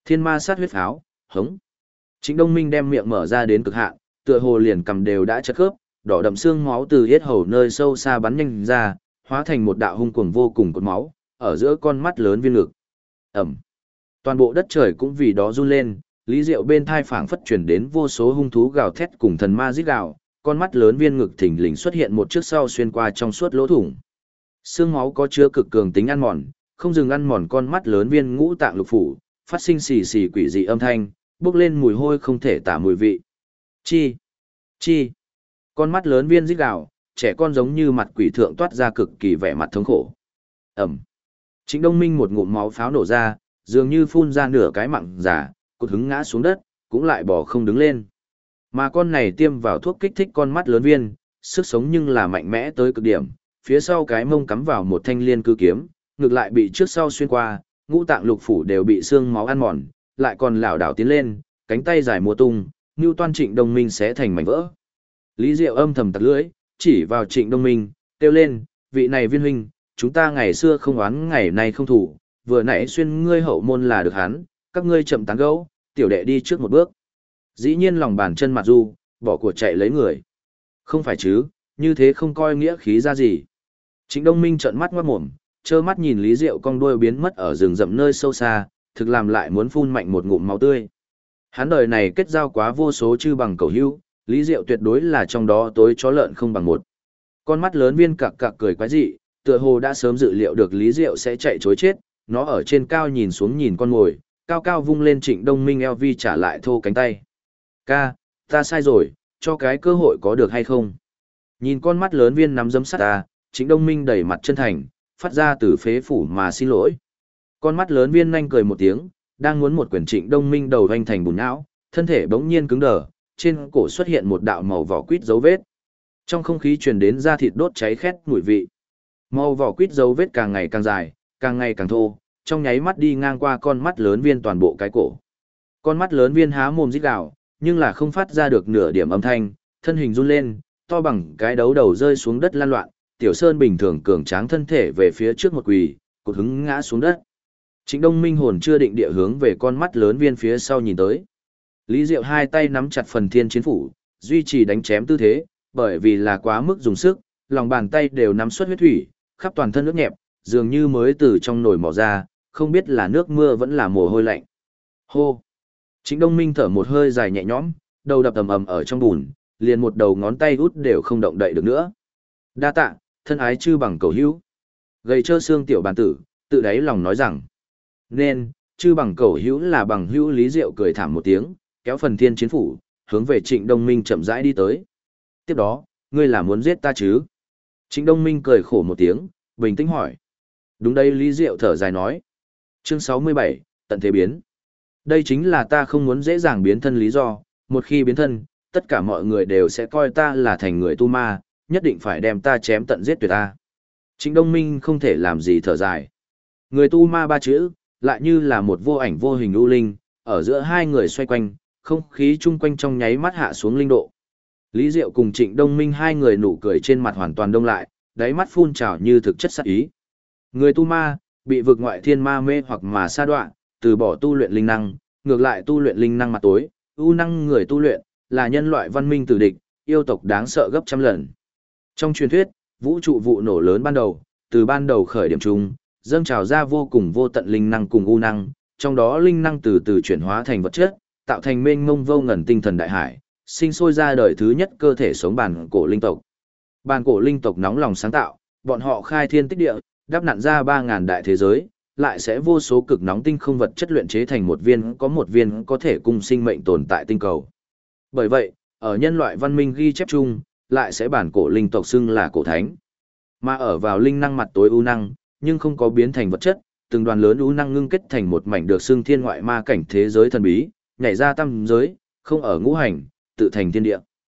Thiên ma sát huyết pháo, hống. Trịnh Đông Minh đem miệng mở ra đến cực hạn, tựa hồ liền cầm đều đã chất khớp, đỏ đậm xương máu từ yết hầu nơi sâu xa bắn nhanh ra, hóa thành một đạo hung cuồng vô cùng cột máu, ở giữa con mắt lớn viên ngực. Ẩm. Toàn bộ đất trời cũng vì đó run lên, Lý Diệu bên thai phảng phất truyền đến vô số hung thú gào thét cùng thần ma rít gào, con mắt lớn viên ngực thình lình xuất hiện một trước sau xuyên qua trong suốt lỗ thủng. Xương máu có chứa cực cường tính ăn mòn, không dừng ăn mòn con mắt lớn viên ngũ tạng lục phủ, phát sinh xì xì quỷ dị âm thanh, bốc lên mùi hôi không thể tả mùi vị. Chi, chi. Con mắt lớn viên rít gào, trẻ con giống như mặt quỷ thượng toát ra cực kỳ vẻ mặt thống khổ. Ẩm. Trịnh Đông Minh một ngụm máu pháo nổ ra, dường như phun ra nửa cái mặng giả, cột hứng ngã xuống đất, cũng lại bỏ không đứng lên. Mà con này tiêm vào thuốc kích thích con mắt lớn viên, sức sống nhưng là mạnh mẽ tới cực điểm, phía sau cái mông cắm vào một thanh liên cư kiếm, ngược lại bị trước sau xuyên qua, ngũ tạng lục phủ đều bị xương máu ăn mòn, lại còn lảo đảo tiến lên, cánh tay dài múa tung, như toan Trịnh Đông Minh xé thành mảnh vỡ. Lý Diệu âm thầm tặc lưỡi, chỉ vào Trịnh Đông Minh, kêu lên, vị này viên huynh, chúng ta ngày xưa không oán ngày nay không thủ, vừa nãy xuyên ngươi hậu môn là được hắn, các ngươi chậm tán gẫu, tiểu đệ đi trước một bước. Dĩ nhiên lòng bàn chân mặt du, bỏ của chạy lấy người. Không phải chứ, như thế không coi nghĩa khí ra gì. Trịnh Đông Minh trợn mắt ngoát mồm, trơ mắt nhìn Lý Diệu cong đuôi biến mất ở rừng rậm nơi sâu xa, thực làm lại muốn phun mạnh một ngụm máu tươi. Hắn đời này kết giao quá vô số chư bằng cầu hữu, Lý Diệu tuyệt đối là trong đó tối chó lợn không bằng một. Con mắt lớn viên cặc cặc cười quái dị, tựa hồ đã sớm dự liệu được Lý Diệu sẽ chạy trối chết, nó ở trên cao nhìn xuống nhìn con ngồi, cao cao vung lên Trịnh Đông Minh eo vi trả lại thô cánh tay. Ca, ta sai rồi, cho cái cơ hội có được hay không? Nhìn con mắt lớn viên nắm giấm sắt ta, Trịnh Đông Minh đẩy mặt chân thành, phát ra từ phế phủ mà xin lỗi. Con mắt lớn viên nhanh cười một tiếng, đang muốn một quyển Trịnh Đông Minh đầu vành thành bùn não, thân thể bỗng nhiên cứng đờ, trên cổ xuất hiện một đạo màu vỏ quýt dấu vết. Trong không khí truyền đến da thịt đốt cháy khét mùi vị. Màu vỏ quýt dấu vết càng ngày càng dài, càng ngày càng thô, trong nháy mắt đi ngang qua con mắt lớn viên toàn bộ cái cổ. Con mắt lớn viên há mồm rít gào, nhưng là không phát ra được nửa điểm âm thanh, thân hình run lên, to bằng cái đấu đầu rơi xuống đất lan loạn, Tiểu Sơn bình thường cường tráng thân thể về phía trước một quỳ, cột hứng ngã xuống đất. Trịnh Đông Minh hồn chưa định địa hướng về con mắt lớn viên phía sau nhìn tới. Lý Diệu hai tay nắm chặt phần thiên chiến phủ, duy trì đánh chém tư thế, bởi vì là quá mức dùng sức, lòng bàn tay đều nắm suất huyết thủy, khắp toàn thân nước nhẹp, dường như mới từ trong nồi mò ra, không biết là nước mưa vẫn là mồ hôi lạnh. Hô! Trịnh Đông Minh thở một hơi dài nhẹ nhõm, đầu đập ầm ầm ở trong bùn, liền một đầu ngón tay út đều không động đậy được nữa. Đa tạ, thân ái chư bằng cầu hữu. Gầy trơ xương tiểu bàn tử, tự đáy lòng nói rằng. Nên, chư bằng cầu hữu là bằng hữu. Lý Diệu cười thảm một tiếng, kéo phần thiên chiến phủ, hướng về Trịnh Đông Minh chậm rãi đi tới. Tiếp đó, ngươi là muốn giết ta chứ? Trịnh Đông Minh cười khổ một tiếng, bình tĩnh hỏi. Đúng đây, Lý Diệu thở dài nói. Chương 67, tận thế biến. Đây chính là ta không muốn dễ dàng biến thân lý do, một khi biến thân, tất cả mọi người đều sẽ coi ta là thành người tu ma, nhất định phải đem ta chém tận giết tuyệt ta. Trịnh Đông Minh không thể làm gì thở dài. Người tu ma ba chữ, lại như là một vô ảnh vô hình u linh, ở giữa hai người xoay quanh, không khí chung quanh trong nháy mắt hạ xuống linh độ. Lý Diệu cùng Trịnh Đông Minh hai người nụ cười trên mặt hoàn toàn đông lại, đáy mắt phun trào như thực chất sát ý. Người tu ma, bị vực ngoại thiên ma mê hoặc mà sa đoạn, từ bỏ tu luyện linh năng, ngược lại tu luyện linh năng mặt tối, ưu năng người tu luyện, là nhân loại văn minh tử địch, yêu tộc đáng sợ gấp trăm lần. Trong truyền thuyết, vũ trụ vụ nổ lớn ban đầu, từ ban đầu khởi điểm chung, dâng trào ra vô cùng vô tận linh năng cùng ưu năng, trong đó linh năng từ từ chuyển hóa thành vật chất, tạo thành mênh mông vô ngần tinh thần đại hải, sinh sôi ra đời thứ nhất cơ thể sống bản cổ linh tộc. Bản cổ linh tộc nóng lòng sáng tạo, bọn họ khai thiên tích địa, đắp nặn ra 3.000 đại thế giới, lại sẽ vô số cực nóng tinh không vật chất luyện chế thành một viên có thể cung sinh mệnh tồn tại tinh cầu. Bởi vậy, ở nhân loại văn minh ghi chép chung, lại sẽ bản cổ linh tộc xưng là cổ thánh. Mà ở vào linh năng mặt tối ưu năng, nhưng không có biến thành vật chất, từng đoàn lớn ưu năng ngưng kết thành một mảnh được xưng thiên ngoại ma cảnh thế giới thần bí, nhảy ra tam giới, không ở ngũ hành, tự thành thiên địa.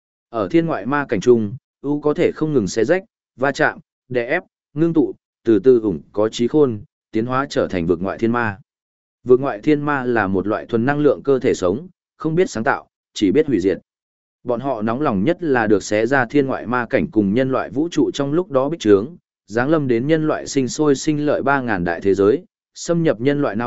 Ở thiên ngoại ma cảnh chung, ưu có thể không ngừng xé rách, va chạm, đè ép, ngưng tụ, từ từ ủng có trí khôn, tiến hóa trở thành vực ngoại thiên ma. Vực ngoại thiên ma là một loại thuần năng lượng cơ thể sống, không biết sáng tạo, chỉ biết hủy diệt. Bọn họ nóng lòng nhất là được xé ra thiên ngoại ma cảnh cùng nhân loại vũ trụ trong lúc đó bích trướng, giáng lâm đến nhân loại sinh sôi sinh lợi 3.000 đại thế giới, xâm nhập nhân loại não vực,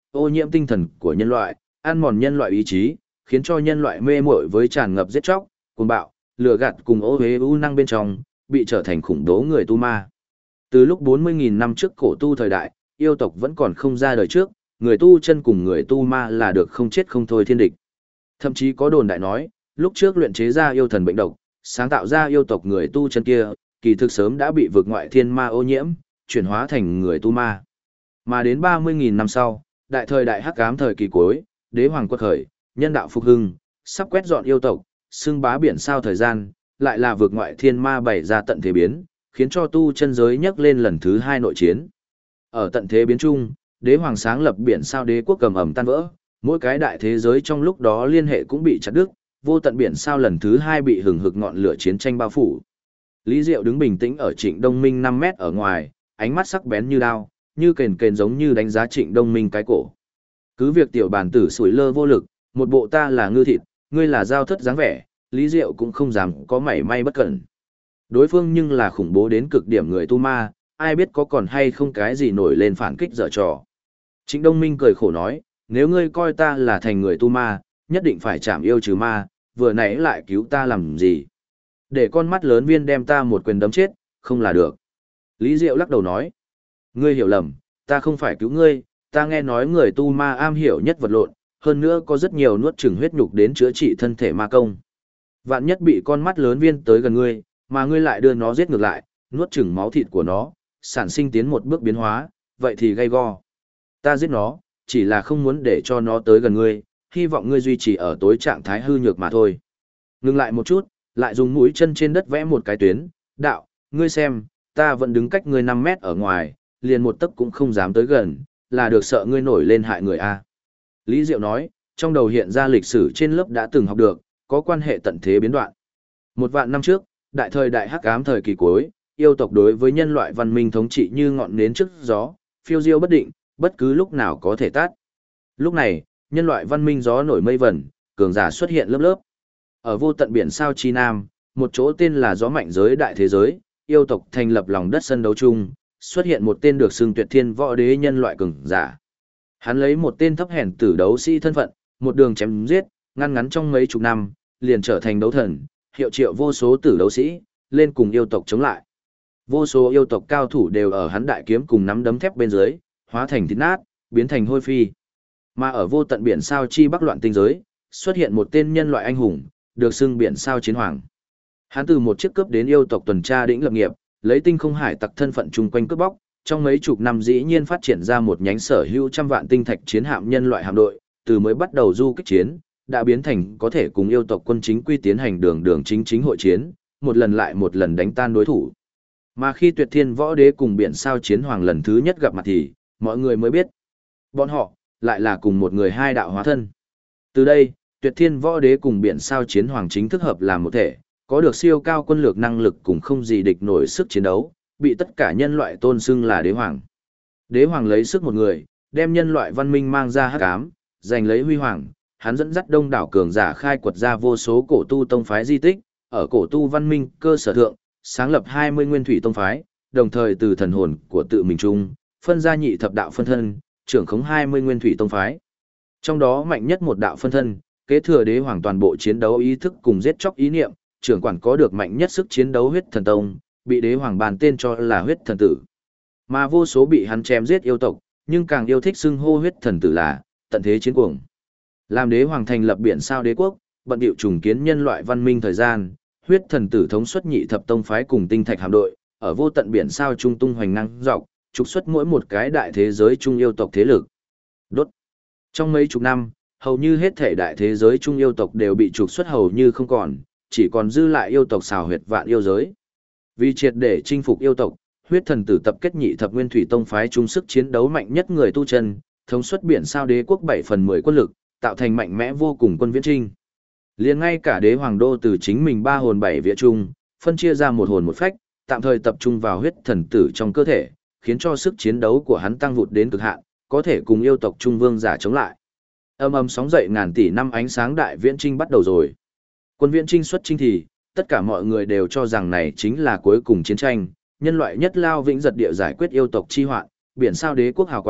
ô nhiễm tinh thần của nhân loại, ăn mòn nhân loại ý chí, khiến cho nhân loại mê muội với tràn ngập giết chóc, cuồng bạo, lừa gạt cùng ô uế u năng bên trong, bị trở thành khủng bố người tu ma. Từ lúc 40.000 năm trước cổ tu thời đại, yêu tộc vẫn còn không ra đời trước, người tu chân cùng người tu ma là được không chết không thôi thiên địch. Thậm chí có đồn đại nói, lúc trước luyện chế ra yêu thần bệnh độc, sáng tạo ra yêu tộc người tu chân kia, kỳ thực sớm đã bị vực ngoại thiên ma ô nhiễm, chuyển hóa thành người tu ma. Mà đến 30.000 năm sau, đại thời đại hắc ám thời kỳ cuối, đế hoàng quật khởi, nhân đạo phục hưng, sắp quét dọn yêu tộc, xưng bá biển sao thời gian, lại là vực ngoại thiên ma bày ra tận thế biến, khiến cho tu chân giới nhấc lên lần thứ 2 nội chiến. Ở tận thế biến chung, đế hoàng sáng lập biển sao đế quốc cầm ẩm tan vỡ, mỗi cái đại thế giới trong lúc đó liên hệ cũng bị chặt đứt, vô tận biển sao lần thứ 2 bị hừng hực ngọn lửa chiến tranh bao phủ. Lý Diệu đứng bình tĩnh ở Trịnh Đông Minh 5 mét ở ngoài, ánh mắt sắc bén như đao, như kền kền giống như đánh giá Trịnh Đông Minh cái cổ. Cứ việc tiểu bản tử sủi lơ vô lực, một bộ ta là ngư thịt, ngươi là dao thất dáng vẻ, Lý Diệu cũng không dám có mảy may bất cẩn. Đối phương nhưng là khủng bố đến cực điểm người tu ma, ai biết có còn hay không cái gì nổi lên phản kích dở trò. Trịnh Đông Minh cười khổ nói, nếu ngươi coi ta là thành người tu ma, nhất định phải chạm yêu trừ ma, vừa nãy lại cứu ta làm gì. Để con mắt lớn viên đem ta một quyền đấm chết, không là được. Lý Diệu lắc đầu nói, ngươi hiểu lầm, ta không phải cứu ngươi, ta nghe nói người tu ma am hiểu nhất vật lộn, hơn nữa có rất nhiều nuốt chửng huyết nhục đến chữa trị thân thể ma công. Vạn nhất bị con mắt lớn viên tới gần ngươi, mà ngươi lại đưa nó giết ngược lại, nuốt chửng máu thịt của nó, sản sinh tiến một bước biến hóa, vậy thì gay go. Ta giết nó, chỉ là không muốn để cho nó tới gần ngươi, hy vọng ngươi duy trì ở tối trạng thái hư nhược mà thôi. Ngừng lại một chút, lại dùng mũi chân trên đất vẽ một cái tuyến, đạo, ngươi xem, ta vẫn đứng cách ngươi 5 mét ở ngoài, liền một tấc cũng không dám tới gần, là được sợ ngươi nổi lên hại người a. Lý Diệu nói, trong đầu hiện ra lịch sử trên lớp đã từng học được, có quan hệ tận thế biến đoạn. 1.000 năm trước, đại thời đại hắc ám thời kỳ cuối, yêu tộc đối với nhân loại văn minh thống trị như ngọn nến trước gió, phiêu diêu bất định, bất cứ lúc nào có thể tắt. Lúc này, nhân loại văn minh gió nổi mây vẩn, cường giả xuất hiện lớp lớp. Ở vô tận biển sao chi nam, một chỗ tên là gió mạnh giới đại thế giới, yêu tộc thành lập lòng đất sân đấu chung, xuất hiện một tên được xưng tuyệt thiên võ đế nhân loại cường giả. Hắn lấy một tên thấp hèn tử đấu sĩ thân phận, một đường chém giết, ngăn ngắn trong mấy chục năm, liền trở thành đấu thần, hiệu triệu vô số tử đấu sĩ, lên cùng yêu tộc chống lại. Vô số yêu tộc cao thủ đều ở hắn đại kiếm cùng nắm đấm thép bên dưới, hóa thành thịt nát, biến thành hôi phi. Mà ở vô tận biển sao chi bắc loạn tinh giới, xuất hiện một tên nhân loại anh hùng, được xưng biển sao chiến hoàng. Hắn từ một chiếc cướp đến yêu tộc tuần tra đĩnh lập nghiệp, lấy tinh không hải tặc thân phận chung quanh cướp bóc, trong mấy chục năm dĩ nhiên phát triển ra một nhánh sở hữu trăm vạn tinh thạch chiến hạm nhân loại hạm đội, từ mới bắt đầu du kích chiến, đã biến thành có thể cùng yêu tộc quân chính quy tiến hành đường đường chính chính hội chiến, một lần lại một lần đánh tan đối thủ. Mà khi Tuyệt Thiên Võ Đế cùng biển sao chiến hoàng lần thứ nhất gặp mặt thì, mọi người mới biết, bọn họ lại là cùng một người hai đạo hóa thân. Từ đây, Tuyệt Thiên Võ Đế cùng biển sao chiến hoàng chính thức hợp làm một thể, có được siêu cao quân lược năng lực cùng không gì địch nổi sức chiến đấu, bị tất cả nhân loại tôn xưng là đế hoàng. Đế hoàng lấy sức một người, đem nhân loại văn minh mang ra hắc ám, giành lấy huy hoàng, hắn dẫn dắt đông đảo cường giả khai quật ra vô số cổ tu tông phái di tích, ở cổ tu văn minh cơ sở thượng, sáng lập 20 nguyên thủy tông phái, đồng thời từ thần hồn của tự mình chung, phân ra nhị thập đạo phân thân, trưởng khống 20 nguyên thủy tông phái. Trong đó mạnh nhất một đạo phân thân, kế thừa đế hoàng toàn bộ chiến đấu ý thức cùng giết chóc ý niệm, trưởng quản có được mạnh nhất sức chiến đấu huyết thần tông, bị đế hoàng bàn tên cho là huyết thần tử. Mà vô số bị hắn chém giết yêu tộc, nhưng càng yêu thích xưng hô huyết thần tử là tận thế chiến cuồng. Làm đế hoàng thành lập biển sao đế quốc, bận điệu trùng kiến nhân loại văn minh thời gian, huyết thần tử thống xuất nhị thập tông phái cùng tinh thạch hạm đội, ở vô tận biển sao trung tung hoành năng dọc, trục xuất mỗi một cái đại thế giới trung yêu tộc thế lực. Đốt. Trong mấy chục năm, hầu như hết thể đại thế giới trung yêu tộc đều bị trục xuất hầu như không còn, chỉ còn dư lại yêu tộc xào huyệt vạn yêu giới. Vì triệt để chinh phục yêu tộc, huyết thần tử tập kết nhị thập nguyên thủy tông phái trung sức chiến đấu mạnh nhất người tu chân, thống suất biển sao đế quốc 7/10 quân lực, tạo thành mạnh mẽ vô cùng quân viễn trinh. Liền ngay cả đế hoàng đô từ chính mình 3 hồn 7 vía trung, phân chia ra một hồn một phách, tạm thời tập trung vào huyết thần tử trong cơ thể, khiến cho sức chiến đấu của hắn tăng vụt đến cực hạn, có thể cùng yêu tộc trung vương giả chống lại. Âm ầm sóng dậy ngàn tỷ năm ánh sáng đại viễn trinh bắt đầu rồi. Quân viễn trinh xuất chinh thì, tất cả mọi người đều cho rằng này chính là cuối cùng chiến tranh, nhân loại nhất lao vĩnh giật địa giải quyết yêu tộc chi hoạn, biển sao đế quốc hào quang,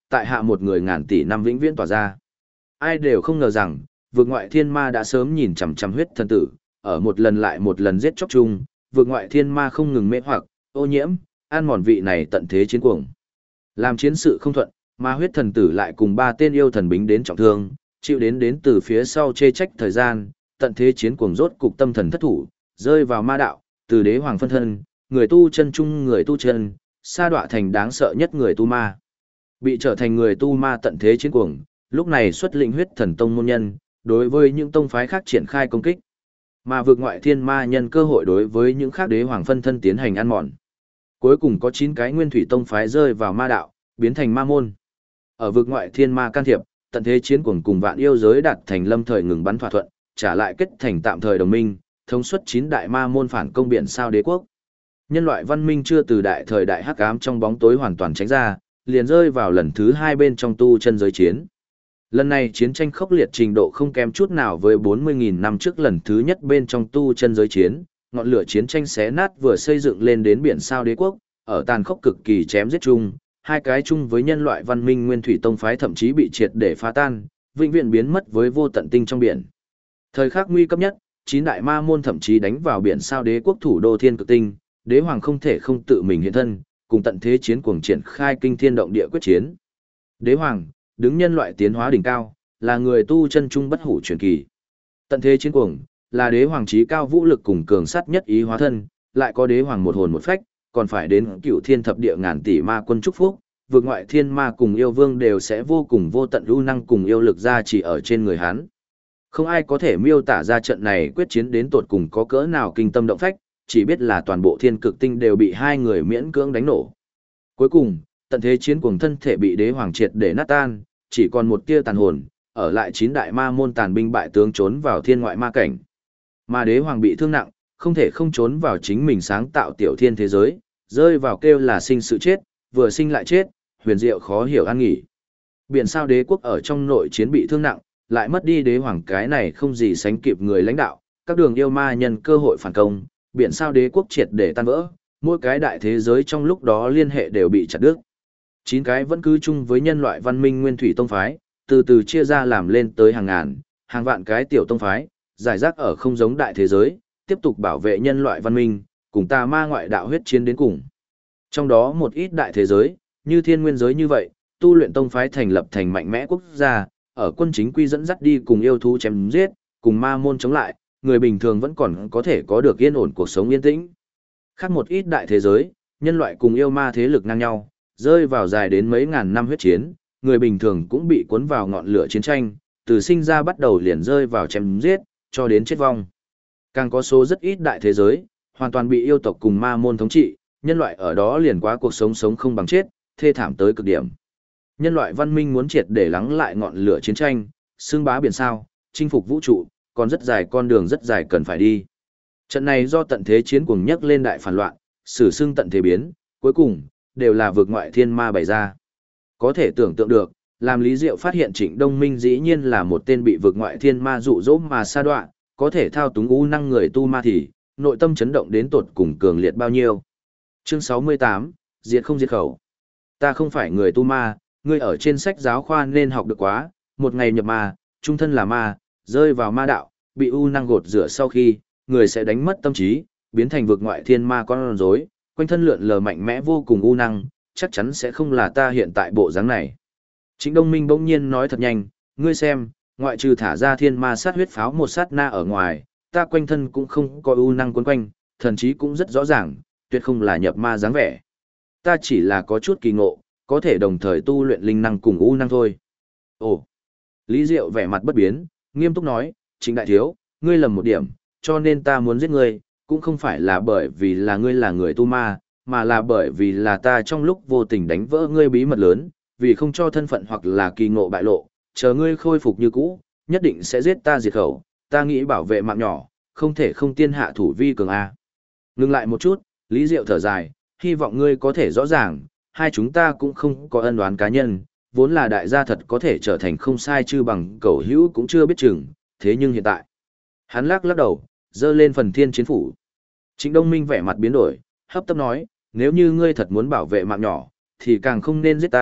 tại hạ một người ngàn tỷ năm vĩnh viễn tỏa ra. Ai đều không ngờ rằng, vực ngoại thiên ma đã sớm nhìn chằm chằm huyết thần tử, ở một lần lại một lần giết chóc chung, vực ngoại thiên ma không ngừng mê hoặc, ô nhiễm, ăn mòn vị này tận thế chiến cuồng. Làm chiến sự không thuận, mà huyết thần tử lại cùng 3 tên yêu thần bính đến trọng thương, chịu đến từ phía sau chê trách thời gian, tận thế chiến cuồng rốt cục tâm thần thất thủ, rơi vào ma đạo, từ đế hoàng phân thân, người tu chân chung người tu chân, sa đọa thành đáng sợ nhất người tu ma. Bị trở thành người tu ma tận thế chiến cuồng, lúc này xuất lĩnh huyết thần tông môn nhân, đối với những tông phái khác triển khai công kích. Mà vực ngoại thiên ma nhân cơ hội đối với những khác đế hoàng phân thân tiến hành ăn mòn. Cuối cùng có 9 cái nguyên thủy tông phái rơi vào ma đạo, biến thành ma môn. Ở vực ngoại thiên ma can thiệp, tận thế chiến cuồng cùng vạn yêu giới đạt thành lâm thời ngừng bắn thỏa thuận, trả lại kết thành tạm thời đồng minh, thống suất 9 đại ma môn phản công biển sao đế quốc. Nhân loại văn minh chưa từ đại thời đại hắc ám trong bóng tối hoàn toàn tránh ra, liền rơi vào lần thứ 2 bên trong tu chân giới chiến. Lần này chiến tranh khốc liệt trình độ không kém chút nào với 40.000 năm trước lần thứ nhất bên trong tu chân giới chiến, ngọn lửa chiến tranh xé nát vừa xây dựng lên đến biển sao đế quốc, ở tàn khốc cực kỳ chém giết chung, hai cái chung với nhân loại văn minh nguyên thủy tông phái thậm chí bị triệt để phá tan, vĩnh viễn biến mất với vô tận tinh trong biển. Thời khắc nguy cấp nhất, 9 đại ma môn thậm chí đánh vào biển sao đế quốc thủ đô Thiên Cực Tinh, đế hoàng không thể không tự mình hiện thân, cùng tận thế chiến cuồng triển khai kinh thiên động địa quyết chiến. Đế hoàng, đứng nhân loại tiến hóa đỉnh cao, là người tu chân trung bất hủ truyền kỳ. Tận thế chiến cuồng, là đế hoàng chí cao vũ lực cùng cường sát nhất ý hóa thân, lại có đế hoàng một hồn một phách, còn phải đến cửu thiên thập địa ngàn tỷ ma quân chúc phúc, vượt ngoại thiên ma cùng yêu vương đều sẽ vô cùng vô tận ưu năng cùng yêu lực ra chỉ ở trên người hắn. Không ai có thể miêu tả ra trận này quyết chiến đến tột cùng có cỡ nào kinh tâm động phách, chỉ biết là toàn bộ thiên cực tinh đều bị hai người miễn cưỡng đánh nổ. Cuối cùng, tận thế chiến cuồng thân thể bị đế hoàng triệt để nát tan, chỉ còn một tia tàn hồn, ở lại 9 đại ma môn tàn binh bại tướng trốn vào thiên ngoại ma cảnh. Mà đế hoàng bị thương nặng, không thể không trốn vào chính mình sáng tạo tiểu thiên thế giới, rơi vào kêu là sinh sự chết, vừa sinh lại chết, huyền diệu khó hiểu an nghỉ. Biển sao đế quốc ở trong nội chiến bị thương nặng, lại mất đi đế hoàng cái này không gì sánh kịp người lãnh đạo, các đường yêu ma nhân cơ hội phản công, biển sao đế quốc triệt để tan vỡ, mỗi cái đại thế giới trong lúc đó liên hệ đều bị chặt đứt. 9 cái vẫn cứ chung với nhân loại văn minh nguyên thủy tông phái, từ từ chia ra làm lên tới hàng ngàn, hàng vạn cái tiểu tông phái, giải rác ở không giống đại thế giới, tiếp tục bảo vệ nhân loại văn minh, cùng tà ma ngoại đạo huyết chiến đến cùng. Trong đó một ít đại thế giới, như thiên nguyên giới như vậy, tu luyện tông phái thành lập thành mạnh mẽ quốc gia, ở quân chính quy dẫn dắt đi cùng yêu thú chém giết, cùng ma môn chống lại, người bình thường vẫn còn có thể có được yên ổn cuộc sống yên tĩnh. Khác một ít đại thế giới, nhân loại cùng yêu ma thế lực ngang nhau, rơi vào dài đến mấy ngàn năm huyết chiến, người bình thường cũng bị cuốn vào ngọn lửa chiến tranh, từ sinh ra bắt đầu liền rơi vào chém giết, cho đến chết vong. Càng có số rất ít đại thế giới, hoàn toàn bị yêu tộc cùng ma môn thống trị, nhân loại ở đó liền quá cuộc sống sống không bằng chết, thê thảm tới cực điểm. Nhân loại văn minh muốn triệt để lắng lại ngọn lửa chiến tranh, xưng bá biển sao, chinh phục vũ trụ, còn rất dài con đường rất dài cần phải đi. Trận này do tận thế chiến cuồng nhấc lên đại phản loạn, sử xưng tận thế biến, cuối cùng đều là vượt ngoại thiên ma bày ra. Có thể tưởng tượng được, làm Lý Diệu phát hiện Trịnh Đông Minh dĩ nhiên là một tên bị vượt ngoại thiên ma dụ dỗ mà sa đọa, có thể thao túng u năng người tu ma thì, nội tâm chấn động đến tột cùng cường liệt bao nhiêu. Chương 68, diệt không diệt khẩu. Ta không phải người tu ma, ngươi ở trên sách giáo khoa nên học được quá, một ngày nhập ma, trung thân là ma, rơi vào ma đạo, bị u năng gột rửa sau khi, người sẽ đánh mất tâm trí, biến thành vượt ngoại thiên ma con rối, quanh thân lượn lờ mạnh mẽ vô cùng u năng, chắc chắn sẽ không là ta hiện tại bộ dáng này. Trịnh Đông Minh bỗng nhiên nói thật nhanh, ngươi xem, ngoại trừ thả ra thiên ma sát huyết pháo một sát na ở ngoài, ta quanh thân cũng không có u năng quấn quanh, thần chí cũng rất rõ ràng, tuyệt không là nhập ma dáng vẻ. Ta chỉ là có chút kỳ ngộ, có thể đồng thời tu luyện linh năng cùng u năng thôi. Ồ, Lý Diệu vẻ mặt bất biến, nghiêm túc nói, Trịnh đại thiếu, ngươi lầm một điểm, cho nên ta muốn giết ngươi, cũng không phải là bởi vì là ngươi là người tu ma, mà là bởi vì là ta trong lúc vô tình đánh vỡ ngươi bí mật lớn, vì không cho thân phận hoặc là kỳ ngộ bại lộ, chờ ngươi khôi phục như cũ, nhất định sẽ giết ta diệt khẩu, ta nghĩ bảo vệ mạng nhỏ, không thể không tiên hạ thủ vi cường A. Ngừng lại một chút, Lý Diệu thở dài, hy vọng ngươi có thể rõ ràng, hai chúng ta cũng không có ân oán cá nhân, vốn là đại gia thật có thể trở thành không sai chứ bằng cẩu hữu cũng chưa biết chừng, thế nhưng hiện tại. Hắn lắc đầu, giơ lên phần thiên chiến phủ. Trịnh Đông Minh vẻ mặt biến đổi, hấp tấp nói, nếu như ngươi thật muốn bảo vệ mạng nhỏ, thì càng không nên giết ta,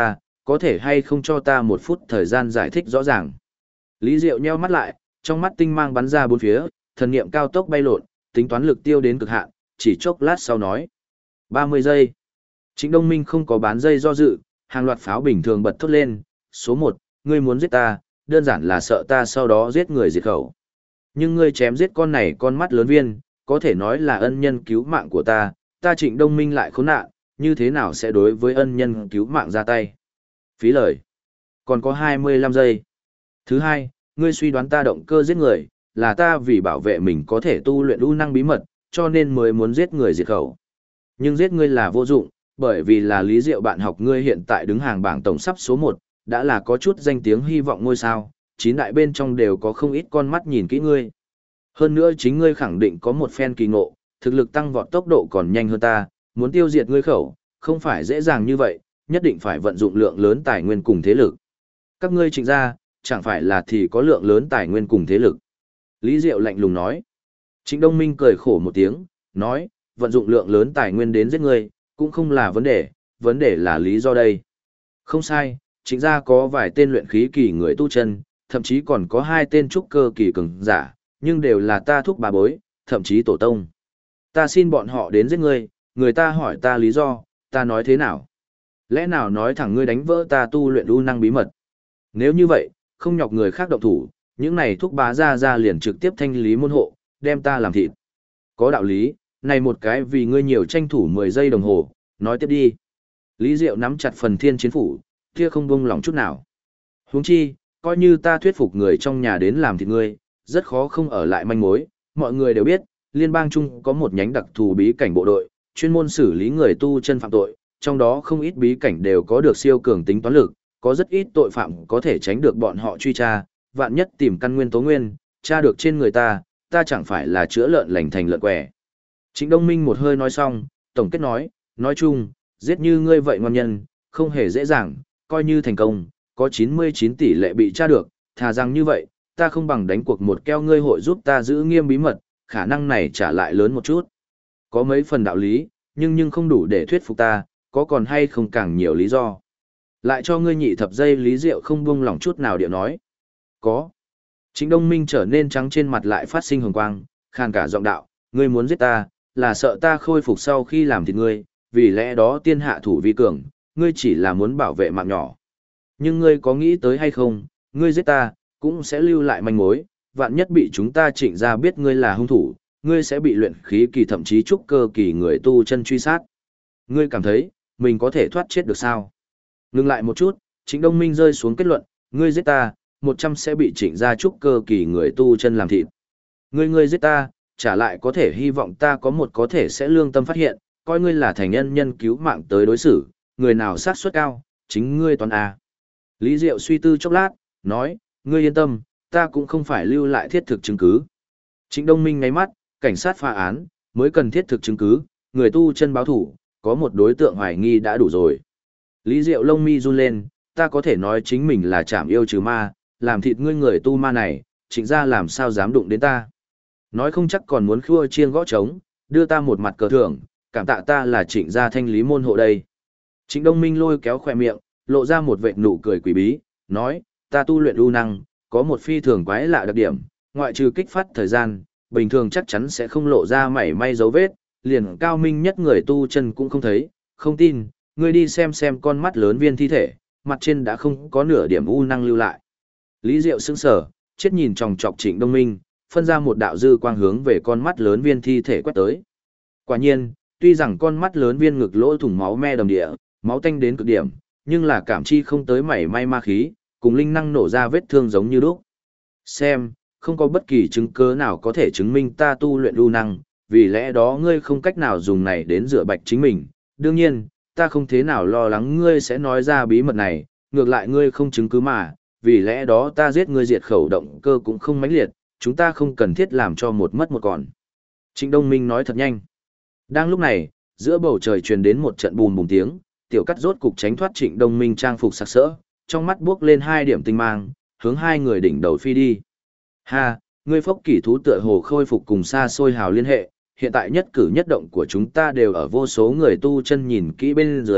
có thể hay không cho ta một phút thời gian giải thích rõ ràng. Lý Diệu nheo mắt lại, trong mắt tinh mang bắn ra bốn phía, thần niệm cao tốc bay lộn, tính toán lực tiêu đến cực hạn, chỉ chốc lát sau nói. 30 giây. Trịnh Đông Minh không có bán dây do dự, hàng loạt pháo bình thường bật thốt lên. Số 1, ngươi muốn giết ta, đơn giản là sợ ta sau đó giết người diệt khẩu. Nhưng ngươi chém giết con này con mắt lớn viên, có thể nói là ân nhân cứu mạng của ta Trịnh Đông Minh lại khốn nạn, như thế nào sẽ đối với ân nhân cứu mạng ra tay? Phí lời. Còn có 25 giây. Thứ hai, ngươi suy đoán ta động cơ giết người, là ta vì bảo vệ mình có thể tu luyện u năng bí mật, cho nên mới muốn giết người diệt khẩu. Nhưng giết ngươi là vô dụng, bởi vì là Lý Diệu bạn học ngươi hiện tại đứng hàng bảng tổng sắp số 1, đã là có chút danh tiếng hy vọng ngôi sao, 9 đại bên trong đều có không ít con mắt nhìn kỹ ngươi. Hơn nữa chính ngươi khẳng định có một phen kỳ ngộ, thực lực tăng vọt tốc độ còn nhanh hơn ta, muốn tiêu diệt ngươi khẩu, không phải dễ dàng như vậy, nhất định phải vận dụng lượng lớn tài nguyên cùng thế lực. Các ngươi Trịnh gia, chẳng phải là thì có lượng lớn tài nguyên cùng thế lực. Lý Diệu lạnh lùng nói. Trịnh Đông Minh cười khổ một tiếng, nói, vận dụng lượng lớn tài nguyên đến giết ngươi, cũng không là vấn đề là lý do đây. Không sai, Trịnh gia có vài tên luyện khí kỳ người tu chân, thậm chí còn có 2 tên trúc cơ kỳ cường giả, nhưng đều là ta thúc bà bối, thậm chí tổ tông. Ta xin bọn họ đến giết ngươi, người ta hỏi ta lý do, ta nói thế nào? Lẽ nào nói thẳng ngươi đánh vỡ ta tu luyện u năng bí mật? Nếu như vậy, không nhọc người khác động thủ, những này thúc bá ra liền trực tiếp thanh lý môn hộ, đem ta làm thịt. Có đạo lý, này một cái vì ngươi nhiều tranh thủ 10 giây đồng hồ, nói tiếp đi. Lý Diệu nắm chặt phần thiên chiến phủ, kia không buông lòng chút nào. Huống chi, coi như ta thuyết phục người trong nhà đến làm thịt ngươi, rất khó không ở lại manh mối, mọi người đều biết, liên bang chung có một nhánh đặc thù bí cảnh bộ đội, chuyên môn xử lý người tu chân phạm tội, trong đó không ít bí cảnh đều có được siêu cường tính toán lực, có rất ít tội phạm có thể tránh được bọn họ truy tra, vạn nhất tìm căn nguyên tố nguyên, tra được trên người ta chẳng phải là chữa lợn lành thành lợn què. Trịnh Đông Minh một hơi nói xong, tổng kết nói chung, giết như ngươi vậy ngon nhân, không hề dễ dàng, coi như thành công, có 99 tỷ lệ bị tra được, thà rằng như vậy, ta không bằng đánh cuộc một keo ngươi hội giúp ta giữ nghiêm bí mật, khả năng này trả lại lớn một chút. Có mấy phần đạo lý, nhưng không đủ để thuyết phục ta, có còn hay không càng nhiều lý do. Lại cho ngươi nhị thập giây. Lý Diệu không buông lòng chút nào điệu nói. Có. Trịnh Đông Minh trở nên trắng trên mặt lại phát sinh hồng quang, khàn cả giọng đạo, ngươi muốn giết ta, là sợ ta khôi phục sau khi làm thịt ngươi, vì lẽ đó tiên hạ thủ vi cường, ngươi chỉ là muốn bảo vệ mạng nhỏ. Nhưng ngươi có nghĩ tới hay không, ngươi giết ta, cũng sẽ lưu lại manh mối, vạn nhất bị chúng ta Trịnh gia biết ngươi là hung thủ, ngươi sẽ bị luyện khí kỳ thậm chí trúc cơ kỳ người tu chân truy sát. Ngươi cảm thấy, mình có thể thoát chết được sao? Ngừng lại một chút, Trịnh Đông Minh rơi xuống kết luận, ngươi giết ta, 100 sẽ bị Trịnh gia trúc cơ kỳ người tu chân làm thịt. Ngươi giết ta, trả lại có thể hy vọng ta có thể sẽ lương tâm phát hiện, coi ngươi là thành nhân cứu mạng tới đối xử, người nào sát suất cao, chính ngươi toàn A. Lý Diệu suy tư chốc lát, nói, ngươi yên tâm, ta cũng không phải lưu lại thiết thực chứng cứ. Trịnh Đông Minh ngáy mắt, cảnh sát phá án, mới cần thiết thực chứng cứ, người tu chân báo thủ, có một đối tượng hoài nghi đã đủ rồi. Lý Diệu lông mi run lên, ta có thể nói chính mình là chảm yêu trừ ma, làm thịt ngươi người tu ma này, Trịnh gia làm sao dám đụng đến ta. Nói không chắc còn muốn khua chiêng gõ trống, đưa ta một mặt cờ thưởng, cảm tạ ta là Trịnh gia thanh lý môn hộ đây. Trịnh Đông Minh lôi kéo khỏe miệng, lộ ra một vệt nụ cười quỷ bí, nói, ta tu luyện u năng, có một phi thường quái lạ đặc điểm, ngoại trừ kích phát thời gian, bình thường chắc chắn sẽ không lộ ra mảy may dấu vết, liền cao minh nhất người tu chân cũng không thấy, không tin, ngươi đi xem con mắt lớn viên thi thể, mặt trên đã không có nửa điểm u năng lưu lại. Lý Diệu sững sờ, chết nhìn chòng chọc Trịnh Đông Minh, phân ra một đạo dư quang hướng về con mắt lớn viên thi thể quét tới. Quả nhiên, tuy rằng con mắt lớn viên ngực lỗ thủng máu me đầm địa, máu tanh đến cực điểm, nhưng là cảm chi không tới mảy may ma khí, cùng linh năng nổ ra vết thương giống như lúc. Xem, không có bất kỳ chứng cứ nào có thể chứng minh ta tu luyện u năng, vì lẽ đó ngươi không cách nào dùng này đến rửa bạch chính mình. Đương nhiên, ta không thế nào lo lắng ngươi sẽ nói ra bí mật này, ngược lại ngươi không chứng cứ mà, vì lẽ đó ta giết ngươi diệt khẩu động cơ cũng không mãnh liệt, chúng ta không cần thiết làm cho một mất một còn. Trịnh Đông Minh nói thật nhanh. Đang lúc này, giữa bầu trời truyền đến một trận bùm bùm tiếng, Tiểu Cắt rốt cục tránh thoát Trịnh Đông Minh trang phục sặc sỡ, trong mắt buốc lên 2 điểm tinh mang, hướng 2 người đỉnh đầu phi đi. Ha, ngươi phốc kỷ thú tựa hồ khôi phục cùng xa xôi hào liên hệ, hiện tại nhất cử nhất động của chúng ta đều ở vô số người tu chân nhìn kỹ bên dưới,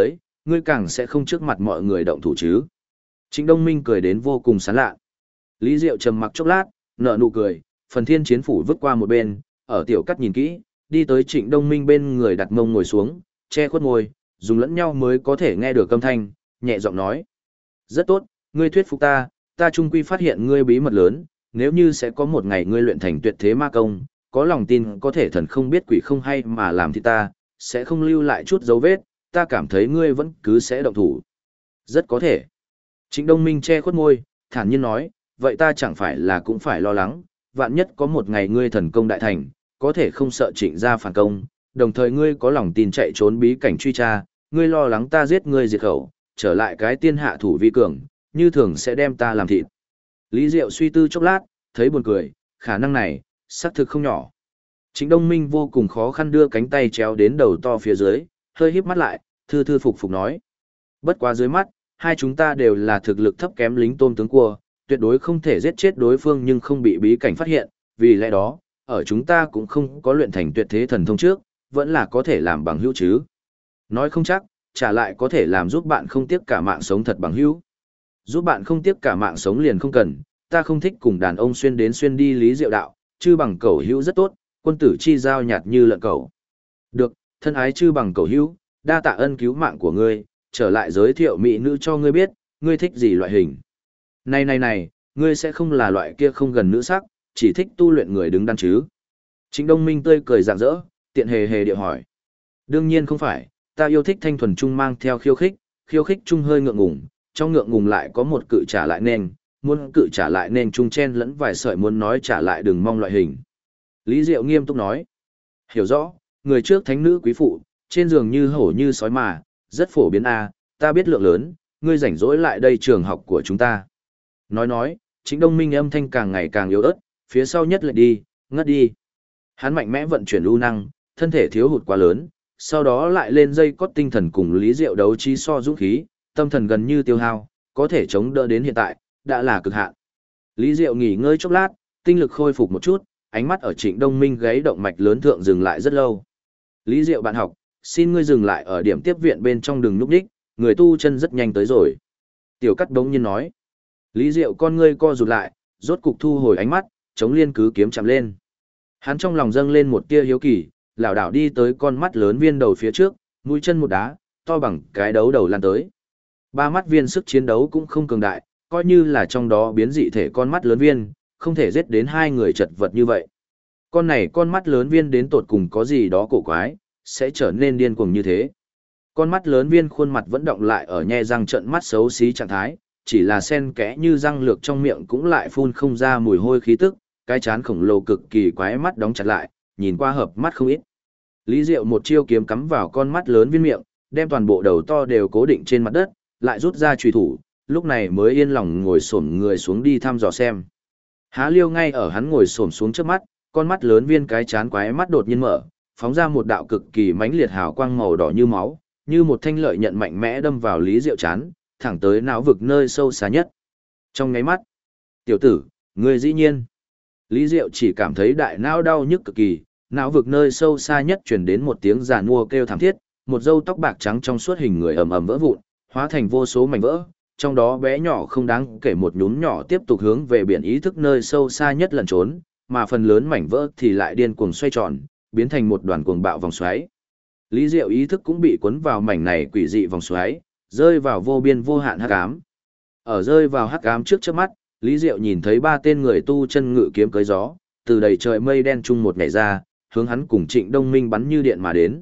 ngươi càng sẽ không trước mặt mọi người động thủ chứ. Trịnh Đông Minh cười đến vô cùng sán lạ. Lý Diệu trầm mặc chốc lát, nở nụ cười, phần thiên chiến phủ vứt qua một bên, ở tiểu cắt nhìn kỹ, đi tới Trịnh Đông Minh bên người đặt mông ngồi xuống, che khuất môi, dùng lẫn nhau mới có thể nghe được âm thanh, nhẹ giọng nói. Rất tốt, ngươi thuyết phục ta, ta chung quy phát hiện ngươi bí mật lớn, nếu như sẽ có một ngày ngươi luyện thành tuyệt thế ma công, có lòng tin có thể thần không biết quỷ không hay mà làm thì ta, sẽ không lưu lại chút dấu vết, ta cảm thấy ngươi vẫn cứ sẽ động thủ. Rất có thể. Trịnh Đông Minh che khuất môi, thản nhiên nói, vậy ta chẳng phải là cũng phải lo lắng, vạn nhất có một ngày ngươi thần công đại thành, có thể không sợ Trịnh gia phản công, đồng thời ngươi có lòng tin chạy trốn bí cảnh truy tra, ngươi lo lắng ta giết ngươi diệt khẩu, trở lại cái tiên hạ thủ vi cường, như thường sẽ đem ta làm thịt. Lý Diệu suy tư chốc lát, thấy buồn cười, khả năng này, xác thực không nhỏ. Trịnh Đông Minh vô cùng khó khăn đưa cánh tay chéo đến đầu to phía dưới, hơi híp mắt lại, thư thư phục phục nói. Bất quá dưới mắt, hai chúng ta đều là thực lực thấp kém lính tôm tướng cua, tuyệt đối không thể giết chết đối phương nhưng không bị bí cảnh phát hiện, vì lẽ đó, ở chúng ta cũng không có luyện thành tuyệt thế thần thông trước, vẫn là có thể làm bằng hữu chứ. Nói không chắc, trả lại có thể làm giúp bạn không tiếc cả mạng sống thật bằng hữu. Giúp bạn không tiếc cả mạng sống liền không cần, ta không thích cùng đàn ông xuyên đến xuyên đi Lý Diệu đạo, chư bằng cẩu hữu rất tốt, quân tử chi giao nhạt như lợn cẩu. Được, thân ái chư bằng cẩu hữu, đa tạ ân cứu mạng của ngươi, trở lại giới thiệu mỹ nữ cho ngươi biết, ngươi thích gì loại hình. Này, ngươi sẽ không là loại kia không gần nữ sắc, chỉ thích tu luyện người đứng đắn chứ. Trịnh Đông Minh tươi cười rạng rỡ, tiện hề hề điệu hỏi. Đương nhiên không phải, ta yêu thích thanh thuần trung mang theo khiêu khích trung hơi ngượng ngùng, trong ngượng ngùng lại có một cự trả lại nên, muốn cự trả lại nên trung chen lẫn vài sợi muốn nói trả lại đừng mong loại hình. Lý Diệu nghiêm túc nói. Hiểu rõ, người trước thánh nữ quý phụ, trên giường như hổ như sói mà, rất phổ biến a, ta biết lượng lớn, ngươi rảnh rỗi lại đây trường học của chúng ta. Nói, Trịnh Đông Minh âm thanh càng ngày càng yếu ớt, phía sau nhất lại đi, ngất đi. Hắn mạnh mẽ vận chuyển lưu năng, thân thể thiếu hụt quá lớn, sau đó lại lên dây cót tinh thần cùng Lý Diệu đấu trí so dũng khí, tâm thần gần như tiêu hao, có thể chống đỡ đến hiện tại, đã là cực hạn. Lý Diệu nghỉ ngơi chốc lát, tinh lực khôi phục một chút, ánh mắt ở Trịnh Đông Minh gáy động mạch lớn thượng dừng lại rất lâu. Lý Diệu bạn học, xin ngươi dừng lại ở điểm tiếp viện bên trong đường núp đích, người tu chân rất nhanh tới rồi. Tiểu Cắt đống nhiên nói. Lý Diệu con ngươi co rụt lại, rốt cục thu hồi ánh mắt, chống liên cứ kiếm chạm lên. Hắn trong lòng dâng lên một tia hiếu kỳ, lảo đảo đi tới con mắt lớn viên đầu phía trước, mũi chân một đá, to bằng cái đấu đầu lan tới. Ba mắt viên sức chiến đấu cũng không cường đại, coi như là trong đó biến dị thể con mắt lớn viên, không thể giết đến hai người chật vật như vậy. Con mắt lớn viên đến tột cùng có gì đó cổ quái, sẽ trở nên điên cuồng như thế. Con mắt lớn viên khuôn mặt vẫn động lại ở nhe răng trợn mắt xấu xí trạng thái, chỉ là sen kẽ như răng lược trong miệng cũng lại phun không ra mùi hôi khí tức, cái chán khổng lồ cực kỳ quái mắt đóng chặt lại, nhìn qua hợp mắt không ít. Lý Diệu một chiêu kiếm cắm vào con mắt lớn viên miệng, đem toàn bộ đầu to đều cố định trên mặt đất, lại rút ra chùy thủ, lúc này mới yên lòng ngồi xổm người xuống đi thăm dò xem. Há liêu ngay ở hắn ngồi xổm xuống trước mắt, con mắt lớn viên cái chán quái mắt đột nhiên mở, phóng ra một đạo cực kỳ mãnh liệt hào quang màu đỏ như máu, như một thanh lợi nhận mạnh mẽ đâm vào Lý Diệu chán, thẳng tới não vực nơi sâu xa nhất. Trong ngáy mắt, tiểu tử, ngươi dĩ nhiên. Lý Diệu chỉ cảm thấy đại não đau nhức cực kỳ, não vực nơi sâu xa nhất truyền đến một tiếng giàn mua kêu thảm thiết, một râu tóc bạc trắng trong suốt hình người ầm ầm vỡ vụn, hóa thành vô số mảnh vỡ, trong đó bé nhỏ không đáng kể một nhúm nhỏ tiếp tục hướng về biển ý thức nơi sâu xa nhất lẩn trốn, mà phần lớn mảnh vỡ thì lại điên cuồng xoay tròn, biến thành một đoàn cuồng bạo vòng xoáy. Lý Diệu ý thức cũng bị cuốn vào mảnh này quỷ dị vòng xoáy, rơi vào vô biên vô hạn hắc ám. Ở rơi vào hắc ám trước mắt, Lý Diệu nhìn thấy ba tên người tu chân ngự kiếm cưỡi gió, từ đầy trời mây đen chung một nhảy ra, hướng hắn cùng Trịnh Đông Minh bắn như điện mà đến.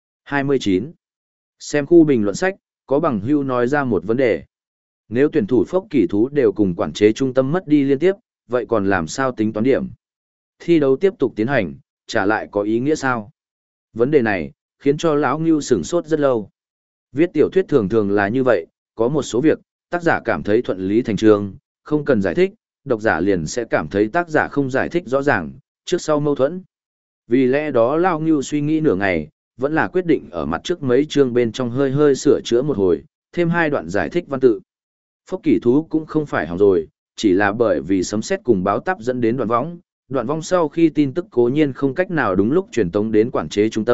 29. Xem khu bình luận sách, có bằng hữu nói ra một vấn đề. Nếu tuyển thủ phốc kỳ thú đều cùng quản chế trung tâm mất đi liên tiếp, vậy còn làm sao tính toán điểm? Thi đấu tiếp tục tiến hành, trả lại có ý nghĩa sao? Vấn đề này, khiến cho lão Ngưu sửng sốt rất lâu. Viết tiểu thuyết thường thường là như vậy, có một số việc, tác giả cảm thấy thuận lý thành trương, không cần giải thích, độc giả liền sẽ cảm thấy tác giả không giải thích rõ ràng, trước sau mâu thuẫn. Vì lẽ đó Lão Ngưu suy nghĩ nửa ngày, vẫn là quyết định ở mặt trước mấy chương bên trong hơi hơi sửa chữa một hồi, thêm hai đoạn giải thích văn tự. Phốc kỳ thú cũng không phải hỏng rồi, chỉ là bởi vì sấm sét cùng báo táp dẫn đến đoạn vong sau khi tin tức cố nhiên không cách nào đúng lúc truyền tống đến quản chế trung tâm,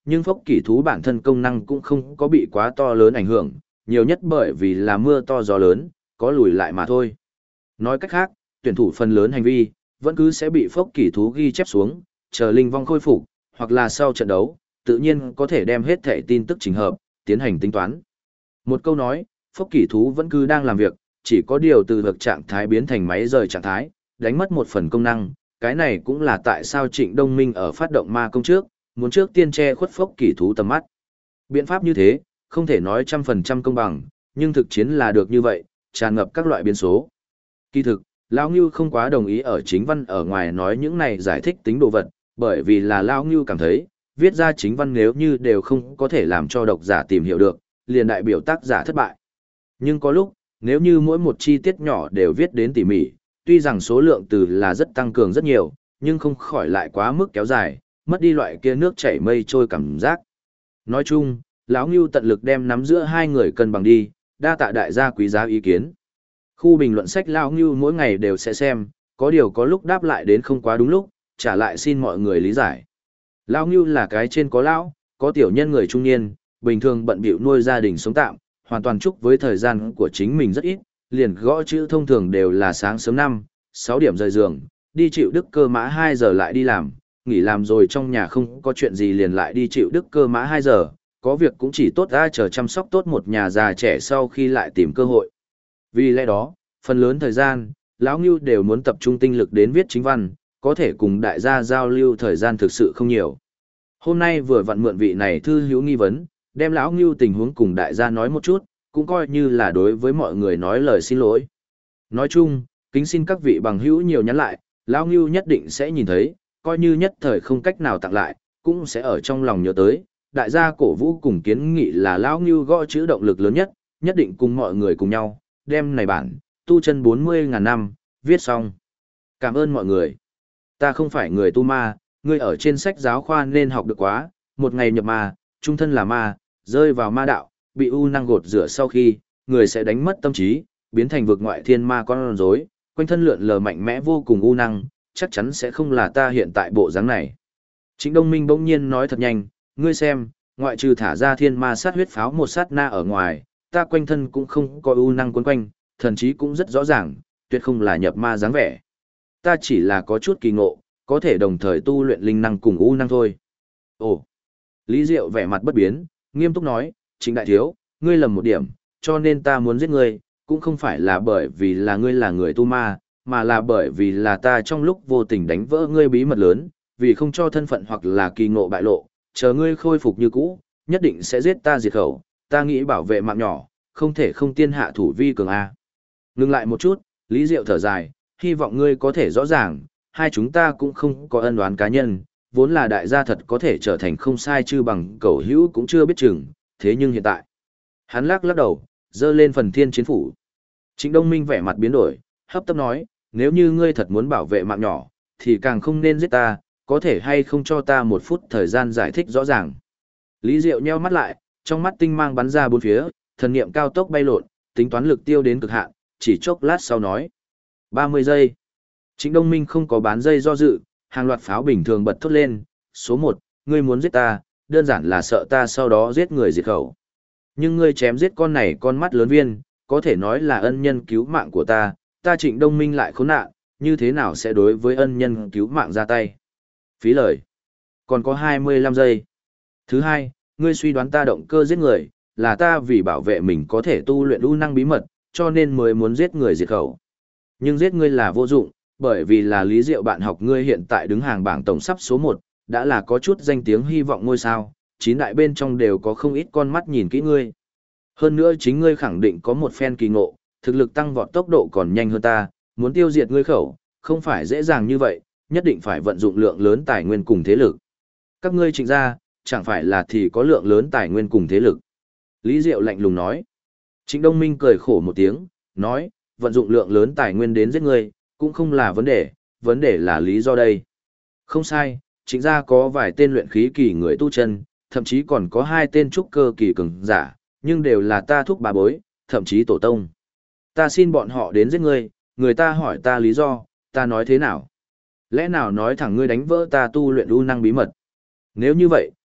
nhưng phốc kỷ thú bản thân công năng cũng không có bị quá to lớn ảnh hưởng, nhiều nhất bởi vì là mưa to gió lớn, có lùi lại mà thôi. Nói cách khác, tuyển thủ phần lớn hành vi, vẫn cứ sẽ bị phốc kỷ thú ghi chép xuống, chờ linh vong khôi phục, hoặc là sau trận đấu, tự nhiên có thể đem hết thẻ tin tức chỉnh hợp, tiến hành tính toán. Một câu nói, phốc kỷ thú vẫn cứ đang làm việc, chỉ có điều từ vực trạng thái biến thành máy rời trạng thái, đánh mất một phần công năng, cái này cũng là tại sao Trịnh Đông Minh ở phát động ma công trước, muốn trước tiên che khuất phốc kỷ thú tầm mắt. Biện pháp như thế, không thể nói 100% công bằng, nhưng thực chiến là được như vậy, tràn ngập các loại biến số. Kỳ thực, Lão Ngưu không quá đồng ý ở chính văn ở ngoài nói những này giải thích tính đồ vật, bởi vì là Lão Ngưu cảm thấy, viết ra chính văn nếu như đều không có thể làm cho độc giả tìm hiểu được, liền đại biểu tác giả thất bại. Nhưng có lúc, nếu như mỗi một chi tiết nhỏ đều viết đến tỉ mỉ, tuy rằng số lượng từ là rất tăng cường rất nhiều, nhưng không khỏi lại quá mức kéo dài, mất đi loại kia nước chảy mây trôi cảm giác. Nói chung, Lão Ngưu tận lực đem nắm giữa hai người cân bằng đi, đa tạ đại gia quý giá ý kiến. Khu bình luận sách Lão Ngưu mỗi ngày đều sẽ xem, có điều có lúc đáp lại đến không quá đúng lúc, trả lại xin mọi người lý giải. Lão Ngưu là cái trên có lão, có tiểu nhân người trung niên, bình thường bận bịu nuôi gia đình sống tạm, hoàn toàn chúc với thời gian của chính mình rất ít, liền gõ chữ thông thường đều là sáng sớm 6 điểm rời giường, đi chịu đức cơ mã 2 giờ lại đi làm, nghỉ làm rồi trong nhà không có chuyện gì liền lại đi chịu đức cơ mã 2 giờ, có việc cũng chỉ tốt ra chờ chăm sóc tốt một nhà già trẻ sau khi lại tìm cơ hội. Vì lẽ đó, phần lớn thời gian, Lão Ngưu đều muốn tập trung tinh lực đến viết chính văn, có thể cùng đại gia giao lưu thời gian thực sự không nhiều. Hôm nay vừa vặn mượn vị này thư hữu nghi vấn, đem Lão Ngưu tình huống cùng đại gia nói một chút, cũng coi như là đối với mọi người nói lời xin lỗi. Nói chung, kính xin các vị bằng hữu nhiều nhắn lại, Lão Ngưu nhất định sẽ nhìn thấy, coi như nhất thời không cách nào tặng lại, cũng sẽ ở trong lòng nhớ tới. Đại gia cổ vũ cùng kiến nghị là Lão Ngưu gõ chữ động lực lớn nhất, nhất định cùng mọi người cùng nhau, đem này bản, tu chân 40.000 năm, viết xong. Cảm ơn mọi người. Ta không phải người tu ma, ngươi ở trên sách giáo khoa nên học được quá, một ngày nhập ma, trung thân là ma, rơi vào ma đạo, bị u năng gột rửa sau khi, người sẽ đánh mất tâm trí, biến thành vực ngoại thiên ma con rối, quanh thân lượn lờ mạnh mẽ vô cùng u năng, chắc chắn sẽ không là ta hiện tại bộ dáng này. Trịnh Đông Minh bỗng nhiên nói thật nhanh, ngươi xem, ngoại trừ thả ra thiên ma sát huyết pháo một sát na ở ngoài, ta quanh thân cũng không có u năng quấn quanh, thần chí cũng rất rõ ràng, tuyệt không là nhập ma dáng vẻ. Ta chỉ là có chút kỳ ngộ, có thể đồng thời tu luyện linh năng cùng u năng thôi. Ồ! Lý Diệu vẻ mặt bất biến, nghiêm túc nói, Trịnh đại thiếu, ngươi lầm một điểm, cho nên ta muốn giết ngươi, cũng không phải là bởi vì là ngươi là người tu ma, mà là bởi vì là ta trong lúc vô tình đánh vỡ ngươi bí mật lớn, vì không cho thân phận hoặc là kỳ ngộ bại lộ, chờ ngươi khôi phục như cũ, nhất định sẽ giết ta diệt khẩu, ta nghĩ bảo vệ mạng nhỏ, không thể không tiên hạ thủ vi cường A. Ngừng lại một chút, Lý Diệu thở dài, hy vọng ngươi có thể rõ ràng, hai chúng ta cũng không có ân oán cá nhân, vốn là đại gia thật có thể trở thành không sai chứ bằng cầu hữu cũng chưa biết chừng, thế nhưng hiện tại. Hắn lắc đầu, dơ lên phần thiên chiến phủ. Trịnh Đông Minh vẻ mặt biến đổi, hấp tấp nói, nếu như ngươi thật muốn bảo vệ mạng nhỏ, thì càng không nên giết ta, có thể hay không cho ta một phút thời gian giải thích rõ ràng. Lý Diệu nheo mắt lại, trong mắt tinh mang bắn ra bốn phía, thần niệm cao tốc bay lộn, tính toán lực tiêu đến cực hạn, chỉ chốc lát sau nói. 30 giây. Trịnh Đông Minh không có bán dây do dự, hàng loạt pháo bình thường bật thốt lên. Số 1, ngươi muốn giết ta, đơn giản là sợ ta sau đó giết người diệt khẩu. Nhưng ngươi chém giết con này con mắt lớn viên, có thể nói là ân nhân cứu mạng của ta Trịnh Đông Minh lại khốn nạn, như thế nào sẽ đối với ân nhân cứu mạng ra tay? Phí lời. Còn có 25 giây. Thứ hai, ngươi suy đoán ta động cơ giết người, là ta vì bảo vệ mình có thể tu luyện u năng bí mật, cho nên mới muốn giết người diệt khẩu. Nhưng giết ngươi là vô dụng, bởi vì là Lý Diệu bạn học ngươi hiện tại đứng hàng bảng tổng sắp số 1, đã là có chút danh tiếng hy vọng ngôi sao, 9 đại bên trong đều có không ít con mắt nhìn kỹ ngươi. Hơn nữa chính ngươi khẳng định có một phen kỳ ngộ, thực lực tăng vọt tốc độ còn nhanh hơn ta, muốn tiêu diệt ngươi khẩu, không phải dễ dàng như vậy, nhất định phải vận dụng lượng lớn tài nguyên cùng thế lực. Các ngươi Trịnh gia, chẳng phải là thì có lượng lớn tài nguyên cùng thế lực. Lý Diệu lạnh lùng nói. Trịnh Đông Minh cười khổ một tiếng, nói, vận dụng lượng lớn tài nguyên đến giết ngươi, cũng không là vấn đề là lý do đây. Không sai, Trịnh gia có vài tên luyện khí kỳ người tu chân, thậm chí còn có 2 tên trúc cơ kỳ cường giả, nhưng đều là ta thúc bà bối, thậm chí tổ tông. Ta xin bọn họ đến giết ngươi, người ta hỏi ta lý do, ta nói thế nào? Lẽ nào nói thẳng ngươi đánh vỡ ta tu luyện u năng bí mật? Nếu như vậy,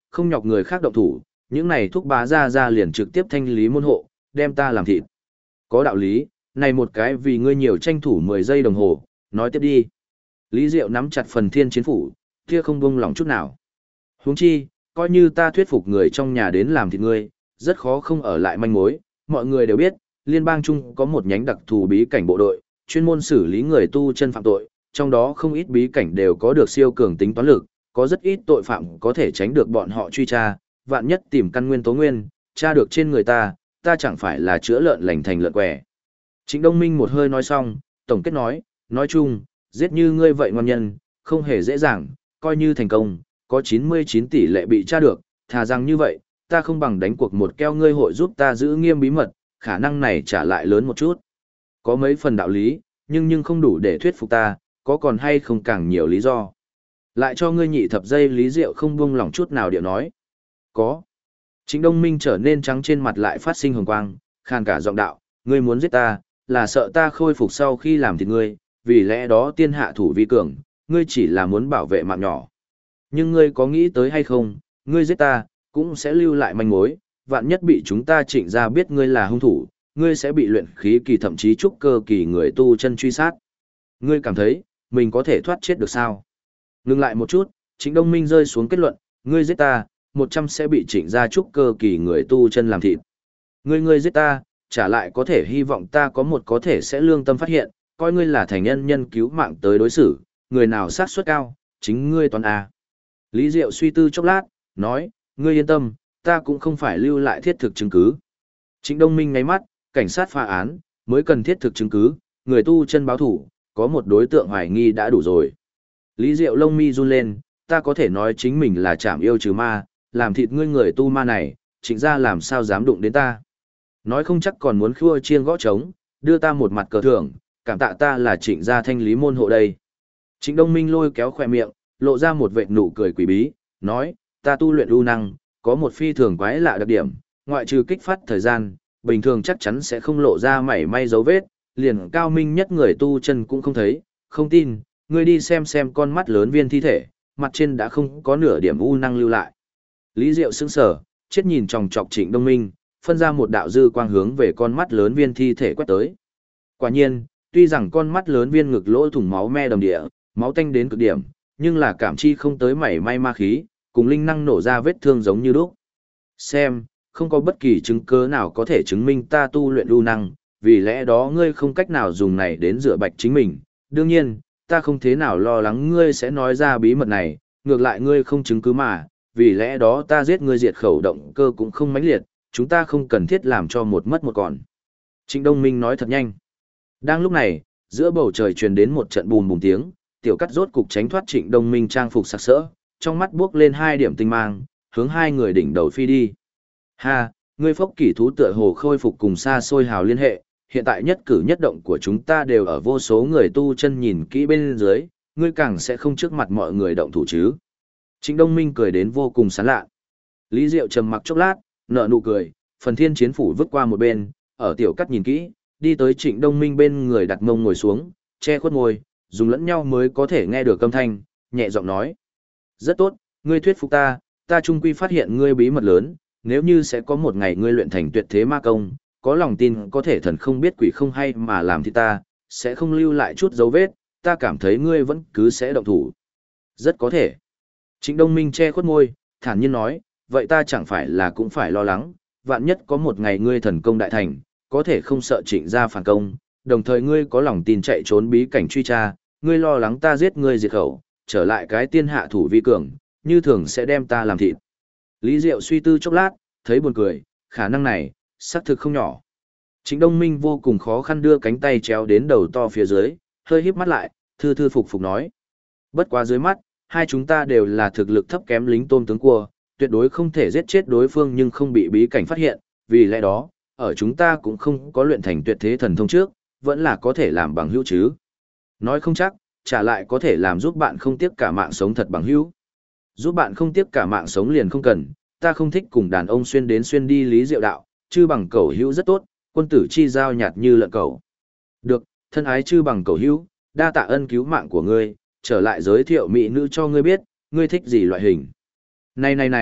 không nhọc người khác động thủ, những này thúc bá ra liền trực tiếp thanh lý môn hộ, đem ta làm thịt. Có đạo lý, này một cái vì ngươi nhiều tranh thủ 10 giây đồng hồ, nói tiếp đi. Lý Diệu nắm chặt phần thiên chiến phủ, kia không buông lòng chút nào. Huống chi, coi như ta thuyết phục người trong nhà đến làm thịt ngươi, rất khó không ở lại manh mối, mọi người đều biết, liên bang chung có một nhánh đặc thù bí cảnh bộ đội, chuyên môn xử lý người tu chân phạm tội, trong đó không ít bí cảnh đều có được siêu cường tính toán lực, có rất ít tội phạm có thể tránh được bọn họ truy tra, vạn nhất tìm căn nguyên tố nguyên, tra được trên người ta chẳng phải là chữa lợn lành thành lợn què. Trịnh Đông Minh một hơi nói xong, tổng kết nói chung, giết như ngươi vậy ngon nhân, không hề dễ dàng, coi như thành công, có 99 tỷ lệ bị tra được, thà rằng như vậy, ta không bằng đánh cuộc một keo ngươi hội giúp ta giữ nghiêm bí mật, khả năng này trả lại lớn một chút. Có mấy phần đạo lý, nhưng không đủ để thuyết phục ta, có còn hay không càng nhiều lý do. Lại cho ngươi nhị thập giây Lý Diệu không buông lòng chút nào điệu nói. Có. Trịnh Đông Minh trở nên trắng trên mặt lại phát sinh hồng quang, khàn cả giọng đạo, ngươi muốn giết ta, là sợ ta khôi phục sau khi làm thịt ngươi, vì lẽ đó tiên hạ thủ vi cường, ngươi chỉ là muốn bảo vệ mạng nhỏ. Nhưng ngươi có nghĩ tới hay không, ngươi giết ta, cũng sẽ lưu lại manh mối, vạn nhất bị chúng ta Trịnh ra biết ngươi là hung thủ, ngươi sẽ bị luyện khí kỳ thậm chí trúc cơ kỳ người tu chân truy sát. Ngươi cảm thấy, mình có thể thoát chết được sao? Ngừng lại một chút, Trịnh Đông Minh rơi xuống kết luận, ngươi giết ta, 100 sẽ bị Trịnh gia trúc cơ kỳ người tu chân làm thịt. Ngươi giết ta, trả lại có thể hy vọng ta có thể sẽ lương tâm phát hiện, coi ngươi là thành nhân cứu mạng tới đối xử, người nào sát suất cao, chính ngươi toàn A. Lý Diệu suy tư chốc lát, nói, ngươi yên tâm, ta cũng không phải lưu lại thiết thực chứng cứ. Trịnh Đông Minh ngáy mắt, cảnh sát phá án, mới cần thiết thực chứng cứ, người tu chân báo thủ, có một đối tượng hoài nghi đã đủ rồi. Lý Diệu lông mi run lên, ta có thể nói chính mình là chảm yêu trừ ma, làm thịt ngươi người tu ma này, Trịnh gia làm sao dám đụng đến ta. Nói không chắc còn muốn khua chiêng gõ trống, đưa ta một mặt cờ thưởng, cảm tạ ta là Trịnh gia thanh lý môn hộ đây. Trịnh Đông Minh lôi kéo khỏe miệng, lộ ra một vệt nụ cười quỷ bí, nói, ta tu luyện ưu năng, có một phi thường quái lạ đặc điểm, ngoại trừ kích phát thời gian, bình thường chắc chắn sẽ không lộ ra mảy may dấu vết, liền cao minh nhất người tu chân cũng không thấy, không tin, ngươi đi xem con mắt lớn viên thi thể, mặt trên đã không có nửa điểm ưu năng lưu lại. Lý Diệu sững sờ, chết nhìn chòng chọc Trịnh Đông Minh, phân ra một đạo dư quang hướng về con mắt lớn viên thi thể quét tới. Quả nhiên, tuy rằng con mắt lớn viên ngực lỗ thủng máu me đầm địa, máu tanh đến cực điểm, nhưng là cảm chi không tới mảy may ma khí, cùng linh năng nổ ra vết thương giống như đúc. Xem, không có bất kỳ chứng cứ nào có thể chứng minh ta tu luyện ưu năng, vì lẽ đó ngươi không cách nào dùng này đến rửa bạch chính mình. Đương nhiên, ta không thế nào lo lắng ngươi sẽ nói ra bí mật này, ngược lại ngươi không chứng cứ mà, vì lẽ đó ta giết ngươi diệt khẩu động cơ cũng không mãnh liệt, chúng ta không cần thiết làm cho một mất một còn. Trịnh Đông Minh nói thật nhanh. Đang lúc này, giữa bầu trời truyền đến một trận bùm bùm tiếng, Tiểu Cắt rốt cục tránh thoát Trịnh Đông Minh trang phục sặc sỡ, trong mắt buốc lên 2 điểm tinh mang, hướng 2 người đỉnh đầu phi đi. Ha, ngươi phốc kỷ thú tựa hồ khôi phục cùng xa xôi hào liên hệ, hiện tại nhất cử nhất động của chúng ta đều ở vô số người tu chân nhìn kỹ bên dưới, ngươi càng sẽ không trước mặt mọi người động thủ chứ. Trịnh Đông Minh cười đến vô cùng sán lạ. Lý Diệu trầm mặc chốc lát, nở nụ cười, phần thiên chiến phủ vứt qua một bên, ở Tiểu Cắt nhìn kỹ, đi tới Trịnh Đông Minh bên người đặt mông ngồi xuống, che khuất môi, dùng lẫn nhau mới có thể nghe được âm thanh, nhẹ giọng nói. Rất tốt, ngươi thuyết phục ta chung quy phát hiện ngươi bí mật lớn, nếu như sẽ có một ngày ngươi luyện thành tuyệt thế ma công, có lòng tin có thể thần không biết quỷ không hay mà làm thì ta, sẽ không lưu lại chút dấu vết, ta cảm thấy ngươi vẫn cứ sẽ động thủ. Rất có thể. Trịnh Đông Minh che khuất môi, thản nhiên nói, vậy ta chẳng phải là cũng phải lo lắng, vạn nhất có một ngày ngươi thần công đại thành, có thể không sợ Trịnh gia phản công, đồng thời ngươi có lòng tin chạy trốn bí cảnh truy tra, ngươi lo lắng ta giết ngươi diệt khẩu, trở lại cái tiên hạ thủ vi cường, như thường sẽ đem ta làm thịt. Lý Diệu suy tư chốc lát, thấy buồn cười, khả năng này, xác thực không nhỏ. Trịnh Đông Minh vô cùng khó khăn đưa cánh tay chéo đến đầu to phía dưới, hơi híp mắt lại, thư thư phục phục nói. Bất quá dưới mắt, hai chúng ta đều là thực lực thấp kém lính tôm tướng cua, tuyệt đối không thể giết chết đối phương nhưng không bị bí cảnh phát hiện, vì lẽ đó, ở chúng ta cũng không có luyện thành tuyệt thế thần thông trước, vẫn là có thể làm bằng hữu chứ. Nói không chắc, trả lại có thể làm giúp bạn không tiếc cả mạng sống thật bằng hữu. Giúp bạn không tiếc cả mạng sống liền không cần, ta không thích cùng đàn ông xuyên đến xuyên đi Lý Diệu đạo, chư bằng cẩu hữu rất tốt, quân tử chi giao nhạt như lợn cẩu. Được, thân ái chư bằng cẩu hữu, đa tạ ân cứu mạng của ngươi, trở lại giới thiệu mỹ nữ cho ngươi biết, ngươi thích gì loại hình. Này,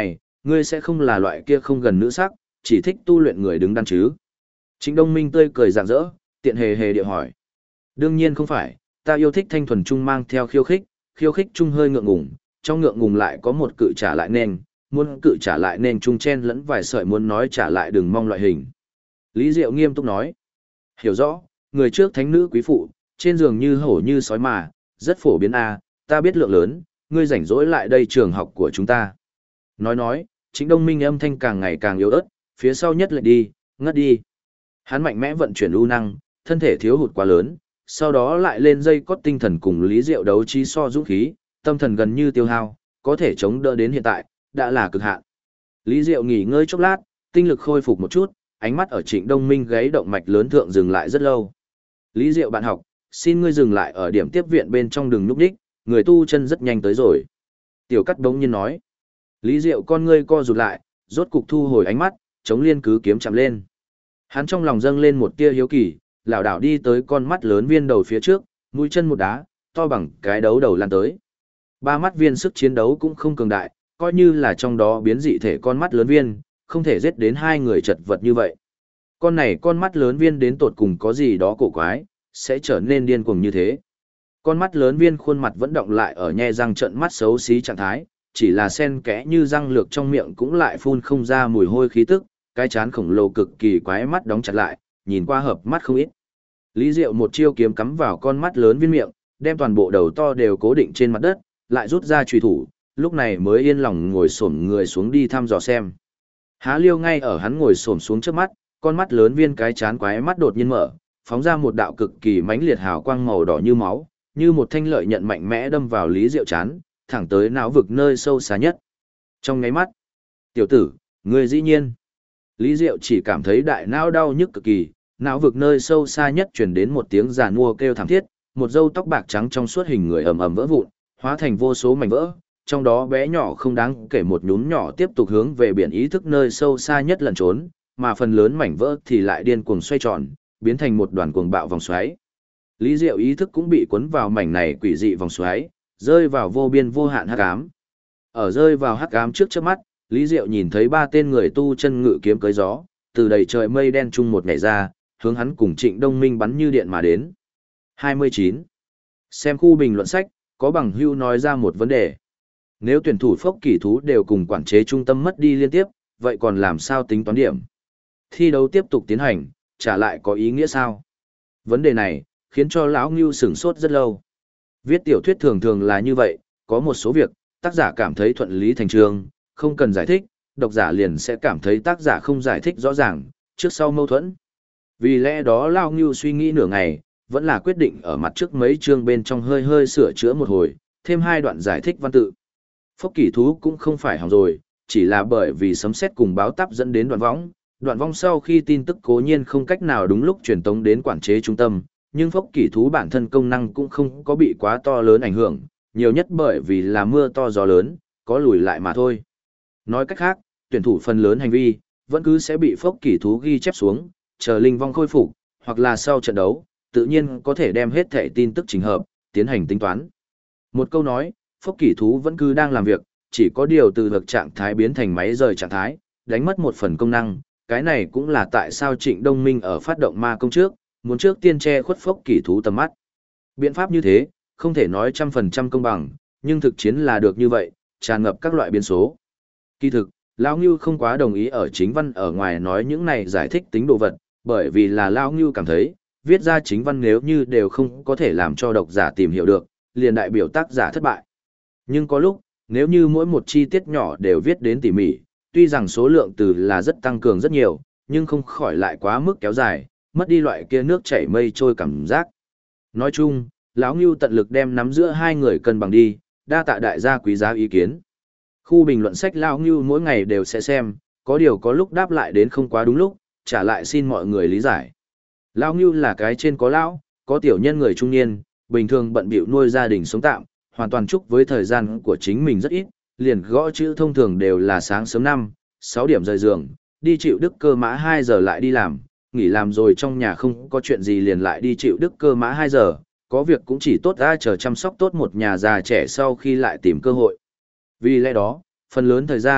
Ngươi sẽ không là loại kia không gần nữ sắc, chỉ thích tu luyện người đứng đắn chứ? Trịnh Đông Minh tươi cười rạng rỡ, tiện hề hề địa hỏi. Đương nhiên không phải, ta yêu thích thanh thuần trung mang theo khiêu khích trung hơi ngượng ngùng, trong ngượng ngùng lại có một cự trả lại nên, muốn cự trả lại nên trung chen lẫn vài sợi muốn nói trả lại đừng mong loại hình. Lý Diệu nghiêm túc nói. Hiểu rõ, người trước thánh nữ quý phụ, trên giường như hổ như sói mà, rất phổ biến a, ta biết lượng lớn, ngươi rảnh rỗi lại đây trường học của chúng ta. Nói, Trịnh Đông Minh âm thanh càng ngày càng yếu ớt, phía sau nhất lại đi, ngất đi. Hắn mạnh mẽ vận chuyển u năng, thân thể thiếu hụt quá lớn, sau đó lại lên dây cót tinh thần cùng Lý Diệu đấu trí so dũng khí, tâm thần gần như tiêu hao, có thể chống đỡ đến hiện tại, đã là cực hạn. Lý Diệu nghỉ ngơi chốc lát, tinh lực khôi phục một chút, ánh mắt ở Trịnh Đông Minh gáy động mạch lớn thượng dừng lại rất lâu. Lý Diệu bạn học, xin ngươi dừng lại ở điểm tiếp viện bên trong đường núp đích, người tu chân rất nhanh tới rồi. Tiểu Cắt đống nhiên nói. Lý Diệu con ngươi co rụt lại, rốt cục thu hồi ánh mắt, chống liên cứ kiếm chạm lên. Hắn trong lòng dâng lên một tia hiếu kỳ, lảo đảo đi tới con mắt lớn viên đầu phía trước, mũi chân một đá, to bằng cái đấu đầu lan tới. Ba mắt viên sức chiến đấu cũng không cường đại, coi như là trong đó biến dị thể con mắt lớn viên, không thể giết đến hai người chật vật như vậy. Con này con mắt lớn viên đến tột cùng có gì đó cổ quái, sẽ trở nên điên cuồng như thế. Con mắt lớn viên khuôn mặt vẫn động lại ở nhe răng trợn mắt xấu xí trạng thái, chỉ là sen kẽ như răng lược trong miệng cũng lại phun không ra mùi hôi khí tức, cái chán khổng lồ cực kỳ quái mắt đóng chặt lại, nhìn qua hợp mắt không ít. Lý Diệu một chiêu kiếm cắm vào con mắt lớn viên miệng, đem toàn bộ đầu to đều cố định trên mặt đất, lại rút ra chùy thủ, lúc này mới yên lòng ngồi xổm người xuống đi thăm dò xem. Há Liêu ngay ở hắn ngồi xổm xuống trước mắt, con mắt lớn viên cái chán quái mắt đột nhiên mở, phóng ra một đạo cực kỳ mãnh liệt hào quang màu đỏ như máu, như một thanh lợi nhận mạnh mẽ đâm vào Lý Diệu chán, thẳng tới não vực nơi sâu xa nhất. Trong ngáy mắt, tiểu tử, ngươi dĩ nhiên. Lý Diệu chỉ cảm thấy đại não đau nhức cực kỳ, não vực nơi sâu xa nhất truyền đến một tiếng giàn mua kêu thảm thiết, một râu tóc bạc trắng trong suốt hình người ầm ầm vỡ vụn, hóa thành vô số mảnh vỡ, trong đó bé nhỏ không đáng kể một nhúm nhỏ tiếp tục hướng về biển ý thức nơi sâu xa nhất lẩn trốn, mà phần lớn mảnh vỡ thì lại điên cuồng xoay tròn, biến thành một đoàn cuồng bạo vòng xoáy. Lý Diệu ý thức cũng bị cuốn vào mảnh này quỷ dị vòng xoáy, rơi vào vô biên vô hạn hắc ám. Ở rơi vào hắc ám trước mắt, Lý Diệu nhìn thấy ba tên người tu chân ngự kiếm cưỡi gió, từ đầy trời mây đen chung một nhảy ra, hướng hắn cùng Trịnh Đông Minh bắn như điện mà đến. 29. Xem khu bình luận sách, có bằng hữu nói ra một vấn đề. Nếu tuyển thủ phốc kỳ thú đều cùng quản chế trung tâm mất đi liên tiếp, vậy còn làm sao tính toán điểm? Thi đấu tiếp tục tiến hành, trả lại có ý nghĩa sao? Vấn đề này, khiến cho lão Ngưu sửng sốt rất lâu. Viết tiểu thuyết thường thường là như vậy, có một số việc, tác giả cảm thấy thuận lý thành trương, không cần giải thích, độc giả liền sẽ cảm thấy tác giả không giải thích rõ ràng, trước sau mâu thuẫn. Vì lẽ đó Lão Ngưu suy nghĩ nửa ngày, vẫn là quyết định ở mặt trước mấy chương bên trong hơi hơi sửa chữa một hồi, thêm hai đoạn giải thích văn tự. Phốc kỳ thú cũng không phải hỏng rồi, chỉ là bởi vì sấm sét cùng báo táp dẫn đến đoạn vong sau khi tin tức cố nhiên không cách nào đúng lúc truyền tống đến quản chế trung tâm, nhưng phốc kỳ thú bản thân công năng cũng không có bị quá to lớn ảnh hưởng, nhiều nhất bởi vì là mưa to gió lớn, có lùi lại mà thôi. Nói cách khác, tuyển thủ phần lớn hành vi, vẫn cứ sẽ bị phốc kỳ thú ghi chép xuống, chờ linh vong khôi phục, hoặc là sau trận đấu, tự nhiên có thể đem hết thẻ tin tức trình hợp, tiến hành tính toán. Một câu nói, phốc kỳ thú vẫn cứ đang làm việc, chỉ có điều từ vực trạng thái biến thành máy rời trạng thái, đánh mất một phần công năng, cái này cũng là tại sao Trịnh Đông Minh ở phát động ma công trước, muốn trước tiên che khuất phốc kỳ thú tầm mắt. Biện pháp như thế, không thể nói 100% công bằng, nhưng thực chiến là được như vậy, tràn ngập các loại biến số. Kỳ thực, Lão Ngưu không quá đồng ý ở chính văn ở ngoài nói những này giải thích tính đồ vật, bởi vì là Lão Ngưu cảm thấy, viết ra chính văn nếu như đều không có thể làm cho độc giả tìm hiểu được, liền đại biểu tác giả thất bại. Nhưng có lúc, nếu như mỗi một chi tiết nhỏ đều viết đến tỉ mỉ, tuy rằng số lượng từ là rất tăng cường rất nhiều, nhưng không khỏi lại quá mức kéo dài, mất đi loại kia nước chảy mây trôi cảm giác. Nói chung, Lão Ngưu tận lực đem nắm giữa hai người cân bằng đi, đa tạ đại gia quý giá ý kiến. Khu bình luận sách Lão Ngưu mỗi ngày đều sẽ xem, có điều có lúc đáp lại đến không quá đúng lúc, trả lại xin mọi người lý giải. Lão Ngưu là cái trên có lão, có tiểu nhân người trung niên, bình thường bận bịu nuôi gia đình sống tạm, hoàn toàn chúc với thời gian của chính mình rất ít, liền gõ chữ thông thường đều là sáng sớm 6 điểm rời giường, đi chịu đức cơ mã 2 giờ lại đi làm, nghỉ làm rồi trong nhà không có chuyện gì liền lại đi chịu đức cơ mã 2 giờ, có việc cũng chỉ tốt ra chờ chăm sóc tốt một nhà già trẻ sau khi lại tìm cơ hội. Vì lẽ đó, phần lớn thời gian,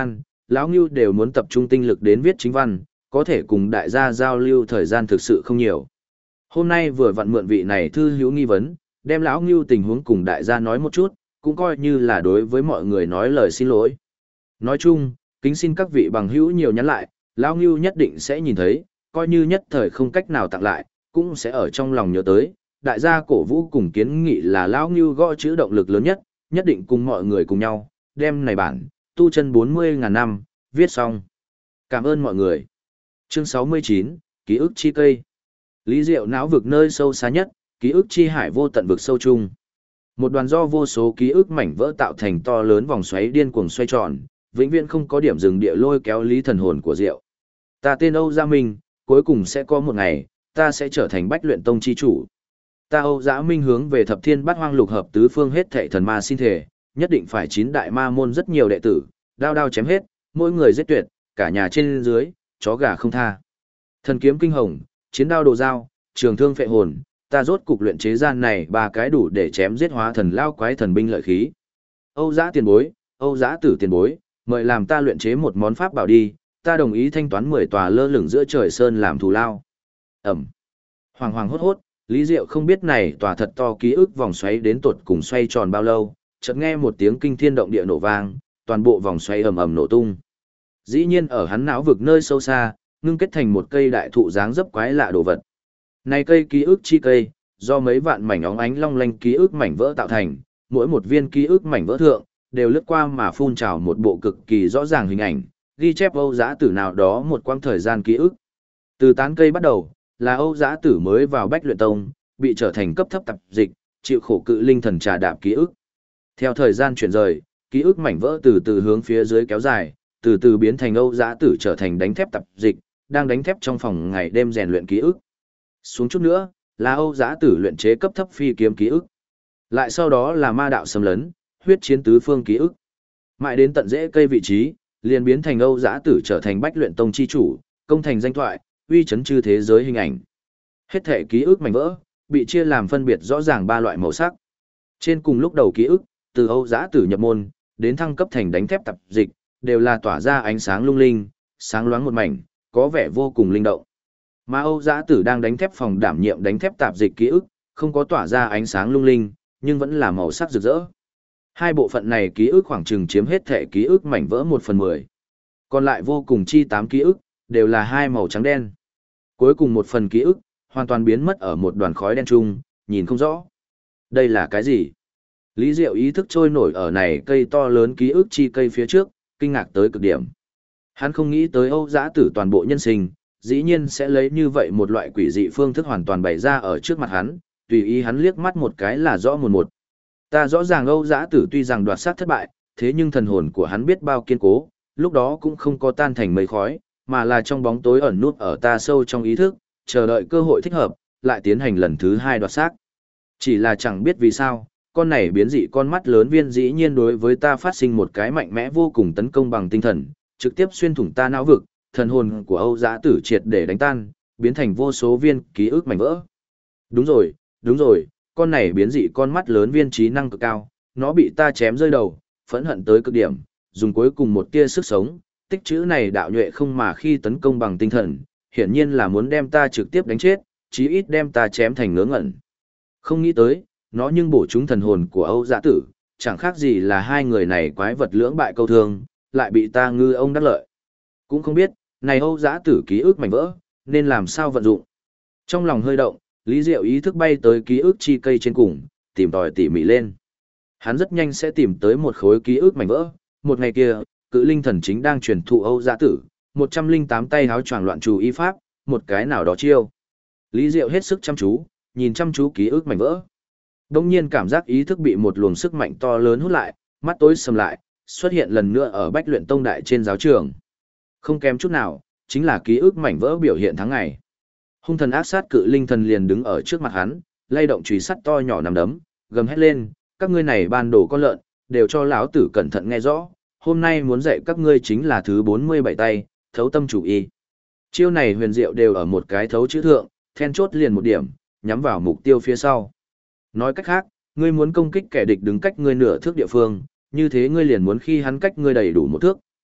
lão Ngưu đều muốn tập trung tinh lực đến viết chính văn, có thể cùng đại gia giao lưu thời gian thực sự không nhiều. Hôm nay vừa vặn mượn vị này thư hữu nghi vấn, đem lão Ngưu tình huống cùng đại gia nói một chút, cũng coi như là đối với mọi người nói lời xin lỗi. Nói chung, kính xin các vị bằng hữu nhiều nhắn lại, lão Ngưu nhất định sẽ nhìn thấy, coi như nhất thời không cách nào tặng lại, cũng sẽ ở trong lòng nhớ tới. Đại gia cổ vũ cùng kiến nghị là lão Ngưu gõ chữ động lực lớn nhất, nhất định cùng mọi người cùng nhau, đem này bản, tu chân 40.000 năm, viết xong. Cảm ơn mọi người. Chương 69, Ký ức chi cây. Lý Diệu não vực nơi sâu xa nhất, ký ức chi hải vô tận vực sâu chung. Một đoàn do vô số ký ức mảnh vỡ tạo thành to lớn vòng xoáy điên cuồng xoay tròn, vĩnh viễn không có điểm dừng địa lôi kéo lý thần hồn của Diệu. Ta tên Âu Gia Minh, cuối cùng sẽ có một ngày, ta sẽ trở thành Bách Luyện Tông chi chủ. Ta Âu Gia Minh hướng về thập thiên bát hoang lục hợp tứ phương hết thảy thần ma xin thể, nhất định phải 9 đại ma môn rất nhiều đệ tử, đao đao chém hết, mỗi người giết tuyệt, cả nhà trên dưới, chó gà không tha. Thần kiếm kinh hồng, chiến đao đồ dao, trường thương phệ hồn, ta rốt cục luyện chế gian này 3 cái đủ để chém giết hóa thần lao quái thần binh lợi khí. Âu Giã tiền bối, Âu Giã tử tiền bối, mời làm ta luyện chế một món pháp bảo đi, ta đồng ý thanh toán 10 tòa lơ lửng giữa trời sơn làm thù lao. Ẩm. Hoàng hoàng hốt hốt, Lý Diệu không biết này tòa thật to ký ức vòng xoáy đến tột cùng xoay tròn bao lâu, chợt nghe một tiếng kinh thiên động địa nổ vang, toàn bộ vòng xoáy ầm ầm nổ tung. Dĩ nhiên ở hắn não vực nơi sâu xa, ngưng kết thành một cây đại thụ dáng dấp quái lạ đồ vật. Này cây ký ức chi cây, do mấy vạn mảnh óng ánh long lanh ký ức mảnh vỡ tạo thành, mỗi một viên ký ức mảnh vỡ thượng, đều lướt qua mà phun trào một bộ cực kỳ rõ ràng hình ảnh, ghi chép Âu Giã Tử nào đó một quãng thời gian ký ức. Từ tán cây bắt đầu, là Âu Giã Tử mới vào Bách Luyện Tông, bị trở thành cấp thấp tập dịch, chịu khổ cự linh thần trà đạp ký ức. Theo thời gian chuyển rời, ký ức mảnh vỡ từ từ hướng phía dưới kéo dài, từ từ biến thành Âu Giã Tử trở thành đánh thép tập dịch, đang đánh thép trong phòng ngày đêm rèn luyện ký ức. Xuống chút nữa, là Âu Giã Tử luyện chế cấp thấp phi kiếm ký ức. Lại sau đó là ma đạo xâm lấn, huyết chiến tứ phương ký ức. Mãi đến tận rễ cây vị trí, liền biến thành Âu Giã Tử trở thành Bách Luyện Tông chi chủ, công thành danh thoại, uy chấn chư thế giới hình ảnh. Hết thể ký ức mảnh vỡ, bị chia làm phân biệt rõ ràng 3 loại màu sắc. Trên cùng lúc đầu ký ức, từ Âu Giã Tử nhập môn, đến thăng cấp thành đánh thép tập dịch, đều là tỏa ra ánh sáng lung linh, sáng loáng một mảnh, có vẻ vô cùng linh động. Mà Âu Giã Tử đang đánh thép phòng đảm nhiệm đánh thép tạp dịch ký ức, không có tỏa ra ánh sáng lung linh, nhưng vẫn là màu sắc rực rỡ. Hai bộ phận này ký ức khoảng chừng chiếm hết thể ký ức mảnh vỡ 1/10. Còn lại vô cùng chi 8 ký ức, đều là hai màu trắng đen. Cuối cùng một phần ký ức, hoàn toàn biến mất ở một đoàn khói đen chung, nhìn không rõ. Đây là cái gì? Lý Diệu ý thức trôi nổi ở này cây to lớn ký ức chi cây phía trước, kinh ngạc tới cực điểm. Hắn không nghĩ tới Âu Giã Tử toàn bộ nhân sinh, dĩ nhiên sẽ lấy như vậy một loại quỷ dị phương thức hoàn toàn bày ra ở trước mặt hắn, tùy ý hắn liếc mắt một cái là rõ một. Ta rõ ràng Âu Giã Tử tuy rằng đoạt sát thất bại, thế nhưng thần hồn của hắn biết bao kiên cố, lúc đó cũng không có tan thành mây khói, mà là trong bóng tối ẩn nút ở ta sâu trong ý thức, chờ đợi cơ hội thích hợp, lại tiến hành lần thứ 2 đoạt xác. Chỉ là chẳng biết vì sao, con này biến dị con mắt lớn viên dĩ nhiên đối với ta phát sinh một cái mạnh mẽ vô cùng tấn công bằng tinh thần, trực tiếp xuyên thủng ta não vực, thần hồn của Âu Giã Tử triệt để đánh tan, biến thành vô số viên ký ức mảnh vỡ. Đúng rồi, con này biến dị con mắt lớn viên trí năng cực cao, nó bị ta chém rơi đầu, phẫn hận tới cực điểm, dùng cuối cùng một tia sức sống, tích chữ này đạo nhuệ không mà khi tấn công bằng tinh thần, hiển nhiên là muốn đem ta trực tiếp đánh chết, chí ít đem ta chém thành ngớ ngẩn. Không nghĩ tới, nó nhưng bổ trúng thần hồn của Âu Giã Tử, chẳng khác gì là hai người này quái vật lưỡng bại câu thương, lại bị ta ngư ông đắc lợi. Cũng không biết, này Âu Giã Tử ký ức mảnh vỡ, nên làm sao vận dụng. Trong lòng hơi động, Lý Diệu ý thức bay tới ký ức chi cây trên cùng, tìm tòi tỉ mỉ lên. Hắn rất nhanh sẽ tìm tới một khối ký ức mảnh vỡ. Một ngày kia, cự linh thần chính đang truyền thụ Âu Giã Tử, 108 tay háo choàng loạn trù y pháp, một cái nào đó chiêu. Lý Diệu hết sức chăm chú, nhìn chăm chú ký ức mảnh vỡ. Đông nhiên cảm giác ý thức bị một luồng sức mạnh to lớn hút lại, mắt tối sầm lại, xuất hiện lần nữa ở Bách Luyện Tông đại trên giáo trường. Không kém chút nào, chính là ký ức mảnh vỡ biểu hiện tháng ngày. Hung thần ác sát cự linh thần liền đứng ở trước mặt hắn, lay động chùy sắt to nhỏ nằm đấm, gầm hét lên, các ngươi này ban đồ con lợn, đều cho lão tử cẩn thận nghe rõ, hôm nay muốn dạy các ngươi chính là thứ 47 tay, thấu tâm chủ y. Chiêu này huyền diệu đều ở một cái thấu chữ thượng, then chốt liền một điểm, nhắm vào mục tiêu phía sau. Nói cách khác, ngươi muốn công kích kẻ địch đứng cách ngươi nửa thước địa phương, như thế ngươi liền muốn khi hắn cách ngươi đầy đủ một thước,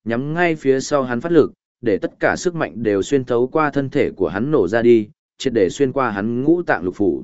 nhắm ngay phía sau hắn phát lực, để tất cả sức mạnh đều xuyên thấu qua thân thể của hắn nổ ra đi, triệt để xuyên qua hắn ngũ tạng lục phủ.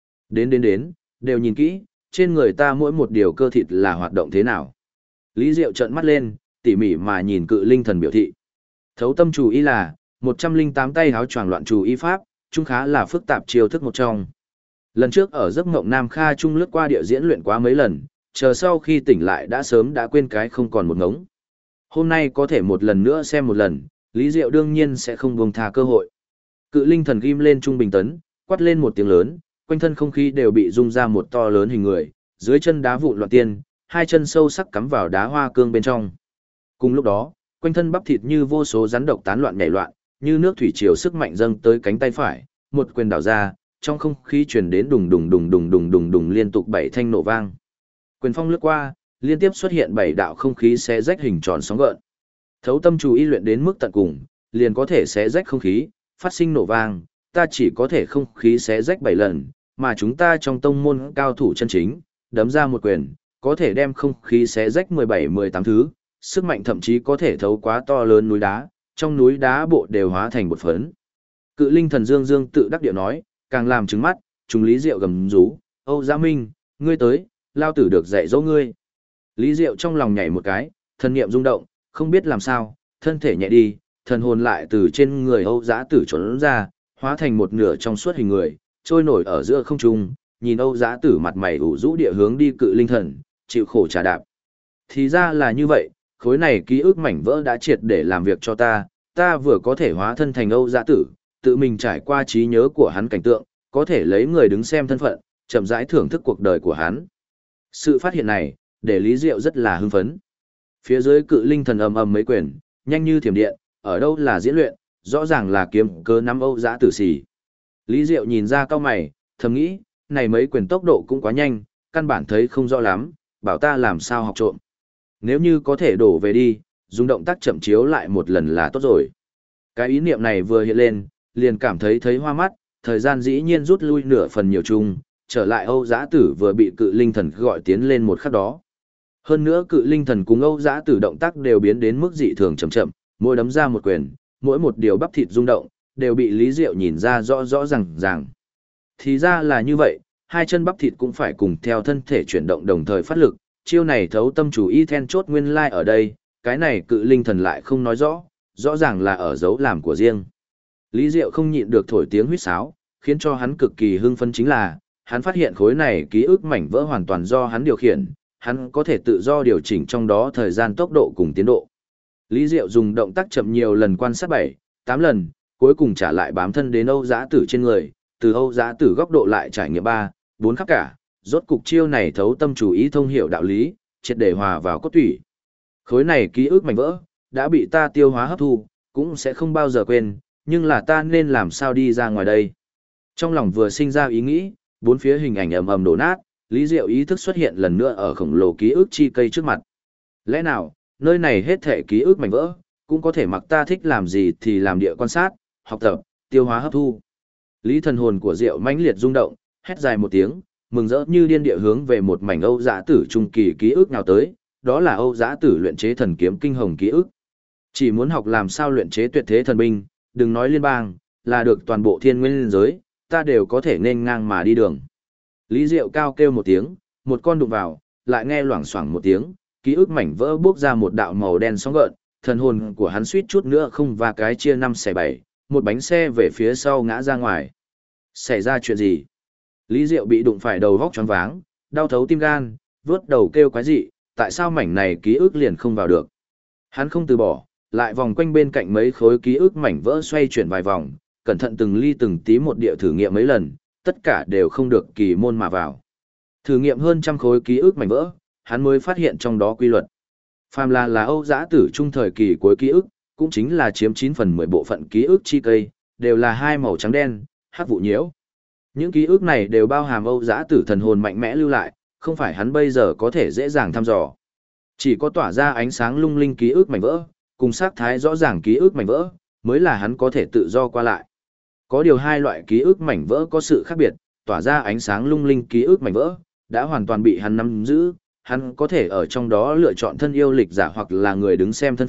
Đến, đều nhìn kỹ, trên người ta mỗi một điều cơ thịt là hoạt động thế nào. Lý Diệu trợn mắt lên, tỉ mỉ mà nhìn cự linh thần biểu thị. Thấu tâm chủ ý là 108 tay háo choàng loạn chủ ý pháp, chung khá là phức tạp chiêu thức một trong. Lần trước ở giấc mộng Nam Kha Trung lướt qua địa diễn luyện quá mấy lần, chờ sau khi tỉnh lại đã sớm đã quên cái không còn một ngống. Hôm nay có thể một lần nữa xem một lần, Lý Diệu đương nhiên sẽ không buông tha cơ hội. Cự linh thần ghim lên trung bình tấn, quát lên một tiếng lớn, quanh thân không khí đều bị rung ra một to lớn hình người, dưới chân đá vụn loạn tiên, hai chân sâu sắc cắm vào đá hoa cương bên trong. Cùng lúc đó, quanh thân bắp thịt như vô số rắn độc tán loạn nhảy loạn, như nước thủy triều sức mạnh dâng tới cánh tay phải, một quyền đảo ra, trong không khí truyền đến đùng đùng đùng đùng đùng đùng đùng liên tục 7 thanh nổ vang. Quyền phong lướt qua, liên tiếp xuất hiện 7 đạo không khí xé rách hình tròn sóng gợn. Thấu tâm chú ý luyện đến mức tận cùng, liền có thể xé rách không khí, phát sinh nổ vang, ta chỉ có thể không khí xé rách 7 lần, mà chúng ta trong tông môn cao thủ chân chính, đấm ra một quyền, có thể đem không khí xé rách 17-18 thứ, sức mạnh thậm chí có thể thấu quá to lớn núi đá, trong núi đá bộ đều hóa thành bột phấn. Cự linh thần Dương Dương tự đắc điệu nói, càng làm trứng mắt, chúng Lý Diệu gầm rú, Âu Gia Minh, ngươi tới, lao tử được dạy dỗ ngươi. Lý Diệu trong lòng nhảy một cái, thần niệm rung động, không biết làm sao, thân thể nhẹ đi, thần hồn lại từ trên người Âu Giá Tử trốn ra, hóa thành một nửa trong suốt hình người, trôi nổi ở giữa không trung, nhìn Âu Giá Tử mặt mày ủ rũ địa hướng đi cự linh thần, chịu khổ trả đạp. Thì ra là như vậy, khối này ký ức mảnh vỡ đã triệt để làm việc cho ta vừa có thể hóa thân thành Âu Giá Tử, tự mình trải qua trí nhớ của hắn cảnh tượng, có thể lấy người đứng xem thân phận, chậm rãi thưởng thức cuộc đời của hắn. Sự phát hiện này, để Lý Diệu rất là hưng phấn. Phía dưới cự linh thần ầm ầm mấy quyền, nhanh như thiểm điện, ở đâu là diễn luyện, rõ ràng là kiếm cơ nắm Âu Giá Tử xì. Lý Diệu nhìn ra cao mày, thầm nghĩ, này mấy quyền tốc độ cũng quá nhanh, căn bản thấy không rõ lắm, bảo ta làm sao học trộm. Nếu như có thể đổ về đi, dùng động tác chậm chiếu lại một lần là tốt rồi. Cái ý niệm này vừa hiện lên, liền cảm thấy hoa mắt, thời gian dĩ nhiên rút lui nửa phần nhiều chung, trở lại Âu Giá Tử vừa bị cự linh thần gọi tiến lên một khắc đó. Hơn nữa cự linh thần cùng Âu Giá Tử động tác đều biến đến mức dị thường chậm chậm, mỗi đấm ra một quyền, mỗi một điều bắp thịt rung động, đều bị Lý Diệu nhìn ra rõ rõ ràng. Thì ra là như vậy, hai chân bắp thịt cũng phải cùng theo thân thể chuyển động đồng thời phát lực, chiêu này thấu tâm chủ y then chốt nguyên lai ở đây, cái này cự linh thần lại không nói rõ, rõ ràng là ở dấu làm của riêng. Lý Diệu không nhịn được thổi tiếng huýt sáo, khiến cho hắn cực kỳ hưng phấn chính là, hắn phát hiện khối này ký ức mảnh vỡ hoàn toàn do hắn điều khiển, hắn có thể tự do điều chỉnh trong đó thời gian tốc độ cùng tiến độ. Lý Diệu dùng động tác chậm nhiều lần quan sát 7-8 lần, cuối cùng trả lại bám thân đến Âu Giá Tử trên người, từ Âu Giá Tử góc độ lại trải nghiệm 3-4 khắp cả, rốt cục chiêu này thấu tâm chủ ý thông hiểu đạo lý, triệt để hòa vào cốt tủy. Khối này ký ức mảnh vỡ, đã bị ta tiêu hóa hấp thu, cũng sẽ không bao giờ quên, nhưng là ta nên làm sao đi ra ngoài đây. Trong lòng vừa sinh ra ý nghĩ, bốn phía hình ảnh ầm ầm đổ nát, Lý Diệu ý thức xuất hiện lần nữa ở khổng lồ ký ức chi cây trước mặt. Lẽ nào, nơi này hết thể ký ức mảnh vỡ, cũng có thể mặc ta thích làm gì thì làm địa quan sát, học tập, tiêu hóa hấp thu. Lý thần hồn của Diệu mãnh liệt rung động, hét dài một tiếng, mừng rỡ như điên địa hướng về một mảnh Âu Giá Tử trung kỳ ký ức nào tới, đó là Âu Giá Tử luyện chế thần kiếm kinh hồng ký ức. Chỉ muốn học làm sao luyện chế tuyệt thế thần binh, đừng nói liên bang, là được toàn bộ thiên nguyên giới, ta đều có thể nên ngang mà đi đường. Lý Diệu cao kêu một tiếng, một con đụng vào, lại nghe loảng xoảng một tiếng, ký ức mảnh vỡ bốc ra một đạo màu đen sóng gợn, thần hồn của hắn suýt chút nữa không và cái chia 5/7, một bánh xe về phía sau ngã ra ngoài. Xảy ra chuyện gì? Lý Diệu bị đụng phải đầu vóc choáng váng, đau thấu tim gan, vớt đầu kêu quái dị, tại sao mảnh này ký ức liền không vào được? Hắn không từ bỏ, lại vòng quanh bên cạnh mấy khối ký ức mảnh vỡ xoay chuyển vài vòng, cẩn thận từng ly từng tí một địa thử nghiệm mấy lần, tất cả đều không được kỳ môn mà vào. Thử nghiệm hơn trăm khối ký ức mảnh vỡ, hắn mới phát hiện trong đó quy luật. Phàm là Âu Giá Tử trung thời kỳ cuối ký ức, cũng chính là chiếm 9/10 bộ phận ký ức chi cây, đều là hai màu trắng đen, hắc vụ nhiễu. Những ký ức này đều bao hàm Âu Giá Tử thần hồn mạnh mẽ lưu lại, không phải hắn bây giờ có thể dễ dàng thăm dò. Chỉ có tỏa ra ánh sáng lung linh ký ức mảnh vỡ, cùng sắc thái rõ ràng ký ức mảnh vỡ, mới là hắn có thể tự do qua lại. Có điều hai loại ký ức mảnh vỡ có sự khác biệt, tỏa ra ánh sáng lung linh ký ức mảnh vỡ, đã hoàn toàn bị hắn nắm giữ, hắn có thể ở trong đó lựa chọn thân yêu lịch giả hoặc là người đứng xem thân phận,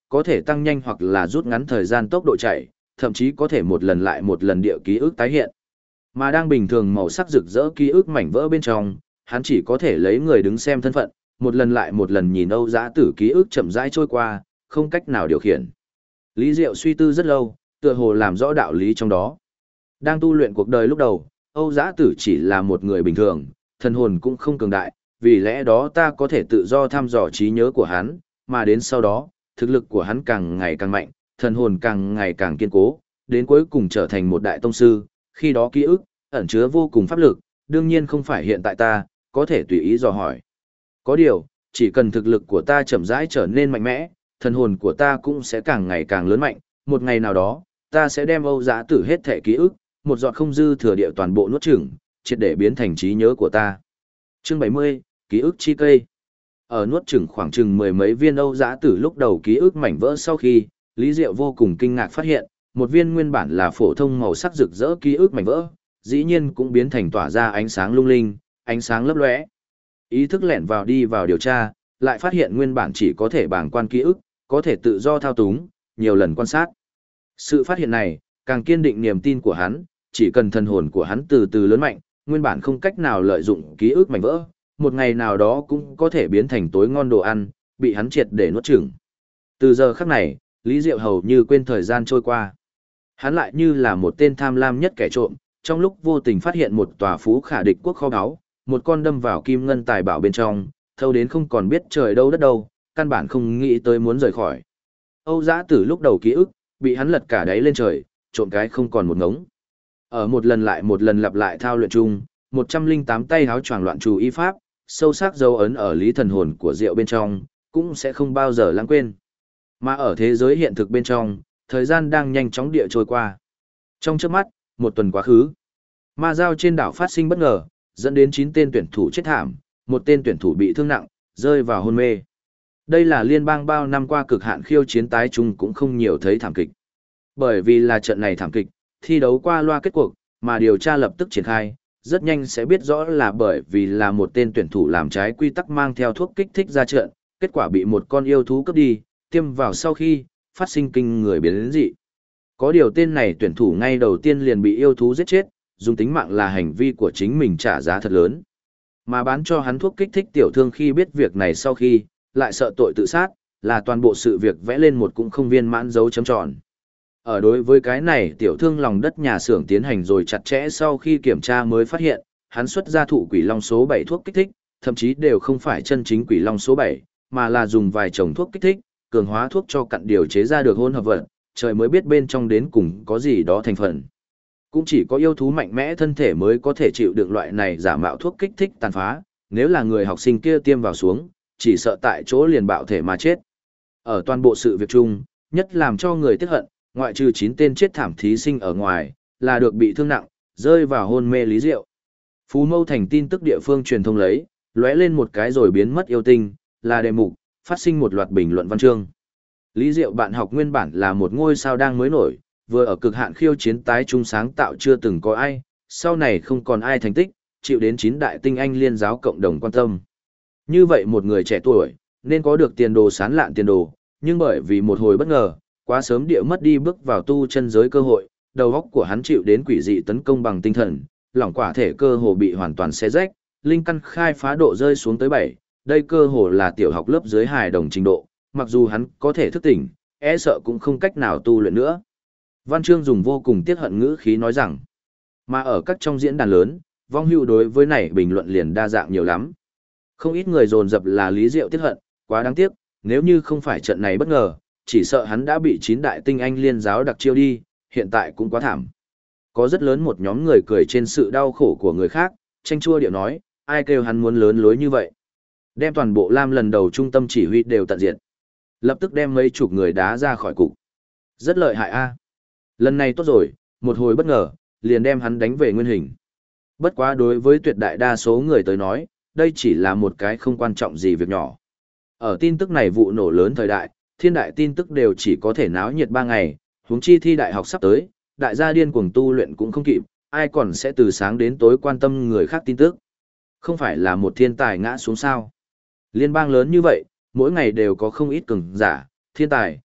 có thể tăng nhanh hoặc là rút ngắn thời gian tốc độ chạy, thậm chí có thể một lần lại một lần địa ký ức tái hiện. Mà đang bình thường màu sắc rực rỡ ký ức mảnh vỡ bên trong, hắn chỉ có thể lấy người đứng xem thân phận, một lần lại một lần nhìn Âu Dã Tử ký ức chậm rãi trôi qua, không cách nào điều khiển. Lý Diệu suy tư rất lâu, tựa hồ làm rõ đạo lý trong đó. Đang tu luyện cuộc đời lúc đầu, Âu Dã Tử chỉ là một người bình thường, thần hồn cũng không cường đại, vì lẽ đó ta có thể tự do thăm dò trí nhớ của hắn, mà đến sau đó, thực lực của hắn càng ngày càng mạnh, thần hồn càng ngày càng kiên cố, đến cuối cùng trở thành một đại tông sư, khi đó ký ức, ẩn chứa vô cùng pháp lực, đương nhiên không phải hiện tại ta, có thể tùy ý dò hỏi. Có điều, chỉ cần thực lực của ta chậm rãi trở nên mạnh mẽ, thần hồn của ta cũng sẽ càng ngày càng lớn mạnh, một ngày nào đó, ta sẽ đem Âu Dã Tử hết thể ký ức, một giọt không dư thừa địa toàn bộ nuốt chửng, triệt để biến thành trí nhớ của ta. Chương 70, ký ức chi cây. Ở nuốt chửng khoảng chừng mười mấy viên Âu Dã Tử lúc đầu ký ức mảnh vỡ sau khi, Lý Diệu vô cùng kinh ngạc phát hiện, một viên nguyên bản là phổ thông màu sắc rực rỡ ký ức mảnh vỡ, dĩ nhiên cũng biến thành tỏa ra ánh sáng lung linh, ánh sáng lấp lóe. Ý thức lẻn vào đi vào điều tra, lại phát hiện nguyên bản chỉ có thể bảng quan ký ức, có thể tự do thao túng, nhiều lần quan sát. Sự phát hiện này, càng kiên định niềm tin của hắn, chỉ cần thần hồn của hắn từ từ lớn mạnh, nguyên bản không cách nào lợi dụng ký ức mảnh vỡ, một ngày nào đó cũng có thể biến thành tối ngon đồ ăn, bị hắn triệt để nuốt chửng. Từ giờ khắc này, Lý Diệu hầu như quên thời gian trôi qua. Hắn lại như là một tên tham lam nhất kẻ trộm, trong lúc vô tình phát hiện một tòa phú khả địch quốc kho báu, một con đâm vào kim ngân tài bảo bên trong, thâu đến không còn biết trời đâu đất đâu, căn bản không nghĩ tới muốn rời khỏi. Âu Dã Tử lúc đầu ký ức, bị hắn lật cả đáy lên trời, trộm cái không còn một ngống. Ở một lần lại một lần lặp lại thao luyện chung, 108 tay háo choàng loạn trù y pháp, sâu sắc dấu ấn ở lý thần hồn của Diệu bên trong, cũng sẽ không bao giờ lãng quên. Mà ở thế giới hiện thực bên trong, thời gian đang nhanh chóng địa trôi qua. Trong chớp mắt, một tuần quá khứ, ma giao trên đảo phát sinh bất ngờ, dẫn đến 9 tên tuyển thủ chết thảm, một tên tuyển thủ bị thương nặng, rơi vào hôn mê. Đây là liên bang bao năm qua cực hạn khiêu chiến tái trung cũng không nhiều thấy thảm kịch. Bởi vì là trận này thảm kịch, thi đấu qua loa kết cuộc, mà điều tra lập tức triển khai, rất nhanh sẽ biết rõ là bởi vì là một tên tuyển thủ làm trái quy tắc mang theo thuốc kích thích ra trận, kết quả bị một con yêu thú cướp đi, tiêm vào sau khi, phát sinh kinh người biến dị. Có điều tên này tuyển thủ ngay đầu tiên liền bị yêu thú giết chết, dùng tính mạng là hành vi của chính mình trả giá thật lớn. Mà bán cho hắn thuốc kích thích tiểu thương khi biết việc này sau khi, lại sợ tội tự sát, là toàn bộ sự việc vẽ lên một cũng không viên mãn dấu chấm tròn. Ở đối với cái này tiểu thương lòng đất nhà xưởng tiến hành rồi chặt chẽ sau khi kiểm tra mới phát hiện, hắn xuất ra thụ quỷ long số 7 thuốc kích thích, thậm chí đều không phải chân chính quỷ long số 7, mà là dùng vài chồng thuốc kích thích, cường hóa thuốc cho cặn điều chế ra được hỗn hợp vật, trời mới biết bên trong đến cùng có gì đó thành phần. Cũng chỉ có yêu thú mạnh mẽ thân thể mới có thể chịu được loại này giả mạo thuốc kích thích tàn phá, nếu là người học sinh kia tiêm vào xuống, chỉ sợ tại chỗ liền bạo thể mà chết. Ở toàn bộ sự việc chung, nhất làm cho người tiếc hận, ngoại trừ 9 tên chết thảm thí sinh ở ngoài, là được bị thương nặng, rơi vào hôn mê Lý Diệu. Phú Mâu Thành tin tức địa phương truyền thông lấy, lóe lên một cái rồi biến mất yêu tinh, là đề mục, phát sinh một loạt bình luận văn chương. Lý Diệu bạn học nguyên bản là một ngôi sao đang mới nổi, vừa ở cực hạn khiêu chiến tái trung sáng tạo chưa từng có ai, sau này không còn ai thành tích, chịu đến 9 đại tinh anh liên giáo cộng đồng quan tâm. Như vậy một người trẻ tuổi, nên có được tiền đồ sáng lạn tiền đồ, nhưng bởi vì một hồi bất ngờ, quá sớm địa mất đi bước vào tu chân giới cơ hội, đầu óc của hắn chịu đến quỷ dị tấn công bằng tinh thần, lỏng quả thể cơ hồ bị hoàn toàn xé rách, linh căn khai phá độ rơi xuống tới 7, đây cơ hồ là tiểu học lớp dưới hài đồng trình độ, mặc dù hắn có thể thức tỉnh, e sợ cũng không cách nào tu luyện nữa. Văn chương dùng vô cùng tiếc hận ngữ khí nói rằng, mà ở các trong diễn đàn lớn, vong hưu đối với này bình luận liền đa dạng nhiều lắm. Không ít người dồn dập là Lý Diệu tiếc hận, quá đáng tiếc, nếu như không phải trận này bất ngờ, chỉ sợ hắn đã bị 9 đại tinh anh liên giáo đặc chiêu đi, hiện tại cũng quá thảm. Có rất lớn một nhóm người cười trên sự đau khổ của người khác, tranh chua điệu nói, ai kêu hắn muốn lớn lối như vậy. Đem toàn bộ Lam lần đầu trung tâm chỉ huy đều tận diệt. Lập tức đem mấy chục người đá ra khỏi cục. Rất lợi hại a. Lần này tốt rồi, một hồi bất ngờ, liền đem hắn đánh về nguyên hình. Bất quá đối với tuyệt đại đa số người tới nói, đây chỉ là một cái không quan trọng gì việc nhỏ. Ở tin tức này vụ nổ lớn thời đại, thiên đại tin tức đều chỉ có thể náo nhiệt 3 ngày, huống chi thi đại học sắp tới, đại gia điên cuồng tu luyện cũng không kịp, ai còn sẽ từ sáng đến tối quan tâm người khác tin tức. Không phải là một thiên tài ngã xuống sao. Liên bang lớn như vậy, mỗi ngày đều có không ít cường giả, thiên tài,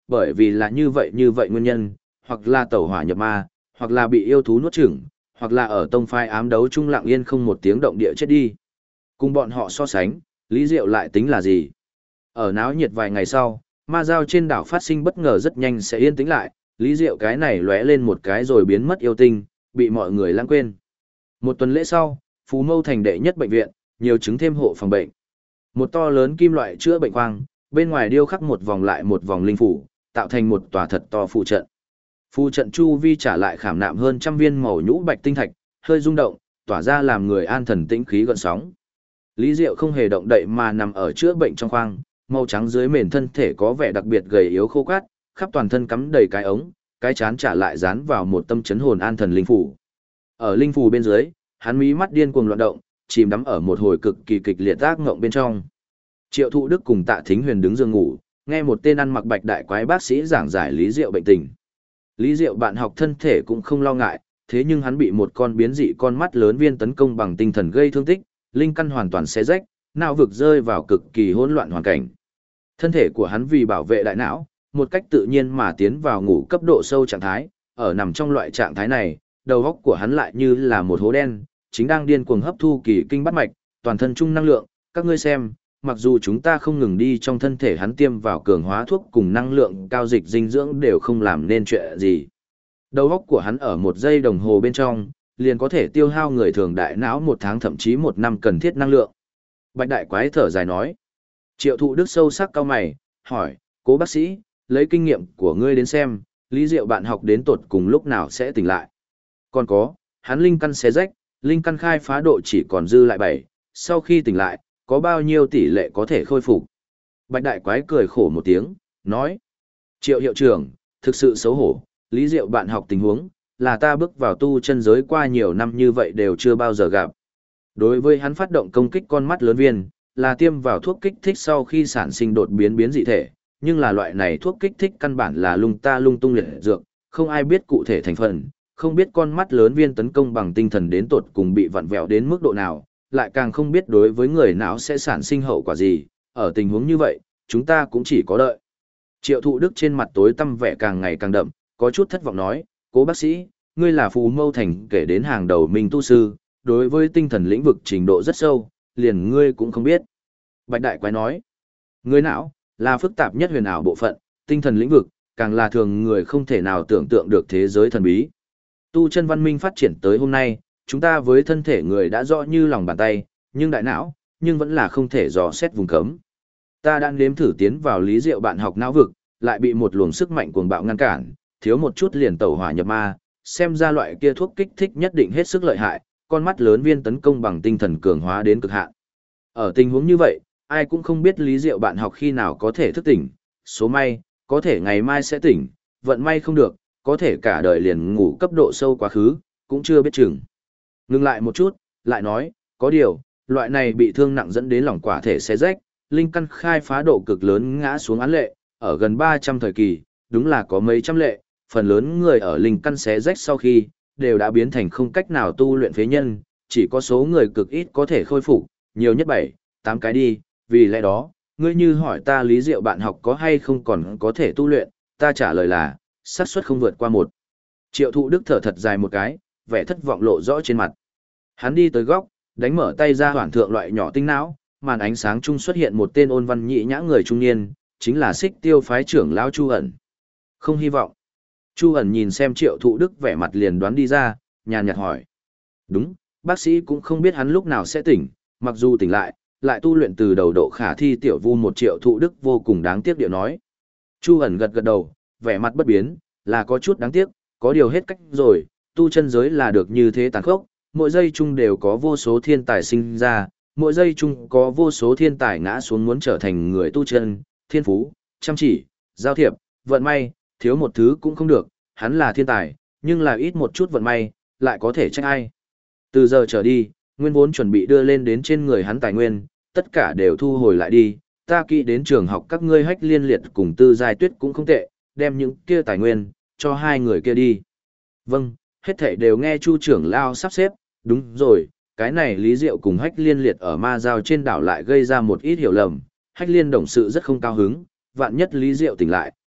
bởi vì là như vậy nguyên nhân, hoặc là tẩu hỏa nhập ma, hoặc là bị yêu thú nuốt chửng, hoặc là ở tông phái ám đấu chung lặng yên không một tiếng động địa chết đi. Cùng bọn họ so sánh, Lý Diệu lại tính là gì? Ở náo nhiệt vài ngày sau, ma giao trên đảo phát sinh bất ngờ rất nhanh sẽ yên tĩnh lại, Lý Diệu cái này lóe lên một cái rồi biến mất yêu tinh, bị mọi người lãng quên. Một tuần lễ sau, Phú Mâu thành đệ nhất bệnh viện, nhiều chứng thêm hộ phòng bệnh. Một to lớn kim loại chữa bệnh khoang, bên ngoài điêu khắc một vòng lại một vòng linh phủ, tạo thành một tòa thật to phù trận. Phù trận chu vi trả lại khảm nạm hơn trăm viên màu nhũ bạch tinh thạch, hơi rung động, tỏa ra làm người an thần tĩnh khí gợn sóng. Lý Diệu không hề động đậy mà nằm ở chữa bệnh trong khoang, màu trắng dưới mền thân thể có vẻ đặc biệt gầy yếu khô quắt, khắp toàn thân cắm đầy cái ống, cái chán trả lại dán vào một tâm chấn hồn an thần linh phủ. Ở linh phủ bên dưới, hắn mí mắt điên cuồng loạn động, chìm đắm ở một hồi cực kỳ kịch liệt ác ngộng bên trong. Triệu Thụ Đức cùng Tạ Thính Huyền đứng giường ngủ, nghe một tên ăn mặc bạch đại quái bác sĩ giảng giải Lý Diệu bệnh tình. Lý Diệu bạn học thân thể cũng không lo ngại, thế nhưng hắn bị một con biến dị con mắt lớn viên tấn công bằng tinh thần gây thương tích, linh căn hoàn toàn xé rách, não vực rơi vào cực kỳ hỗn loạn hoàn cảnh. Thân thể của hắn vì bảo vệ đại não, một cách tự nhiên mà tiến vào ngủ cấp độ sâu trạng thái, ở nằm trong loại trạng thái này, đầu óc của hắn lại như là một hố đen, chính đang điên cuồng hấp thu kỳ kinh bát mạch, toàn thân trung năng lượng, các ngươi xem, mặc dù chúng ta không ngừng đi trong thân thể hắn tiêm vào cường hóa thuốc cùng năng lượng cao dịch dinh dưỡng đều không làm nên chuyện gì. Đầu óc của hắn ở một giây đồng hồ bên trong, liền có thể tiêu hao người thường đại não một tháng thậm chí một năm cần thiết năng lượng. Bạch đại quái thở dài nói. Triệu Thụ Đức sâu sắc cau mày, hỏi, cố bác sĩ, lấy kinh nghiệm của ngươi đến xem, Lý Diệu bạn học đến tột cùng lúc nào sẽ tỉnh lại. Còn có, hắn linh căn xé rách, linh căn khai phá độ chỉ còn dư lại 7, sau khi tỉnh lại, có bao nhiêu tỷ lệ có thể khôi phục. Bạch đại quái cười khổ một tiếng, nói. Triệu hiệu trưởng, thực sự xấu hổ, Lý Diệu bạn học tình huống, là ta bước vào tu chân giới qua nhiều năm như vậy đều chưa bao giờ gặp. Đối với hắn phát động công kích con mắt lớn viên, là tiêm vào thuốc kích thích sau khi sản sinh đột biến dị thể, nhưng là loại này thuốc kích thích căn bản là lung tung liệt dược, không ai biết cụ thể thành phần, không biết con mắt lớn viên tấn công bằng tinh thần đến tột cùng bị vặn vẹo đến mức độ nào, lại càng không biết đối với người não sẽ sản sinh hậu quả gì, ở tình huống như vậy, chúng ta cũng chỉ có đợi. Triệu Thụ Đức trên mặt tối tăm vẻ càng ngày càng đậm, có chút thất vọng nói, cố bác sĩ, ngươi là Phù Mâu Thành kể đến hàng đầu minh tu sư, đối với tinh thần lĩnh vực trình độ rất sâu, liền ngươi cũng không biết. Bạch đại quái nói, người não, là phức tạp nhất huyền ảo bộ phận, tinh thần lĩnh vực, càng là thường người không thể nào tưởng tượng được thế giới thần bí. Tu chân văn minh phát triển tới hôm nay, chúng ta với thân thể người đã rõ như lòng bàn tay, nhưng đại não, nhưng vẫn là không thể dò xét vùng cấm. Ta đang nếm thử tiến vào Lý Diệu bạn học não vực, lại bị một luồng sức mạnh cuồng bạo ngăn cản, thiếu một chút liền tẩu hỏa nhập ma, xem ra loại kia thuốc kích thích nhất định hết sức lợi hại, con mắt lớn viên tấn công bằng tinh thần cường hóa đến cực hạn. Ở tình huống như vậy, ai cũng không biết Lý Diệu bạn học khi nào có thể thức tỉnh, số may, có thể ngày mai sẽ tỉnh, vận may không được, có thể cả đời liền ngủ cấp độ sâu quá khứ, cũng chưa biết chừng. Ngừng lại một chút, lại nói, có điều, loại này bị thương nặng dẫn đến lỏng quả thể xé rách, linh căn khai phá độ cực lớn ngã xuống án lệ, ở gần 300 thời kỳ, đúng là có mấy trăm lệ, phần lớn người ở linh căn xé rách sau khi, đều đã biến thành không cách nào tu luyện phế nhân, chỉ có số người cực ít có thể khôi phục, nhiều nhất 7, 8 cái đi, vì lẽ đó, ngươi như hỏi ta Lý Diệu bạn học có hay không còn có thể tu luyện, ta trả lời là, xác suất không vượt qua 1. Triệu Thụ Đức thở thật dài một cái, vẻ thất vọng lộ rõ trên mặt. Hắn đi tới góc, đánh mở tay ra hoảng thượng loại nhỏ tinh não, màn ánh sáng trung xuất hiện một tên ôn văn nhị nhã người trung niên, chính là Xích Tiêu phái trưởng lão Chu ẩn. Không hy vọng. Chu ẩn nhìn xem Triệu Thụ Đức vẻ mặt liền đoán đi ra, nhàn nhạt hỏi. Đúng, bác sĩ cũng không biết hắn lúc nào sẽ tỉnh, mặc dù tỉnh lại tu luyện từ đầu độ khả thi tiểu vu 1 Triệu Thụ Đức vô cùng đáng tiếc điệu nói. Chu ẩn gật gật đầu, vẻ mặt bất biến, là có chút đáng tiếc, có điều hết cách rồi, tu chân giới là được như thế tàn khốc, mỗi giây chung đều có vô số thiên tài sinh ra, mỗi giây chung có vô số thiên tài ngã xuống muốn trở thành người tu chân, thiên phú, chăm chỉ, giao thiệp, vận may, thiếu một thứ cũng không được, hắn là thiên tài, nhưng là ít một chút vận may, lại có thể trách ai. Từ giờ trở đi, nguyên vốn chuẩn bị đưa lên đến trên người hắn tài nguyên, tất cả đều thu hồi lại đi, ta kỹ đến trường học các ngươi Hách Liên Liệt cùng Tư Giai Tuyết cũng không tệ, đem những kia tài nguyên, cho hai người kia đi. Vâng, hết thảy đều nghe Chu trưởng lao sắp xếp, đúng rồi, cái này Lý Diệu cùng Hách Liên Liệt ở ma giao trên đảo lại gây ra một ít hiểu lầm, Hách Liên đồng sự rất không cao hứng, vạn nhất Lý Diệu tỉnh lại,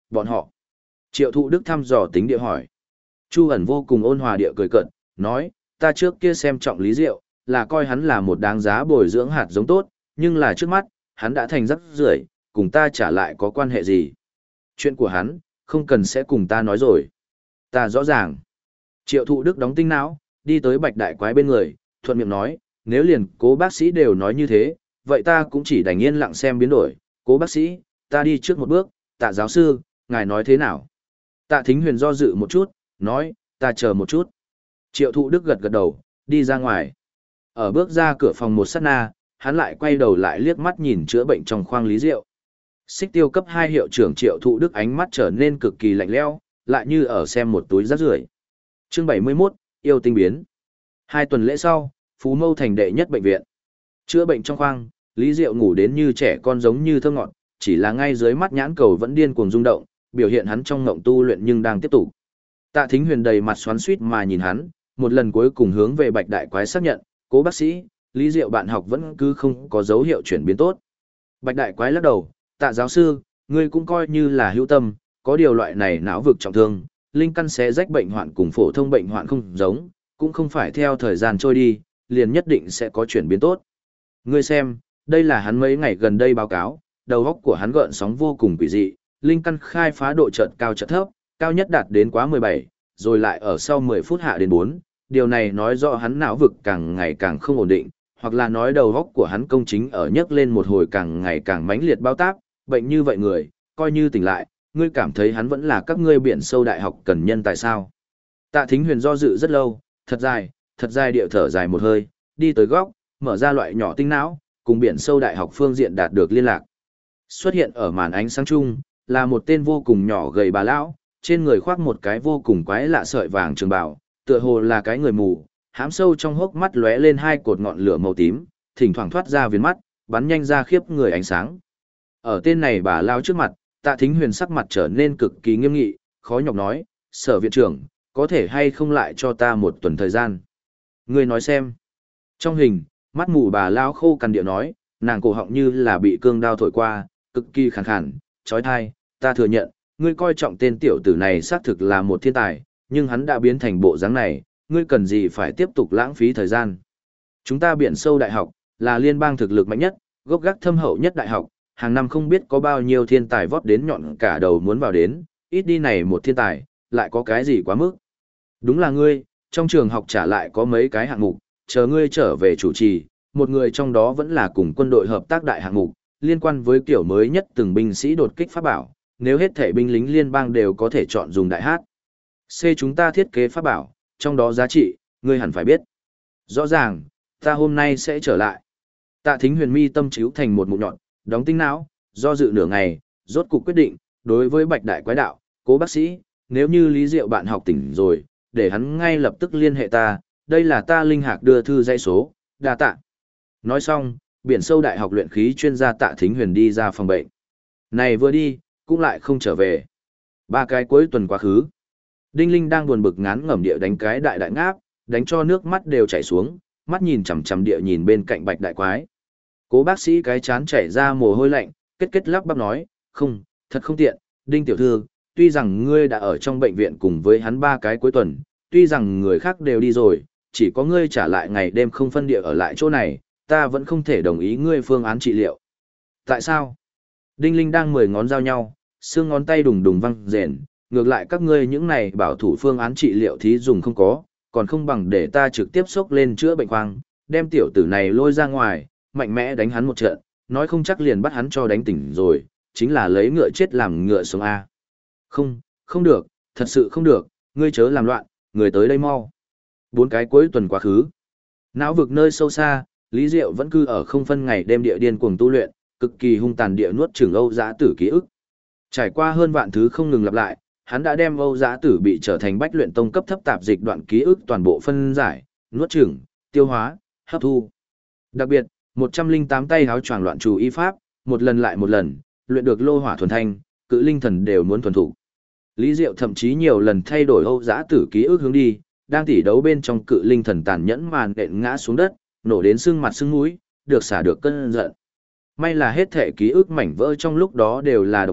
bọn họ. Triệu Thụ Đức thăm dò tính địa hỏi. Chu ẩn vô cùng ôn hòa địa cười cợt, nói, ta trước kia xem trọng Lý Diệu, là coi hắn là một đáng giá bồi dưỡng hạt giống tốt, nhưng là trước mắt, hắn đã thành rắc rưởi, cùng ta trả lại có quan hệ gì. Chuyện của hắn, không cần sẽ cùng ta nói rồi. Ta rõ ràng. Triệu Thụ Đức đóng tinh não, đi tới Bạch Đại Quái bên người, thuận miệng nói, nếu liền Cố bác sĩ đều nói như thế, vậy ta cũng chỉ đành yên lặng xem biến đổi. Cố bác sĩ, ta đi trước một bước, Tạ giáo sư, ngài nói thế nào? Tạ Thính Huyền do dự một chút, nói, ta chờ một chút. Triệu Thụ Đức gật gật đầu, đi ra ngoài. Ở bước ra cửa phòng một sát na, hắn lại quay đầu lại liếc mắt nhìn chữa bệnh trong khoang Lý Diệu. Xích Tiêu cấp 2 hiệu trưởng Triệu Thụ Đức ánh mắt trở nên cực kỳ lạnh lẽo, lại như ở xem một túi rác rưởi. Chương 71, yêu tinh biến. 2 tuần lễ sau, Phú Mâu thành đệ nhất bệnh viện. Chữa bệnh trong khoang, Lý Diệu ngủ đến như trẻ con giống như thơ ngọt, chỉ là ngay dưới mắt nhãn cầu vẫn điên cuồng rung động, biểu hiện hắn trong ngộng tu luyện nhưng đang tiếp tục. Tạ Thính Huyền đầy mặt xoắn xuýt mà nhìn hắn, một lần cuối cùng hướng về Bạch Đại Quái xác nhận, Cố bác sĩ, Lý Diệu bạn học vẫn cứ không có dấu hiệu chuyển biến tốt. Bạch Đại Quái lắc đầu, Tạ giáo sư, ngươi cũng coi như là hữu tâm, có điều loại này não vực trọng thương, linh căn xé rách bệnh hoạn cùng phổ thông bệnh hoạn không giống, cũng không phải theo thời gian trôi đi, liền nhất định sẽ có chuyển biến tốt. Ngươi xem, đây là hắn mấy ngày gần đây báo cáo, đầu óc của hắn gợn sóng vô cùng quỷ dị, linh căn khai phá độ chợt cao chợt thấp, cao nhất đạt đến quá 17, rồi lại ở sau 10 phút hạ đến 4, điều này nói rõ hắn não vực càng ngày càng không ổn định, hoặc là nói đầu óc của hắn công chính ở nhấc lên một hồi càng ngày càng mãnh liệt bao tác, bệnh như vậy người, coi như tỉnh lại, ngươi cảm thấy hắn vẫn là các ngươi biển sâu đại học cần nhân tại sao? Tạ Thính Huyền do dự rất lâu, thật dài điệu thở dài một hơi, đi tới góc, mở ra loại nhỏ tinh não, cùng biển sâu đại học phương diện đạt được liên lạc. Xuất hiện ở màn ánh sáng chung, là một tên vô cùng nhỏ gầy bà lão, trên người khoác một cái vô cùng quái lạ sợi vàng trường bào, tựa hồ là cái người mù, hám sâu trong hốc mắt lóe lên hai cột ngọn lửa màu tím, thỉnh thoảng thoát ra viền mắt, bắn nhanh ra khiếp người ánh sáng. Ở tên này bà lão trước mặt, Tạ Thính Huyền sắc mặt trở nên cực kỳ nghiêm nghị, khó nhọc nói, Sở viện trưởng, có thể hay không lại cho ta một tuần thời gian. Ngươi nói xem. Trong hình, mắt mù bà lão khô cằn điệu nói, nàng cổ họng như là bị cương đao thổi qua, cực kỳ khàn khàn, chói tai, ta thừa nhận, ngươi coi trọng tên tiểu tử này xác thực là một thiên tài, nhưng hắn đã biến thành bộ dáng này, ngươi cần gì phải tiếp tục lãng phí thời gian. Chúng ta biển sâu đại học, là liên bang thực lực mạnh nhất, gốc gác thâm hậu nhất đại học, hàng năm không biết có bao nhiêu thiên tài vót đến nhọn cả đầu muốn vào đến, ít đi này một thiên tài, lại có cái gì quá mức. Đúng là ngươi, trong trường học trả lại có mấy cái hạng mục, chờ ngươi trở về chủ trì, một người trong đó vẫn là cùng quân đội hợp tác đại hạng mục, liên quan với kiểu mới nhất từng binh sĩ đột kích pháp bảo, nếu hết thể binh lính liên bang đều có thể chọn dùng đại hát. C chúng ta thiết kế pháp bảo, trong đó giá trị, ngươi hẳn phải biết. Rõ ràng, ta hôm nay sẽ trở lại. Tạ Thính Huyền mi tâm chiếu thành một mụn nhọn, đóng tinh não, do dự nửa ngày, rốt cục quyết định, đối với Bạch Đại Quái đạo, Cố bác sĩ, nếu như Lý Diệu bạn học tỉnh rồi, để hắn ngay lập tức liên hệ ta, đây là ta linh hạc đưa thư dãy số, đa tạ. Nói xong, biển sâu đại học luyện khí chuyên gia Tạ Thính Huyền đi ra phòng bệnh. Này vừa đi, cũng lại không trở về. 3 cái cuối tuần quá khứ. Đinh Linh đang buồn bực ngán ngẩm địa đánh cái đại đại ngáp, đánh cho nước mắt đều chảy xuống, mắt nhìn chằm chằm địa nhìn bên cạnh Bạch Đại Quái. Cố bác sĩ cái chán chảy ra mồ hôi lạnh, kết lắp bắp nói, không, thật không tiện, Đinh tiểu thư, tuy rằng ngươi đã ở trong bệnh viện cùng với hắn 3 cái cuối tuần, tuy rằng người khác đều đi rồi, chỉ có ngươi trả lại ngày đêm không phân địa ở lại chỗ này, ta vẫn không thể đồng ý ngươi phương án trị liệu. Tại sao? Đinh Linh đang 10 ngón giao nhau, xương ngón tay đùng đùng văng rền, ngược lại các ngươi những này bảo thủ phương án trị liệu thí dùng không có, còn không bằng để ta trực tiếp xốc lên chữa bệnh khoang, đem tiểu tử này lôi ra ngoài, mạnh mẽ đánh hắn một trận, nói không chắc liền bắt hắn cho đánh tỉnh rồi, chính là lấy ngựa chết làm ngựa sống A. Không, không được, thật sự không được, ngươi chớ làm loạn, người tới đây mau. 4 cái cuối tuần quá khứ. Não vực nơi sâu xa, Lý Diệu vẫn cư ở không phân ngày đêm địa điên cuồng tu luyện, cực kỳ hung tàn địa nuốt chửng Âu Dã Tử ký ức. Trải qua hơn vạn thứ không ngừng lặp lại, hắn đã đem Âu Dã Tử bị trở thành Bách Luyện Tông cấp thấp tạp dịch đoạn ký ức toàn bộ phân giải, nuốt chửng, tiêu hóa, hấp thu. Đặc biệt, 108 tay háo choàng loạn chủ y pháp, một lần lại một lần, luyện được lô hỏa thuần thanh, cự linh thần đều muốn thuần thủ. Lý Diệu thậm chí nhiều lần thay đổi Âu Dã Tử ký ức hướng đi, đang tỉ đấu bên trong cự linh thần tàn nhẫn màn đện ngã xuống đất, nổ đến sưng mặt sưng mũi, được xả được cơn giận. May là hết thể ký ức mảnh vỡ trong lúc đó đều là độc lập,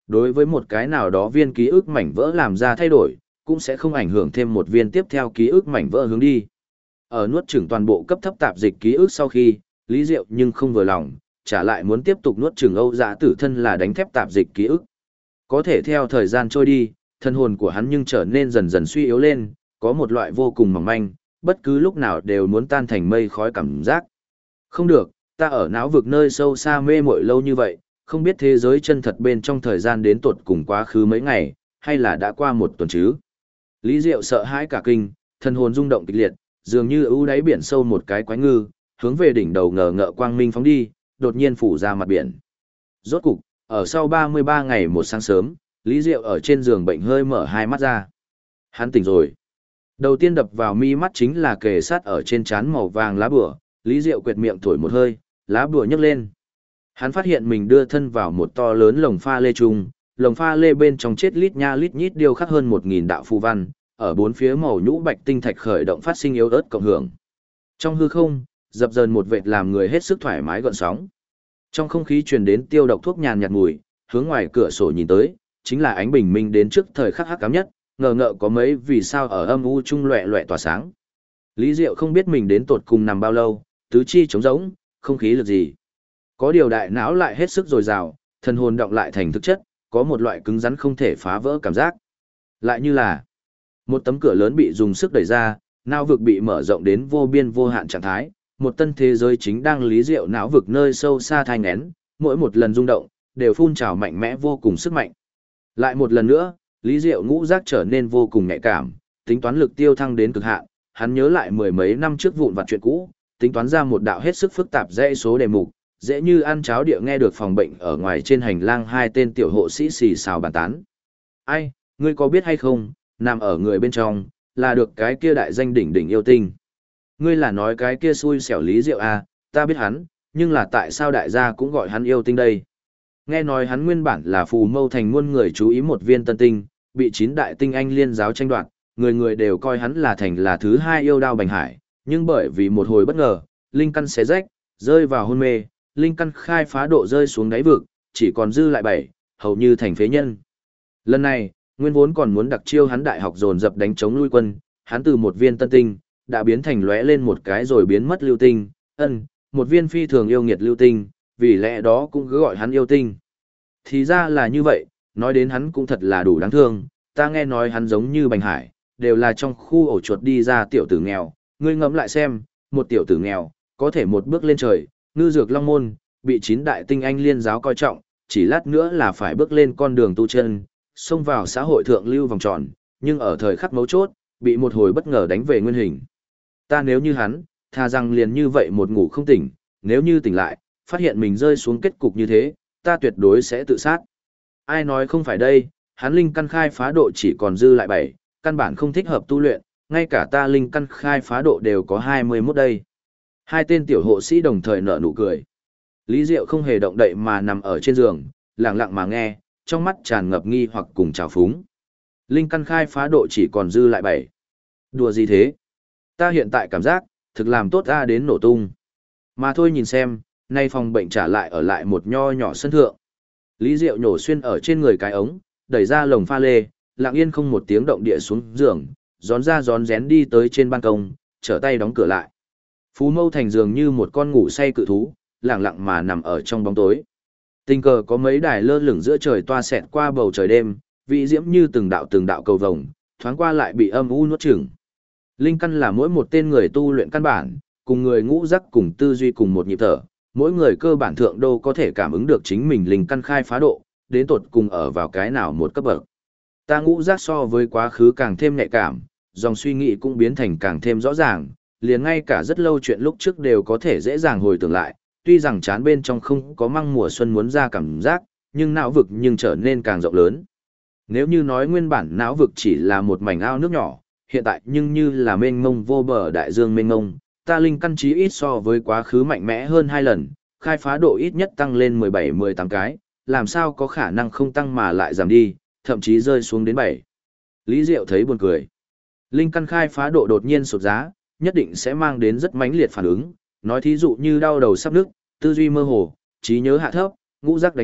đối với một cái nào đó viên ký ức mảnh vỡ làm ra thay đổi, cũng sẽ không ảnh hưởng thêm một viên tiếp theo ký ức mảnh vỡ hướng đi. Ở nuốt chửng toàn bộ cấp thấp tạp dịch ký ức sau khi, Lý Diệu nhưng không vừa lòng, trả lại muốn tiếp tục nuốt chửng Âu Dã Tử thân là đánh thép tạp dịch ký ức. Có thể theo thời gian trôi đi, thân hồn của hắn nhưng trở nên dần dần suy yếu lên, có một loại vô cùng mỏng manh, bất cứ lúc nào đều muốn tan thành mây khói cảm giác. Không được, ta ở não vực nơi sâu xa mê muội lâu như vậy, không biết thế giới chân thật bên trong thời gian đến tột cùng quá khứ mấy ngày, hay là đã qua một tuần chứ. Lý Diệu sợ hãi cả kinh, thân hồn rung động kịch liệt, dường như ưu đáy biển sâu một cái quái ngư, hướng về đỉnh đầu ngờ ngợ quang minh phóng đi, đột nhiên phủ ra mặt biển. Rốt cục, ở sau 33 ngày một sáng sớm, Lý Diệu ở trên giường bệnh hơi mở hai mắt ra. Hắn tỉnh rồi. Đầu tiên đập vào mi mắt chính là kề sát ở trên trán màu vàng lá bùa, Lý Diệu quệt miệng thổi một hơi, lá bùa nhấc lên. Hắn phát hiện mình đưa thân vào một to lớn lồng pha lê trung, lồng pha lê bên trong chết lít nha lít nhít điêu khắc hơn 1000 đạo phù văn, ở bốn phía màu nhũ bạch tinh thạch khởi động phát sinh yếu ớt cộng hưởng. Trong hư không, dập dờn một vệt làm người hết sức thoải mái gợn sóng. Trong không khí truyền đến tiêu độc thuốc nhàn nhạt mùi, hướng ngoài cửa sổ nhìn tới, chính là ánh bình minh đến trước thời khắc hắc ám nhất, ngờ ngợ có mấy vì sao ở âm u trung loẹt loẹt tỏa sáng. Lý Diệu không biết mình đến tột cùng nằm bao lâu, tứ chi trống rỗng, không khí lực gì. Có điều đại não lại hết sức dồi dào, thần hồn động lại thành thực chất, có một loại cứng rắn không thể phá vỡ cảm giác. Lại như là một tấm cửa lớn bị dùng sức đẩy ra, não vực bị mở rộng đến vô biên vô hạn trạng thái, một tân thế giới chính đang Lý Diệu não vực nơi sâu xa thai nghén, mỗi một lần rung động, đều phun trào mạnh mẽ vô cùng sức mạnh. Lại một lần nữa, Lý Diệu ngũ giác trở nên vô cùng nhạy cảm, tính toán lực tiêu thăng đến cực hạn, hắn nhớ lại mười mấy năm trước vụn vặt chuyện cũ, tính toán ra một đạo hết sức phức tạp dãy số đề mục, dễ như ăn cháo địa nghe được phòng bệnh ở ngoài trên hành lang hai tên tiểu hộ sĩ xì xào bàn tán. Ai, ngươi có biết hay không, nằm ở người bên trong, là được cái kia đại danh đỉnh đỉnh yêu tinh. Ngươi là nói cái kia xui xẻo Lý Diệu à, ta biết hắn, nhưng là tại sao đại gia cũng gọi hắn yêu tinh đây? Nghe nói hắn nguyên bản là phù mâu thành muôn người chú ý một viên tân tinh, bị 9 đại tinh anh liên giáo tranh đoạt, người người đều coi hắn là thành là thứ hai yêu đao bành hải, nhưng bởi vì một hồi bất ngờ, linh căn xé rách, rơi vào hôn mê, linh căn khai phá độ rơi xuống đáy vực, chỉ còn dư lại 7, hầu như thành phế nhân. Lần này, nguyên vốn còn muốn đặc chiêu hắn đại học dồn dập đánh chống lui quân, hắn từ một viên tân tinh, đã biến thành lóe lên một cái rồi biến mất lưu tinh, một viên phi thường yêu nghiệt lưu tinh, vì lẽ đó cũng cứ gọi hắn yêu tinh. Thì ra là như vậy, nói đến hắn cũng thật là đủ đáng thương, ta nghe nói hắn giống như Bành Hải, đều là trong khu ổ chuột đi ra tiểu tử nghèo, ngươi ngẫm lại xem, một tiểu tử nghèo, có thể một bước lên trời, ngư dược long môn, bị 9 đại tinh anh liên giáo coi trọng, chỉ lát nữa là phải bước lên con đường tu chân, xông vào xã hội thượng lưu vòng tròn, nhưng ở thời khắc mấu chốt, bị một hồi bất ngờ đánh về nguyên hình. Ta nếu như hắn, thà rằng liền như vậy một ngủ không tỉnh, nếu như tỉnh lại, phát hiện mình rơi xuống kết cục như thế, ta tuyệt đối sẽ tự sát. Ai nói không phải đây, hắn linh căn khai phá độ chỉ còn dư lại 7, căn bản không thích hợp tu luyện, ngay cả ta linh căn khai phá độ đều có 21 đây. Hai tên tiểu hộ sĩ đồng thời nở nụ cười. Lý Diệu không hề động đậy mà nằm ở trên giường, lặng lặng mà nghe, trong mắt tràn ngập nghi hoặc cùng trào phúng. Linh căn khai phá độ chỉ còn dư lại 7. Đùa gì thế? Ta hiện tại cảm giác, thực làm tốt ra đến nổ tung. Mà thôi nhìn xem, nay phòng bệnh trả lại ở lại một nho nhỏ sân thượng. Lý Diệu nhổ xuyên ở trên người cái ống, đẩy ra lồng pha lê, lặng yên không một tiếng động địa xuống giường, gión ra gión rén đi tới trên ban công, trở tay đóng cửa lại. Phú Mâu Thành dường như một con ngủ say cự thú, lặng lặng mà nằm ở trong bóng tối. Tình cờ có mấy đài lơ lửng giữa trời toa xẹt qua bầu trời đêm, vị diễm như từng đạo cầu vồng, thoáng qua lại bị âm u nuốt chửng. Linh căn là mỗi một tên người tu luyện căn bản, cùng người ngũ giác cùng tư duy cùng một nhịp thở, mỗi người cơ bản thượng đô có thể cảm ứng được chính mình linh căn khai phá độ, đến tột cùng ở vào cái nào một cấp bậc. Ta ngũ giác so với quá khứ càng thêm nhạy cảm, dòng suy nghĩ cũng biến thành càng thêm rõ ràng, liền ngay cả rất lâu chuyện lúc trước đều có thể dễ dàng hồi tưởng lại, tuy rằng chán bên trong không có măng mùa xuân muốn ra cảm giác, nhưng não vực nhưng trở nên càng rộng lớn. Nếu như nói nguyên bản não vực chỉ là một mảnh ao nước nhỏ, hiện tại nhưng như là mênh mông vô bờ đại dương mênh mông, ta linh căn trí ít so với quá khứ mạnh mẽ hơn 2 lần, khai phá độ ít nhất tăng lên 17-18 cái, làm sao có khả năng không tăng mà lại giảm đi, thậm chí rơi xuống đến 7. Lý Diệu thấy buồn cười. Linh căn khai phá độ đột nhiên sụt giá, nhất định sẽ mang đến rất mãnh liệt phản ứng, nói thí dụ như đau đầu sắp nức, tư duy mơ hồ, trí nhớ hạ thấp, ngũ giác đánh mất,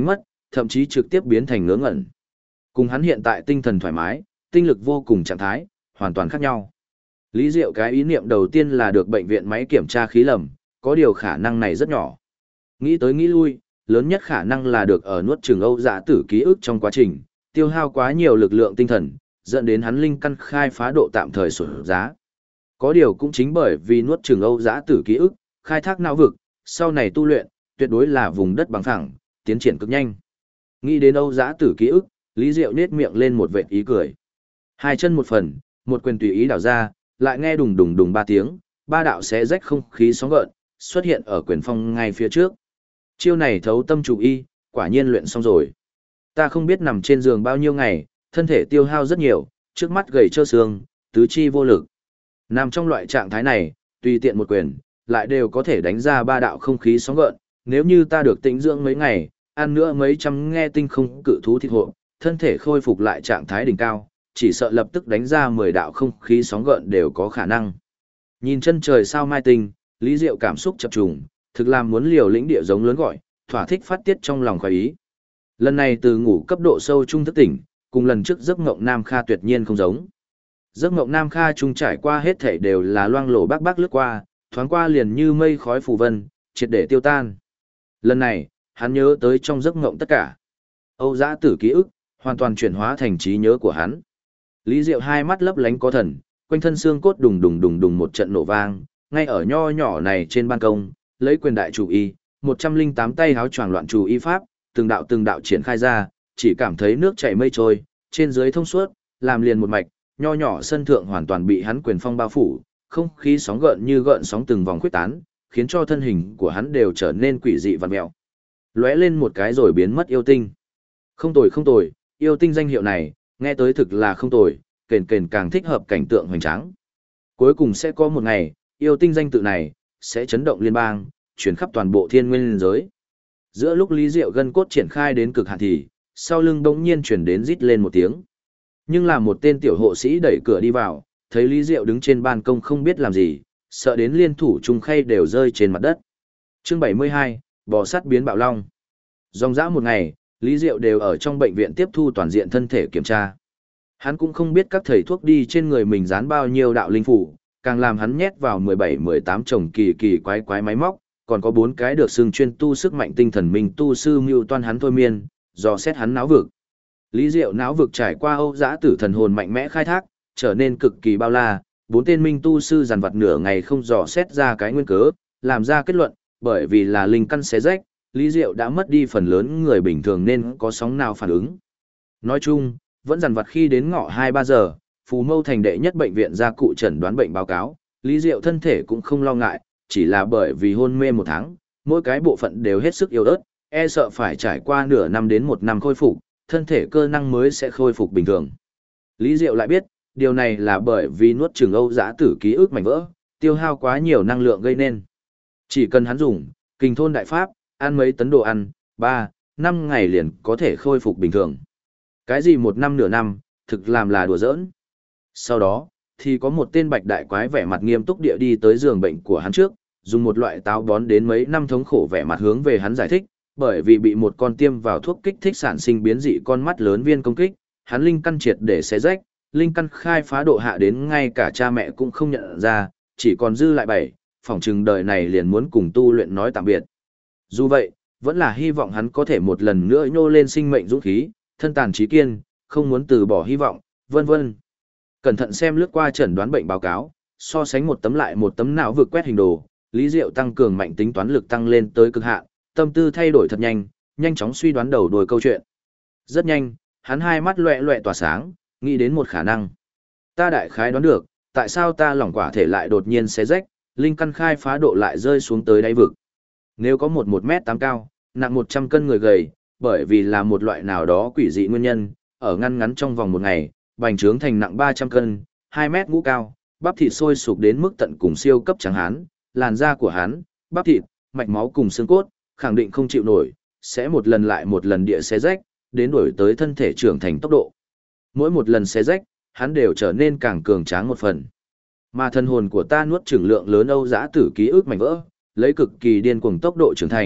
thậm chí trực tiếp biến thành ngớ ngẩn. Cùng hắn hiện tại tinh thần thoải mái, tinh lực vô cùng trạng thái, hoàn toàn khác nhau. Lý Diệu cái ý niệm đầu tiên là được bệnh viện máy kiểm tra khí lầm, có điều khả năng này rất nhỏ. Nghĩ tới nghĩ lui, lớn nhất khả năng là được ở nuốt chửng Âu Dã Tử ký ức trong quá trình, tiêu hao quá nhiều lực lượng tinh thần, dẫn đến hắn linh căn khai phá độ tạm thời sụt giá. Có điều cũng chính bởi vì nuốt chửng Âu Dã Tử ký ức, khai thác não vực, sau này tu luyện, tuyệt đối là vùng đất bằng phẳng, tiến triển cực nhanh. Nghĩ đến Âu Dã Tử ký ức, Lý Diệu nết miệng lên một vệt ý cười. Hai chân một phần, một quyền tùy ý đảo ra, lại nghe đùng đùng đùng ba tiếng, ba đạo xé rách không khí sóng gợn, xuất hiện ở quyền phong ngay phía trước. Chiêu này thấu tâm chủ y, quả nhiên luyện xong rồi. Ta không biết nằm trên giường bao nhiêu ngày, thân thể tiêu hao rất nhiều, trước mắt gầy trơ xương, tứ chi vô lực. Nằm trong loại trạng thái này, tùy tiện một quyền, lại đều có thể đánh ra ba đạo không khí sóng gợn. Nếu như ta được tĩnh dưỡng mấy ngày, ăn nữa mấy trăm nghe tinh không cự thú thịt hộ, thân thể khôi phục lại trạng thái đỉnh cao, chỉ sợ lập tức đánh ra 10 đạo không khí sóng gợn đều có khả năng. Nhìn chân trời sao mai tinh, Lý Diệu cảm xúc chập trùng, thực làm muốn liều lĩnh địa giống lớn gọi, thỏa thích phát tiết trong lòng khoái ý. Lần này từ ngủ cấp độ sâu trung thức tỉnh, cùng lần trước giấc mộng Nam Kha tuyệt nhiên không giống. Giấc mộng Nam Kha trung trải qua hết thảy đều là loang lổ bác bác lướt qua, thoáng qua liền như mây khói phù vân, triệt để tiêu tan. Lần này, hắn nhớ tới trong giấc mộng tất cả. Âu Dã Tử ký ức, hoàn toàn chuyển hóa thành trí nhớ của hắn. Lý Diệu hai mắt lấp lánh có thần, quanh thân xương cốt đùng đùng đùng đùng một trận nổ vang, ngay ở nho nhỏ này trên ban công, lấy quyền đại chủ y, 108 tay háo choàng loạn chủ y pháp, từng đạo triển khai ra, chỉ cảm thấy nước chảy mây trôi, trên dưới thông suốt, làm liền một mạch, nho nhỏ sân thượng hoàn toàn bị hắn quyền phong bao phủ, không khí sóng gợn như gợn sóng từng vòng khuyết tán, khiến cho thân hình của hắn đều trở nên quỷ dị vặn mèo. Lóe lên một cái rồi biến mất yêu tinh. Không tồi, yêu tinh danh hiệu này, nghe tới thực là không tồi, kền càng thích hợp cảnh tượng hoành tráng. Cuối cùng sẽ có một ngày, yêu tinh danh tự này, sẽ chấn động liên bang, chuyển khắp toàn bộ thiên nguyên giới. Giữa lúc Lý Diệu gân cốt triển khai đến cực hạn thì, sau lưng bỗng nhiên chuyển đến rít lên một tiếng. Nhưng là một tên tiểu hộ sĩ đẩy cửa đi vào, thấy Lý Diệu đứng trên ban công không biết làm gì, sợ đến liên thủ trung khay đều rơi trên mặt đất. Chương 72, bò sát biến bạo long. Dòng dã một ngày, Lý Diệu đều ở trong bệnh viện tiếp thu toàn diện thân thể kiểm tra. Hắn cũng không biết các thầy thuốc đi trên người mình dán bao nhiêu đạo linh phủ, càng làm hắn nhét vào 17-18 chồng kỳ quái máy móc, còn có 4 cái được xưng chuyên tu sức mạnh tinh thần minh tu sư mưu toan hắn thôi miên, dò xét hắn não vực. Lý Diệu não vực trải qua Âu Dã Tử thần hồn mạnh mẽ khai thác, trở nên cực kỳ bao la, 4 tên minh tu sư dằn vặt nửa ngày không dò xét ra cái nguyên cớ, làm ra kết luận, bởi vì là linh căn xé rách, Lý Diệu đã mất đi phần lớn người bình thường nên có sóng nào phản ứng. Nói chung, vẫn dằn vặt khi đến ngọ 2-3 giờ, Phù Mâu thành đệ nhất bệnh viện ra cụ chẩn đoán bệnh báo cáo, Lý Diệu thân thể cũng không lo ngại, chỉ là bởi vì hôn mê 1 tháng, mỗi cái bộ phận đều hết sức yếu ớt, e sợ phải trải qua nửa năm đến 1 năm khôi phục, thân thể cơ năng mới sẽ khôi phục bình thường. Lý Diệu lại biết, điều này là bởi vì nuốt chửng Âu Dã Tử ký ức mảnh vỡ, tiêu hao quá nhiều năng lượng gây nên. Chỉ cần hắn dùng Kình Thôn đại pháp, ăn mấy tấn đồ ăn, 3-5 ngày liền có thể khôi phục bình thường. Cái gì 1 năm nửa năm, thực làm là đùa giỡn. Sau đó, thì có một tên bạch đại quái vẻ mặt nghiêm túc địa đi tới giường bệnh của hắn trước, dùng một loại táo bón đến mấy năm thống khổ vẻ mặt hướng về hắn giải thích, bởi vì bị một con tiêm vào thuốc kích thích sản sinh biến dị con mắt lớn viên công kích, hắn linh căn triệt để xé rách, linh căn khai phá độ hạ đến ngay cả cha mẹ cũng không nhận ra, chỉ còn dư lại 7, phỏng chừng đời này liền muốn cùng tu luyện nói tạm biệt. Dù vậy, vẫn là hy vọng hắn có thể một lần nữa nhô lên sinh mệnh dũng khí, thân tàn trí kiên, không muốn từ bỏ hy vọng, vân vân. Cẩn thận xem lướt qua chẩn đoán bệnh báo cáo, so sánh một tấm lại một tấm não vực quét hình đồ, Lý Diệu tăng cường mạnh tính toán lực tăng lên tới cực hạn, tâm tư thay đổi thật nhanh, nhanh chóng suy đoán đầu đuôi câu chuyện. Rất nhanh, hắn hai mắt loẹt loẹt tỏa sáng, nghĩ đến một khả năng. Ta đại khái đoán được, tại sao ta lỏng quả thể lại đột nhiên xé rách, linh căn khai phá độ lại rơi xuống tới đáy vực. Nếu có một 1m8 cao, nặng 100 cân người gầy, bởi vì là một loại nào đó quỷ dị nguyên nhân, ở ngắn trong vòng một ngày, bành trướng thành nặng 300 cân, 2 mét ngũ cao, bắp thịt sôi sục đến mức tận cùng siêu cấp trắng hán, làn da của hắn, bắp thịt, mạch máu cùng xương cốt, khẳng định không chịu nổi, sẽ một lần lại một lần địa xé rách, đến đổi tới thân thể trưởng thành tốc độ. Mỗi một lần xé rách, hắn đều trở nên càng cường tráng một phần. Mà thân hồn của ta nuốt chửng lượng lớn Âu Dã Tử ký ức mảnh vỡ, lấy cực kỳ điên cuồng tốc độ trưởng thành,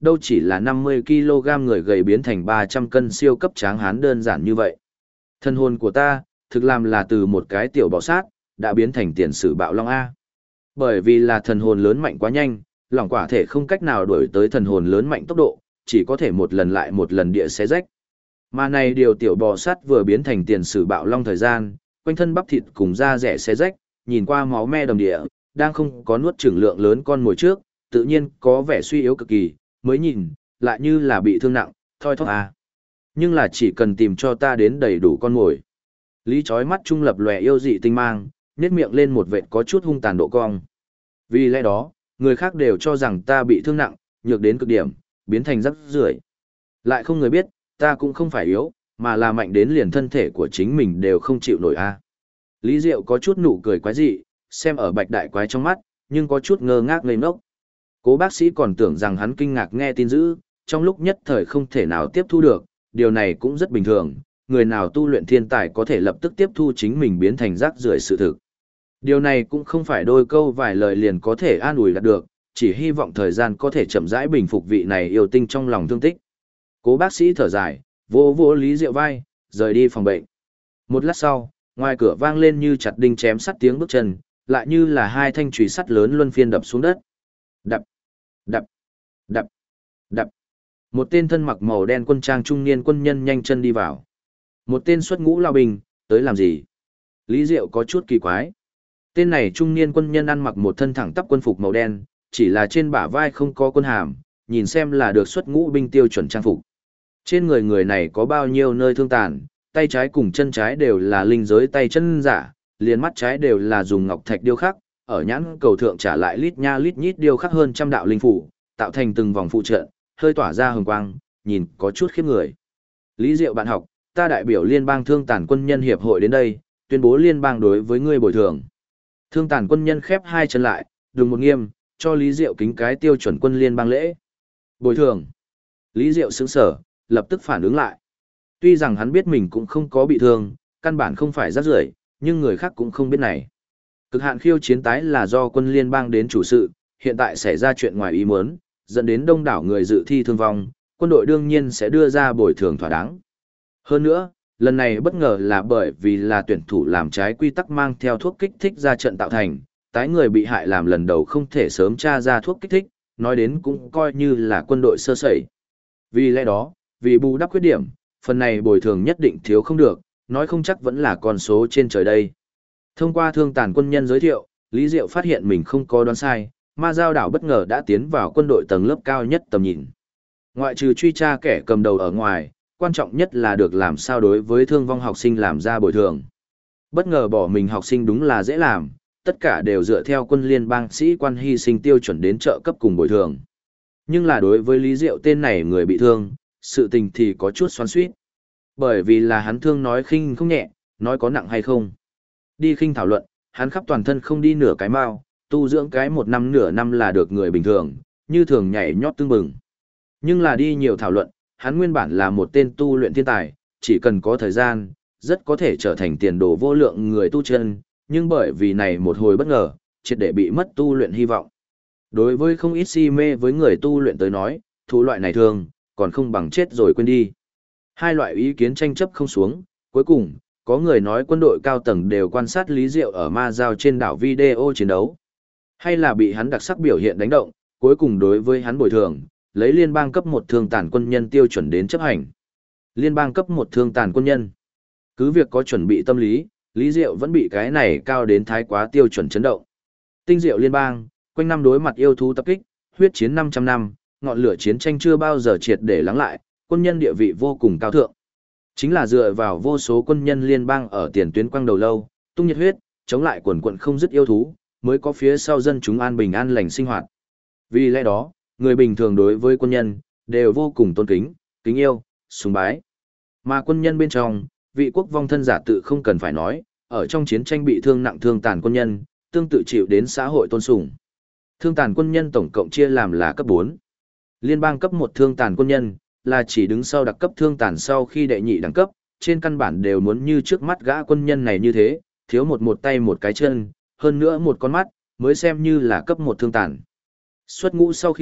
đâu chỉ là 50 kg người gầy biến thành 300 cân siêu cấp tráng hán đơn giản như vậy. Thân hồn của ta, thực làm là từ một cái tiểu bọ sát, đã biến thành tiền sử bạo long A. Bởi vì là thần hồn lớn mạnh quá nhanh, lòng quả thể không cách nào đuổi tới thần hồn lớn mạnh tốc độ, chỉ có thể một lần lại một lần địa xé rách. Mà này điều tiểu bò sát vừa biến thành tiền sử bạo long thời gian, quanh thân bắp thịt cùng da rẻ xé rách, nhìn qua máu me đầm địa, đang không có nuốt chửng lượng lớn con mồi trước, tự nhiên có vẻ suy yếu cực kỳ, mới nhìn, lại như là bị thương nặng, thoi thóp à. Nhưng là chỉ cần tìm cho ta đến đầy đủ con mồi. Lý chói mắt trung lập lòe yêu dị tinh mang, nhếch miệng lên một vệt có chút hung tàn độ cong. Vì lẽ đó, người khác đều cho rằng ta bị thương nặng, nhược đến cực điểm, biến thành rắc rưởi. Lại không người biết, ta cũng không phải yếu, mà là mạnh đến liền thân thể của chính mình đều không chịu nổi a. Lý Diệu có chút nụ cười quái dị, xem ở Bạch Đại Quái trong mắt, nhưng có chút ngơ ngác ngây ngốc. Cố bác sĩ còn tưởng rằng hắn kinh ngạc nghe tin dữ, trong lúc nhất thời không thể nào tiếp thu được, điều này cũng rất bình thường, người nào tu luyện thiên tài có thể lập tức tiếp thu chính mình biến thành rác rưởi sự thực. Điều này cũng không phải đôi câu vài lời liền có thể an ủi đạt được, chỉ hy vọng thời gian có thể chậm rãi bình phục vị này yêu tinh trong lòng thương tích. Cố bác sĩ thở dài, vỗ vỗ Lý Diệu vai, rời đi phòng bệnh. Một lát sau, ngoài cửa vang lên như chặt đinh chém sắt tiếng bước chân, lại như là hai thanh chùy sắt lớn luân phiên đập xuống đất. Đập, đập, đập, đập. Một tên thân mặc màu đen quân trang trung niên quân nhân nhanh chân đi vào. Một tên xuất ngũ lao binh, tới làm gì? Lý Diệu có chút kỳ quái. Tên này trung niên quân nhân ăn mặc một thân thẳng tắp quân phục màu đen, chỉ là trên bả vai không có quân hàm, nhìn xem là được xuất ngũ binh tiêu chuẩn trang phục. Trên người người này có bao nhiêu nơi thương tàn, tay trái cùng chân trái đều là linh giới tay chân giả, liền mắt trái đều là dùng ngọc thạch điêu khắc, ở nhãn cầu thượng trả lại lít nha lít nhít điêu khắc hơn trăm đạo linh phủ, tạo thành từng vòng phụ trợ, hơi tỏa ra hừng quang, nhìn có chút khiếp người. Lý Diệu bạn học, ta đại biểu Liên bang Thương tàn quân nhân hiệp hội đến đây, tuyên bố liên bang đối với ngươi bồi thường. Thương tàn quân nhân khép hai chân lại, đừng một nghiêm, cho Lý Diệu kính cái tiêu chuẩn quân liên bang lễ. Bồi thường. Lý Diệu sững sở, lập tức phản ứng lại. Tuy rằng hắn biết mình cũng không có bị thương, căn bản không phải rác rưởi, nhưng người khác cũng không biết này. Cực hạn khiêu chiến tái là do quân liên bang đến chủ sự, hiện tại xảy ra chuyện ngoài ý muốn, dẫn đến đông đảo người dự thi thương vong, quân đội đương nhiên sẽ đưa ra bồi thường thỏa đáng. Hơn nữa, lần này bất ngờ là bởi vì là tuyển thủ làm trái quy tắc mang theo thuốc kích thích ra trận tạo thành, tái người bị hại làm lần đầu không thể sớm tra ra thuốc kích thích, nói đến cũng coi như là quân đội sơ sẩy. Vì lẽ đó, vì bù đắp khuyết điểm, phần này bồi thường nhất định thiếu không được, nói không chắc vẫn là con số trên trời đây. Thông qua thương tàn quân nhân giới thiệu, Lý Diệu phát hiện mình không có đoán sai, Ma Giao đảo bất ngờ đã tiến vào quân đội tầng lớp cao nhất tầm nhìn. Ngoại trừ truy tra kẻ cầm đầu ở ngoài, quan trọng nhất là được làm sao đối với thương vong học sinh làm ra bồi thường. Bất ngờ bỏ mình học sinh đúng là dễ làm, tất cả đều dựa theo quân liên bang sĩ quan hy sinh tiêu chuẩn đến trợ cấp cùng bồi thường. Nhưng là đối với Lý Diệu tên này người bị thương, sự tình thì có chút xoắn xuýt. Bởi vì là hắn thương nói khinh không nhẹ, nói có nặng hay không. Đi khinh thảo luận, hắn khắp toàn thân không đi nửa cái mao, tu dưỡng cái một năm nửa năm là được người bình thường, như thường nhảy nhót tương bừng. Nhưng là đi nhiều thảo luận, hắn nguyên bản là một tên tu luyện thiên tài, chỉ cần có thời gian, rất có thể trở thành tiền đồ vô lượng người tu chân, nhưng bởi vì này một hồi bất ngờ, triệt để bị mất tu luyện hy vọng. Đối với không ít si mê với người tu luyện tới nói, thủ loại này thường, còn không bằng chết rồi quên đi. Hai loại ý kiến tranh chấp không xuống, cuối cùng, có người nói quân đội cao tầng đều quan sát Lý Diệu ở Ma Giao trên đảo video chiến đấu. Hay là bị hắn đặc sắc biểu hiện đánh động, cuối cùng đối với hắn bồi thường, lấy liên bang cấp 1 thương tàn quân nhân tiêu chuẩn đến chấp hành. Liên bang cấp 1 thương tàn quân nhân. Cứ việc có chuẩn bị tâm lý, Lý Diệu vẫn bị cái này cao đến thái quá tiêu chuẩn chấn động. Tinh Diệu liên bang, quanh năm đối mặt yêu thú tập kích, huyết chiến 500 năm, ngọn lửa chiến tranh chưa bao giờ triệt để lắng lại, quân nhân địa vị vô cùng cao thượng. Chính là dựa vào vô số quân nhân liên bang ở tiền tuyến quang đầu lâu, tung nhiệt huyết, chống lại quần quận không dứt yêu thú, mới có phía sau dân chúng an bình an lành sinh hoạt. Vì lẽ đó, người bình thường đối với quân nhân, đều vô cùng tôn kính, kính yêu, sùng bái. Mà quân nhân bên trong, vị quốc vong thân giả tự không cần phải nói, ở trong chiến tranh bị thương nặng thương tàn quân nhân, tương tự chịu đến xã hội tôn sùng. Thương tàn quân nhân tổng cộng chia làm là cấp 4. Liên bang cấp 1 thương tàn quân nhân, là chỉ đứng sau đặc cấp thương tàn sau khi đệ nhị đẳng cấp, trên căn bản đều muốn như trước mắt gã quân nhân này như thế, thiếu một tay một cái chân, hơn nữa một con mắt, mới xem như là cấp 1 thương tàn. Xuất ngũ sau khi,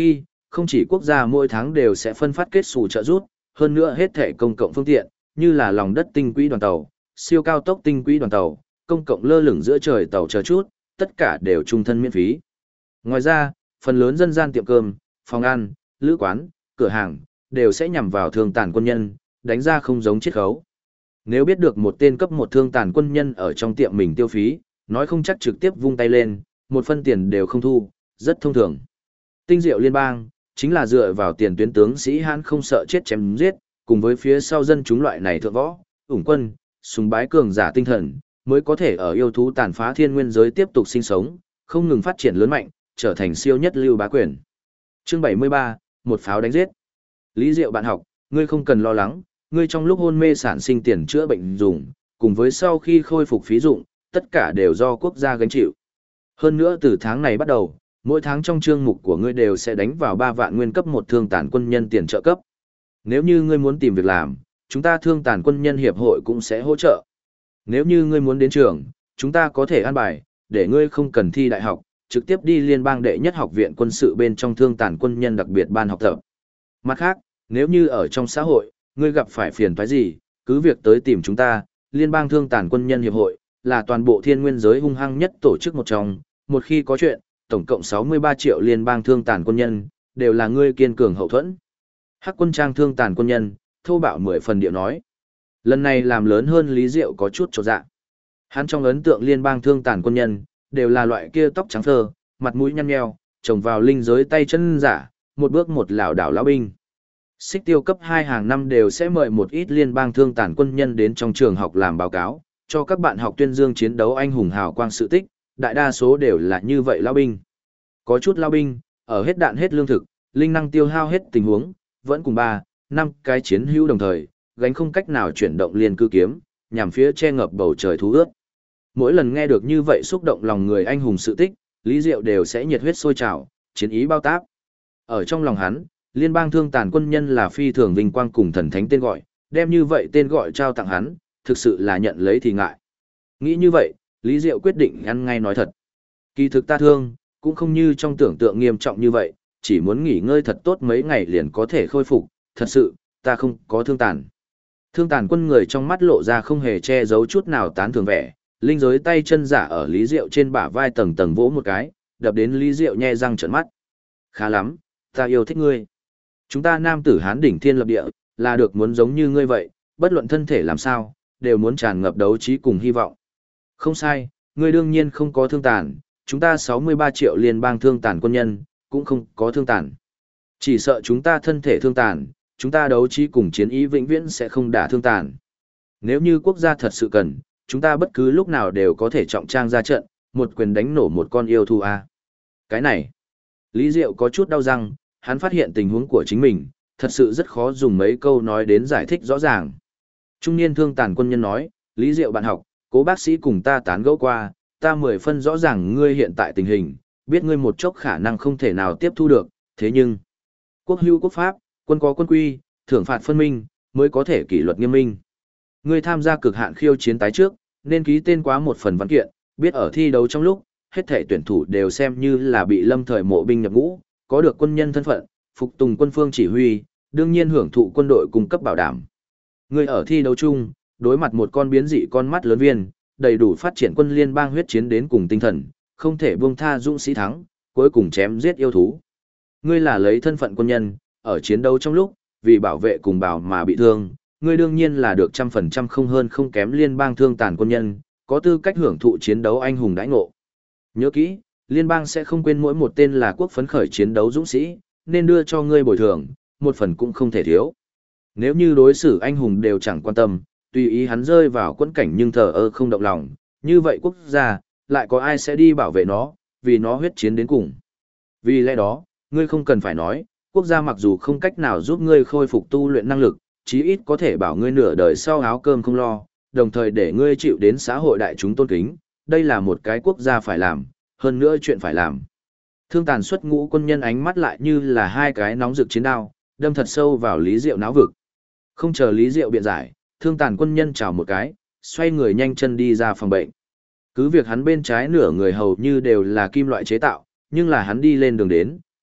không chỉ quốc gia mỗi tháng đều sẽ phân phát kết xù trợ giúp, hơn nữa hết thảy công cộng phương tiện, như là lòng đất tinh quỹ đoàn tàu, siêu cao tốc tinh quỹ đoàn tàu, công cộng lơ lửng giữa trời tàu chờ chút, tất cả đều trung thân miễn phí. Ngoài ra, phần lớn dân gian tiệm cơm, phòng ăn, lữ quán, cửa hàng, đều sẽ nhằm vào thương tàn quân nhân, đánh ra không giống chiết khấu. Nếu biết được một tên cấp một thương tàn quân nhân ở trong tiệm mình tiêu phí, nói không chắc trực tiếp vung tay lên, một phân tiền đều không thu, rất thông thường. Tinh diệu liên bang, chính là dựa vào tiền tuyến tướng sĩ hãn không sợ chết chém giết, cùng với phía sau dân chúng loại này thượng võ, ủng quân, sùng bái cường giả tinh thần, mới có thể ở yêu thú tàn phá thiên nguyên giới tiếp tục sinh sống, không ngừng phát triển lớn mạnh, trở thành siêu nhất lưu bá quyền. Chương 73, một pháo đánh giết. Lý Diệu bạn học, ngươi không cần lo lắng, ngươi trong lúc hôn mê sản sinh tiền chữa bệnh dùng, cùng với sau khi khôi phục phí dụng, tất cả đều do quốc gia gánh chịu. Hơn nữa từ tháng này bắt đầu, mỗi tháng trong chương mục của ngươi đều sẽ đánh vào 3 vạn nguyên cấp một thương tàn quân nhân tiền trợ cấp. Nếu như ngươi muốn tìm việc làm, chúng ta thương tàn quân nhân hiệp hội cũng sẽ hỗ trợ. Nếu như ngươi muốn đến trường, chúng ta có thể an bài, để ngươi không cần thi đại học, trực tiếp đi liên bang đệ nhất học viện quân sự bên trong thương tàn quân nhân đặc biệt ban học tập. Mặt khác, nếu như ở trong xã hội, ngươi gặp phải phiền toái gì, cứ việc tới tìm chúng ta, liên bang thương tàn quân nhân hiệp hội, là toàn bộ thiên nguyên giới hung hăng nhất tổ chức một trong, một khi có chuyện, tổng cộng 63 triệu liên bang thương tàn quân nhân, đều là ngươi kiên cường hậu thuẫn. Hắc quân trang thương tàn quân nhân, thô bạo 10 phần điệu nói. Lần này làm lớn hơn Lý Diệu có chút chột dạ. Hắn trong ấn tượng liên bang thương tàn quân nhân, đều là loại kia tóc trắng phơ, mặt mũi nhăn nheo, trồng vào linh giới tay chân giả, một bước một lảo đảo lão binh. Xích tiêu cấp 2 hàng năm đều sẽ mời một ít liên bang thương tàn quân nhân đến trong trường học làm báo cáo, cho các bạn học tuyên dương chiến đấu anh hùng hào quang sự tích, đại đa số đều là như vậy lão binh. Có chút lão binh, ở hết đạn hết lương thực, linh năng tiêu hao hết tình huống, vẫn cùng 3, 5 cái chiến hữu đồng thời, gánh không cách nào chuyển động liên cư kiếm, nhằm phía che ngập bầu trời thú ướt. Mỗi lần nghe được như vậy xúc động lòng người anh hùng sự tích, Lý Diệu đều sẽ nhiệt huyết sôi trào, chiến ý bao táp. Ở trong lòng hắn, liên bang thương tàn quân nhân là phi thường vinh quang cùng thần thánh tên gọi, đem như vậy tên gọi trao tặng hắn, thực sự là nhận lấy thì ngại. Nghĩ như vậy, Lý Diệu quyết định ăn ngay nói thật. Kỳ thực ta thương, cũng không như trong tưởng tượng nghiêm trọng như vậy, chỉ muốn nghỉ ngơi thật tốt mấy ngày liền có thể khôi phục, thật sự, ta không có thương tàn. Thương tàn quân người trong mắt lộ ra không hề che giấu chút nào tán thường vẻ, linh giới tay chân giả ở Lý Diệu trên bả vai tầng tầng vỗ một cái, đập đến Lý Diệu nhe răng trợn mắt. Khá lắm, ta yêu thích ngươi. Chúng ta nam tử hán đỉnh thiên lập địa, là được muốn giống như ngươi vậy, bất luận thân thể làm sao, đều muốn tràn ngập đấu trí cùng hy vọng. Không sai, ngươi đương nhiên không có thương tàn, chúng ta 63 triệu liên bang thương tàn quân nhân, cũng không có thương tàn. Chỉ sợ chúng ta thân thể thương tàn, chúng ta đấu trí cùng chiến ý vĩnh viễn sẽ không đả thương tàn. Nếu như quốc gia thật sự cần, chúng ta bất cứ lúc nào đều có thể trọng trang ra trận, một quyền đánh nổ một con yêu thú a. Cái này, Lý Diệu có chút đau răng, hắn phát hiện tình huống của chính mình, thật sự rất khó dùng mấy câu nói đến giải thích rõ ràng. Trung niên thương tàn quân nhân nói, Lý Diệu bạn học, cố bác sĩ cùng ta tán gẫu qua, ta 10 phân rõ ràng ngươi hiện tại tình hình, biết ngươi một chốc khả năng không thể nào tiếp thu được, thế nhưng, quốc hữu quốc pháp, quân có quân quy, thưởng phạt phân minh, mới có thể kỷ luật nghiêm minh. Ngươi tham gia cực hạn khiêu chiến tái trước, nên ký tên quá một phần văn kiện, biết ở thi đấu trong lúc, hết thể tuyển thủ đều xem như là bị lâm thời mộ binh nhập ngũ, có được quân nhân thân phận, phục tùng quân phương chỉ huy, đương nhiên hưởng thụ quân đội cung cấp bảo đảm. Ngươi ở thi đấu chung, đối mặt một con biến dị con mắt lớn viên, đầy đủ phát triển quân liên bang huyết chiến đến cùng tinh thần, không thể buông tha dũng sĩ thắng, cuối cùng chém giết yêu thú. Ngươi là lấy thân phận quân nhân, ở chiến đấu trong lúc, vì bảo vệ cùng bảo mà bị thương, ngươi đương nhiên là được 100% không hơn không kém liên bang thương tàn quân nhân, có tư cách hưởng thụ chiến đấu anh hùng đãi ngộ. Nhớ kỹ, liên bang sẽ không quên mỗi một tên là quốc phấn khởi chiến đấu dũng sĩ, nên đưa cho ngươi bồi thường, một phần cũng không thể thiếu. Nếu như đối xử anh hùng đều chẳng quan tâm, tùy ý hắn rơi vào quẫn cảnh nhưng thờ ơ không động lòng, như vậy quốc gia, lại có ai sẽ đi bảo vệ nó, vì nó huyết chiến đến cùng. Vì lẽ đó, ngươi không cần phải nói, quốc gia mặc dù không cách nào giúp ngươi khôi phục tu luyện năng lực, chí ít có thể bảo ngươi nửa đời sau áo cơm không lo, đồng thời để ngươi chịu đến xã hội đại chúng tôn kính, đây là một cái quốc gia phải làm, hơn nữa chuyện phải làm. Thương tàn xuất ngũ quân nhân ánh mắt lại như là hai cái nóng rực chiến đao, đâm thật sâu vào Lý Diệu não vực. Không chờ Lý Diệu biện giải, thương tàn quân nhân chào một cái, xoay người nhanh chân đi ra phòng bệnh. Cứ việc hắn bên trái nửa người hầu như đều là kim loại chế tạo, nhưng là hắn đi lên đường đến,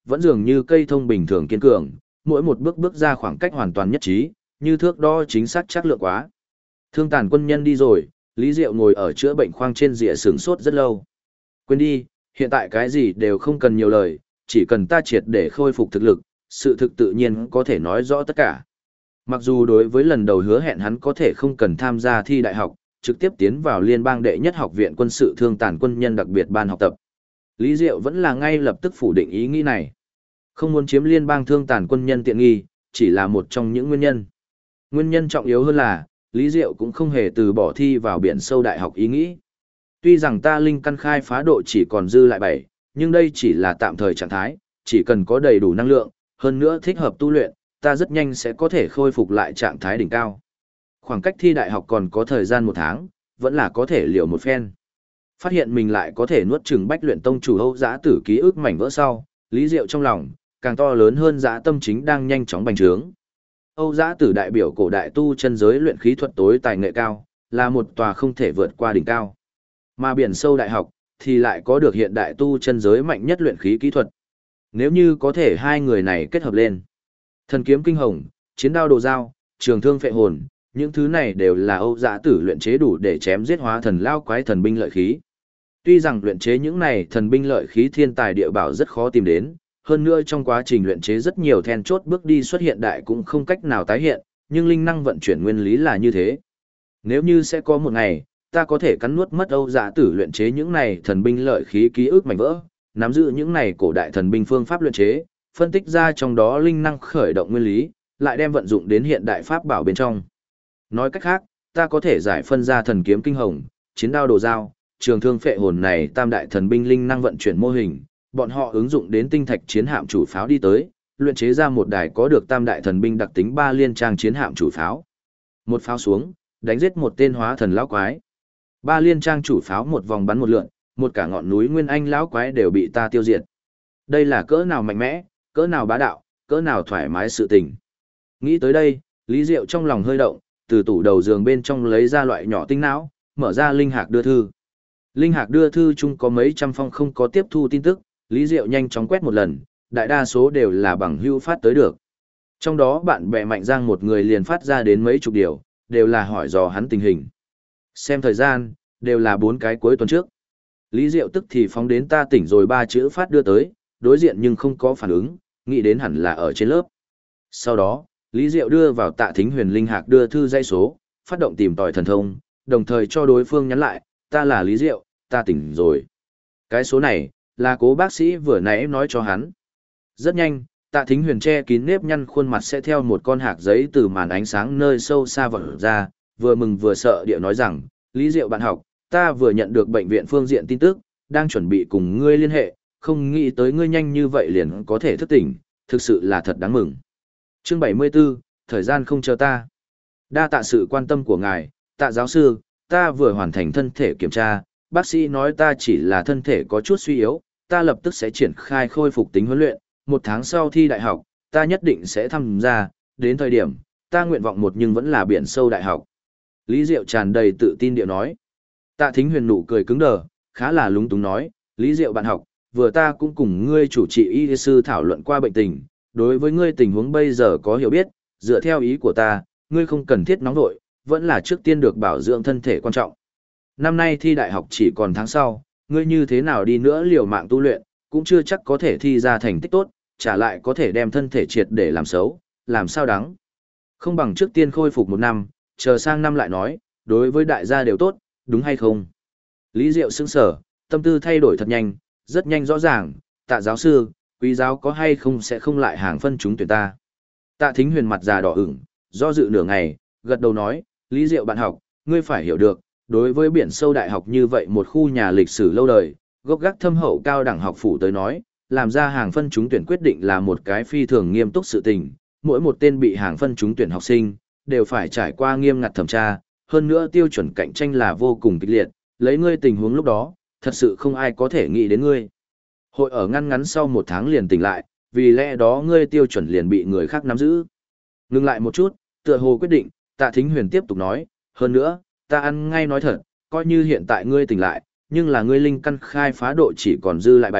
vẫn dường như cây thông bình thường kiên cường, mỗi một bước bước ra khoảng cách hoàn toàn nhất trí, như thước đo chính xác chắc lượng quá. Thương tàn quân nhân đi rồi, Lý Diệu ngồi ở chữa bệnh khoang trên rìa sửng sốt rất lâu. Quên đi, hiện tại cái gì đều không cần nhiều lời, chỉ cần ta triệt để khôi phục thực lực, sự thực tự nhiên có thể nói rõ tất cả. Mặc dù đối với lần đầu hứa hẹn hắn có thể không cần tham gia thi đại học, trực tiếp tiến vào liên bang đệ nhất học viện quân sự thương tàn quân nhân đặc biệt ban học tập. Lý Diệu vẫn là ngay lập tức phủ định ý nghĩ này. Không muốn chiếm liên bang thương tàn quân nhân tiện nghi, chỉ là một trong những nguyên nhân. Nguyên nhân trọng yếu hơn là, Lý Diệu cũng không hề từ bỏ thi vào biển sâu đại học ý nghĩ. Tuy rằng ta linh căn khai phá độ chỉ còn dư lại 7, nhưng đây chỉ là tạm thời trạng thái, chỉ cần có đầy đủ năng lượng, hơn nữa thích hợp tu luyện, ta rất nhanh sẽ có thể khôi phục lại trạng thái đỉnh cao. Khoảng cách thi đại học còn có thời gian 1 tháng, vẫn là có thể liều một phen. Phát hiện mình lại có thể nuốt chửng Bách Luyện Tông chủ Âu Dã Tử ký ức mảnh vỡ sau, Lý Diệu trong lòng càng to lớn hơn dã tâm chính đang nhanh chóng bành trướng. Âu Dã Tử đại biểu cổ đại tu chân giới luyện khí thuật tối tài nghệ cao, là một tòa không thể vượt qua đỉnh cao. Mà biển sâu đại học thì lại có được hiện đại tu chân giới mạnh nhất luyện khí kỹ thuật. Nếu như có thể hai người này kết hợp lên, thần kiếm kinh hồng, chiến đao đồ dao, trường thương phệ hồn, những thứ này đều là Âu Dã Tử luyện chế đủ để chém giết hóa thần lao quái thần binh lợi khí. Tuy rằng luyện chế những này thần binh lợi khí thiên tài địa bảo rất khó tìm đến, hơn nữa trong quá trình luyện chế rất nhiều then chốt bước đi xuất hiện đại cũng không cách nào tái hiện, nhưng linh năng vận chuyển nguyên lý là như thế. Nếu như sẽ có một ngày, ta có thể cắn nuốt mất Âu Dã Tử luyện chế những này thần binh lợi khí ký ức mảnh vỡ, nắm giữ những này cổ đại thần binh phương pháp luyện chế, phân tích ra trong đó linh năng khởi động nguyên lý, lại đem vận dụng đến hiện đại pháp bảo bên trong. Nói cách khác, ta có thể giải phân ra thần kiếm kinh hồng, chiến đao đồ dao, trường thương phệ hồn này tam đại thần binh linh năng vận chuyển mô hình, bọn họ ứng dụng đến tinh thạch chiến hạm chủ pháo đi tới, luyện chế ra một đài có được tam đại thần binh đặc tính 3 liên trang chiến hạm chủ pháo. Một pháo xuống, đánh giết một tên hóa thần lão quái. 3 liên trang chủ pháo một vòng bắn một lượn, một cả ngọn núi nguyên anh lão quái đều bị ta tiêu diệt. Đây là cỡ nào mạnh mẽ, cỡ nào bá đạo, cỡ nào thoải mái sự tình. Nghĩ tới đây, Lý Diệu trong lòng hơi động, từ tủ đầu giường bên trong lấy ra loại nhỏ tinh não, mở ra linh hạc đưa thư. Linh hạc đưa thư chung có mấy trăm phong không có tiếp thu tin tức, Lý Diệu nhanh chóng quét một lần, đại đa số đều là bằng hữu phát tới được. Trong đó bạn bè Mạnh Giang một người liền phát ra đến mấy chục điều, đều là hỏi dò hắn tình hình. Xem thời gian, đều là 4 cái cuối tuần trước. Lý Diệu tức thì phóng đến ta tỉnh rồi 3 chữ phát đưa tới, đối diện nhưng không có phản ứng, nghĩ đến hẳn là ở trên lớp. Sau đó, Lý Diệu đưa vào Tạ Thính Huyền linh hạc đưa thư dây số, phát động tìm tòi thần thông, đồng thời cho đối phương nhắn lại, ta là Lý Diệu, ta tỉnh rồi. Cái số này, là Cố bác sĩ vừa nãy nói cho hắn. Rất nhanh, Tạ Thính Huyền che kín nếp nhăn khuôn mặt sẽ theo một con hạc giấy từ màn ánh sáng nơi sâu xa vọt ra, vừa mừng vừa sợ địa nói rằng, Lý Diệu bạn học, ta vừa nhận được bệnh viện phương diện tin tức, đang chuẩn bị cùng ngươi liên hệ, không nghĩ tới ngươi nhanh như vậy liền có thể thức tỉnh, thực sự là thật đáng mừng. Chương 74, thời gian không chờ ta. Đa tạ sự quan tâm của ngài, Tạ giáo sư, ta vừa hoàn thành thân thể kiểm tra, bác sĩ nói ta chỉ là thân thể có chút suy yếu, ta lập tức sẽ triển khai khôi phục tính huấn luyện, 1 tháng sau thi đại học, ta nhất định sẽ tham gia, đến thời điểm, ta nguyện vọng một nhưng vẫn là biển sâu đại học. Lý Diệu tràn đầy tự tin điệu nói. Tạ Thính Huyền nụ cười cứng đờ, khá là lúng túng nói, Lý Diệu bạn học, vừa ta cũng cùng ngươi chủ trị y sư thảo luận qua bệnh tình, đối với ngươi tình huống bây giờ có hiểu biết, dựa theo ý của ta, ngươi không cần thiết nóng vội, vẫn là trước tiên được bảo dưỡng thân thể quan trọng. Năm nay thi đại học chỉ còn tháng sau, ngươi như thế nào đi nữa liều mạng tu luyện, cũng chưa chắc có thể thi ra thành tích tốt, trả lại có thể đem thân thể triệt để làm xấu, làm sao đáng. Không bằng trước tiên khôi phục 1 năm, chờ sang năm lại nói, đối với đại gia đều tốt, đúng hay không? Lý Diệu sững sờ, tâm tư thay đổi thật nhanh, rất nhanh rõ ràng, Tạ giáo sư, quý giáo có hay không sẽ không lại hàng phân chúng tuyển ta. Tạ Thính Huyền mặt già đỏ ửng, do dự nửa ngày, gật đầu nói, Lý Diệu bạn học, ngươi phải hiểu được, đối với biển sâu đại học như vậy một khu nhà lịch sử lâu đời, gốc gác thâm hậu cao đẳng học phủ tới nói, làm ra hàng phân chúng tuyển quyết định là một cái phi thường nghiêm túc sự tình, mỗi một tên bị hàng phân chúng tuyển học sinh, đều phải trải qua nghiêm ngặt thẩm tra, hơn nữa tiêu chuẩn cạnh tranh là vô cùng kịch liệt, lấy ngươi tình huống lúc đó, thật sự không ai có thể nghĩ đến ngươi. Hội ở ngăn ngắn sau 1 tháng liền tỉnh lại, vì lẽ đó ngươi tiêu chuẩn liền bị người khác nắm giữ. Ngừng lại một chút, tựa hồ quyết định, Tạ Thính Huyền tiếp tục nói, hơn nữa, ta ăn ngay nói thật, coi như hiện tại ngươi tỉnh lại, nhưng là ngươi linh căn khai phá độ chỉ còn dư lại 7,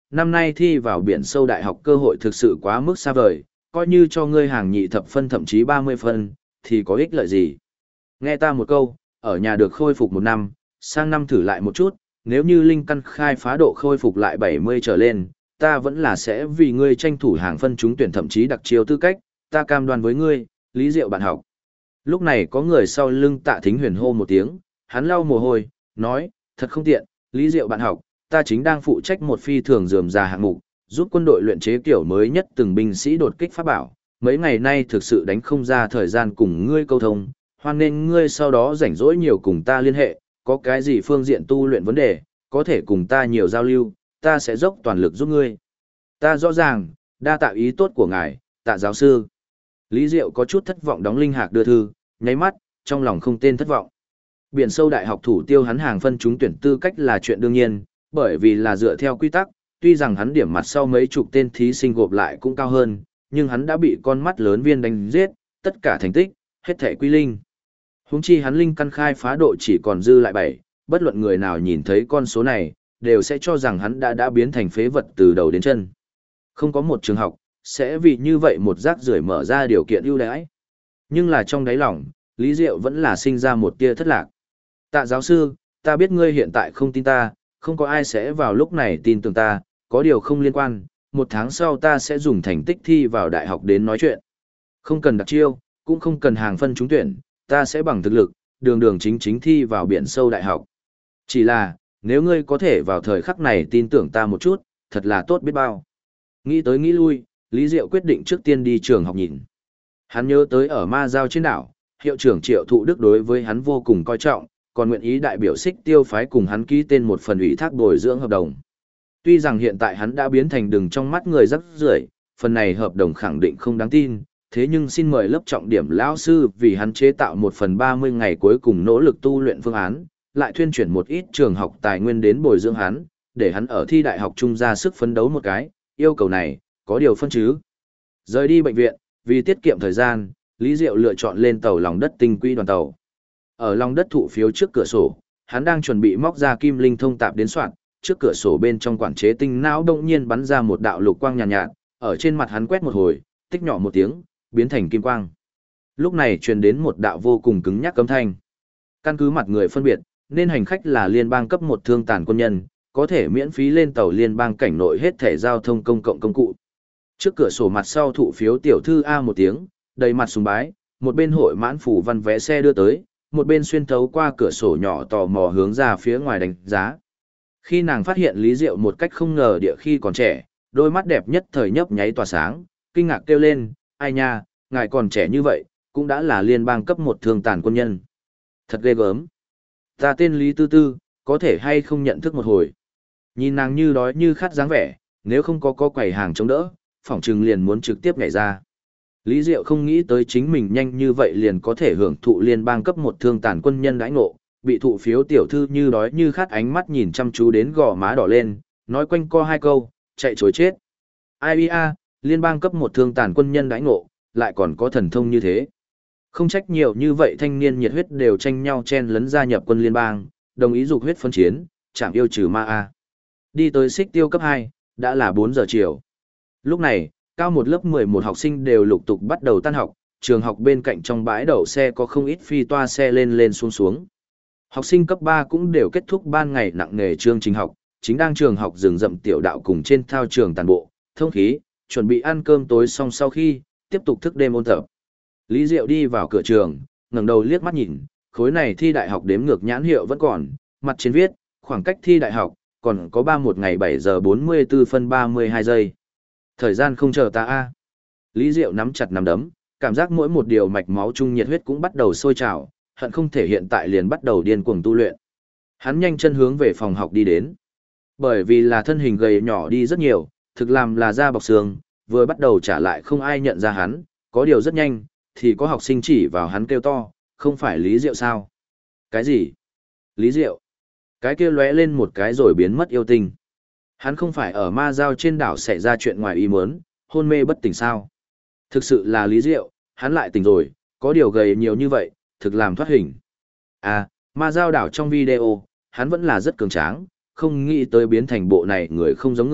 năm nay thi vào biển sâu đại học cơ hội thực sự quá mức xa vời, coi như cho ngươi hàng nhị thập phân thậm chí 30 phân, thì có ích lợi gì. Nghe ta một câu, ở nhà được khôi phục 1 năm, sang năm thử lại một chút, nếu như linh căn khai phá độ khôi phục lại 70 trở lên, ta vẫn là sẽ vì ngươi tranh thủ hàng phân trúng tuyển thậm chí đặc chiêu tư cách, ta cam đoan với ngươi, Lý Diệu bạn học. Lúc này có người sau lưng Tạ Thính Huyền hô một tiếng, hắn lau mồ hôi, nói, thật không tiện, Lý Diệu bạn học, ta chính đang phụ trách một phi thường rườm rà hạng mục, giúp quân đội luyện chế kiểu mới nhất từng binh sĩ đột kích pháp bảo, mấy ngày nay thực sự đánh không ra thời gian cùng ngươi câu thông, hoan nên ngươi sau đó rảnh rỗi nhiều cùng ta liên hệ, có cái gì phương diện tu luyện vấn đề, có thể cùng ta nhiều giao lưu, ta sẽ dốc toàn lực giúp ngươi. Ta rõ ràng, đa tạ ý tốt của ngài, Tạ giáo sư. Lý Diệu có chút thất vọng đóng linh hạc đưa thư, nháy mắt, trong lòng không tên thất vọng. Biển sâu đại học thủ tiêu hắn hàng phân trúng tuyển tư cách là chuyện đương nhiên, bởi vì là dựa theo quy tắc, tuy rằng hắn điểm mặt sau mấy chục tên thí sinh gộp lại cũng cao hơn, nhưng hắn đã bị con mắt lớn viên đánh giết, tất cả thành tích, hết thể quy linh. Huống chi hắn linh căn khai phá độ chỉ còn dư lại 7, bất luận người nào nhìn thấy con số này, đều sẽ cho rằng hắn đã biến thành phế vật từ đầu đến chân. Không có một trường học, sẽ vì như vậy một rác rưởi mở ra điều kiện ưu đãi. Nhưng là trong đáy lòng, Lý Diệu vẫn là sinh ra một tia thất lạc. Tạ giáo sư, ta biết ngươi hiện tại không tin ta, không có ai sẽ vào lúc này tin tưởng ta, có điều không liên quan, 1 tháng sau ta sẽ dùng thành tích thi vào đại học đến nói chuyện. Không cần đặc chiêu, cũng không cần hàng phân trúng tuyển, ta sẽ bằng thực lực, đường đường chính chính thi vào biển sâu đại học. Chỉ là, nếu ngươi có thể vào thời khắc này tin tưởng ta một chút, thật là tốt biết bao. Nghĩ tới nghĩ lui, Lý Diệu quyết định trước tiên đi trường học nhìn. Hắn nhớ tới ở Ma Giao trên đảo, hiệu trưởng Triệu Thụ Đức đối với hắn vô cùng coi trọng, còn nguyện ý đại biểu Xích Tiêu phái cùng hắn ký tên một phần ủy thác bồi dưỡng hợp đồng. Tuy rằng hiện tại hắn đã biến thành đừng trong mắt người rắc rưởi, phần này hợp đồng khẳng định không đáng tin, thế nhưng xin mời lớp trọng điểm lão sư vì hắn chế tạo 1/30 ngày cuối cùng nỗ lực tu luyện phương án, lại thuyên chuyển một ít trường học tài nguyên đến bồi dưỡng hắn, để hắn ở thi đại học trung ra sức phấn đấu một cái, yêu cầu này, có điều phân chứ. Rời đi bệnh viện, vì tiết kiệm thời gian, Lý Diệu lựa chọn lên tàu lòng đất tinh quỹ đoàn tàu. Ở lòng đất thụ phiếu trước cửa sổ, hắn đang chuẩn bị móc ra kim linh thông tạp đến soạn, trước cửa sổ bên trong quản chế tinh não đông nhiên bắn ra một đạo lục quang nhàn nhạt, nhạt, ở trên mặt hắn quét một hồi, tích nhỏ một tiếng, biến thành kim quang. Lúc này truyền đến một đạo vô cùng cứng nhắc cấm thanh. Căn cứ mặt người phân biệt, nên hành khách là liên bang cấp 1 thương tàn quân nhân, có thể miễn phí lên tàu liên bang cảnh nội hết thể giao thông công cộng công cụ. Trước cửa sổ mặt sau thụ phiếu tiểu thư A một tiếng, đầy mặt sùng bái, một bên hội mãn phủ văn vé xe đưa tới, một bên xuyên thấu qua cửa sổ nhỏ tò mò hướng ra phía ngoài đánh giá. Khi nàng phát hiện Lý Diệu một cách không ngờ địa khi còn trẻ, đôi mắt đẹp nhất thời nhấp nháy tỏa sáng, kinh ngạc kêu lên, ai nha, ngài còn trẻ như vậy, cũng đã là liên bang cấp 1 thương tàn quân nhân. Thật ghê gớm. Ta tên Lý Tư Tư, có thể hay không nhận thức một hồi. Nhìn nàng như đói như khát dáng vẻ, nếu không có quầy hàng chống đỡ, phỏng chừng liền muốn trực tiếp nhảy ra. Lý Diệu không nghĩ tới chính mình nhanh như vậy liền có thể hưởng thụ liên bang cấp 1 thương tàn quân nhân đãi ngộ, bị thụ phiếu tiểu thư như đói như khát ánh mắt nhìn chăm chú đến gò má đỏ lên, nói quanh co 2 câu, chạy chối chết. Ai a, liên bang cấp 1 thương tàn quân nhân đãi ngộ, lại còn có thần thông như thế. Không trách nhiều như vậy thanh niên nhiệt huyết đều tranh nhau chen lấn gia nhập quân liên bang, đồng ý dục huyết phân chiến, chạm yêu trừ ma a. Đi tới Xích Tiêu cấp 2, đã là 4 giờ chiều. Lúc này, cao một lớp 11 học sinh đều lục tục bắt đầu tan học, trường học bên cạnh trong bãi đậu xe có không ít phi toa xe lên lên xuống xuống. Học sinh cấp 3 cũng đều kết thúc ban ngày nặng nề chương trình học, chính đang trường học rừng rậm tiểu đạo cùng trên thao trường tàn bộ, thông khí, chuẩn bị ăn cơm tối xong sau khi, tiếp tục thức đêm ôn tập. Lý Diệu đi vào cửa trường, ngẩng đầu liếc mắt nhìn, khối này thi đại học đếm ngược nhãn hiệu vẫn còn, mặt trên viết, khoảng cách thi đại học, còn có 31 ngày 7 giờ 44 phân 32 giây. Thời gian không chờ ta a. Lý Diệu nắm chặt nắm đấm, cảm giác mỗi một điều mạch máu trung nhiệt huyết cũng bắt đầu sôi trào, hận không thể hiện tại liền bắt đầu điên cuồng tu luyện. Hắn nhanh chân hướng về phòng học đi đến. Bởi vì là thân hình gầy nhỏ đi rất nhiều, thực làm là da bọc xương, vừa bắt đầu trả lại không ai nhận ra hắn, có điều rất nhanh, thì có học sinh chỉ vào hắn kêu to, không phải Lý Diệu sao? Cái gì? Lý Diệu? Cái kia lóe lên một cái rồi biến mất yêu tinh. Hắn không phải ở Ma Giao trên đảo xảy ra chuyện ngoài ý muốn, hôn mê bất tỉnh sao? Thực sự là Lý Diệu, hắn lại tỉnh rồi, có điều gầy nhiều như vậy, thực làm thoát hình. À, Ma Giao đảo trong video, hắn vẫn là rất cường tráng, không nghĩ tới biến thành bộ này người không giống người,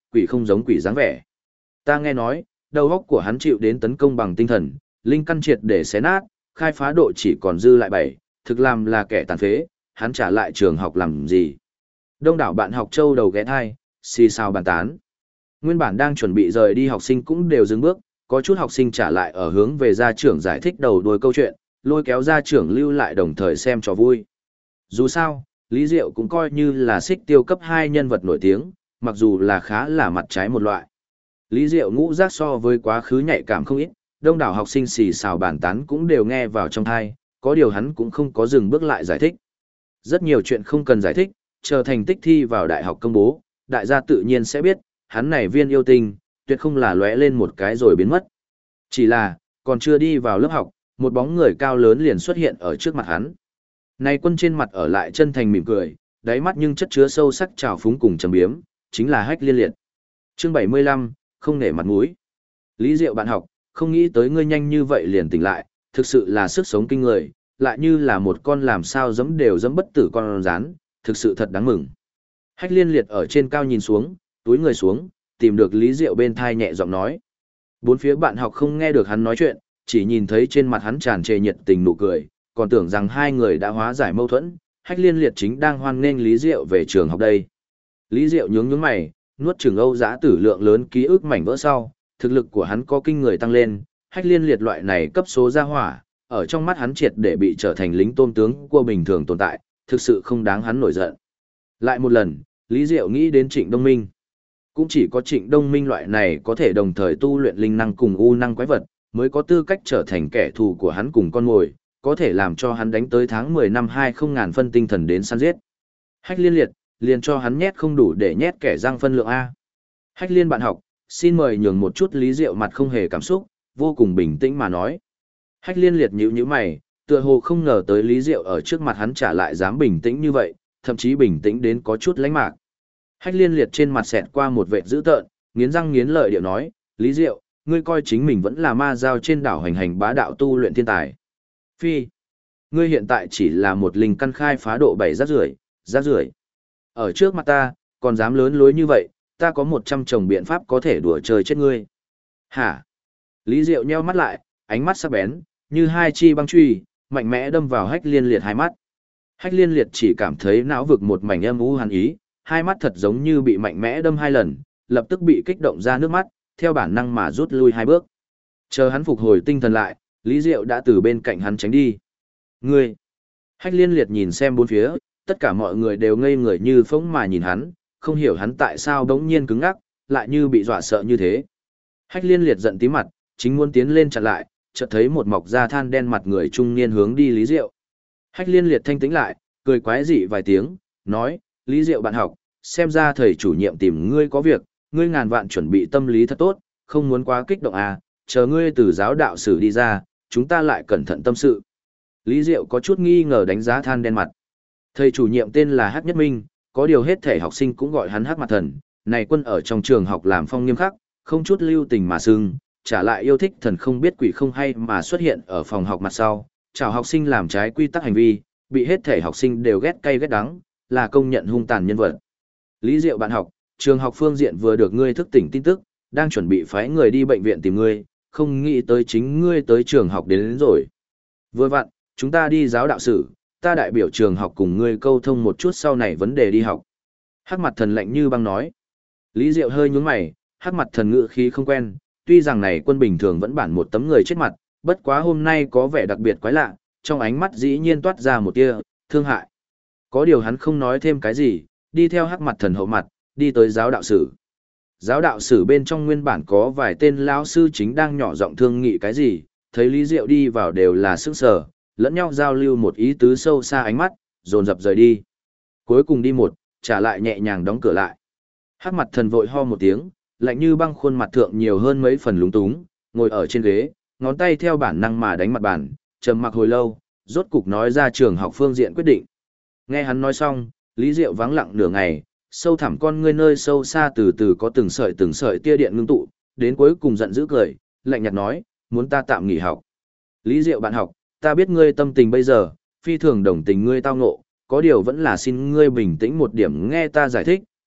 quỷ không giống quỷ dáng vẻ. Ta nghe nói, đầu óc của hắn chịu đến tấn công bằng tinh thần, linh căn triệt để xé nát, khai phá độ chỉ còn dư lại 7, thực làm là kẻ tàn phế, hắn trả lại trường học làm gì. Đông đảo bạn học châu đầu ghé thai, xì xào bàn tán. Nguyên bản đang chuẩn bị rời đi học sinh cũng đều dừng bước, có chút học sinh trả lại ở hướng về gia trưởng giải thích đầu đuôi câu chuyện, lôi kéo gia trưởng lưu lại đồng thời xem trò vui. Dù sao, Lý Diệu cũng coi như là xích tiêu cấp 2 nhân vật nổi tiếng, mặc dù là khá là mặt trái một loại. Lý Diệu ngũ giác so với quá khứ nhạy cảm không ít, đông đảo học sinh xì xào bàn tán cũng đều nghe vào trong tai, có điều hắn cũng không có dừng bước lại giải thích. Rất nhiều chuyện không cần giải thích, chờ thành tích thi vào đại học công bố, đại gia tự nhiên sẽ biết, hắn này viên yêu tinh, tuyệt không là lóe lên một cái rồi biến mất. Chỉ là, còn chưa đi vào lớp học, một bóng người cao lớn liền xuất hiện ở trước mặt hắn. Này quân trên mặt ở lại chân thành mỉm cười, đáy mắt nhưng chất chứa sâu sắc trào phúng cùng trầm biếm, chính là Hách Liên Liệt. Chương 75, không nể mặt mũi. Lý Diệu bạn học, không nghĩ tới ngươi nhanh như vậy liền tỉnh lại, thực sự là sức sống kinh người, lại như là một con làm sao giẫm đều giẫm bất tử con rắn, thực sự thật đáng mừng. Hách Liên Liệt ở trên cao nhìn xuống, túi người xuống, tìm được Lý Diệu bên thai nhẹ giọng nói. Bốn phía bạn học không nghe được hắn nói chuyện, chỉ nhìn thấy trên mặt hắn tràn trề nhiệt tình nụ cười, còn tưởng rằng hai người đã hóa giải mâu thuẫn, Hách Liên Liệt chính đang hoan nghênh Lý Diệu về trường học đây. Lý Diệu nhướng nhướng mày, nuốt chửng Âu Dã Tử lượng lớn ký ức mảnh vỡ sau, thực lực của hắn có kinh người tăng lên, Hách Liên Liệt loại này cấp số gia hỏa, ở trong mắt hắn triệt để bị trở thành lính tôn tướng của bình thường tồn tại, thực sự không đáng hắn nổi giận. Lại một lần, Lý Diệu nghĩ đến Trịnh Đông Minh. Cũng chỉ có Trịnh Đông Minh loại này có thể đồng thời tu luyện linh năng cùng u năng quái vật, mới có tư cách trở thành kẻ thù của hắn cùng con mồi, có thể làm cho hắn đánh tới tháng 10 năm 20.000 phân tinh thần đến săn giết. Hách Liên Liệt, liền cho hắn nhét không đủ để nhét kẻ răng phân lượng A. Hách Liên bạn học, xin mời nhường một chút. Lý Diệu mặt không hề cảm xúc, vô cùng bình tĩnh mà nói. Hách Liên Liệt nhíu nhíu mày, tựa hồ không ngờ tới Lý Diệu ở trước mặt hắn trả lại dám bình tĩnh như vậy, thậm chí bình tĩnh đến có chút lánh mạc. Hách Liên Liệt trên mặt xẹt qua một vệt dữ tợn, nghiến răng nghiến lợi điệu nói, Lý Diệu, ngươi coi chính mình vẫn là ma giao trên đảo hành hành bá đạo tu luyện thiên tài. Phi, ngươi hiện tại chỉ là một linh căn khai phá độ 7 rác rưởi. Ở trước mặt ta, còn dám lớn lối như vậy, ta có 100 chồng biện pháp có thể đùa chơi chết ngươi. Hả? Lý Diệu nheo mắt lại, ánh mắt sắc bén, như hai chi băng chùy, mạnh mẽ đâm vào Hách Liên Liệt hai mắt. Hách Liên Liệt chỉ cảm thấy não vực một mảnh âm u hàn ý, hai mắt thật giống như bị mạnh mẽ đâm hai lần, lập tức bị kích động ra nước mắt, theo bản năng mà rút lui hai bước. Chờ hắn phục hồi tinh thần lại, Lý Diệu đã từ bên cạnh hắn tránh đi. Ngươi! Hách Liên Liệt nhìn xem bốn phía, tất cả mọi người đều ngây người như phỗng mà nhìn hắn, không hiểu hắn tại sao bỗng nhiên cứng ngắc, lại như bị dọa sợ như thế. Hách Liên Liệt giận tím mặt, chính muốn tiến lên chặn lại, chợt thấy một mọc da than đen mặt người trung niên hướng đi Lý Diệu. Hách Liên Liệt thanh tĩnh lại, cười quái dị vài tiếng, nói, Lý Diệu bạn học, xem ra thầy chủ nhiệm tìm ngươi có việc, ngươi ngàn vạn chuẩn bị tâm lý thật tốt, không muốn quá kích động à, chờ ngươi từ giáo đạo sử đi ra, chúng ta lại cẩn thận tâm sự. Lý Diệu có chút nghi ngờ đánh giá than đen mặt. Thầy chủ nhiệm tên là Hắc Nhất Minh, có điều hết thể học sinh cũng gọi hắn Hắc Mặt Thần, này quân ở trong trường học làm phong nghiêm khắc, không chút lưu tình mà sưng, trả lại yêu thích thần không biết quỷ không hay mà xuất hiện ở phòng học mặt sau, chào học sinh làm trái quy tắc hành vi, bị hết thể học sinh đều ghét cay ghét đắng, là công nhận hung tàn nhân vật. Lý Diệu bạn học, trường học phương diện vừa được ngươi thức tỉnh tin tức, đang chuẩn bị phái người đi bệnh viện tìm ngươi, không nghĩ tới chính ngươi tới trường học đến rồi. Vừa vặn, chúng ta đi giáo đạo sử, ta đại biểu trường học cùng ngươi câu thông một chút sau này vấn đề đi học. Hắc Mặt Thần lạnh như băng nói. Lý Diệu hơi nhướng mày, Hắc Mặt Thần ngữ khí không quen, tuy rằng này quân bình thường vẫn bản một tấm người chết mặt, bất quá hôm nay có vẻ đặc biệt quái lạ, trong ánh mắt dĩ nhiên toát ra một tia thương hại. Có điều hắn không nói thêm cái gì, đi theo Hắc Mặt Thần hậu mặt, đi tới giáo đạo sử. Giáo đạo sử bên trong nguyên bản có vài tên lão sư chính đang nhỏ giọng thương nghị cái gì, thấy Lý Diệu đi vào đều là sững sờ, lẫn nhau giao lưu một ý tứ sâu xa ánh mắt, dồn dập rời đi. Cuối cùng đi một, trả lại nhẹ nhàng đóng cửa lại. Hắc Mặt Thần vội ho một tiếng, lạnh như băng khuôn mặt thượng nhiều hơn mấy phần lúng túng, ngồi ở trên ghế, ngón tay theo bản năng mà đánh mặt bàn, trầm mặc hồi lâu, rốt cục nói ra trường học phương diện quyết định. Nghe hắn nói xong, Lý Diệu vắng lặng nửa ngày, sâu thẳm con ngươi nơi sâu xa từ từ có từng sợi tia điện ngưng tụ, đến cuối cùng giận dữ cười, lạnh nhạt nói, muốn ta tạm nghỉ học. Lý Diệu bạn học, ta biết ngươi tâm tình bây giờ, phi thường đồng tình ngươi tao ngộ, có điều vẫn là xin ngươi bình tĩnh một điểm nghe ta giải thích,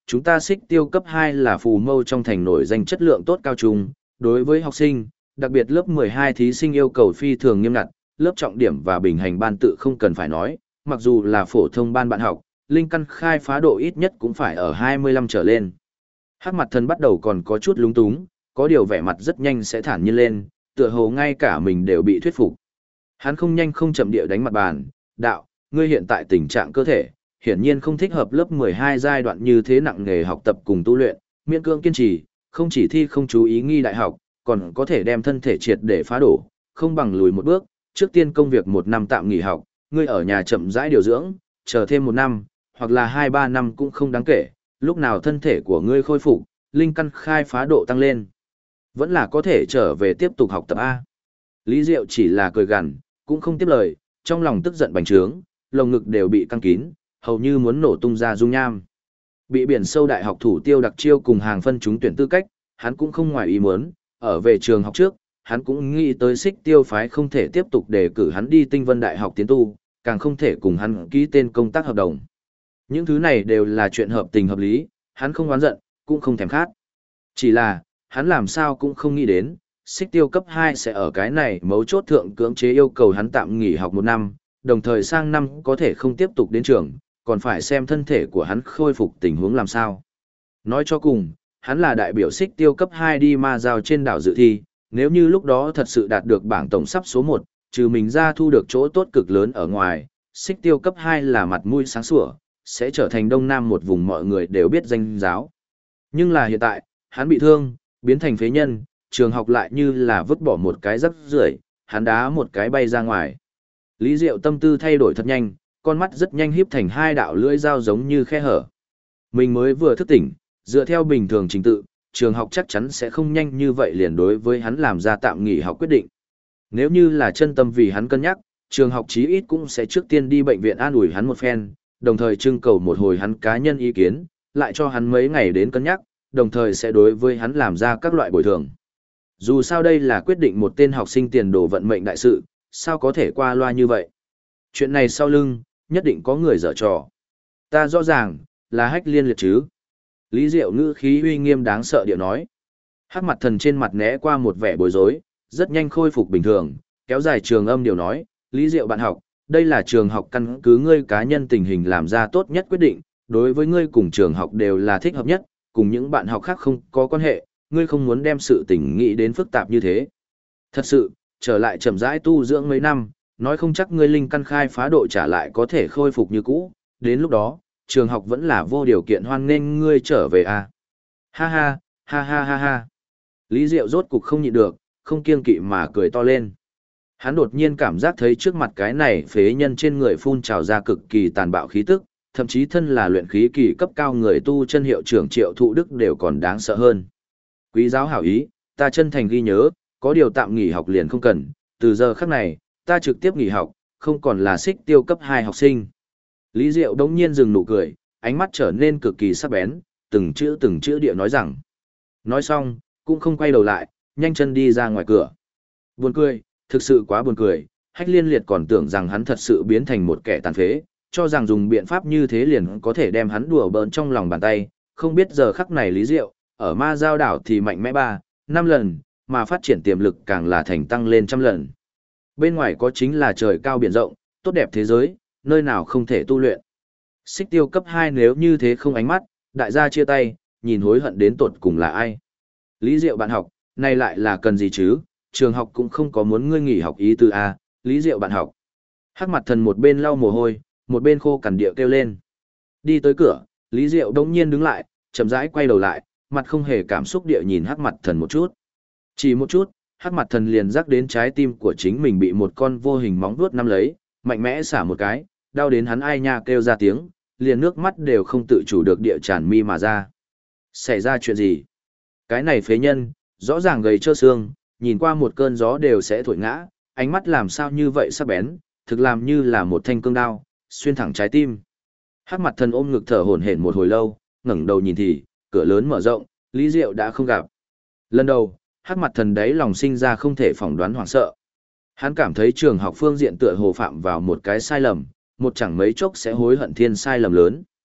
chúng ta Xích Tiêu cấp 2 là phù mâu trong thành nổi danh chất lượng tốt cao trung, đối với học sinh, đặc biệt lớp 12 thí sinh yêu cầu phi thường nghiêm ngặt, lớp trọng điểm và bình hành ban tự không cần phải nói, mặc dù là phổ thông ban bạn học, linh căn khai phá độ ít nhất cũng phải ở 25 trở lên. Hắc mặt thần bắt đầu còn có chút lúng túng, có điều vẻ mặt rất nhanh sẽ thản nhiên lên, tựa hồ ngay cả mình đều bị thuyết phục. Hắn không nhanh không chậm địa đánh mặt bàn, đạo, ngươi hiện tại tình trạng cơ thể, hiển nhiên không thích hợp lớp 12 giai đoạn như thế nặng nghề học tập cùng tu luyện, miễn cưỡng kiên trì, không chỉ thi không chú ý nghi đại học, còn có thể đem thân thể triệt để phá đổ, không bằng lùi một bước, trước tiên công việc 1 năm tạm nghỉ học, ngươi ở nhà chậm rãi điều dưỡng, chờ thêm 1 năm, hoặc là 2-3 năm cũng không đáng kể, lúc nào thân thể của ngươi khôi phục, linh căn khai phá độ tăng lên, vẫn là có thể trở về tiếp tục học tập A. Lý Diệu chỉ là cười gằn, cũng không tiếp lời, trong lòng tức giận bành trướng, lồng ngực đều bị căng kín, hầu như muốn nổ tung ra dung nham. Bị biển sâu đại học thủ tiêu đặc chiêu cùng hàng phân trúng tuyển tư cách, hắn cũng không ngoài ý muốn, ở về trường học trước, hắn cũng nghĩ tới Xích Tiêu phái không thể tiếp tục đề cử hắn đi Tinh Vân Đại học tiến tu, càng không thể cùng hắn ký tên công tác hợp đồng. Những thứ này đều là chuyện hợp tình hợp lý, hắn không oán giận, cũng không thèm khát. Chỉ là, hắn làm sao cũng không nghĩ đến, Xích Tiêu cấp 2 sẽ ở cái này mấu chốt thượng cưỡng chế yêu cầu hắn tạm nghỉ học 1 năm, đồng thời sang năm có thể không tiếp tục đến trường, còn phải xem thân thể của hắn khôi phục tình huống làm sao. Nói cho cùng, hắn là đại biểu Xích Tiêu cấp 2 đi ma giao trên đảo dự thi, nếu như lúc đó thật sự đạt được bảng tổng sắp số 1, trừ mình ra thu được chỗ tốt cực lớn ở ngoài, Xích Tiêu cấp 2 là mặt mũi sáng sủa, sẽ trở thành Đông Nam một vùng mọi người đều biết danh giáo. Nhưng là hiện tại, hắn bị thương, biến thành phế nhân, trường học lại như là vứt bỏ một cái rắc rưởi, hắn đá một cái bay ra ngoài. Lý Diệu tâm tư thay đổi thật nhanh, con mắt rất nhanh híp thành 2 đạo lưỡi dao giống như khe hở. Mình mới vừa thức tỉnh, dựa theo bình thường trình tự, trường học chắc chắn sẽ không nhanh như vậy liền đối với hắn làm ra tạm nghỉ học quyết định. Nếu như là chân tâm vì hắn cân nhắc, trường học chí ít cũng sẽ trước tiên đi bệnh viện an ủi hắn một phen, đồng thời trưng cầu một hồi hắn cá nhân ý kiến, lại cho hắn mấy ngày đến cân nhắc, đồng thời sẽ đối với hắn làm ra các loại bồi thường. Dù sao đây là quyết định một tên học sinh tiền đồ vận mệnh đại sự, sao có thể qua loa như vậy? Chuyện này sau lưng, nhất định có người dở trò. Ta rõ ràng, là Hách Liên liệt chứ. Lý Diệu ngữ khí uy nghiêm đáng sợ điệu nói. Hắc mặt thần trên mặt né qua một vẻ bối rối, rất nhanh khôi phục bình thường, kéo dài trường âm điều nói, Lý Diệu bạn học, đây là trường học căn cứ ngươi cá nhân tình hình làm ra tốt nhất quyết định, đối với ngươi cùng trường học đều là thích hợp nhất, cùng những bạn học khác không có quan hệ, ngươi không muốn đem sự tình nghĩ đến phức tạp như thế. Thật sự, trở lại chậm rãi tu dưỡng mấy năm, nói không chắc ngươi linh căn khai phá độ trả lại có thể khôi phục như cũ, đến lúc đó, trường học vẫn là vô điều kiện hoan nghênh ngươi trở về à. Ha ha, ha ha ha ha. Lý Diệu rốt cục không nhịn được, không kiêng kỵ mà cười to lên. Hắn đột nhiên cảm giác thấy trước mặt cái này phế nhân trên người phun trào ra cực kỳ tàn bạo khí tức, thậm chí thân là luyện khí kỳ cấp cao người tu chân hiệu trưởng Triệu Thụ Đức đều còn đáng sợ hơn. Quý giáo hảo ý, ta chân thành ghi nhớ, có điều tạm nghỉ học liền không cần, từ giờ khắc này, ta trực tiếp nghỉ học, không còn là Xích Tiêu cấp 2 học sinh. Lý Diệu đống nhiên dừng nụ cười, ánh mắt trở nên cực kỳ sắc bén, từng chữ địa nói rằng. Nói xong, cũng không quay đầu lại, nhanh chân đi ra ngoài cửa. Buồn cười, thực sự quá buồn cười, Hách Liên liệt còn tưởng rằng hắn thật sự biến thành một kẻ tàn phế, cho rằng dùng biện pháp như thế liền có thể đem hắn đùa bỡn trong lòng bàn tay, không biết giờ khắc này Lý Diệu, ở ma giao đảo thì mạnh mẽ 3-5 lần, mà phát triển tiềm lực càng là thành tăng lên 100 lần. Bên ngoài có chính là trời cao biển rộng, tốt đẹp thế giới, nơi nào không thể tu luyện. Xích Tiêu cấp 2 nếu như thế không ánh mắt, đại gia chia tay, nhìn hối hận đến tột cùng là ai. Lý Diệu bạn học, này lại là cần gì chứ, trường học cũng không có muốn ngươi nghỉ học ý tư A, Lý Diệu bạn học. Hắc mặt thần một bên lau mồ hôi, một bên khô cằn địa kêu lên. Đi tới cửa, Lý Diệu đông nhiên đứng lại, chậm rãi quay đầu lại, mặt không hề cảm xúc địa nhìn hắc mặt thần một chút. Chỉ một chút, hắc mặt thần liền rắc đến trái tim của chính mình bị một con vô hình móng vuốt nắm lấy, mạnh mẽ xả một cái, đau đến hắn ai nha kêu ra tiếng, liền nước mắt đều không tự chủ được địa tràn mi mà ra. Xảy ra chuyện gì? Cái này phế nhân, rõ ràng gầy trơ xương, nhìn qua một cơn gió đều sẽ thổi ngã, ánh mắt làm sao như vậy sắc bén, thực làm như là một thanh cương đao, xuyên thẳng trái tim. Hắc mặt thần ôm ngực thở hổn hển một hồi lâu, ngẩng đầu nhìn thì, cửa lớn mở rộng, Lý Diệu đã không gặp. Lần đầu, hắc mặt thần đấy lòng sinh ra không thể phỏng đoán hoảng sợ. Hắn cảm thấy trường học phương diện tựa hồ phạm vào một cái sai lầm, một chẳng mấy chốc sẽ hối hận thiên sai lầm lớn.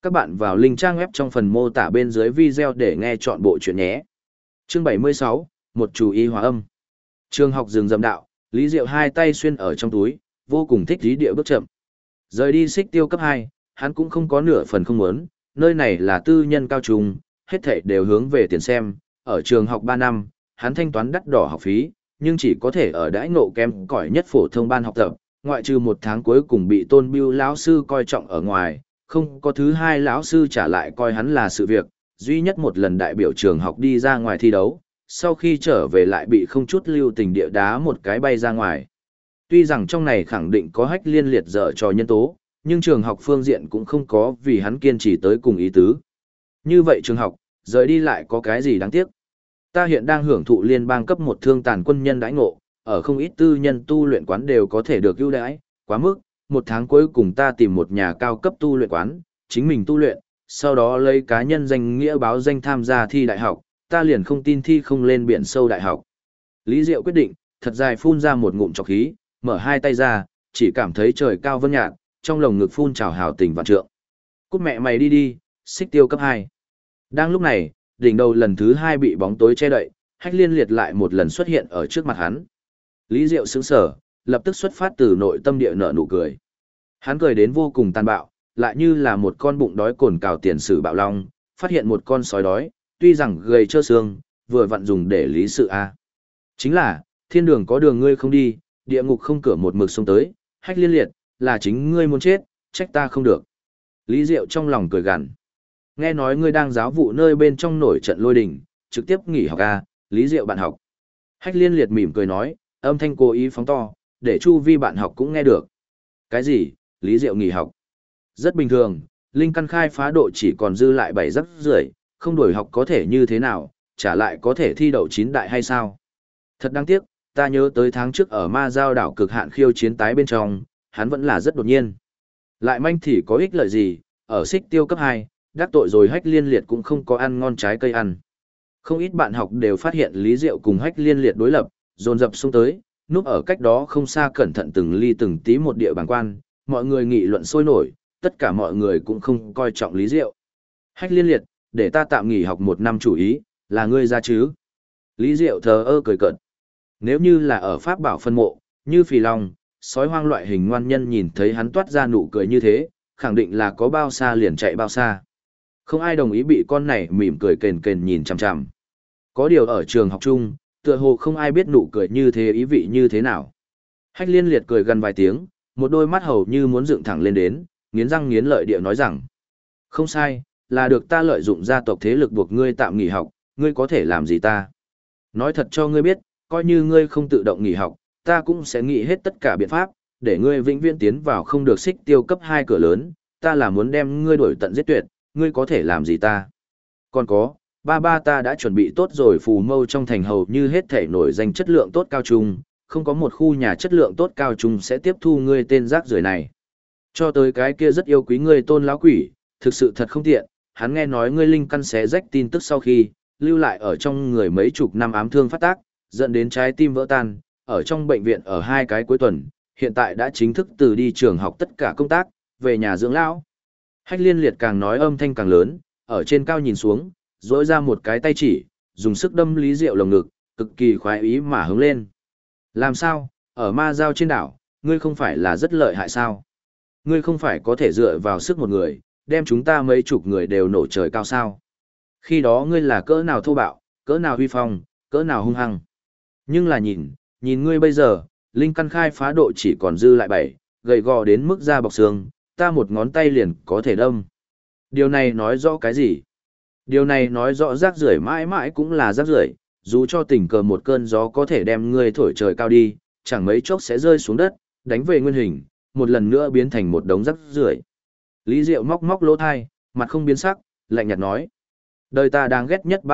Các bạn vào link trang web trong phần mô tả bên dưới video để nghe chọn bộ chuyện nhé. Chương 76, một chú ý hòa âm. Trường học rừng rậm đạo, Lý Diệu hai tay xuyên ở trong túi, vô cùng thích lý địa bước chậm. Rời đi Xích Tiêu cấp 2, hắn cũng không có nửa phần không muốn, nơi này là tư nhân cao trung, hết thảy đều hướng về tiền xem, ở trường học 3 năm, hắn thanh toán đắt đỏ học phí, nhưng chỉ có thể ở đãi ngộ kém cỏi nhất phổ thông ban học tập, ngoại trừ một tháng cuối cùng bị Tôn Bưu lão sư coi trọng ở ngoài, không có thứ hai lão sư trả lại coi hắn là sự việc, duy nhất một lần đại biểu trường học đi ra ngoài thi đấu, sau khi trở về lại bị không chút lưu tình địa đá một cái bay ra ngoài. Tuy rằng trong này khẳng định có hách liên liệt dở trò nhân tố, nhưng trường học phương diện cũng không có vì hắn kiên trì tới cùng ý tứ. Như vậy trường học, rời đi lại có cái gì đáng tiếc. Ta hiện đang hưởng thụ liên bang cấp một thương tàn quân nhân đãi ngộ, ở không ít tư nhân tu luyện quán đều có thể được ưu đãi, quá mức, một tháng cuối cùng ta tìm một nhà cao cấp tu luyện quán, chính mình tu luyện, sau đó lấy cá nhân danh nghĩa báo danh tham gia thi đại học, ta liền không tin thi không lên biển sâu đại học. Lý Diệu quyết định, thật dài phun ra một ngụm trọc khí, mở hai tay ra, chỉ cảm thấy trời cao vân nhạt, trong lồng ngực phun trào hào tình vạn trượng. Cút mẹ mày đi đi, Xích Tiêu cấp 2. Đang lúc này, đỉnh đầu lần thứ 2 bị bóng tối che đậy, hách liên liệt lại một lần xuất hiện ở trước mặt hắn. Lý Diệu sững sờ, lập tức xuất phát từ nội tâm địa nở nụ cười. Hắn cười đến vô cùng tàn bạo, lại như là một con bụng đói cồn cào tiền sử bạo long, phát hiện một con sói đói, tuy rằng gầy trơ xương, vừa vặn dùng để lý sự a. Chính là, thiên đường có đường ngươi không đi, địa ngục không cửa một mực xông tới, hách liên liệt, là chính ngươi muốn chết, trách ta không được. Lý Diệu trong lòng cười gằn. Nghe nói ngươi đang giáo vụ nơi bên trong nổi trận lôi đình, trực tiếp nghỉ học a, Lý Diệu bạn học. Hách liên liệt mỉm cười nói, âm thanh cố ý phóng to, để chu vi bạn học cũng nghe được. Cái gì, Lý Diệu nghỉ học? Rất bình thường, linh căn khai phá độ chỉ còn dư lại 7 rắc rưỡi, không đổi học có thể như thế nào, trả lại có thể thi đậu 9 đại hay sao? Thật đáng tiếc, ta nhớ tới tháng trước ở ma giao đảo cực hạn khiêu chiến tái bên trong, hắn vẫn là rất đột nhiên. Lại manh thì có ích lợi gì, ở Xích Tiêu cấp 2, đắc tội rồi hách liên liệt cũng không có ăn ngon trái cây ăn. Không ít bạn học đều phát hiện Lý Diệu cùng hách liên liệt đối lập, dồn dập xuống tới, núp ở cách đó không xa cẩn thận từng ly từng tí một địa bàn quan, mọi người nghị luận sôi nổi, tất cả mọi người cũng không coi trọng Lý Diệu. Hách liên liệt, để ta tạm nghỉ học 1 năm chủ ý, là ngươi ra chứ? Lý Diệu thờ ơ cười cợt. Nếu như là ở Pháp Bảo phân mộ, như phì long, sói hoang loại hình ngoan nhân nhìn thấy hắn toát ra nụ cười như thế, khẳng định là có bao xa liền chạy bao xa. Không ai đồng ý bị con này mỉm cười kền kền nhìn chằm chằm. Có điều ở trường học chung, tựa hồ không ai biết nụ cười như thế ý vị như thế nào. Hách liên liệt cười gần vài tiếng, một đôi mắt hầu như muốn dựng thẳng lên đến, nghiến răng nghiến lợi địa nói rằng. Không sai, là được ta lợi dụng gia tộc thế lực buộc ngươi tạm nghỉ học, ngươi có thể làm gì ta? Nói thật cho ngươi biết, coi như ngươi không tự động nghỉ học, ta cũng sẽ nghĩ hết tất cả biện pháp, để ngươi vĩnh viễn tiến vào không được Xích Tiêu cấp 2 cửa lớn, ta là muốn đem ngươi đuổi tận giết tuyệt, ngươi có thể làm gì ta? Còn có, ba ta đã chuẩn bị tốt rồi, phù mâu trong thành hầu như hết thể nổi danh chất lượng tốt cao trung, không có một khu nhà chất lượng tốt cao trung sẽ tiếp thu ngươi tên rác rưởi này. Cho tới cái kia rất yêu quý ngươi Tôn lão quỷ, thực sự thật không tiện, hắn nghe nói ngươi linh căn xé rách tin tức sau khi, lưu lại ở trong người mấy chục năm ám thương phát tác, dẫn đến trái tim vỡ tan, ở trong bệnh viện ở 2 cái cuối tuần, hiện tại đã chính thức từ đi trường học tất cả công tác, về nhà dưỡng lão. Hách liên liệt càng nói âm thanh càng lớn, ở trên cao nhìn xuống, dỗi ra một cái tay chỉ, dùng sức đâm Lý Diệu lồng ngực, cực kỳ khoái ý mà hướng lên. Làm sao, ở ma giao trên đảo, ngươi không phải là rất lợi hại sao? Ngươi không phải có thể dựa vào sức một người, đem chúng ta mấy chục người đều nổ trời cao sao? Khi đó ngươi là cỡ nào thô bạo, cỡ nào huy phong, cỡ nào hung hăng. Nhưng là nhìn ngươi bây giờ, linh căn khai phá độ chỉ còn dư lại 7, gầy gò đến mức da bọc xương, ta một ngón tay liền có thể đâm. Điều này nói rõ cái gì? Điều này nói rõ rác rưởi mãi mãi cũng là rác rưởi, dù cho tình cờ một cơn gió có thể đem ngươi thổi trời cao đi, chẳng mấy chốc sẽ rơi xuống đất, đánh về nguyên hình, một lần nữa biến thành một đống rác rưởi. Lý Diệu móc móc lỗ thai, mặt không biến sắc, lạnh nhạt nói. Đời ta đáng ghét nhất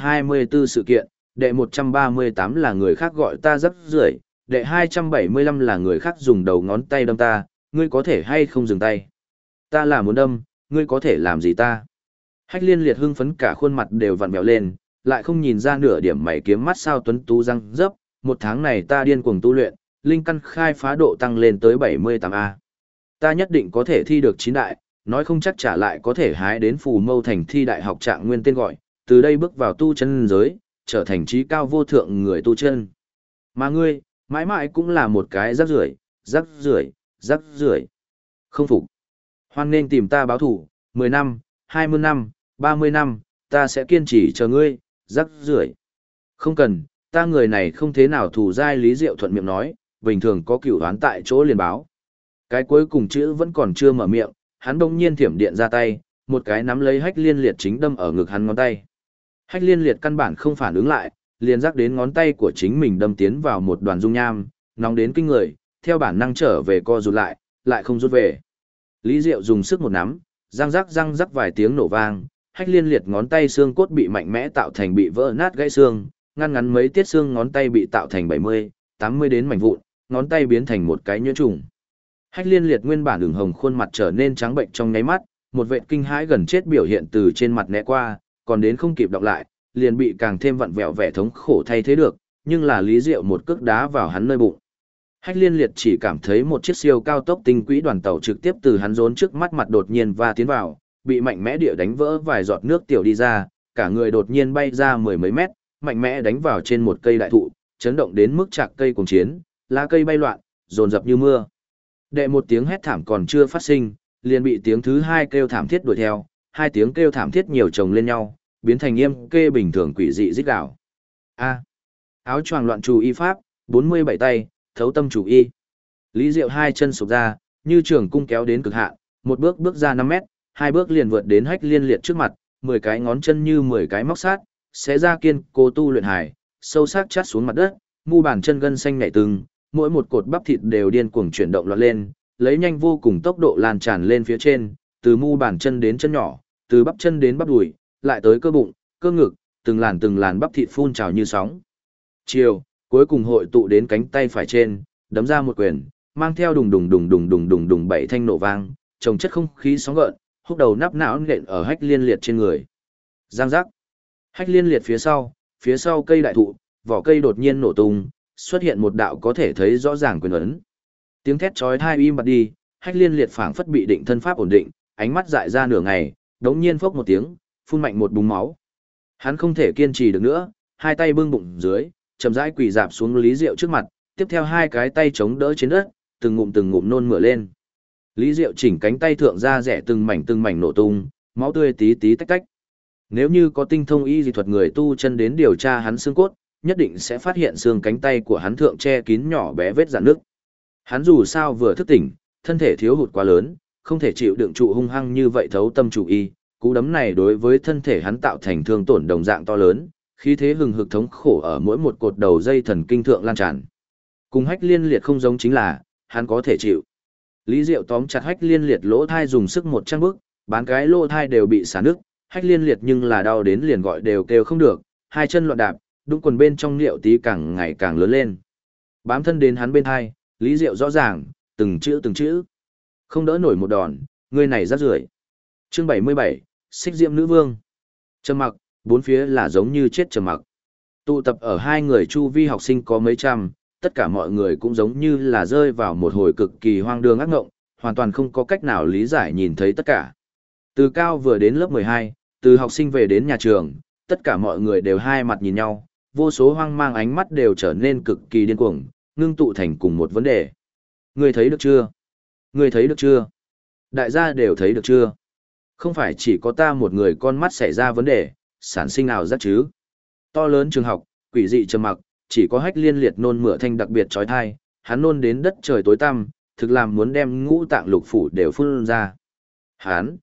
324 sự kiện, đệ 138 là người khác gọi ta rác rưởi, đệ 275 là người khác dùng đầu ngón tay đâm ta, ngươi có thể hay không dừng tay? Ta là muốn đâm, ngươi có thể làm gì ta? Hách liên liệt hưng phấn cả khuôn mặt đều vặn vẹo lên, lại không nhìn ra nửa điểm mày kiếm mắt sao tuấn tú răng dấp, 1 tháng này ta điên cuồng tu luyện, linh căn khai phá độ tăng lên tới 78A. Ta nhất định có thể thi được 9 đại, nói không chắc trả lại có thể hái đến Phù Mâu Thành thi đại học trạng nguyên tên gọi, từ đây bước vào tu chân giới, trở thành trí cao vô thượng người tu chân. Mà ngươi, mãi mãi cũng là một cái rác rưởi, rác rưởi, rác rưởi. Không phục. Hoan nên tìm ta báo thủ, 10 năm, 20 năm, 30 năm, ta sẽ kiên trì chờ ngươi, rác rưởi. Không cần, ta người này không thế nào thù dai. Lý Diệu thuận miệng nói, bình thường có cửu đoán tại chỗ liền báo. Cái cuối cùng chữ vẫn còn chưa mở miệng, hắn đông nhiên thiểm điện ra tay, một cái nắm lấy Hách Liên Liệt chính đâm ở ngực hắn ngón tay. Hách Liên Liệt căn bản không phản ứng lại, liền rắc đến ngón tay của chính mình đâm tiến vào một đoàn dung nham, nóng đến kinh người, theo bản năng trở về co rụt lại không rút về. Lý Diệu dùng sức một nắm, răng rắc vài tiếng nổ vang, Hách Liên Liệt ngón tay xương cốt bị mạnh mẽ tạo thành bị vỡ nát gãy xương, ngắn mấy tiết xương ngón tay bị tạo thành 70, 80 đến mảnh vụn, ngón tay biến thành một cái nhuyễn trùng. Hách Liên Liệt nguyên bản ửng hồng khuôn mặt trở nên trắng bệnh trong nháy mắt, một vệt kinh hãi gần chết biểu hiện từ trên mặt né qua, còn đến không kịp đọc lại, liền bị càng thêm vặn vẹo vẻ thống khổ thay thế được, nhưng là Lý Diệu một cước đá vào hắn nơi bụng. Hách Liên Liệt chỉ cảm thấy một chiếc siêu cao tốc tinh quỹ đoàn tàu trực tiếp từ hắn rốn trước mắt mặt đột nhiên va tiến vào, bị mạnh mẽ địa đánh vỡ vài giọt nước tiểu đi ra, cả người đột nhiên bay ra mười mấy mét, mạnh mẽ đánh vào trên một cây đại thụ, chấn động đến mức chạc cây cuồng chiến, lá cây bay loạn, dồn dập như mưa. Đệ một tiếng hét thảm còn chưa phát sinh, liền bị tiếng thứ hai kêu thảm thiết đuổi theo, hai tiếng kêu thảm thiết nhiều chồng lên nhau, biến thành yêm kê bình thường quỷ dị rít gào. A. Áo choàng loạn trù y pháp, 47 tay, thấu tâm chủ y. Lý Diệu hai chân sụp ra, như trường cung kéo đến cực hạn, một bước bước ra 5 mét, hai bước liền vượt đến Hách Liên Liệt trước mặt, 10 cái ngón chân như 10 cái móc sát, xé ra kiên cố tu luyện hải, sâu sắc chát xuống mặt đất, mu bàn chân gân xanh nhảy từng, mỗi một cột bắp thịt đều điên cuồng chuyển động loạn lên, lấy nhanh vô cùng tốc độ lan tràn lên phía trên, từ mu bàn chân đến chân nhỏ, từ bắp chân đến bắp đùi, lại tới cơ bụng, cơ ngực, từng làn bắp thịt phun trào như sóng. Chiều, cuối cùng hội tụ đến cánh tay phải trên, đấm ra một quyền, mang theo đùng bảy thanh nổ vang, trồng chất không khí sóng gợn, húc đầu nắp não nện ở Hách Liên Liệt trên người. Giang giác. Hách Liên Liệt phía sau cây đại thụ, vỏ cây đột nhiên nổ tung, xuất hiện một đạo có thể thấy rõ ràng quyền ấn. Tiếng thét chói tai im bặt đi, Hách Liên Liệt phảng phất bị định thân pháp ổn định, ánh mắt dại ra nửa ngày, đống nhiên phốc một tiếng, phun mạnh một búng máu. Hắn không thể kiên trì được nữa, hai tay bưng bụng dưới, chậm rãi quỳ dạp xuống Lý Diệu trước mặt, tiếp theo hai cái tay chống đỡ trên đất, từng ngụm nôn mửa lên. Lý Diệu chỉnh cánh tay thượng ra rẻ từng mảnh nổ tung, máu tươi tí tí tách tách. Nếu như có tinh thông y dị thuật người tu chân đến điều tra hắn xương cốt, nhất định sẽ phát hiện xương cánh tay của hắn thượng che kín nhỏ bé vết rạn nước. Hắn dù sao vừa thức tỉnh, thân thể thiếu hụt quá lớn, không thể chịu đựng trụ hung hăng như vậy thấu tâm chủ y, cú đấm này đối với thân thể hắn tạo thành thương tổn đồng dạng to lớn, khí thế hừng hực thống khổ ở mỗi một cột đầu dây thần kinh thượng lan tràn. Cùng Hách Liên Liệt không giống chính là, hắn có thể chịu. Lý Diệu tóm chặt Hách Liên Liệt lỗ thai dùng sức một trang bước, bán cái lỗ thai đều bị xả nước, Hách Liên Liệt nhưng là đau đến liền gọi đều kêu không được, hai chân loạn đạp, đúng quần bên trong liệu tí càng ngày càng lớn lên. Bám thân đến hắn bên thai, Lý Diệu rõ ràng, từng chữ. Không đỡ nổi một đòn, người này rác rưởi. Chương 77, Xích Diệm Nữ Vương. Trầm mặc, bốn phía là giống như chết trầm mặc. Tụ tập ở hai người chu vi học sinh có mấy trăm, tất cả mọi người cũng giống như là rơi vào một hồi cực kỳ hoang đường ác ngộng, hoàn toàn không có cách nào lý giải nhìn thấy tất cả. Từ Cao vừa đến lớp 12, từ học sinh về đến nhà trường, tất cả mọi người đều hai mặt nhìn nhau, vô số hoang mang ánh mắt đều trở nên cực kỳ điên cuồng, ngưng tụ thành cùng một vấn đề. Ngươi thấy được chưa? Ngươi thấy được chưa? Đại gia đều thấy được chưa? Không phải chỉ có ta một người con mắt xảy ra vấn đề, sản sinh nào giác chứ? To lớn trường học, quỷ dị trầm mặc, chỉ có Hách Liên Liệt nôn mửa thanh đặc biệt chói tai, hắn nôn đến đất trời tối tăm, thực làm muốn đem ngũ tạng lục phủ đều phun ra. Hán.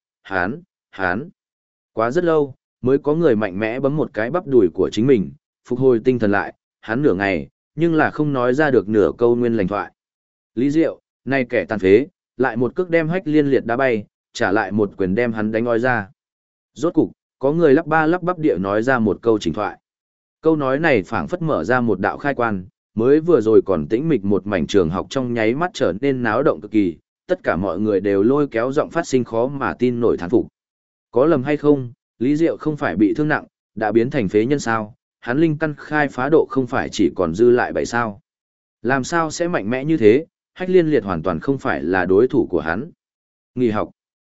Quá rất lâu, mới có người mạnh mẽ bấm một cái bắp đùi của chính mình, phục hồi tinh thần lại, hắn nửa ngày, nhưng là không nói ra được nửa câu nguyên lành thoại. Lý Diệu, nay kẻ tàn phế, lại một cước đem Hách Liên Liệt đá bay, trả lại một quyền đem hắn đánh oi ra. Rốt cục, có người lắp ba lắp bắp địa nói ra một câu chỉnh thoại. Câu nói này phảng phất mở ra một đạo khai quan, mới vừa rồi còn tĩnh mịch một mảnh trường học trong nháy mắt trở nên náo động cực kỳ, tất cả mọi người đều lôi kéo giọng phát sinh khó mà tin nổi thán phục. Có lầm hay không, Lý Diệu không phải bị thương nặng, đã biến thành phế nhân sao, hắn linh căn khai phá độ không phải chỉ còn dư lại 7 sao. Làm sao sẽ mạnh mẽ như thế, Hách Liên Liệt hoàn toàn không phải là đối thủ của hắn. Nghỉ học.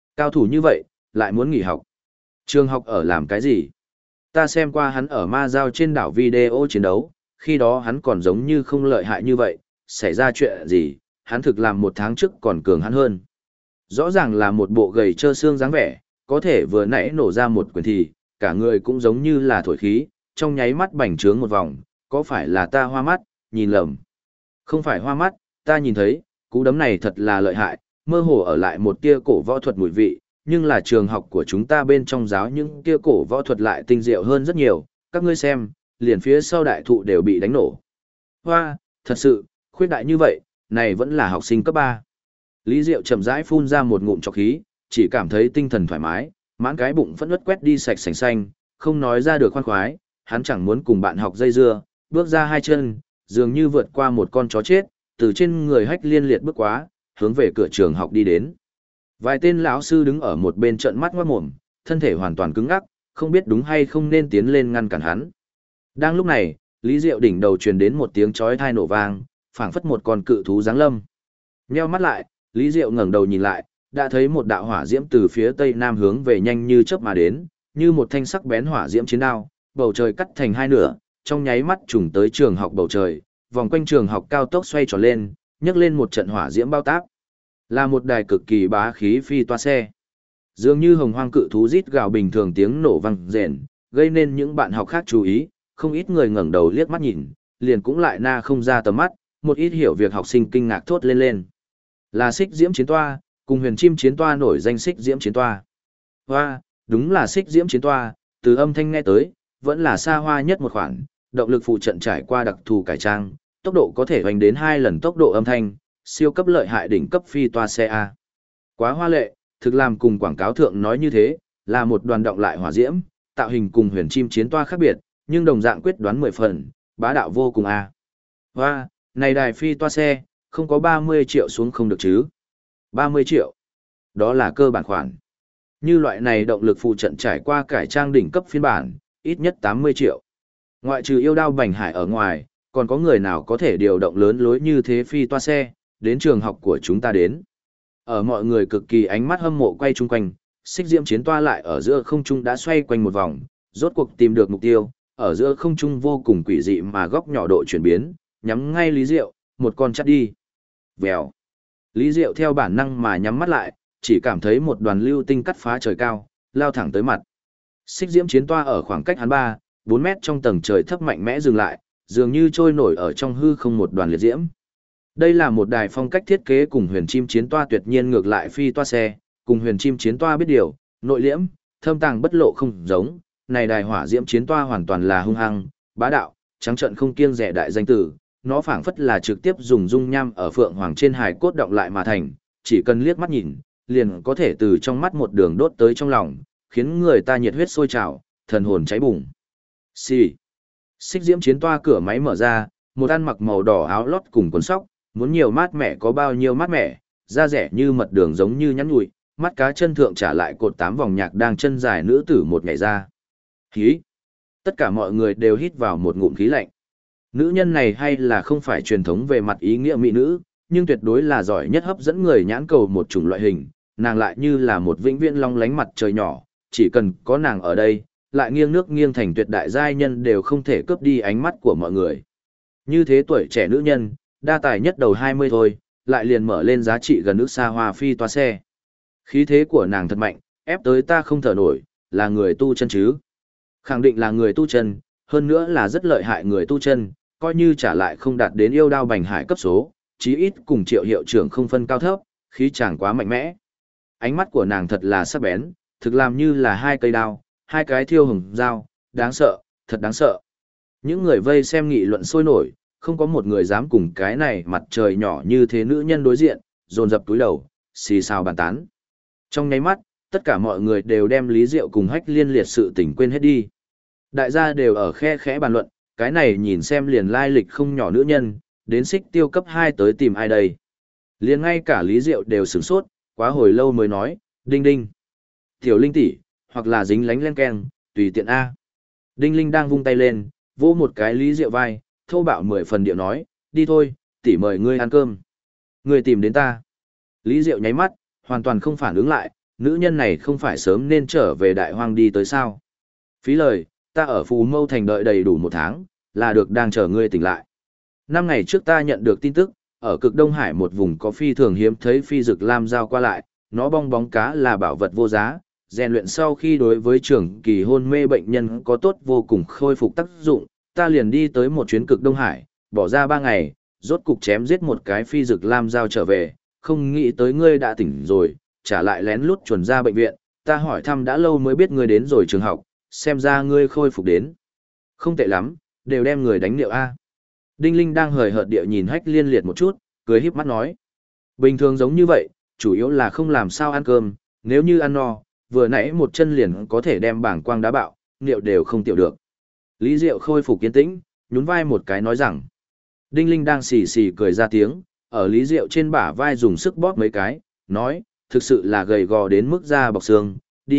Cao thủ như vậy, lại muốn nghỉ học. Trường học ở làm cái gì? Ta xem qua hắn ở ma giao trên đảo video chiến đấu, khi đó hắn còn giống như không lợi hại như vậy, xảy ra chuyện gì, hắn thực làm 1 tháng trước còn cường hắn hơn. Rõ ràng là một bộ gầy trơ xương dáng vẻ, có thể vừa nãy nổ ra một quyền thì, cả người cũng giống như là thổi khí, trong nháy mắt bành trướng một vòng, có phải là ta hoa mắt, nhìn lầm. Không phải hoa mắt, ta nhìn thấy, cú đấm này thật là lợi hại, mơ hồ ở lại một tia cổ võ thuật mùi vị, nhưng là trường học của chúng ta bên trong giáo những tia cổ võ thuật lại tinh diệu hơn rất nhiều, các ngươi xem, liền phía sau đại thụ đều bị đánh nổ. Hoa, thật sự, khuyết đại như vậy, này vẫn là học sinh cấp 3. Lý Diệu chậm rãi phun ra một ngụm trọc khí, chỉ cảm thấy tinh thần thoải mái, mãn cái bụng phẫn uất quét đi sạch sành xanh, không nói ra được khoan khoái, hắn chẳng muốn cùng bạn học dây dưa, bước ra 2 chân, dường như vượt qua một con chó chết, từ trên người Hách Liên Liệt bước quá, hướng về cửa trường học đi đến. Vài tên lão sư đứng ở một bên trợn mắt ngoát mồm, thân thể hoàn toàn cứng ngắc, không biết đúng hay không nên tiến lên ngăn cản hắn. Đang lúc này, Lý Diệu đỉnh đầu truyền đến một tiếng chói tai nổ vang, phảng phất một con cự thú giáng lâm. Nheo mắt lại, Lý Diệu ngẩng đầu nhìn lại, đã thấy một đạo hỏa diễm từ phía tây nam hướng về nhanh như chớp mà đến, như một thanh sắc bén hỏa diễm chiến đao, bầu trời cắt thành 2 nửa, trong nháy mắt trùng tới trường học bầu trời, vòng quanh trường học cao tốc xoay tròn lên, nhấc lên một trận hỏa diễm bao táp. Là một đài cực kỳ bá khí phi toa xe. Dường như hồng hoang cự thú rít gào bình thường tiếng nổ vang rền, gây nên những bạn học khác chú ý, không ít người ngẩng đầu liếc mắt nhìn, liền cũng lại na không ra tầm mắt, một ít hiểu việc học sinh kinh ngạc thốt lên lên. Là xích diễm chiến toa, cùng huyền chim chiến toa nổi danh xích diễm chiến toa. Hoa, đúng là xích diễm chiến toa, từ âm thanh nghe tới, vẫn là xa hoa nhất một khoản, động lực phụ trận trải qua đặc thù cải trang, tốc độ có thể hoành đến 2 lần tốc độ âm thanh, siêu cấp lợi hại đỉnh cấp phi toa xe A. Quá hoa lệ, thực làm cùng quảng cáo thượng nói như thế, là một đoàn động lại hỏa diễm, tạo hình cùng huyền chim chiến toa khác biệt, nhưng đồng dạng quyết đoán 10 phần, bá đạo vô cùng A. Hoa, này đài phi toa xe, không có 30 triệu xuống không được chứ. 30 triệu. Đó là cơ bản khoản. Như loại này động lực phụ trận trải qua cải trang đỉnh cấp phiên bản, ít nhất 80 triệu. Ngoại trừ yêu đao bành hải ở ngoài, còn có người nào có thể điều động lớn lối như thế phi toa xe, đến trường học của chúng ta đến. Ở mọi người cực kỳ ánh mắt hâm mộ quay chung quanh, xích diễm chiến toa lại ở giữa không trung đã xoay quanh một vòng, rốt cuộc tìm được mục tiêu, ở giữa không trung vô cùng quỷ dị mà góc nhỏ độ chuyển biến, nhắm ngay Lý Diệu, một con chắt đi. Vèo. Lý Diệu theo bản năng mà nhắm mắt lại, chỉ cảm thấy một đoàn lưu tinh cắt phá trời cao, lao thẳng tới mặt. Xích diễm chiến toa ở khoảng cách hắn 3-4 mét trong tầng trời thấp mạnh mẽ dừng lại, dường như trôi nổi ở trong hư không một đoàn liệt diễm. Đây là một đài phong cách thiết kế cùng huyền chim chiến toa tuyệt nhiên ngược lại phi toa xe, cùng huyền chim chiến toa biết điều, nội liễm, thâm tàng bất lộ không giống, này đài hỏa diễm chiến toa hoàn toàn là hung hăng, bá đạo, trắng trợn không kiêng dè đại danh tử, nó phảng phất là trực tiếp dùng dung nham ở phượng hoàng trên hài cốt động lại mà thành, chỉ cần liếc mắt nhìn, liền có thể từ trong mắt một đường đốt tới trong lòng, khiến người ta nhiệt huyết sôi trào, thần hồn cháy bùng. Xì. Xích diễm chiến toa cửa máy mở ra, một ăn mặc màu đỏ áo lót cùng quần sóc, muốn nhiều mát mẻ có bao nhiêu mát mẻ, da rẻ như mật đường giống như nhắn nhủi, mắt cá chân thượng trả lại cột 8 vòng nhạc đang chân dài nữ tử một nhảy ra. Hí! Tất cả mọi người đều hít vào một ngụm khí lạnh. Nữ nhân này hay là không phải truyền thống về mặt ý nghĩa mỹ nữ, nhưng tuyệt đối là giỏi nhất hấp dẫn người nhãn cầu một chủng loại hình, nàng lại như là một vĩnh viễn long lánh mặt trời nhỏ, chỉ cần có nàng ở đây, lại nghiêng nước nghiêng thành tuyệt đại giai nhân đều không thể cướp đi ánh mắt của mọi người. Như thế tuổi trẻ nữ nhân, đa tài nhất đầu 20 thôi, lại liền mở lên giá trị gần ức xa hoa phi toa xe. Khí thế của nàng thật mạnh, ép tới ta không thở nổi, là người tu chân chứ. Khẳng định là người tu chân, hơn nữa là rất lợi hại người tu chân, coi như trả lại không đạt đến yêu đao bành hải cấp số, chí ít cùng Triệu hiệu trưởng không phân cao thấp, khí chàng quá mạnh mẽ. Ánh mắt của nàng thật là sắc bén, thực làm như là 2 cây đao, 2 cái thiêu hồng dao, đáng sợ, thật đáng sợ. Những người vây xem nghị luận sôi nổi, không có một người dám cùng cái này mặt trời nhỏ như thế nữ nhân đối diện, dồn dập túi đầu, xì xào bàn tán. Trong nháy mắt, tất cả mọi người đều đem Lý Diệu cùng Hách Liên liệt sự tình quên hết đi. Đại gia đều ở khe khẽ bàn luận, cái này nhìn xem liền lai lịch không nhỏ nữ nhân, đến xích tiêu cấp 2 tới tìm ai đây. Liền ngay cả Lý Diệu đều sửng sốt, quá hồi lâu mới nói, đinh đinh. Tiểu Linh tỷ, hoặc là dính lánh len keng, tùy tiện A. Đinh Linh đang vung tay lên, vỗ một cái Lý Diệu vai, thô bạo 10 phần điệu nói, đi thôi, tỷ mời ngươi ăn cơm. Ngươi tìm đến ta. Lý Diệu nháy mắt, hoàn toàn không phản ứng lại, nữ nhân này không phải sớm nên trở về đại hoang đi tới sao? Phí lời, ta ở Phù Mâu Thành đợi đầy đủ 1 tháng, là được đang chờ ngươi tỉnh lại. 5 ngày trước ta nhận được tin tức, ở cực Đông Hải một vùng có phi thường hiếm thấy phi dực lam giao qua lại, nó bong bóng cá là bảo vật vô giá, rèn luyện sau khi đối với trường kỳ hôn mê bệnh nhân có tốt vô cùng khôi phục tác dụng, ta liền đi tới một chuyến cực Đông Hải, bỏ ra 3 ngày, rốt cục chém giết một cái phi dực lam giao trở về, không nghĩ tới ngươi đã tỉnh rồi, trả lại lén lút chuẩn ra bệnh viện, ta hỏi thăm đã lâu mới biết ngươi đến rồi trường học, xem ra ngươi khôi phục đến. Không tệ lắm, đều đem người đánh liệu A. Đinh Linh đang hời hợt địa nhìn Hách Liên Liệt một chút, cười híp mắt nói. Bình thường giống như vậy, chủ yếu là không làm sao ăn cơm, nếu như ăn no, vừa nãy một chân liền có thể đem bảng quang đá bạo, liệu đều không tiểu được. Lý Diệu khôi phục kiên tĩnh, nhún vai một cái nói rằng. Đinh Linh đang xì xì cười ra tiếng, ở Lý Diệu trên bả vai dùng sức bóp mấy cái, nói, thực sự là gầy gò đến mức da bọc xương,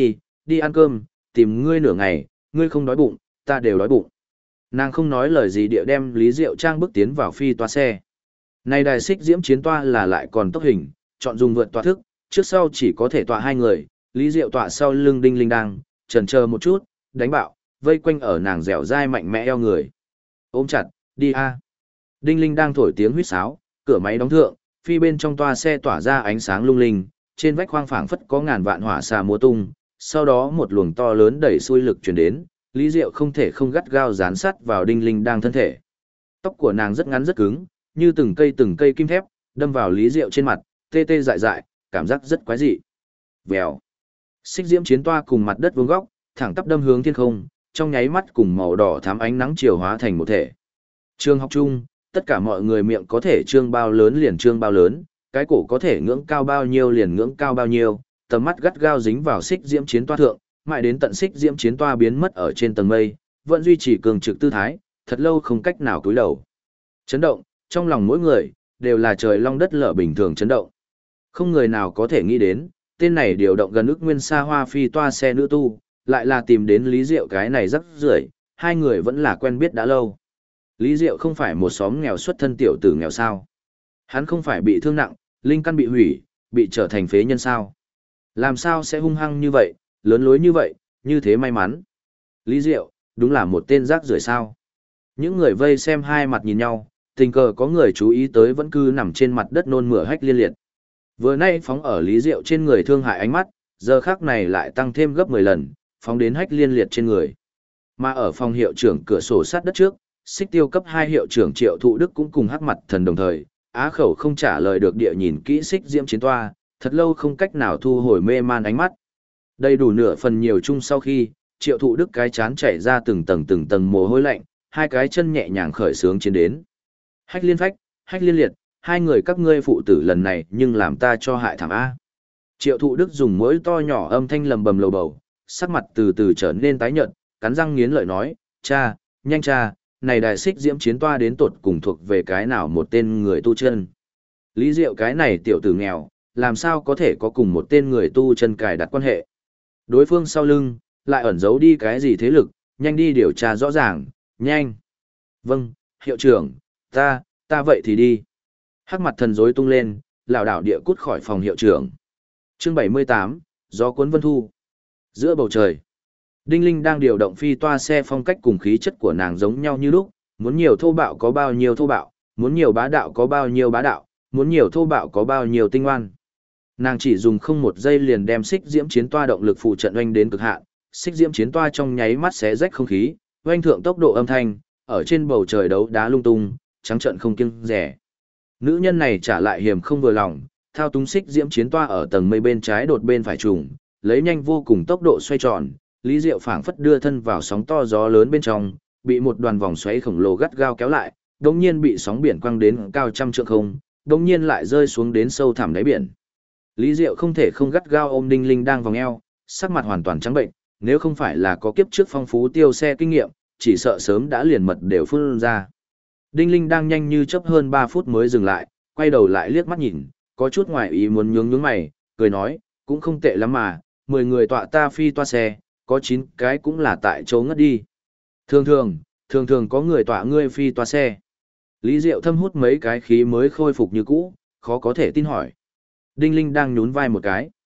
đi ăn cơm, tìm ngươi nửa ngày, ngươi không đói bụng, ta đều đói bụng. Nàng không nói lời gì địa đem Lý Diệu Trang bước tiến vào phi toa xe. Này đài xích diễm chiến toa là lại còn tốc hình, chọn dùng vượt toa thức, trước sau chỉ có thể tọa 2 người, Lý Diệu tọa sau lưng Đinh Linh đang, chần chờ một chút, đánh bạo, vây quanh ở nàng dẻo dai mạnh mẽ eo người. Ôm chặt, đi a. Đinh Linh đang thổi tiếng huýt sáo, cửa máy đóng thượng, phi bên trong toa xe tỏa ra ánh sáng lung linh, trên vách khoang phảng phất có ngàn vạn hỏa xà múa tung, sau đó một luồng to lớn đẩy xuôi lực truyền đến, Lý Diệu không thể không gắt gao dán sát vào Đinh Linh đang thân thể. Tóc của nàng rất ngắn rất cứng, như từng cây kim thép, đâm vào Lý Diệu trên mặt, tê tê dại dại, cảm giác rất quái dị. Vèo. Xích diễm chiến toa cùng mặt đất vuông góc, thẳng tắp đâm hướng thiên không, trong nháy mắt cùng màu đỏ thắm ánh nắng chiều hóa thành một thể. Trường học chung, tất cả mọi người miệng có thể trương bao lớn liền trương bao lớn, cái cổ có thể ngưỡng cao bao nhiêu liền ngưỡng cao bao nhiêu, tầm mắt gắt gao dính vào xích diễm chiến toa thượng, mãi đến tận xích diễm chiến toa biến mất ở trên tầng mây, vẫn duy trì cường trực tư thái, thật lâu không cách nào cúi đầu. Chấn động, trong lòng mỗi người, đều là trời long đất lở bình thường chấn động. Không người nào có thể nghĩ đến, tên này điều động gần ức nguyên xa hoa phi toa xe nữ tu, lại là tìm đến Lý Diệu cái này rắc rưởi, hai người vẫn là quen biết đã lâu. Lý Diệu không phải một xóm nghèo xuất thân tiểu tử nghèo sao. Hắn không phải bị thương nặng, linh căn bị hủy, bị trở thành phế nhân sao. Làm sao sẽ hung hăng như vậy, lớn lối như vậy, như thế may mắn. Lý Diệu, đúng là một tên rác rưởi sao. Những người vây xem hai mặt nhìn nhau, tình cờ có người chú ý tới vẫn cứ nằm trên mặt đất nôn mửa Hách Liên Liệt. Vừa nay phóng ở Lý Diệu trên người thương hại ánh mắt, giờ khác này lại tăng thêm gấp 10 lần, phóng đến Hách Liên Liệt trên người. Mà ở phòng hiệu trưởng cửa sổ sát đất trước, xích tiêu cấp 2 hiệu trưởng Triệu Thụ Đức cũng cùng hắc mặt thần đồng thời, á khẩu không trả lời được địa nhìn kỹ xích diễm chiến toa, thật lâu không cách nào thu hồi mê man ánh mắt. Đầy đủ nửa phần nhiều chung sau khi, Triệu Thụ Đức cái chán chảy ra từng tầng mồ hôi lạnh, hai cái chân nhẹ nhàng khởi sướng chiến đến. Hách Liên Phách, Hách Liên Liệt, hai người các ngươi phụ tử lần này nhưng làm ta cho hại thảm A. Triệu Thụ Đức dùng mũi to nhỏ âm thanh lầm bầm lầu bầu, sắc mặt từ từ trở nên tái nhợt, cắn răng nghiến lợi nói, cha, nhanh cha, này đại xích diễm chiến toa đến tột cùng thuộc về cái nào một tên người tu chân. Lý Diệu cái này tiểu tử nghèo, làm sao có thể có cùng một tên người tu chân cài đặt quan hệ. Đối phương sau lưng, lại ẩn giấu đi cái gì thế lực, nhanh đi điều tra rõ ràng, nhanh. Vâng, hiệu trưởng, ta vậy thì đi. Hắc mặt thần rối tung lên, lảo đảo địa cút khỏi phòng hiệu trưởng. Chương 78, gió cuốn vân thu. Giữa bầu trời, Đinh Linh đang điều động phi toa xe, phong cách cùng khí chất của nàng giống nhau như lúc, muốn nhiều thô bạo có bao nhiêu thô bạo, muốn nhiều bá đạo có bao nhiêu bá đạo, muốn nhiều thô bạo có bao nhiêu tinh oan. Nàng chỉ dùng không một giây liền đem xích diễm chiến toa động lực phụ trận oanh đến cực hạn, xích diễm chiến toa trong nháy mắt xé rách không khí, oanh thượng tốc độ âm thanh, ở trên bầu trời đấu đá lung tung, trắng trợn không kiêng dè. Nữ nhân này trả lại hiểm không vừa lòng, thao túng xích diễm chiến toa ở tầng mây bên trái đột bên phải trùng, lấy nhanh vô cùng tốc độ xoay tròn, Lý Diệu phảng phất đưa thân vào sóng to gió lớn bên trong, bị một đoàn vòng xoáy khổng lồ gắt gao kéo lại, đột nhiên bị sóng biển quăng đến cao trăm trượng không, đột nhiên lại rơi xuống đến sâu thẳm đáy biển. Lý Diệu không thể không gắt gao ôm Đinh Linh đang vòng eo, sắc mặt hoàn toàn trắng bệnh, nếu không phải là có kiếp trước phong phú tiêu xe kinh nghiệm, chỉ sợ sớm đã liền mật đều phun ra. Đinh Linh đang nhanh như chớp hơn 3 phút mới dừng lại, quay đầu lại liếc mắt nhìn, có chút ngoài ý muốn nhướng mày, cười nói, cũng không tệ lắm mà, 10 người tọa ta phi toa xe, có 9 cái cũng là tại chỗ ngất đi. Thường thường có người tọa ngươi phi toa xe. Lý Diệu thâm hút mấy cái khí mới khôi phục như cũ, khó có thể tin hỏi. Đinh Linh đang nhún vai một cái.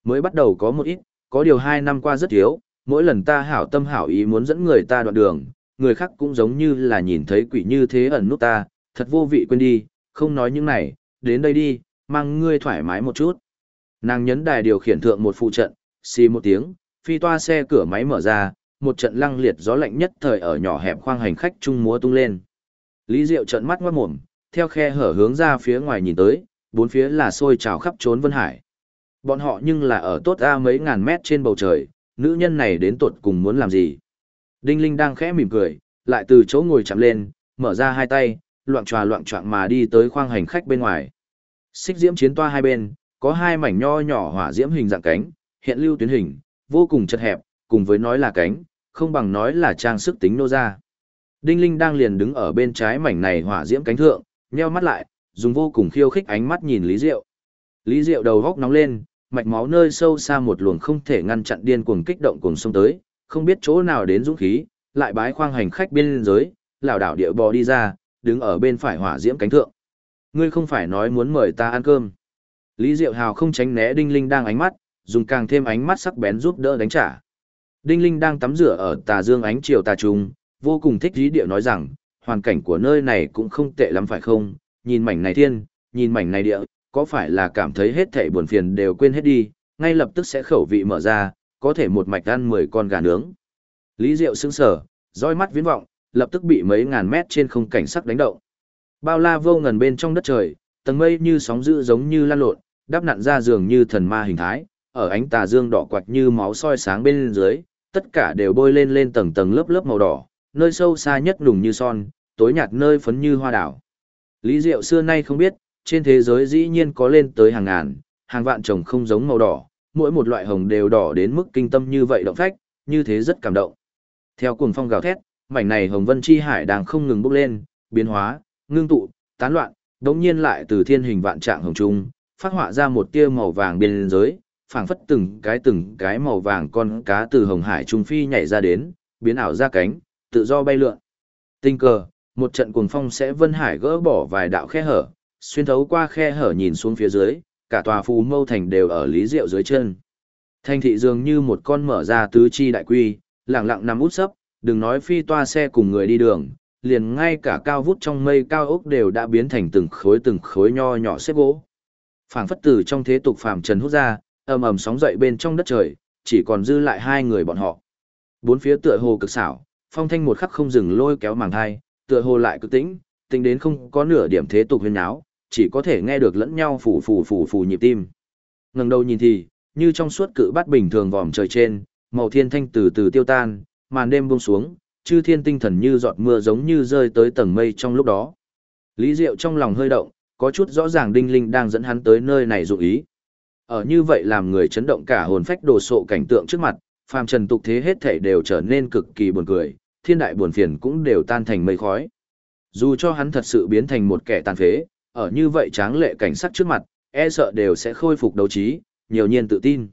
Mới bắt đầu có một ít, có điều 2 năm qua rất thiếu, mỗi lần ta hảo tâm hảo ý muốn dẫn người ta đoạn đường, người khác cũng giống như là nhìn thấy quỷ như thế ẩn nút ta, thật vô vị quên đi, không nói những này, đến đây đi, mang ngươi thoải mái một chút. Nàng nhấn đài điều khiển thượng một phụ trận, xì một tiếng, phi toa xe cửa máy mở ra, một trận lăng liệt gió lạnh nhất thời ở nhỏ hẹp khoang hành khách trung múa tung lên. Lý Diệu trợn mắt ngoát mồm, theo khe hở hướng ra phía ngoài nhìn tới, bốn phía là xôi trào khắp trốn Vân Hải. Bọn họ nhưng là ở tốt ra mấy ngàn mét trên bầu trời, nữ nhân này đến tột cùng muốn làm gì? Đinh Linh đang khẽ mỉm cười, lại từ chỗ ngồi chạm lên, mở ra hai tay, loạng choạng mà đi tới khoang hành khách bên ngoài. Xích diễm chiến toa hai bên, có hai mảnh nho nhỏ hỏa diễm hình dạng cánh, hiện lưu tuyến hình, vô cùng chật hẹp, cùng với nói là cánh, không bằng nói là trang sức tính nô ra. Đinh Linh đang liền đứng ở bên trái mảnh này hỏa diễm cánh thượng, nheo mắt lại, dùng vô cùng khiêu khích ánh mắt nhìn Lý Diệu. Lý Diệu đầu góc nóng lên, mạch máu nơi sâu xa một luồng không thể ngăn chặn điên cuồng kích động cùng xông tới, không biết chỗ nào đến dũng khí, lại bái khoang hành khách biên giới, lảo đảo địa bò đi ra, đứng ở bên phải hỏa diễm cánh thượng. Ngươi không phải nói muốn mời ta ăn cơm? Lý Diệu Hào không tránh né Đinh Linh đang ánh mắt, dùng càng thêm ánh mắt sắc bén giúp đỡ đánh trả. Đinh Linh đang tắm rửa ở tà dương ánh chiều tà trung, vô cùng thích ý địa nói rằng, hoàn cảnh của nơi này cũng không tệ lắm phải không? Nhìn mảnh này thiên, nhìn mảnh này địa, có phải là cảm thấy hết thảy buồn phiền đều quên hết đi, ngay lập tức sẽ khẩu vị mở ra, có thể một mạch ăn 10 con gà nướng. Lý Diệu sững sờ, dõi mắt viễn vọng, lập tức bị mấy ngàn mét trên không cảnh sắc đánh động. Bao la vô ngần bên trong đất trời, tầng mây như sóng dữ giống như lan lộn, đắp nặn ra dường như thần ma hình thái, ở ánh tà dương đỏ quạch như máu soi sáng bên dưới, tất cả đều bôi lên lên tầng tầng lớp lớp màu đỏ, nơi sâu xa nhất nùng như son, tối nhạt nơi phấn như hoa đảo. Lý Diệu xưa nay không biết, trên thế giới dĩ nhiên có lên tới hàng ngàn, hàng vạn chồng không giống màu đỏ, mỗi một loại hồng đều đỏ đến mức kinh tâm như vậy động phách, như thế rất cảm động. Theo cuồng phong gào thét, mảnh này hồng vân chi hải đang không ngừng bốc lên, biến hóa, ngưng tụ, tán loạn, đống nhiên lại từ thiên hình vạn trạng hồng trung, phát họa ra một tia màu vàng biên giới, phảng phất từng cái màu vàng con cá từ hồng hải trung phi nhảy ra đến, biến ảo ra cánh, tự do bay lượn. Tình cờ, một trận cuồng phong sẽ vân hải gỡ bỏ vài đạo khe hở, xuyên thấu qua khe hở nhìn xuống phía dưới, cả tòa Phù Mâu thành đều ở Lý Diệu dưới chân. Thành thị dường như một con mở ra tứ chi đại quy, lặng lặng nằm út sấp, đừng nói phi toa xe cùng người đi đường, liền ngay cả cao vút trong mây cao ốc đều đã biến thành từng khối nho nhỏ xếp gỗ. Phảng phất từ trong thế tục phàm trần hút ra, ầm ầm sóng dậy bên trong đất trời, chỉ còn dư lại hai người bọn họ. Bốn phía tựa hồ cực xảo, phong thanh một khắc không dừng lôi kéo màng hai, tựa hồ lại cực tĩnh, tính đến không có nửa điểm thế tục huyên náo, chỉ có thể nghe được lẫn nhau phù nhịp tim. Ngẩng đầu nhìn thì, như trong suốt cự bát bình thường vòm trời trên, màu thiên thanh từ từ tiêu tan, màn đêm buông xuống, chư thiên tinh thần như giọt mưa giống như rơi tới tầng mây trong lúc đó. Lý Diệu trong lòng hơi động, có chút rõ ràng Đinh Linh đang dẫn hắn tới nơi này dụng ý. Ở như vậy làm người chấn động cả hồn phách đồ sộ cảnh tượng trước mặt, phàm trần tục thế hết thảy đều trở nên cực kỳ buồn cười, thiên đại buồn phiền cũng đều tan thành mây khói. Dù cho hắn thật sự biến thành một kẻ tàn phế, ở như vậy tráng lệ cảnh sắc trước mặt, e sợ đều sẽ khôi phục đấu trí, nhiều nhiên tự tin.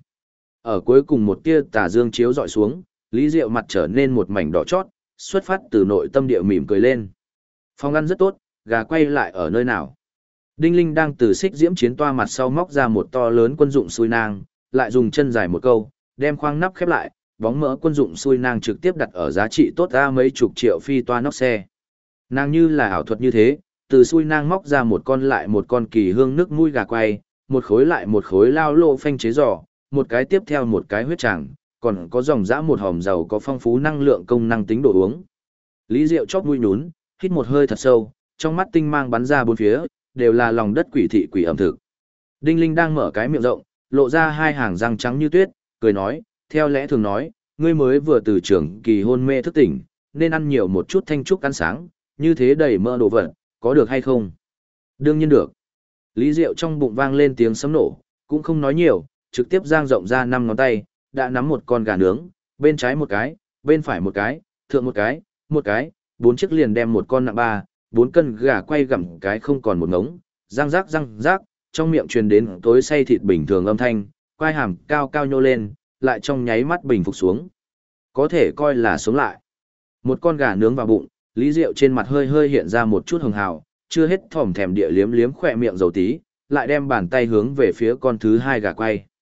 Ở cuối cùng một tia tà dương chiếu dọi xuống, Lý Diệu mặt trở nên một mảnh đỏ chót, xuất phát từ nội tâm địa mỉm cười lên. Phòng ăn rất tốt, gà quay lại ở nơi nào? Đinh Linh đang từ xích diễm chiến toa mặt sau móc ra một to lớn quân dụng xui nang, lại dùng chân dài một câu, đem khoang nắp khép lại, bóng mỡ quân dụng xui nang trực tiếp đặt ở giá trị tốt ra mấy chục triệu phi toa nóc xe. Nàng như là ảo thuật như thế, từ xui nang móc ra một con lại một con kỳ hương nước mũi gà quay, một khối lại một khối lao lô phanh chế giò, một cái tiếp theo một cái huyết tràng, còn có dòng dã một hòm dầu có phong phú năng lượng công năng tính đồ uống. Lý Diệu chóp mũi nhún, hít một hơi thật sâu, trong mắt tinh mang bắn ra bốn phía, đều là lòng đất quỷ thị quỷ ẩm thực. Đinh Linh đang mở cái miệng rộng, lộ ra hai hàng răng trắng như tuyết, cười nói, theo lẽ thường nói, ngươi mới vừa từ trường kỳ hôn mê thức tỉnh, nên ăn nhiều một chút thanh trúc ăn sáng, như thế đầy mỡ đồ vật, có được hay không? Đương nhiên được. Lý Diệu trong bụng vang lên tiếng sấm nổ, cũng không nói nhiều, trực tiếp dang rộng ra 5 ngón tay, đã nắm một con gà nướng, bên trái một cái, bên phải một cái, thượng một cái, 4 chiếc liền đem một con nặng 4 cân gà quay gặm cái không còn một ngống, răng rác, trong miệng truyền đến tối say thịt bình thường âm thanh, quai hàm cao cao nhô lên, lại trong nháy mắt bình phục xuống. Có thể coi là sống lại. Một con gà nướng vào bụng, Lý Diệu trên mặt hơi hiện ra một chút hường hào, chưa hết thòm thèm địa liếm khỏe miệng dầu tí, lại đem bàn tay hướng về phía con thứ hai gà quay.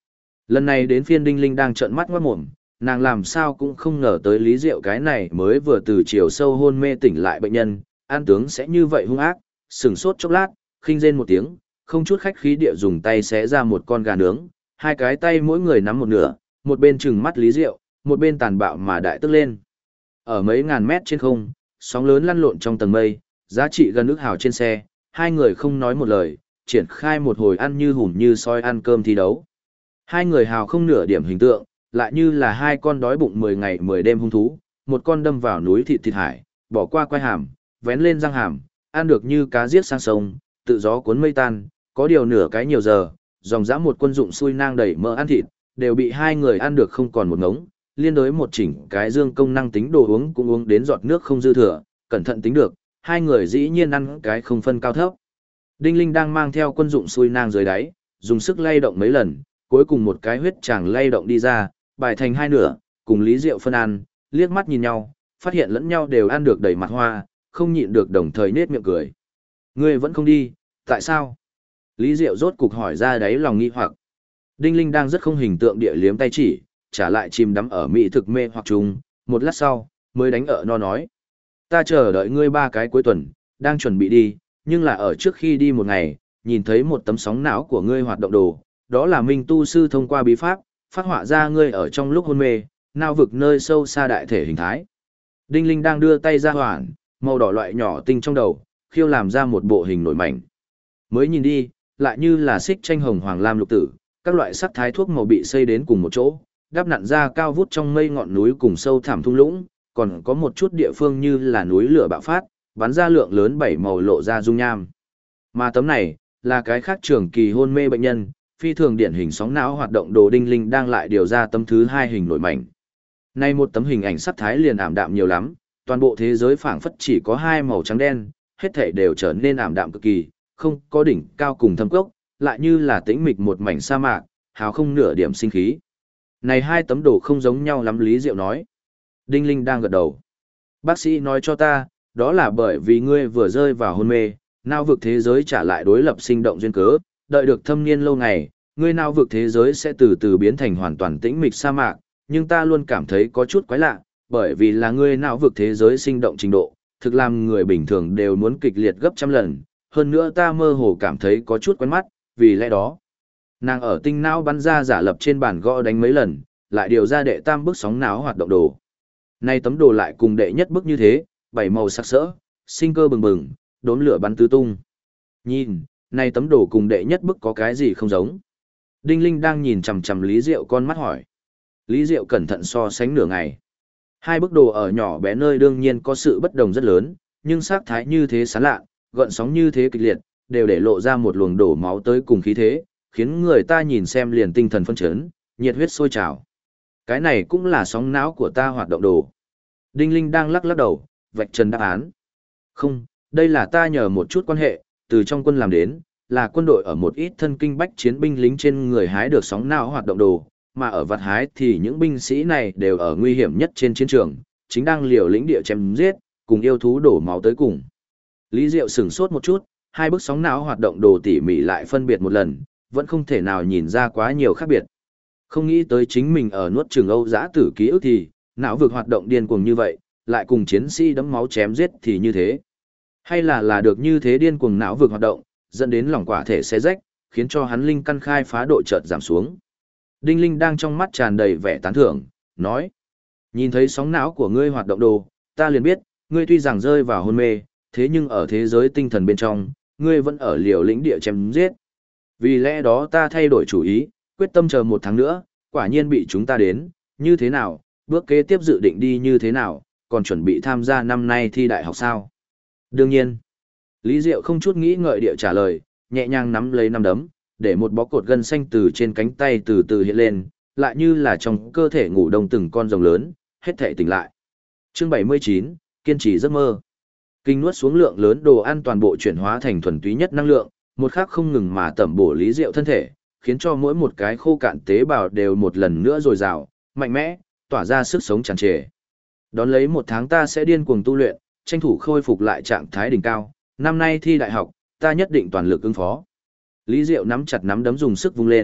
Lần này đến phiên Đinh Linh đang trợn mắt ngoát mồm, nàng làm sao cũng không ngờ tới Lý Diệu cái này mới vừa từ chiều sâu hôn mê tỉnh lại bệnh nhân, an tướng sẽ như vậy hung ác, sừng sốt chốc lát, khinh rên một tiếng, không chút khách khí địa dùng tay xé ra một con gà nướng, hai cái tay mỗi người nắm một nửa, một bên trừng mắt Lý Diệu, một bên tàn bạo mà đại tức lên. Ở mấy ngàn mét trên không, sóng lớn lăn lộn trong tầng mây, giá trị gần ức hào trên xe, hai người không nói một lời, triển khai một hồi ăn như hùm như soi ăn cơm thi đấu. Hai người hào không nửa điểm hình tượng, lại như là hai con đói bụng 10 ngày 10 đêm hung thú, một con đâm vào núi thịt thịt hải, bỏ qua quai hàm, vén lên răng hàm, ăn được như cá giết sang sông, tự gió cuốn mây tan, có điều nửa cái nhiều giờ, dòng dã một quân dụng xui nang đẩy mỡ ăn thịt, đều bị hai người ăn được không còn một ngống, liên đối một chỉnh cái dương công năng tính đồ uống cũng uống đến giọt nước không dư thừa, cẩn thận tính được, hai người dĩ nhiên ăn cái không phân cao thấp. Đinh Linh đang mang theo quân dụng xui nang dưới đáy, dùng sức lay động mấy lần, cuối cùng một cái huyết tràng lay động đi ra, bài thành hai nửa, cùng Lý Diệu phân ăn, liếc mắt nhìn nhau, phát hiện lẫn nhau đều ăn được đầy mặt hoa, không nhịn được đồng thời nết miệng cười. Ngươi vẫn không đi, tại sao? Lý Diệu rốt cục hỏi ra đáy lòng nghi hoặc. Đinh Linh đang rất không hình tượng địa liếm tay chỉ, trả lại chìm đắm ở mỹ thực mê hoặc trùng, một lát sau, mới đánh ợ no nói. Ta chờ đợi ngươi 3 cái cuối tuần, đang chuẩn bị đi, nhưng là ở trước khi đi một ngày, nhìn thấy một tấm sóng não của ngươi hoạt động đồ, đó là Minh tu sư thông qua bí pháp, phát họa ra ngươi ở trong lúc hôn mê, não vực nơi sâu xa đại thể hình thái. Đinh Linh đang đưa tay ra hoảng, màu đỏ loại nhỏ tinh trong đầu, khiêu làm ra một bộ hình nổi mảnh. Mới nhìn đi, lại như là xích tranh hồng hoàng lam lục tử, các loại sắc thái thuốc màu bị xây đến cùng một chỗ, đắp nặn ra cao vút trong mây ngọn núi cùng sâu thẳm thung lũng, còn có một chút địa phương như là núi lửa bạo phát, bắn ra lượng lớn bảy màu lộ ra dung nham. Mà tấm này, là cái khác trường kỳ hôn mê bệnh nhân, phi thường điển hình sóng não hoạt động đồ. Đinh Linh đang lại điều ra tấm thứ 2 hình nổi mảnh. Nay một tấm hình ảnh sắc thái liền ảm đạm nhiều lắm, toàn bộ thế giới phảng phất chỉ có 2 màu trắng đen, hết thảy đều trở nên ảm đạm cực kỳ, không có đỉnh cao cùng thâm cốc, lại như là tĩnh mịch một mảnh sa mạc, hào không nửa điểm sinh khí. Này hai tấm đồ không giống nhau lắm, Lý Diệu nói. Đinh Linh đang gật đầu. Bác sĩ nói cho ta, đó là bởi vì ngươi vừa rơi vào hôn mê, não vực thế giới trả lại đối lập sinh động duyên cớ, đợi được thâm niên lâu ngày, ngươi não vực thế giới sẽ từ từ biến thành hoàn toàn tĩnh mịch sa mạc, nhưng ta luôn cảm thấy có chút quái lạ, bởi vì là ngươi não vực thế giới sinh động trình độ, thực làm người bình thường đều muốn kịch liệt gấp trăm lần, hơn nữa ta mơ hồ cảm thấy có chút quen mắt, vì lẽ đó. Nàng ở tinh não bắn ra giả lập trên bàn gõ đánh mấy lần, lại điều ra đệ tam bức sóng não hoạt động đồ. Nay tấm đồ lại cùng đệ nhất bức như thế, 7 màu sắc sỡ, sinh cơ bừng bừng, đốm lửa bắn tứ tung. Nhìn, nay tấm đồ cùng đệ nhất bức có cái gì không giống? Đinh Linh đang nhìn chằm chằm Lý Diệu con mắt hỏi. Lý Diệu cẩn thận so sánh nửa ngày. Hai bức đồ ở nhỏ bé nơi đương nhiên có sự bất đồng rất lớn, nhưng sắc thái như thế sáng lạ, gợn sóng như thế kịch liệt, đều để lộ ra một luồng đổ máu tới cùng khí thế, khiến người ta nhìn xem liền tinh thần phân chấn, nhiệt huyết sôi trào. Cái này cũng là sóng não của ta hoạt động đồ. Đinh Linh đang lắc lắc đầu, vạch trần đáp án. Không, đây là ta nhờ một chút quan hệ, từ trong quân làm đến, là quân đội ở một ít thân kinh bách chiến binh lính trên người hái được sóng não hoạt động đồ, mà ở vặt hái thì những binh sĩ này đều ở nguy hiểm nhất trên chiến trường, chính đang liều lĩnh địa chém giết, cùng yêu thú đổ máu tới cùng. Lý Diệu sửng sốt một chút, hai bức sóng não hoạt động đồ tỉ mỉ lại phân biệt một lần, vẫn không thể nào nhìn ra quá nhiều khác biệt. Không nghĩ tới chính mình ở nuốt trường Âu Dã Tử ký ức thì, não vực hoạt động điên cuồng như vậy, lại cùng chiến sĩ đẫm máu chém giết thì như thế. Hay là được như thế điên cuồng não vực hoạt động, dẫn đến lòng quả thể xé rách, khiến cho hắn linh căn khai phá độ chợt giảm xuống. Đinh Linh đang trong mắt tràn đầy vẻ tán thưởng, nói: nhìn thấy sóng não của ngươi hoạt động đồ, ta liền biết, ngươi tuy rằng rơi vào hôn mê, thế nhưng ở thế giới tinh thần bên trong, ngươi vẫn ở liều lĩnh địa chém giết. Vì lẽ đó ta thay đổi chủ ý, quyết tâm chờ 1 tháng nữa, quả nhiên bị chúng ta đến, như thế nào, bước kế tiếp dự định đi như thế nào, còn chuẩn bị tham gia năm nay thi đại học sao? Đương nhiên. Lý Diệu không chút nghĩ ngợi địa trả lời, nhẹ nhàng nắm lấy nắm đấm, để một bó cột gân xanh từ trên cánh tay từ từ hiện lên, lại như là trong cơ thể ngủ đông từng con rồng lớn, hết thể tỉnh lại. Chương 79, kiên trì giấc mơ. Kinh nuốt xuống lượng lớn đồ ăn toàn bộ chuyển hóa thành thuần túy nhất năng lượng, một khắc không ngừng mà tẩm bổ Lý Diệu thân thể, khiến cho mỗi một cái khô cạn tế bào đều một lần nữa dồi dào, mạnh mẽ, tỏa ra sức sống tràn trề. Đón lấy 1 tháng ta sẽ điên cuồng tu luyện, tranh thủ khôi phục lại trạng thái đỉnh cao, năm nay thi đại học, ta nhất định toàn lực ứng phó. Lý Diệu nắm chặt nắm đấm dùng sức vung lên,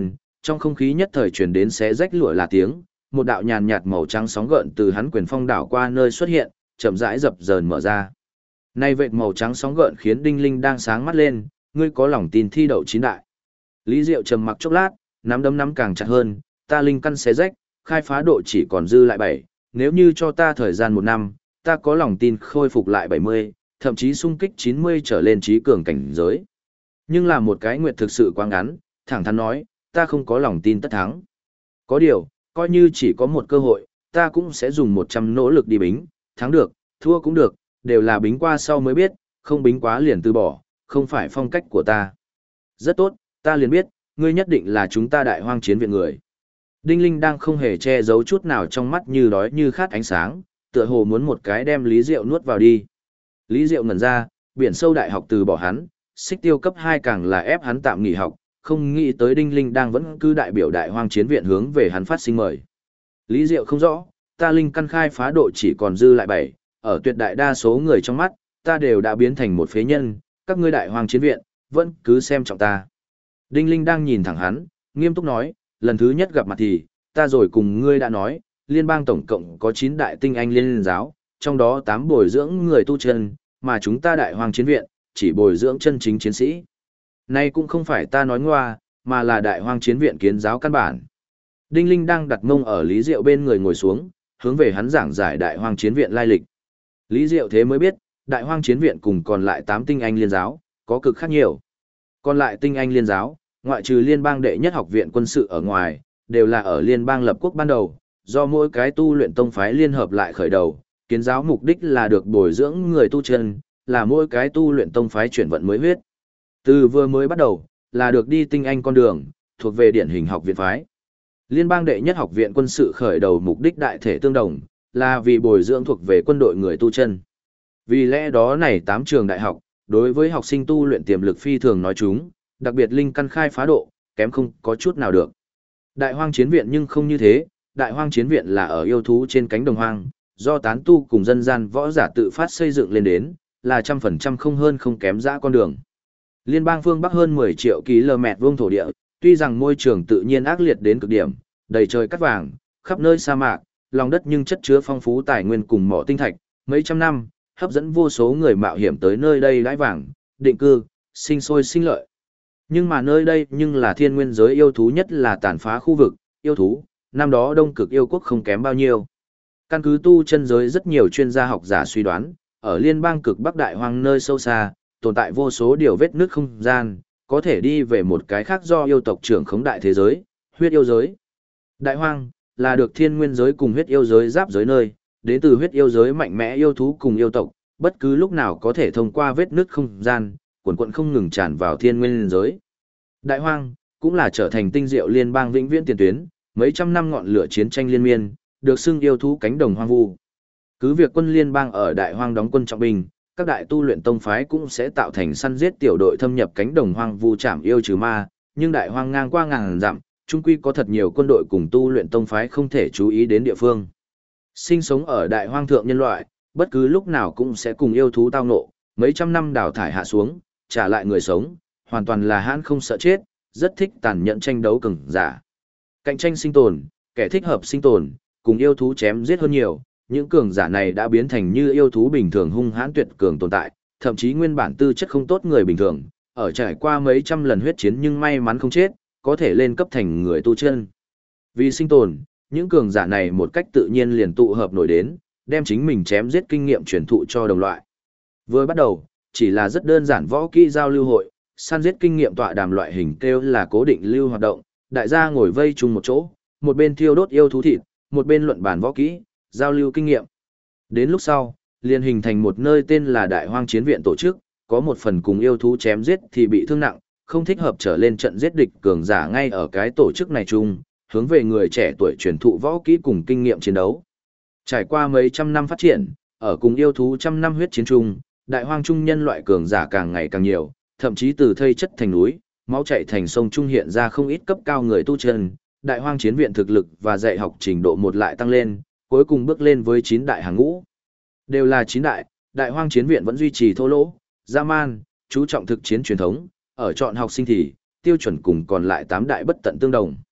trong không khí nhất thời truyền đến xé rách lụa là tiếng, một đạo nhàn nhạt màu trắng sóng gợn từ hắn quyền phong đảo qua nơi xuất hiện, chậm rãi dập dờn mở ra. Nay vệt màu trắng sóng gợn khiến Đinh Linh đang sáng mắt lên, ngươi có lòng tin thi đậu chín đại. Lý Diệu trầm mặc chốc lát, nắm đấm nắm càng chặt hơn, ta linh căn xé rách, khai phá độ chỉ còn dư lại 7, nếu như cho ta thời gian 1 năm, ta có lòng tin khôi phục lại 70, thậm chí xung kích 90 trở lên trí cường cảnh giới. Nhưng là một cái nguyệt thực sự quá ngắn, thẳng thắn nói, ta không có lòng tin tất thắng. Có điều, coi như chỉ có một cơ hội, ta cũng sẽ dùng 100 nỗ lực đi bính, thắng được, thua cũng được, đều là bính qua sau mới biết, không bính quá liền từ bỏ, không phải phong cách của ta. Rất tốt, ta liền biết, ngươi nhất định là chúng ta Đại Hoang Chiến viện người. Đinh Linh đang không hề che giấu chút nào trong mắt như đói như khát ánh sáng, tựa hồ muốn một cái đem Lý Diệu nuốt vào đi. Lý Diệu ngẩn ra, biển sâu đại học từ bỏ hắn, xích tiêu cấp 2 càng là ép hắn tạm nghỉ học, không nghĩ tới Đinh Linh đang vẫn cứ đại biểu Đại Hoang Chiến viện hướng về hắn phát sinh mời. Lý Diệu không rõ, ta linh căn khai phá độ chỉ còn dư lại 7, ở tuyệt đại đa số người trong mắt, ta đều đã biến thành một phế nhân, các ngươi Đại Hoang Chiến viện, vẫn cứ xem trọng ta. Đinh Linh đang nhìn thẳng hắn, nghiêm túc nói, lần thứ nhất gặp mặt thì, ta rồi cùng ngươi đã nói, liên bang tổng cộng có 9 đại tinh anh liên giáo, trong đó 8 bồi dưỡng người tu chân, mà chúng ta Đại Hoang Chiến viện, chỉ bồi dưỡng chân chính chiến sĩ. Nay cũng không phải ta nói ngoa, mà là Đại Hoang Chiến viện kiến giáo căn bản. Đinh Linh đang đặt mông ở Lý Diệu bên người ngồi xuống, hướng về hắn giảng giải Đại Hoang Chiến viện lai lịch. Lý Diệu thế mới biết, Đại Hoang Chiến viện cùng còn lại 8 tinh anh liên giáo, có cực khác nhiều. Còn lại tinh anh liên giáo, ngoại trừ liên bang đệ nhất học viện quân sự ở ngoài, đều là ở liên bang lập quốc ban đầu, do mỗi cái tu luyện tông phái liên hợp lại khởi đầu, kiến giáo mục đích là được bồi dưỡng người tu chân, là mỗi cái tu luyện tông phái chuyển vận mới huyết. Từ vừa mới bắt đầu, là được đi tinh anh con đường, thuộc về điển hình học viện phái. Liên bang đệ nhất học viện quân sự khởi đầu mục đích đại thể tương đồng, là vì bồi dưỡng thuộc về quân đội người tu chân. Vì lẽ đó này 8 trường đại học, đối với học sinh tu luyện tiềm lực phi thường nói chúng, đặc biệt linh căn khai phá độ, kém không có chút nào được. Đại Hoang Chiến viện nhưng không như thế, Đại Hoang Chiến viện là ở yêu thú trên cánh đồng hoang, do tán tu cùng dân gian võ giả tự phát xây dựng lên đến, là 100% không hơn không kém dã con đường. Liên bang phương Bắc hơn 10 triệu km vuông thổ địa, tuy rằng môi trường tự nhiên ác liệt đến cực điểm, đầy trời cát vàng, khắp nơi sa mạc, lòng đất nhưng chất chứa phong phú tài nguyên cùng mỏ tinh thạch, mấy trăm năm, hấp dẫn vô số người mạo hiểm tới nơi đây đãi vàng, định cư, sinh sôi sinh lợi. Nhưng mà nơi đây nhưng là thiên nguyên giới yêu thú nhất là tàn phá khu vực, yêu thú, năm đó Đông Cực yêu quốc không kém bao nhiêu. Căn cứ tu chân giới rất nhiều chuyên gia học giả suy đoán, ở liên bang cực Bắc Đại Hoang nơi sâu xa, tồn tại vô số điều vết nứt không gian, có thể đi về một cái khác do yêu tộc trưởng khống đại thế giới, huyết yêu giới. Đại Hoang, là được thiên nguyên giới cùng huyết yêu giới giáp giới nơi, đến từ huyết yêu giới mạnh mẽ yêu thú cùng yêu tộc, bất cứ lúc nào có thể thông qua vết nứt không gian, quần quận không ngừng tràn vào thiên nguyên giới. Đại Hoang, cũng là trở thành tinh diệu liên bang vĩnh viễn tiền tuyến, mấy trăm năm ngọn lửa chiến tranh liên miên, được xưng yêu thú cánh đồng hoang vu. Cứ việc quân liên bang ở Đại Hoang đóng quân trọng binh, các đại tu luyện tông phái cũng sẽ tạo thành săn giết tiểu đội thâm nhập cánh đồng hoang vu trảm yêu trừ ma, nhưng Đại Hoang ngang qua ngàn dặm, chung quy có thật nhiều quân đội cùng tu luyện tông phái không thể chú ý đến địa phương. Sinh sống ở Đại Hoang thượng nhân loại, bất cứ lúc nào cũng sẽ cùng yêu thú tao ngộ, mấy trăm năm đào thải hạ xuống, trả lại người sống, hoàn toàn là hãn không sợ chết, rất thích tàn nhẫn tranh đấu cường giả. Cạnh tranh sinh tồn, kẻ thích hợp sinh tồn, cùng yêu thú chém giết hơn nhiều, những cường giả này đã biến thành như yêu thú bình thường hung hãn tuyệt cường tồn tại, thậm chí nguyên bản tư chất không tốt người bình thường, ở trải qua mấy trăm lần huyết chiến nhưng may mắn không chết, có thể lên cấp thành người tu chân. Vì sinh tồn, những cường giả này một cách tự nhiên liền tụ hợp nổi đến, đem chính mình chém giết kinh nghiệm truyền thụ cho đồng loại. Vừa bắt đầu, chỉ là rất đơn giản võ kỹ giao lưu hội, săn giết kinh nghiệm tọa đàm loại hình kêu là cố định lưu hoạt động, đại gia ngồi vây chung một chỗ, một bên thiêu đốt yêu thú thịt, một bên luận bàn võ kỹ, giao lưu kinh nghiệm. Đến lúc sau, liền hình thành một nơi tên là Đại Hoang Chiến viện tổ chức, có một phần cùng yêu thú chém giết thì bị thương nặng, không thích hợp trở lên trận giết địch cường giả ngay ở cái tổ chức này chung, hướng về người trẻ tuổi truyền thụ võ kỹ cùng kinh nghiệm chiến đấu. Trải qua mấy trăm năm phát triển, ở cùng yêu thú trăm năm huyết chiến chung, Đại Hoang trung nhân loại cường giả càng ngày càng nhiều, thậm chí từ thây chất thành núi, máu chảy thành sông trung hiện ra không ít cấp cao người tu chân. Đại Hoang Chiến viện thực lực và dạy học trình độ một lại tăng lên, cuối cùng bước lên với 9 đại hàng ngũ. Đều là 9 đại, Đại Hoang Chiến viện vẫn duy trì thô lỗ, dã man, chú trọng thực chiến truyền thống, ở chọn học sinh thì tiêu chuẩn cùng còn lại 8 đại bất tận tương đồng.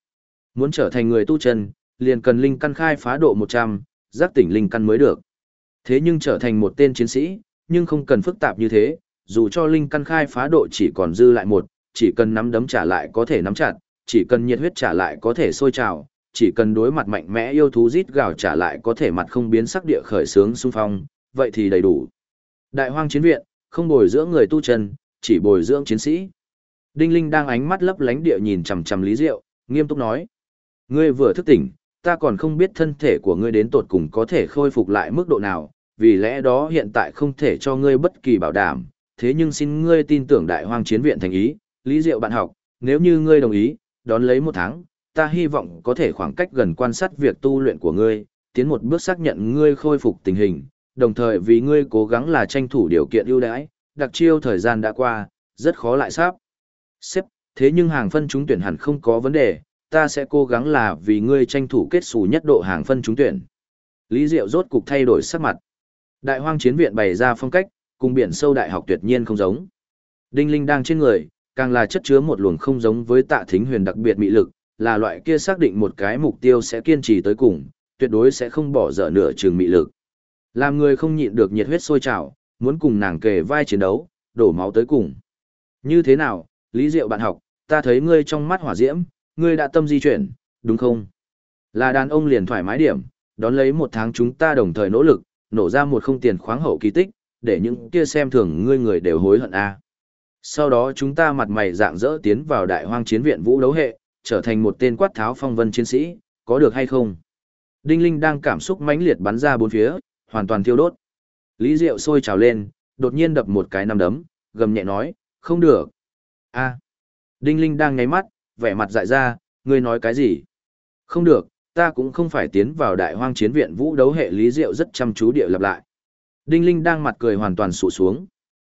Muốn trở thành người tu chân, liền cần linh căn khai phá độ 100, giác tỉnh linh căn mới được. Thế nhưng trở thành một tên chiến sĩ, nhưng không cần phức tạp như thế, dù cho linh căn khai phá độ chỉ còn dư lại một, chỉ cần nắm đấm trả lại có thể nắm chặt, chỉ cần nhiệt huyết trả lại có thể sôi trào, chỉ cần đối mặt mạnh mẽ yêu thú rít gào trả lại có thể mặt không biến sắc địa khởi sướng xung phong, vậy thì đầy đủ. Đại Hoang Chiến Viện, không bồi dưỡng người tu chân, chỉ bồi dưỡng chiến sĩ. Đinh Linh đang ánh mắt lấp lánh địa nhìn chằm chằm Lý Diệu, nghiêm túc nói: "Ngươi vừa thức tỉnh, ta còn không biết thân thể của ngươi đến tột cùng có thể khôi phục lại mức độ nào, vì lẽ đó hiện tại không thể cho ngươi bất kỳ bảo đảm, thế nhưng xin ngươi tin tưởng Đại Hoang Chiến Viện thành ý, Lý Diệu bạn học, nếu như ngươi đồng ý, đón lấy 1 tháng, ta hy vọng có thể khoảng cách gần quan sát việc tu luyện của ngươi, tiến một bước xác nhận ngươi khôi phục tình hình, đồng thời vì ngươi cố gắng là tranh thủ điều kiện ưu đãi, đặc chiêu thời gian đã qua, rất khó lại sắp xếp, thế nhưng hàng phân trúng tuyển hẳn không có vấn đề, ta sẽ cố gắng là vì ngươi tranh thủ kết xù nhất độ hàng phân trúng tuyển." Lý Diệu rốt cục thay đổi sắc mặt. Đại Hoang Chiến Viện bày ra phong cách, cùng biển sâu đại học tuyệt nhiên không giống. Đinh Linh đang trên người, càng là chất chứa một luồng không giống với Tạ Thính Huyền đặc biệt mị lực, là loại kia xác định một cái mục tiêu sẽ kiên trì tới cùng, tuyệt đối sẽ không bỏ dở nửa chừng mị lực. Làm người không nhịn được nhiệt huyết sôi trào, muốn cùng nàng kề vai chiến đấu, đổ máu tới cùng. Như thế nào, Lý Diệu bạn học, ta thấy ngươi trong mắt hỏa diễm, ngươi đã tâm di chuyển, đúng không? Là đàn ông liền thoải mái điểm, đón lấy 1 tháng chúng ta đồng thời nỗ lực, nổ ra một không tiền khoáng hậu kỳ tích, để những kia xem thường ngươi người đều hối hận a. Sau đó chúng ta mặt mày rạng rỡ tiến vào Đại Hoang Chiến Viện vũ đấu hệ, trở thành một tên quát tháo phong vân chiến sĩ, có được hay không? Đinh Linh đang cảm xúc mãnh liệt bắn ra bốn phía, hoàn toàn thiêu đốt. Lý Diệu sôi trào lên, đột nhiên đập một cái nắm đấm, gầm nhẹ nói: "Không được." A. Đinh Linh đang nháy mắt, vẻ mặt dại ra: "Ngươi nói cái gì?" "Không được, ta cũng không phải tiến vào Đại Hoang Chiến Viện vũ đấu hệ." Lý Diệu rất chăm chú địa lặp lại. Đinh Linh đang mặt cười hoàn toàn sụ xuống.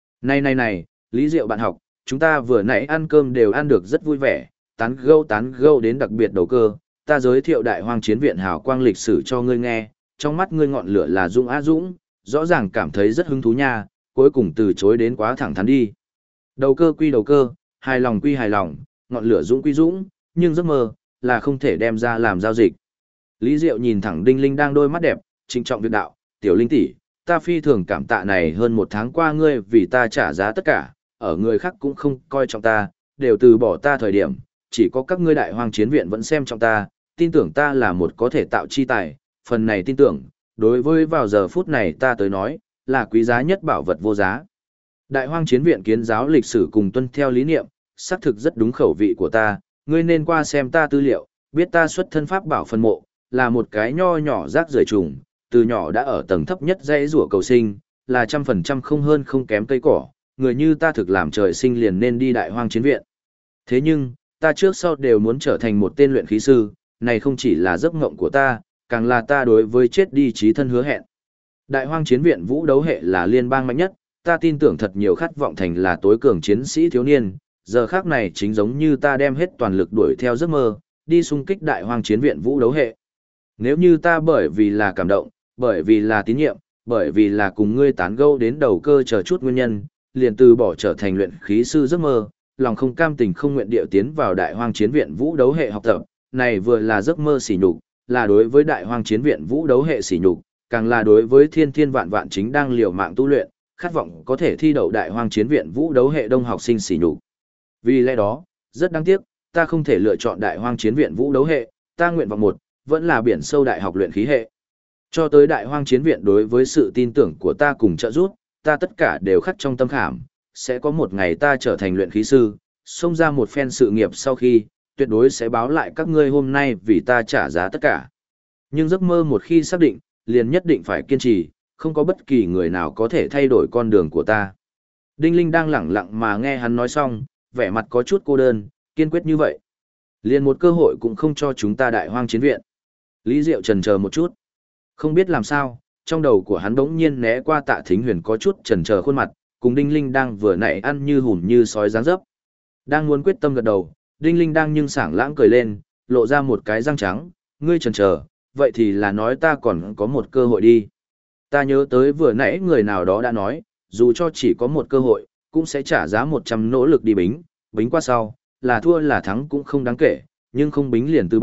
Này, Lý Diệu bạn học, chúng ta vừa nãy ăn cơm đều ăn được rất vui vẻ, tán gẫu đến đặc biệt đầu cơ, ta giới thiệu Đại Hoang Chiến Viện hào quang lịch sử cho ngươi nghe, trong mắt ngươi ngọn lửa là Dũng Á Dũng, rõ ràng cảm thấy rất hứng thú nha, cuối cùng từ chối đến quá thẳng thắn đi. Đầu cơ quy đầu cơ, hài lòng quy hài lòng, ngọn lửa Dũng quy Dũng, nhưng giấc mơ là không thể đem ra làm giao dịch. Lý Diệu nhìn thẳng Đinh Linh đang đôi mắt đẹp, trịnh trọng việc đạo: "Tiểu Linh tỷ, ta phi thường cảm tạ này hơn 1 tháng qua ngươi vì ta trả giá tất cả, ở người khác cũng không coi trọng ta, đều từ bỏ ta thời điểm, chỉ có các ngươi Đại Hoang Chiến Viện vẫn xem trọng ta, tin tưởng ta là một có thể tạo chi tài, phần này tin tưởng, đối với vào giờ phút này ta tới nói, là quý giá nhất bảo vật vô giá." Đại Hoang Chiến Viện kiến giáo lịch sử cùng tuân theo lý niệm, xác thực rất đúng khẩu vị của ta, ngươi nên qua xem ta tư liệu, biết ta xuất thân pháp bảo phân mộ, là một cái nho nhỏ rác rưởi trùng, từ nhỏ đã ở tầng thấp nhất dãy rủa cầu sinh, là 100% không hơn không kém cây cỏ, người như ta thực làm trời sinh liền nên đi Đại Hoang Chiến Viện. Thế nhưng, ta trước sau đều muốn trở thành một tên luyện khí sư, này không chỉ là giấc mộng của ta, càng là ta đối với chết đi chí thân hứa hẹn. Đại Hoang Chiến Viện vũ đấu hệ là liên bang mạnh nhất, ta tin tưởng thật nhiều khát vọng thành là tối cường chiến sĩ thiếu niên, giờ khác này chính giống như ta đem hết toàn lực đuổi theo giấc mơ, đi xung kích Đại Hoang Chiến Viện vũ đấu hệ. Nếu như ta bởi vì là cảm động, bởi vì là tín nhiệm, bởi vì là cùng ngươi tán gẫu đến đầu cơ chờ chút nguyên nhân, liền từ bỏ trở thành luyện khí sư giấc mơ, lòng không cam tình không nguyện điệu tiến vào Đại Hoang Chiến Viện vũ đấu hệ học tập, này vừa là giấc mơ sỉ nhục, là đối với Đại Hoang Chiến Viện vũ đấu hệ sỉ nhục, càng là đối với thiên thiên vạn vạn chính đang liều mạng tu luyện, khát vọng có thể thi đậu Đại Hoang Chiến Viện vũ đấu hệ đông học sinh sỉ nhục. Vì lẽ đó, rất đáng tiếc, ta không thể lựa chọn Đại Hoang Chiến Viện vũ đấu hệ, ta nguyện vọng một, vẫn là biển sâu đại học luyện khí hệ. Cho tới Đại Hoang Chiến Viện đối với sự tin tưởng của ta cùng trợ giúp, ta tất cả đều khắc trong tâm khảm, sẽ có một ngày ta trở thành luyện khí sư, xông ra một phen sự nghiệp sau khi, tuyệt đối sẽ báo lại các ngươi hôm nay vì ta trả giá tất cả. Nhưng giấc mơ một khi xác định, liền nhất định phải kiên trì, không có bất kỳ người nào có thể thay đổi con đường của ta. Đinh Linh đang lẳng lặng mà nghe hắn nói xong, vẻ mặt có chút cô đơn, kiên quyết như vậy. Liền một cơ hội cũng không cho chúng ta Đại Hoang Chiến Viện. Lý Diệu chần chờ một chút. Không biết làm sao, trong đầu của hắn đống nhiên né qua Tạ Thính Huyền có chút chần chờ khuôn mặt, cùng Đinh Linh đang vừa nãy ăn như hùm như sói dáng dấp. Đang muốn quyết tâm gật đầu, Đinh Linh đang nhưng sảng lãng cười lên, lộ ra một cái răng trắng, ngươi chần chờ, vậy thì là nói ta còn có một cơ hội đi. Ta nhớ tới vừa nãy người nào đó đã nói, dù cho chỉ có một cơ hội, cũng sẽ trả giá 100 nỗ lực đi bính qua sau, là thua là thắng cũng không đáng kể, nhưng không bính liền từ bỏ,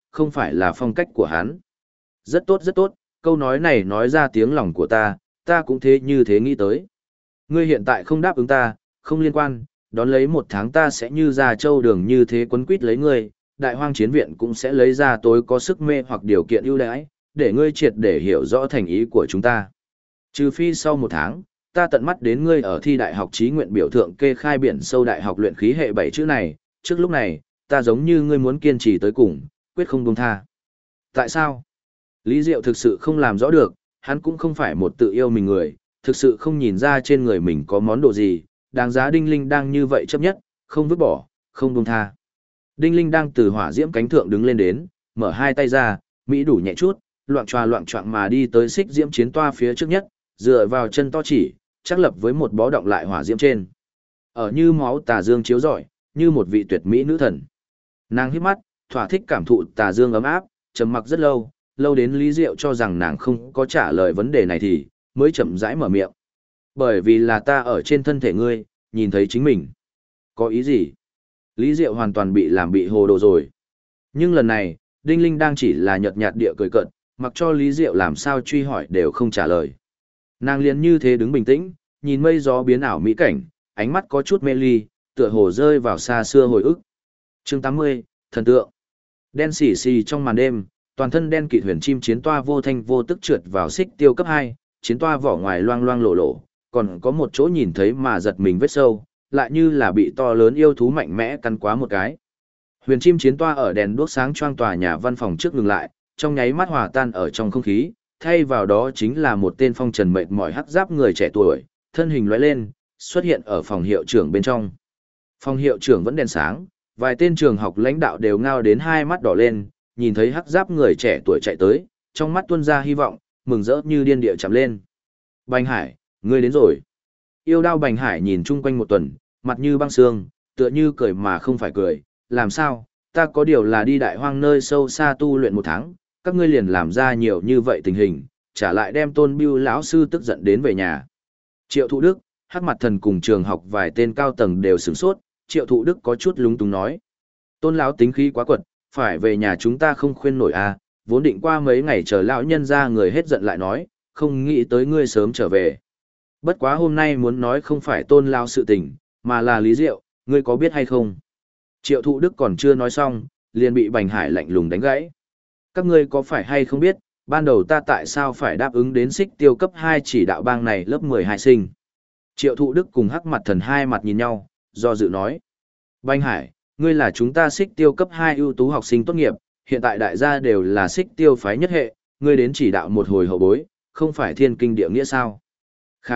không phải là phong cách của hắn. Rất tốt, câu nói này nói ra tiếng lòng của ta cũng thế như thế nghĩ tới. Ngươi hiện tại không đáp ứng ta, không liên quan, đón lấy 1 tháng ta sẽ như ra châu đường như thế quấn quýt lấy ngươi, đại hoang chiến viện cũng sẽ lấy ra tối có sức mê hoặc điều kiện ưu đãi, để ngươi triệt để hiểu rõ thành ý của chúng ta. Trừ phi sau 1 tháng, ta tận mắt đến ngươi ở thi đại học chí nguyện biểu thượng kê khai biển sâu đại học luyện khí hệ 7 chữ này, trước lúc này, ta giống như ngươi muốn kiên trì tới cùng, quyết không buông tha. Tại sao? Lý Diệu thực sự không làm rõ được, hắn cũng không phải một tự yêu mình người, thực sự không nhìn ra trên người mình có món đồ gì, đáng giá Đinh Linh đang như vậy chấp nhất, không vứt bỏ, không buông tha. Đinh Linh đang từ hỏa diễm cánh thượng đứng lên đến, mở hai tay ra, mỹ đủ nhẹ chút, loạng choạng mà đi tới xích diễm chiến toa phía trước nhất, dựa vào chân to chỉ, chắc lập với một bó động lại hỏa diễm trên. Ở như máu tà dương chiếu rọi, như một vị tuyệt mỹ nữ thần. Nàng híp mắt, thỏa thích cảm thụ tà dương ấm áp, trầm mặc rất lâu, lâu đến Lý Diệu cho rằng nàng không có trả lời vấn đề này thì mới chậm rãi mở miệng. Bởi vì là ta ở trên thân thể ngươi, nhìn thấy chính mình. Có ý gì? Lý Diệu hoàn toàn bị hồ đồ rồi. Nhưng lần này, Đinh Linh đang chỉ là nhợt nhạt địa cười cợt, mặc cho Lý Diệu làm sao truy hỏi đều không trả lời. Nàng liền như thế đứng bình tĩnh, nhìn mây gió biến ảo mỹ cảnh, ánh mắt có chút mê ly, tựa hồ rơi vào xa xưa hồi ức. Chương 80, thần tượng. Đen xì xì trong màn đêm, toàn thân đen kịt huyền chim chiến toa vô thanh vô tức trượt vào xích tiêu cấp 2, chiến toa vỏ ngoài loang loang lổ lổ, còn có một chỗ nhìn thấy mà giật mình vết sâu, lại như là bị to lớn yêu thú mạnh mẽ cắn quá một cái. Huyền chim chiến toa ở đèn đuốc sáng choang tòa nhà văn phòng trước ngừng lại, trong nháy mắt hòa tan ở trong không khí, thay vào đó chính là một tên phong trần mệt mỏi hắc giáp người trẻ tuổi, thân hình lóe lên, xuất hiện ở phòng hiệu trưởng bên trong. Phòng hiệu trưởng vẫn đèn sáng, vài tên trường học lãnh đạo đều ngao đến hai mắt đỏ lên, nhìn thấy hắc giáp người trẻ tuổi chạy tới, trong mắt tuôn ra hy vọng, mừng rỡ như điên địa chạm lên. Bành Hải, ngươi đến rồi. Yêu đao Bành Hải nhìn chung quanh một tuần, mặt như băng xương, tựa như cười mà không phải cười, làm sao, ta có điều là đi đại hoang nơi sâu xa tu luyện 1 tháng, các ngươi liền làm ra nhiều như vậy tình hình, trả lại đem Tôn Bưu lão sư tức giận đến về nhà. Triệu Thụ Đức, Hắc Mặt Thần cùng trường học vài tên cao tầng đều sửng sốt, Triệu Thụ Đức có chút lúng túng nói: "Tôn lão tính khí quá quật, phải về nhà chúng ta không khuyên nổi à, vốn định qua mấy ngày chờ lão nhân ra người hết giận lại nói, không nghĩ tới ngươi sớm trở về. Bất quá hôm nay muốn nói không phải Tôn lão sự tình, mà là Lý Diệu, ngươi có biết hay không?" Triệu Thụ Đức còn chưa nói xong, liền bị Bành Hải lạnh lùng đánh gãy. "Các ngươi có phải hay không biết, ban đầu ta tại sao phải đáp ứng đến xích tiêu cấp 2 chỉ đạo bang này lớp 12 sinh?" Triệu Thụ Đức cùng Hắc Mặt Thần hai mặt nhìn nhau, do dự nói: "Bành Hải, ngươi là chúng ta xích tiêu cấp 2 ưu tú học sinh tốt nghiệp, hiện tại đại gia đều là xích tiêu phái nhất hệ, ngươi đến chỉ đạo một hồi hậu bối, không phải thiên kinh địa nghĩa sao?" Kha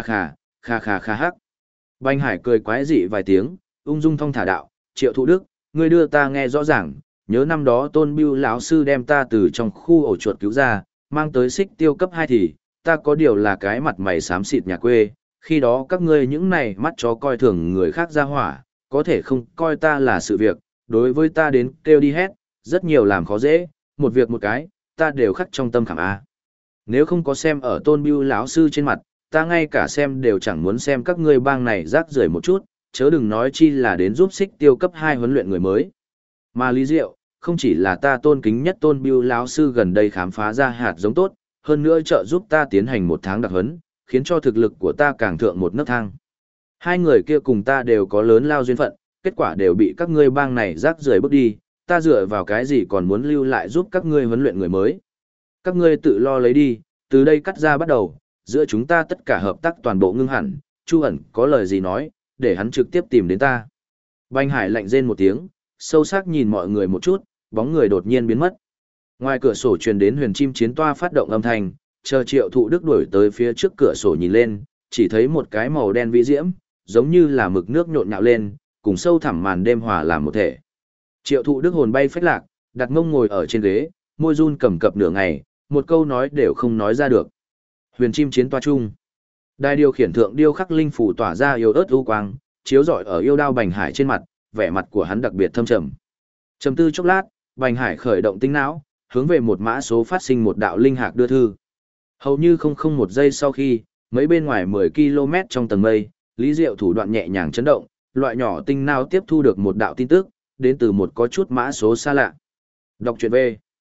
kha hắc. Bành Hải cười quái dị vài tiếng, ung dung thong thả đạo: "Triệu Thụ Đức, ngươi đưa ta nghe rõ ràng, nhớ năm đó Tôn Bưu lão sư đem ta từ trong khu ổ chuột cứu ra, mang tới xích tiêu cấp 2 thì, ta có điều là cái mặt mày xám xịt nhà quê, khi đó các ngươi những này mắt chó coi thường người khác ra hỏa, có thể không coi ta là sự việc, đối với ta đến kêu đi hét, rất nhiều làm khó dễ, một việc một cái, ta đều khắc trong tâm khảm a. Nếu không có xem ở Tôn Bưu lão sư trên mặt, ta ngay cả xem đều chẳng muốn xem các ngươi bang này rác rưởi một chút, chớ đừng nói chi là đến giúp xích tiêu cấp 2 huấn luyện người mới. Mà Lý Diệu, không chỉ là ta tôn kính nhất Tôn Bưu lão sư gần đây khám phá ra hạt giống tốt, hơn nữa trợ giúp ta tiến hành 1 tháng đặc huấn, khiến cho thực lực của ta càng thượng một nấc thang. Hai người kia cùng ta đều có lớn lao duyên phận, kết quả đều bị các ngươi bang này rác rưởi bước đi, ta dựa vào cái gì còn muốn lưu lại giúp các ngươi huấn luyện người mới. Các ngươi tự lo lấy đi, từ đây cắt ra bắt đầu, giữa chúng ta tất cả hợp tác toàn bộ ngưng hẳn, Chu ẩn có lời gì nói, để hắn trực tiếp tìm đến ta." Bành Hải lạnh rên một tiếng, sâu sắc nhìn mọi người một chút, bóng người đột nhiên biến mất. Ngoài cửa sổ truyền đến huyền chim chiến toa phát động âm thanh, chờ Triệu Thụ Đức đuổi tới phía trước cửa sổ nhìn lên, chỉ thấy một cái màu đen vĩ diễm, giống như là mực nước nhộn nhạo lên, cùng sâu thẳm màn đêm hòa làm một thể. Triệu Thụ Đức hồn bay phách lạc, đặt mông ngồi ở trên ghế, môi run cầm cập nửa ngày, một câu nói đều không nói ra được. Huyền chim chiến toa chung. Đài điều khiển thượng điêu khắc linh phủ tỏa ra yếu ớt u quang, chiếu rọi ở yêu đao Bành Hải trên mặt, vẻ mặt của hắn đặc biệt thâm trầm. Trầm tư chốc lát, Bành Hải khởi động tinh não, hướng về một mã số phát sinh một đạo linh hạc đưa thư. Hầu như không một giây sau khi, mấy bên ngoài 10 km trong tầng mây, Lý Diệu thủ đoạn nhẹ nhàng chấn động, loại nhỏ tinh não tiếp thu được một đạo tin tức, đến từ một có chút mã số xa lạ. Đọc truyện V.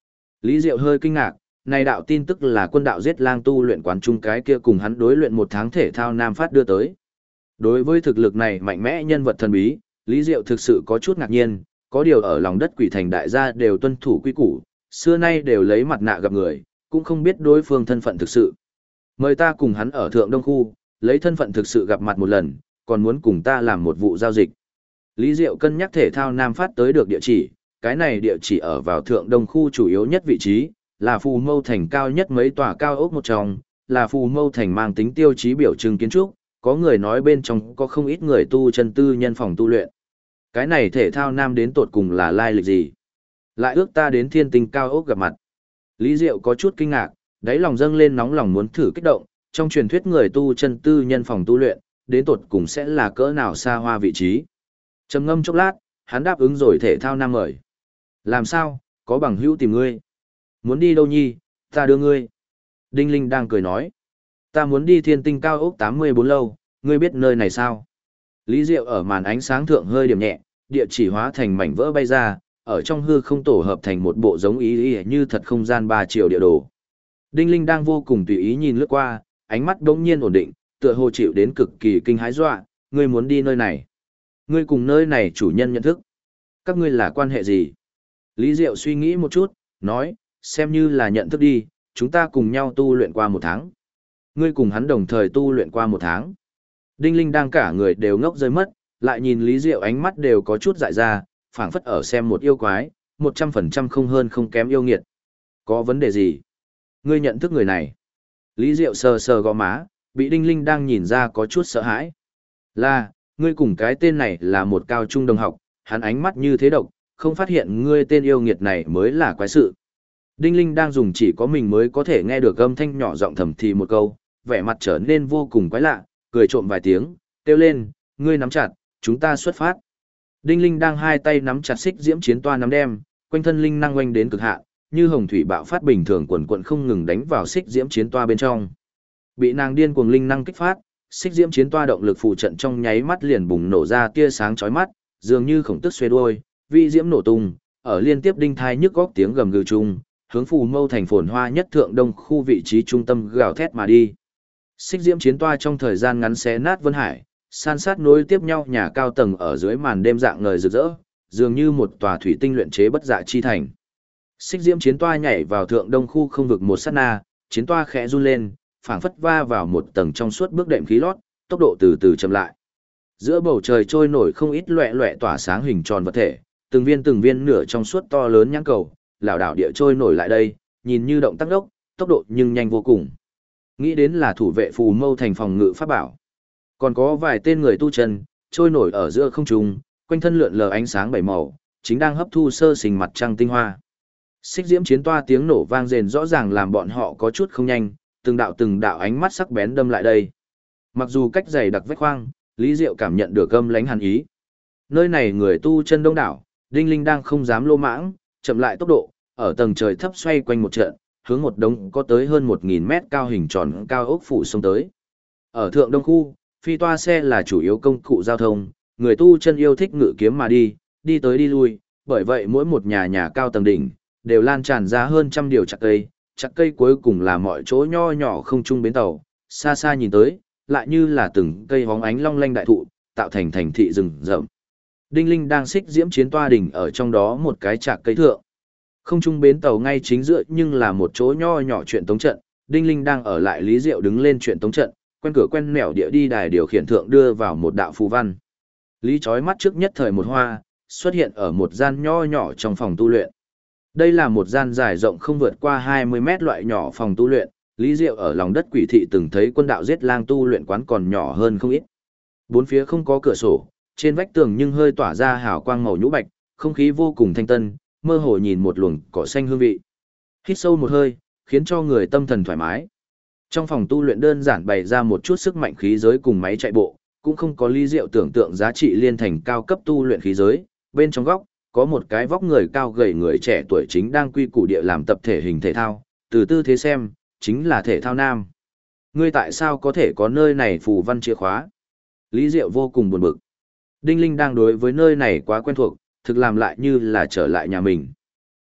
Lý Diệu hơi kinh ngạc, này đạo tin tức là quân đạo giết lang tu luyện quán trung cái kia cùng hắn đối luyện 1 tháng thể thao Nam Phát đưa tới. Đối với thực lực này mạnh mẽ nhân vật thần bí, Lý Diệu thực sự có chút ngạc nhiên, có điều ở lòng đất quỷ thành đại gia đều tuân thủ quy củ, xưa nay đều lấy mặt nạ gặp người, cũng không biết đối phương thân phận thực sự. Mời ta cùng hắn ở Thượng Đông Khu, lấy thân phận thực sự gặp mặt một lần, còn muốn cùng ta làm một vụ giao dịch. Lý Diệu cân nhắc thể thao Nam Phát tới được địa chỉ, cái này địa chỉ ở vào Thượng Đông Khu chủ yếu nhất vị trí, là Phù Mâu Thành cao nhất mấy tòa cao ốc một trong, là Phù Mâu Thành mang tính tiêu chí biểu trưng kiến trúc, có người nói bên trong có không ít người tu chân tư nhân phòng tu luyện. Cái này thể thao Nam đến tột cùng là lai lịch gì? Lại ước ta đến Thiên Tinh cao ốc gặp mặt. Lý Diệu có chút kinh ngạc, đáy lòng dâng lên nóng lòng muốn thử kích động, trong truyền thuyết người tu chân tư nhân phòng tu luyện, đến tột cùng sẽ là cỡ nào xa hoa vị trí. Trầm ngâm chốc lát, hắn đáp ứng rồi thể thao Nam mời. Làm sao, có bằng hữu tìm ngươi. Muốn đi đâu nhi, ta đưa ngươi. Đinh Linh đang cười nói. Ta muốn đi Thiên Tinh cao ốc 84 lâu, ngươi biết nơi này sao? Lý Diệu ở màn ánh sáng thượng hơi điểm nhẹ, địa chỉ hóa thành mảnh vỡ bay ra, ở trong hư không tổ hợp thành một bộ giống ý như thật không gian 3 chiều địa đồ. Đinh Linh đang vô cùng tùy ý nhìn lướt qua, ánh mắt đống nhiên ổn định, tựa hồ chịu đến cực kỳ kinh hãi dọa, ngươi muốn đi nơi này. Ngươi cùng nơi này chủ nhân nhận thức. Các ngươi là quan hệ gì? Lý Diệu suy nghĩ một chút, nói, xem như là nhận thức đi, chúng ta cùng nhau tu luyện qua 1 tháng. Ngươi cùng hắn đồng thời tu luyện qua 1 tháng. Đinh Linh đang cả người đều ngốc rơi mất, lại nhìn Lý Diệu ánh mắt đều có chút dại ra, phảng phất ở xem một yêu quái, 100% không hơn không kém yêu nghiệt. Có vấn đề gì? Ngươi nhận thức người này. Lý Diệu sờ sờ gò má, bị Đinh Linh đang nhìn ra có chút sợ hãi. Là, ngươi cùng cái tên này là một cao trung đồng học, hắn ánh mắt như thế độc, không phát hiện ngươi tên yêu nghiệt này mới là quái sự. Đinh Linh đang dùng chỉ có mình mới có thể nghe được âm thanh nhỏ giọng thầm thì một câu, vẻ mặt trở nên vô cùng quái lạ, cười trộm vài tiếng, kêu lên, ngươi nắm chặt, chúng ta xuất phát. Đinh Linh đang hai tay nắm chặt xích diễm chiến toa nắm đem, quanh thân linh năng oanh đến cực hạn, như hồng thủy bạo phát bình thường quần quần không ngừng đánh vào xích diễm chiến toa bên trong. Bị nàng điên cuồng linh năng kích phát, xích diễm chiến toa động lực phụ trận trong nháy mắt liền bùng nổ ra tia sáng chói mắt, dường như khổng tức xuê đuôi, vị diễm nổ tung, ở liên tiếp đinh thai nhức góc tiếng gầm gừ chung, hướng Phù Mâu Thành phồn hoa nhất Thượng Đông khu vị trí trung tâm gào thét mà đi. Xích diễm chiến toa trong thời gian ngắn xé nát Vân Hải, san sát nối tiếp nhau nhà cao tầng ở dưới màn đêm dạng ngời rực rỡ, dường như một tòa thủy tinh luyện chế bất dạ chi thành. Xích diễm chiến toa nhảy vào Thượng Đông khu không vực một sát na, chiến toa khẽ run lên, phảng phất va vào một tầng trong suốt bước đệm khí lót, tốc độ từ từ chậm lại. Giữa bầu trời trôi nổi không ít loẹt loẹt tỏa sáng hình tròn vật thể, từng viên nửa trong suốt to lớn nhãn cầu, lảo đảo địa trôi nổi lại đây, nhìn như động tác đốc, tốc độ nhưng nhanh vô cùng. Nghĩ đến là thủ vệ Phù Mâu Thành phòng ngự pháp bảo. Còn có vài tên người tu chân, trôi nổi ở giữa không trung, quanh thân lượn lờ ánh sáng bảy màu, chính đang hấp thu sơ sinh mặt trăng tinh hoa. Xích diễm chiến toa tiếng nổ vang rền rõ ràng làm bọn họ có chút không nhanh, từng đạo ánh mắt sắc bén đâm lại đây. Mặc dù cách dày đặc vách khoang, Lý Diệu cảm nhận được âm lãnh hàn ý. Nơi này người tu chân đông đảo, Đinh Linh đang không dám lô mãng, chậm lại tốc độ, ở tầng trời thấp xoay quanh một trận, hướng một đống có tới hơn 1000 mét cao hình tròn cao ốc phủ sông tới. Ở Thượng Đông khu, phi toa xe là chủ yếu công cụ giao thông, người tu chân yêu thích ngự kiếm mà đi tới đi lui, bởi vậy mỗi một nhà cao tầng đỉnh đều lan tràn ra hơn trăm điều chặt cây cuối cùng là mọi chỗ nho nhỏ không trung bến tàu, xa xa nhìn tới, lại như là từng cây hóng ánh long lanh đại thụ, tạo thành thành thị rừng rậm. Đinh Linh đang xích diễm chiến toa đỉnh ở trong đó một cái chạc cây thượng. Không trung bến tàu ngay chính giữa nhưng là một chỗ nho nhỏ chuyện tống trận, Đinh Linh đang ở lại Lý Diệu đứng lên chuyện tống trận, quen cửa quen nẻo địa đi đài điều khiển thượng đưa vào một đạo phù văn. Lý chói mắt trước nhất thời một hoa, xuất hiện ở một gian nho nhỏ trong phòng tu luyện. Đây là một gian dài rộng không vượt qua 20 mét loại nhỏ phòng tu luyện, Lý Diệu ở lòng đất quỷ thị từng thấy quân đạo giết lang tu luyện quán còn nhỏ hơn không ít. Bốn phía không có cửa sổ, trên vách tường nhưng hơi tỏa ra hào quang màu nhũ bạch, không khí vô cùng thanh tân, mơ hồ nhìn một luồng cỏ xanh hương vị. Hít sâu một hơi, khiến cho người tâm thần thoải mái. Trong phòng tu luyện đơn giản bày ra một chút sức mạnh khí giới cùng máy chạy bộ, cũng không có Lý Diệu tưởng tượng giá trị liên thành cao cấp tu luyện khí giới. Bên trong góc, có một cái vóc người cao gầy người trẻ tuổi chính đang quy củ địa làm tập thể hình thể thao, từ tư thế xem, chính là thể thao nam. Ngươi tại sao có thể có nơi này phù văn chìa khóa? Lý Diệu vô cùng buồn bực. Đinh Linh đang đối với nơi này quá quen thuộc, thực làm lại như là trở lại nhà mình.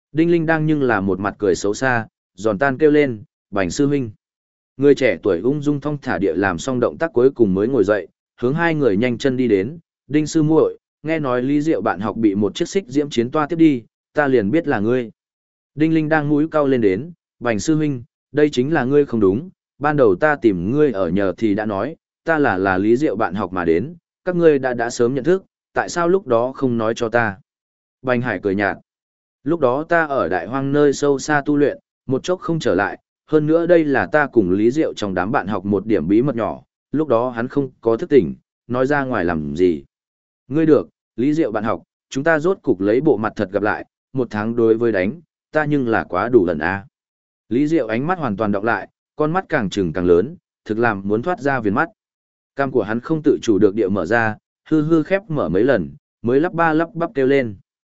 Đinh Linh đang nhưng là một mặt cười xấu xa, giòn tan kêu lên, Bành sư huynh. Người trẻ tuổi ung dung thong thả địa làm xong động tác cuối cùng mới ngồi dậy, hướng hai người nhanh chân đi đến, Đinh sư muội, nghe nói Lý Diệu bạn học bị một chiếc xích diễm chiến toa tiếp đi, ta liền biết là ngươi. Đinh Linh đang mũi cau lên đến, Bành sư huynh, đây chính là ngươi không đúng, ban đầu ta tìm ngươi ở nhờ thì đã nói, ta là Lý Diệu bạn học mà đến, các ngươi đã sớm nhận thức, tại sao lúc đó không nói cho ta. Bành Hải cười nhạt, lúc đó ta ở đại hoang nơi sâu xa tu luyện, một chốc không trở lại, hơn nữa đây là ta cùng Lý Diệu trong đám bạn học một điểm bí mật nhỏ, lúc đó hắn không có thức tỉnh, nói ra ngoài làm gì. Ngươi được, Lý Diệu bạn học, chúng ta rốt cục lấy bộ mặt thật gặp lại, một tháng đối với đánh, ta nhưng là quá đủ lần a. Lý Diệu ánh mắt hoàn toàn đọc lại, con mắt càng trừng càng lớn, thực làm muốn thoát ra viền mắt. Cam của hắn không tự chủ được địa mở ra, hư hư khép mở mấy lần, mới lắp ba lắp bắp kêu lên.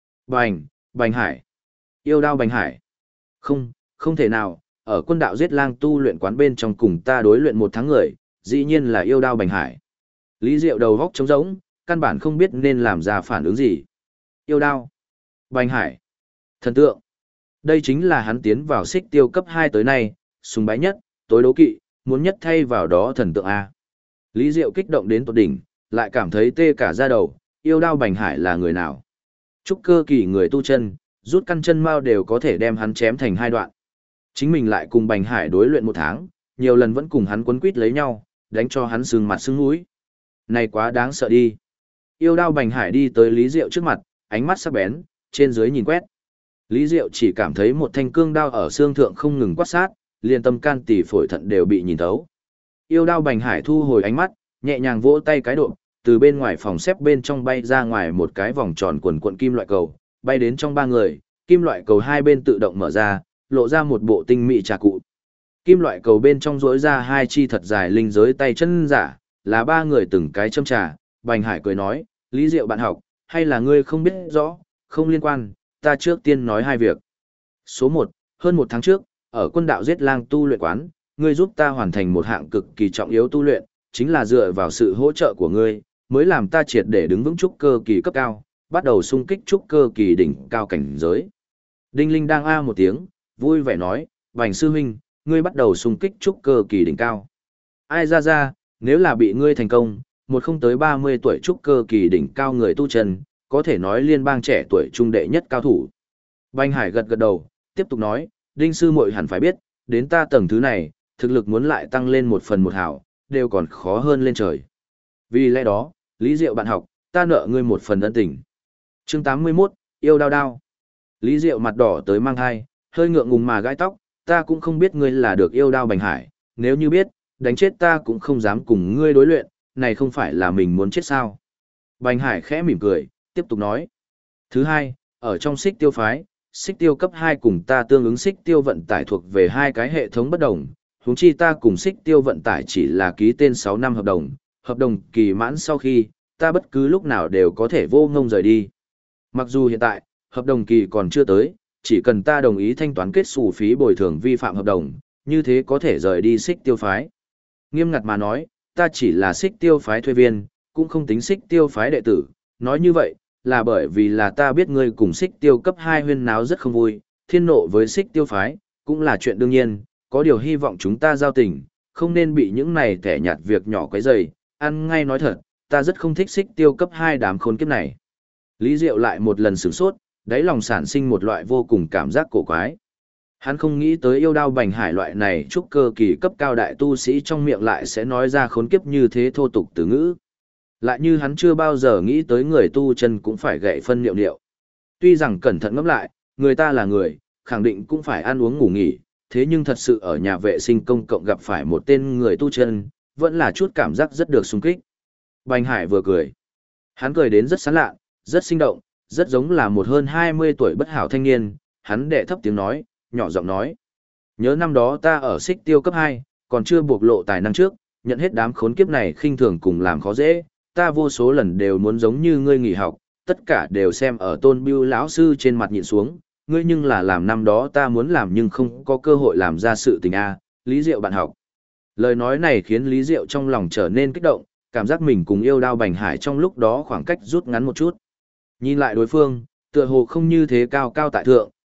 Bành Hải. Yêu đao Bành Hải. Không, không thể nào, ở quân đạo giết lang tu luyện quán bên trong cùng ta đối luyện một tháng người, dĩ nhiên là yêu đao Bành Hải. Lý Diệu đầu góc trống rỗng, căn bản không biết nên làm ra phản ứng gì. Yêu đao. Bành Hải. Thần tượng. Đây chính là hắn tiến vào xích tiêu cấp 2 tới nay, sùng bái nhất, tối đấu kỵ, muốn nhất thay vào đó thần tượng A. Lý Diệu kích động đến tột đỉnh, lại cảm thấy tê cả da đầu, yêu đao Bành Hải là người nào? Trúc cơ kỳ người tu chân, rút căn chân mao đều có thể đem hắn chém thành hai đoạn. Chính mình lại cùng Bành Hải đối luyện một tháng, nhiều lần vẫn cùng hắn quấn quýt lấy nhau, đánh cho hắn sưng mặt sưng mũi. Này quá đáng sợ đi. Yêu đao Bành Hải đi tới Lý Diệu trước mặt, ánh mắt sắc bén, trên dưới nhìn quét. Lý Diệu chỉ cảm thấy một thanh cương đao ở xương thượng không ngừng quát sát, liền tâm can tỳ phổi thận đều bị nhìn thấu. Yêu đao Bành Hải thu hồi ánh mắt, nhẹ nhàng vỗ tay cái độ, từ bên ngoài phòng xếp bên trong bay ra ngoài một cái vòng tròn quần cuộn kim loại cầu, bay đến trong ba người, kim loại cầu hai bên tự động mở ra, lộ ra một bộ tinh mỹ trà cụ. Kim loại cầu bên trong rỗi ra hai chi thật dài linh giới tay chân giả, là ba người từng cái châm trà. Bành Hải cười nói, Lý Diệu bạn học, hay là ngươi không biết rõ, không liên quan, ta trước tiên nói hai việc. Số 1, hơn một tháng trước, ở quân đạo giết lang tu luyện quán, ngươi giúp ta hoàn thành một hạng cực kỳ trọng yếu tu luyện, chính là dựa vào sự hỗ trợ của ngươi, mới làm ta triệt để đứng vững trúc cơ kỳ cấp cao, bắt đầu xung kích trúc cơ kỳ đỉnh cao cảnh giới. Đinh Linh đang a một tiếng, vui vẻ nói, Bành sư huynh, ngươi bắt đầu xung kích trúc cơ kỳ đỉnh cao. Ai ra, nếu là bị ngươi thành công, một không tới 30 tuổi trúc cơ kỳ đỉnh cao người tu chân, có thể nói liên bang trẻ tuổi trung đệ nhất cao thủ. Bành Hải gật gật đầu, tiếp tục nói, Đinh sư muội hẳn phải biết, đến ta tầng thứ này, thực lực muốn lại tăng lên một phần một hào, đều còn khó hơn lên trời. Vì lẽ đó, Lý Diệu bạn học, ta nợ ngươi một phần ân tình. Chương 81, yêu đao đao. Lý Diệu mặt đỏ tới mang hai, hơi ngượng ngùng mà gãi tóc, ta cũng không biết ngươi là được yêu đao Bành Hải, nếu như biết, đánh chết ta cũng không dám cùng ngươi đối luyện, này không phải là mình muốn chết sao. Bành Hải khẽ mỉm cười, tiếp tục nói. Thứ hai, ở trong xích tiêu phái, xích tiêu cấp 2 cùng ta tương ứng xích tiêu vận tải thuộc về hai cái hệ thống bất đồng, huống chi ta cùng xích tiêu vận tải chỉ là ký tên 6 năm hợp đồng kỳ mãn sau khi, ta bất cứ lúc nào đều có thể vô ngông rời đi. Mặc dù hiện tại, hợp đồng kỳ còn chưa tới, chỉ cần ta đồng ý thanh toán kết xù phí bồi thường vi phạm hợp đồng, như thế có thể rời đi xích tiêu phái. Nghiêm ngặt mà nói, ta chỉ là xích tiêu phái thuê viên, cũng không tính xích tiêu phái đệ tử, nói như vậy, là bởi vì là ta biết ngươi cùng xích tiêu cấp 2 huyên náo rất không vui, thiên nộ với xích tiêu phái, cũng là chuyện đương nhiên, có điều hy vọng chúng ta giao tình, không nên bị những này kẻ nhạt việc nhỏ quấy rầy. Ăn ngay nói thật, ta rất không thích xích tiêu cấp 2 đám khốn kiếp này. Lý Diệu lại một lần sửng sốt, đáy lòng sản sinh một loại vô cùng cảm giác cổ quái. Hắn không nghĩ tới yêu đao Bành Hải loại này trúc cơ kỳ cấp cao đại tu sĩ trong miệng lại sẽ nói ra khốn kiếp như thế thô tục từ ngữ. Lại như hắn chưa bao giờ nghĩ tới người tu chân cũng phải gậy phân niệu niệu. Tuy rằng cẩn thận ngẫm lại, người ta là người, khẳng định cũng phải ăn uống ngủ nghỉ, thế nhưng thật sự ở nhà vệ sinh công cộng gặp phải một tên người tu chân, vẫn là chút cảm giác rất được sung kích. Bành Hải vừa cười. Hắn cười đến rất sán lạ, rất sinh động, rất giống là một hơn 20 tuổi bất hảo thanh niên, hắn đệ thấp tiếng nói, nhỏ giọng nói. Nhớ năm đó ta ở xích tiêu cấp 2, còn chưa bộc lộ tài năng trước, nhận hết đám khốn kiếp này khinh thường cùng làm khó dễ, ta vô số lần đều muốn giống như ngươi nghỉ học, tất cả đều xem ở Tôn Bưu lão sư trên mặt nhìn xuống, ngươi nhưng là làm năm đó ta muốn làm nhưng không có cơ hội làm ra sự tình a, Lý Diệu bạn học. Lời nói này khiến Lý Diệu trong lòng trở nên kích động, cảm giác mình cùng yêu đao Bành Hải trong lúc đó khoảng cách rút ngắn một chút. Nhìn lại đối phương, tựa hồ không như thế cao cao tại thượng,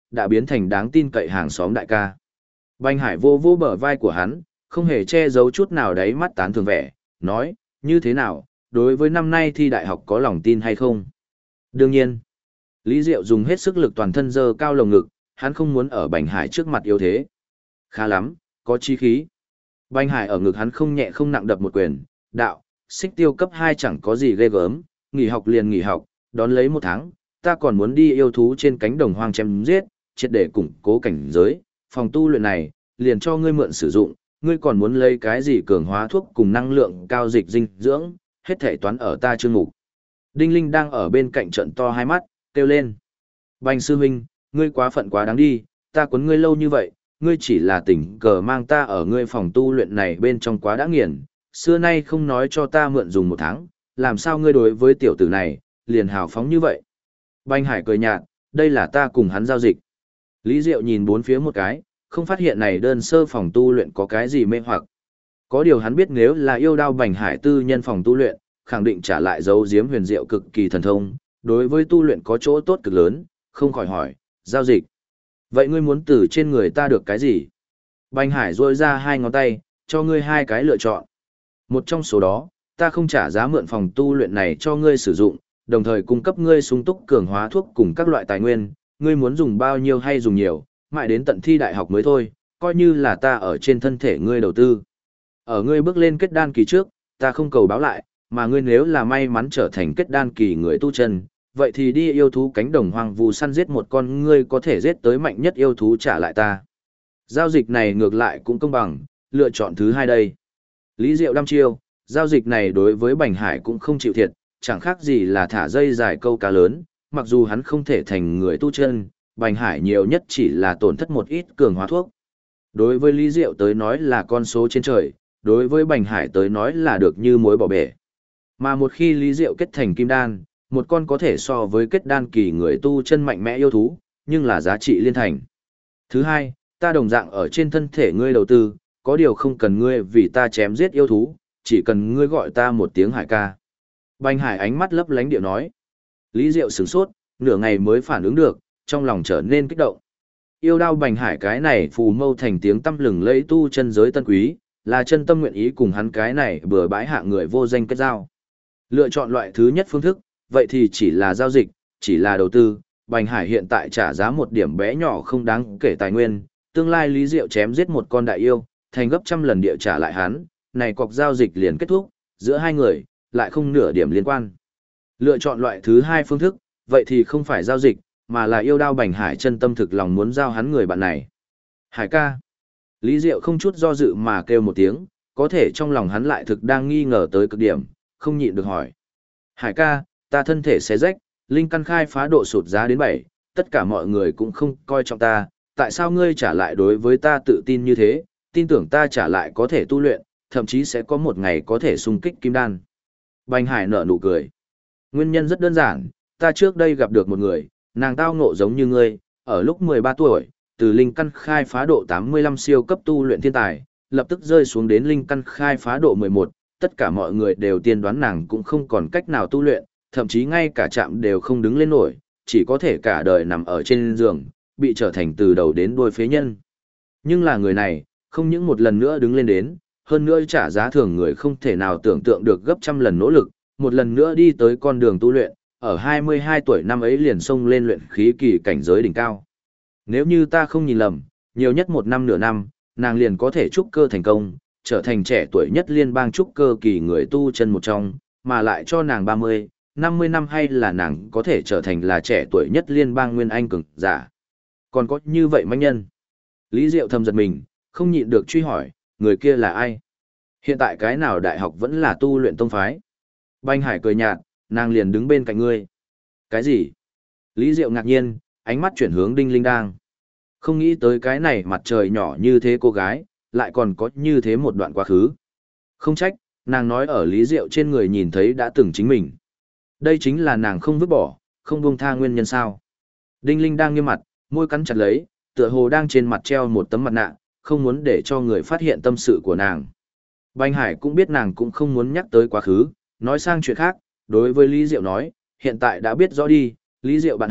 đã biến thành đáng tin cậy hàng xóm đại ca. Bành Hải vô vô bờ vai của hắn, không hề che giấu chút nào đáy mắt tán thường vẻ, nói, như thế nào, đối với năm nay thi đại học có lòng tin hay không? Đương nhiên, Lý Diệu dùng hết sức lực toàn thân dơ cao lồng ngực, hắn không muốn ở Bành Hải trước mặt yếu thế. Khá lắm, có chí khí. Bành Hải ở ngực hắn không nhẹ không nặng đập một quyền, đạo, xích tiêu cấp 2 chẳng có gì ghê gớm, nghỉ học liền nghỉ học, đón lấy 1 tháng, ta còn muốn đi yêu thú trên cánh đồng hoang chém giết, triệt để củng cố cảnh giới, phòng tu luyện này, liền cho ngươi mượn sử dụng, ngươi còn muốn lấy cái gì cường hóa thuốc cùng năng lượng cao dịch dinh dưỡng, hết thể toán ở ta chương mục. Đinh Linh đang ở bên cạnh trận to hai mắt, kêu lên. Bành sư huynh, ngươi quá phận quá đáng đi, ta quấn ngươi lâu như vậy, ngươi chỉ là tình cờ mang ta ở ngươi phòng tu luyện này bên trong quá đã nghiền, xưa nay không nói cho ta mượn dùng 1 tháng, làm sao ngươi đối với tiểu tử này, liền hào phóng như vậy. Bành Hải cười nhạt, đây là ta cùng hắn giao dịch. Lý Diệu nhìn bốn phía một cái, không phát hiện này đơn sơ phòng tu luyện có cái gì mê hoặc. Có điều hắn biết nếu là yêu đao Bành Hải tư nhân phòng tu luyện, khẳng định trả lại dấu diếm huyền diệu cực kỳ thần thông, đối với tu luyện có chỗ tốt cực lớn, không khỏi hỏi, giao dịch. Vậy ngươi muốn từ trên người ta được cái gì? Bành Hải rôi ra 2 ngón tay, cho ngươi 2 cái lựa chọn. Một trong số đó, ta không trả giá mượn phòng tu luyện này cho ngươi sử dụng, đồng thời cung cấp ngươi sung túc cường hóa thuốc cùng các loại tài nguyên, ngươi muốn dùng bao nhiêu hay dùng nhiều, mãi đến tận thi đại học mới thôi, coi như là ta ở trên thân thể ngươi đầu tư. Ở ngươi bước lên kết đan kỳ trước, ta không cầu báo lại, mà ngươi nếu là may mắn trở thành kết đan kỳ người tu chân, vậy thì đi yêu thú cánh đồng hoang vu săn giết một con ngươi có thể giết tới mạnh nhất yêu thú trả lại ta. Giao dịch này ngược lại cũng công bằng, lựa chọn thứ 2 đây. Lý Diệu đăm chiêu, giao dịch này đối với Bành Hải cũng không chịu thiệt, chẳng khác gì là thả dây dài câu cá lớn, mặc dù hắn không thể thành người tu chân, Bành Hải nhiều nhất chỉ là tổn thất một ít cường hóa thuốc. Đối với Lý Diệu tới nói là con số trên trời, đối với Bành Hải tới nói là được như muối bỏ bể. Mà một khi Lý Diệu kết thành kim đan, một con có thể so với kết đan kỳ người tu chân mạnh mẽ yêu thú, nhưng là giá trị liên thành. Thứ 2, ta đồng dạng ở trên thân thể ngươi đầu tư, có điều không cần ngươi vì ta chém giết yêu thú, chỉ cần ngươi gọi ta một tiếng Hải ca. Bành Hải ánh mắt lấp lánh điệu nói. Lý Diệu sửng sốt, nửa ngày mới phản ứng được, trong lòng trở nên kích động. Yêu đao Bành Hải cái này phù mâu thành tiếng tăm lừng lẫy tu chân giới tân quý, là chân tâm nguyện ý cùng hắn cái này bừa bãi hạ người vô danh kết giao. Lựa chọn loại thứ nhất phương thức, vậy thì chỉ là giao dịch, chỉ là đầu tư. Bành Hải hiện tại trả giá một điểm bé nhỏ không đáng kể tài nguyên, tương lai Lý Diệu chém giết một con đại yêu, thành gấp trăm lần địa trả lại hắn, này cọc giao dịch liền kết thúc, giữa hai người, lại không nửa điểm liên quan. Lựa chọn loại thứ 2 phương thức, vậy thì không phải giao dịch, mà là yêu đao Bành Hải chân tâm thực lòng muốn giao hắn người bạn này. Hải ca. Lý Diệu không chút do dự mà kêu một tiếng, có thể trong lòng hắn lại thực đang nghi ngờ tới cực điểm, không nhịn được hỏi. Hải ca, ta thân thể xé rách, linh căn khai phá độ sụt giá đến 7, tất cả mọi người cũng không coi trọng ta, tại sao ngươi trả lại đối với ta tự tin như thế, tin tưởng ta trả lại có thể tu luyện, thậm chí sẽ có một ngày có thể xung kích kim đan. Bành Hải nở nụ cười. Nguyên nhân rất đơn giản, ta trước đây gặp được một người, nàng tao ngộ giống như ngươi, ở lúc 13 tuổi, từ linh căn khai phá độ 85 siêu cấp tu luyện thiên tài, lập tức rơi xuống đến linh căn khai phá độ 11, tất cả mọi người đều tiên đoán nàng cũng không còn cách nào tu luyện, thậm chí ngay cả chạm đều không đứng lên nổi, chỉ có thể cả đời nằm ở trên giường, bị trở thành từ đầu đến đuôi phế nhân. Nhưng là người này, không những một lần nữa đứng lên đến, hơn nữa trả giá thường người không thể nào tưởng tượng được gấp trăm lần nỗ lực, một lần nữa đi tới con đường tu luyện, ở 22 tuổi năm ấy liền xông lên luyện khí kỳ cảnh giới đỉnh cao. Nếu như ta không nhìn lầm, nhiều nhất 1 năm nửa năm, nàng liền có thể trúc cơ thành công, trở thành trẻ tuổi nhất liên bang trúc cơ kỳ người tu chân một trong, mà lại cho nàng 30, 50 năm hay là nàng có thể trở thành là trẻ tuổi nhất liên bang nguyên anh cường giả. Còn có như vậy manh nhân. Lý Diệu thầm giật mình, không nhịn được truy hỏi, người kia là ai? Hiện tại cái nào đại học vẫn là tu luyện tông phái? Bành Hải cười nhạt, nàng liền đứng bên cạnh ngươi. Cái gì? Lý Diệu ngạc nhiên, ánh mắt chuyển hướng Đinh Linh Đang. Không nghĩ tới cái này mặt trời nhỏ như thế cô gái, lại còn có như thế một đoạn quá khứ. Không trách, nàng nói ở Lý Diệu trên người nhìn thấy đã từng chính mình. Đây chính là nàng không vứt bỏ, không buông tha nguyên nhân sao. Đinh Linh đang nghiêm mặt, môi cắn chặt lấy, tựa hồ đang trên mặt treo một tấm mặt nạ, không muốn để cho người phát hiện tâm sự của nàng. Bành Hải cũng biết nàng cũng không muốn nhắc tới quá khứ, nói sang chuyện khác, đối với Lý Diệu nói, hiện tại đã biết rõ đi, Lý Diệu bạn học,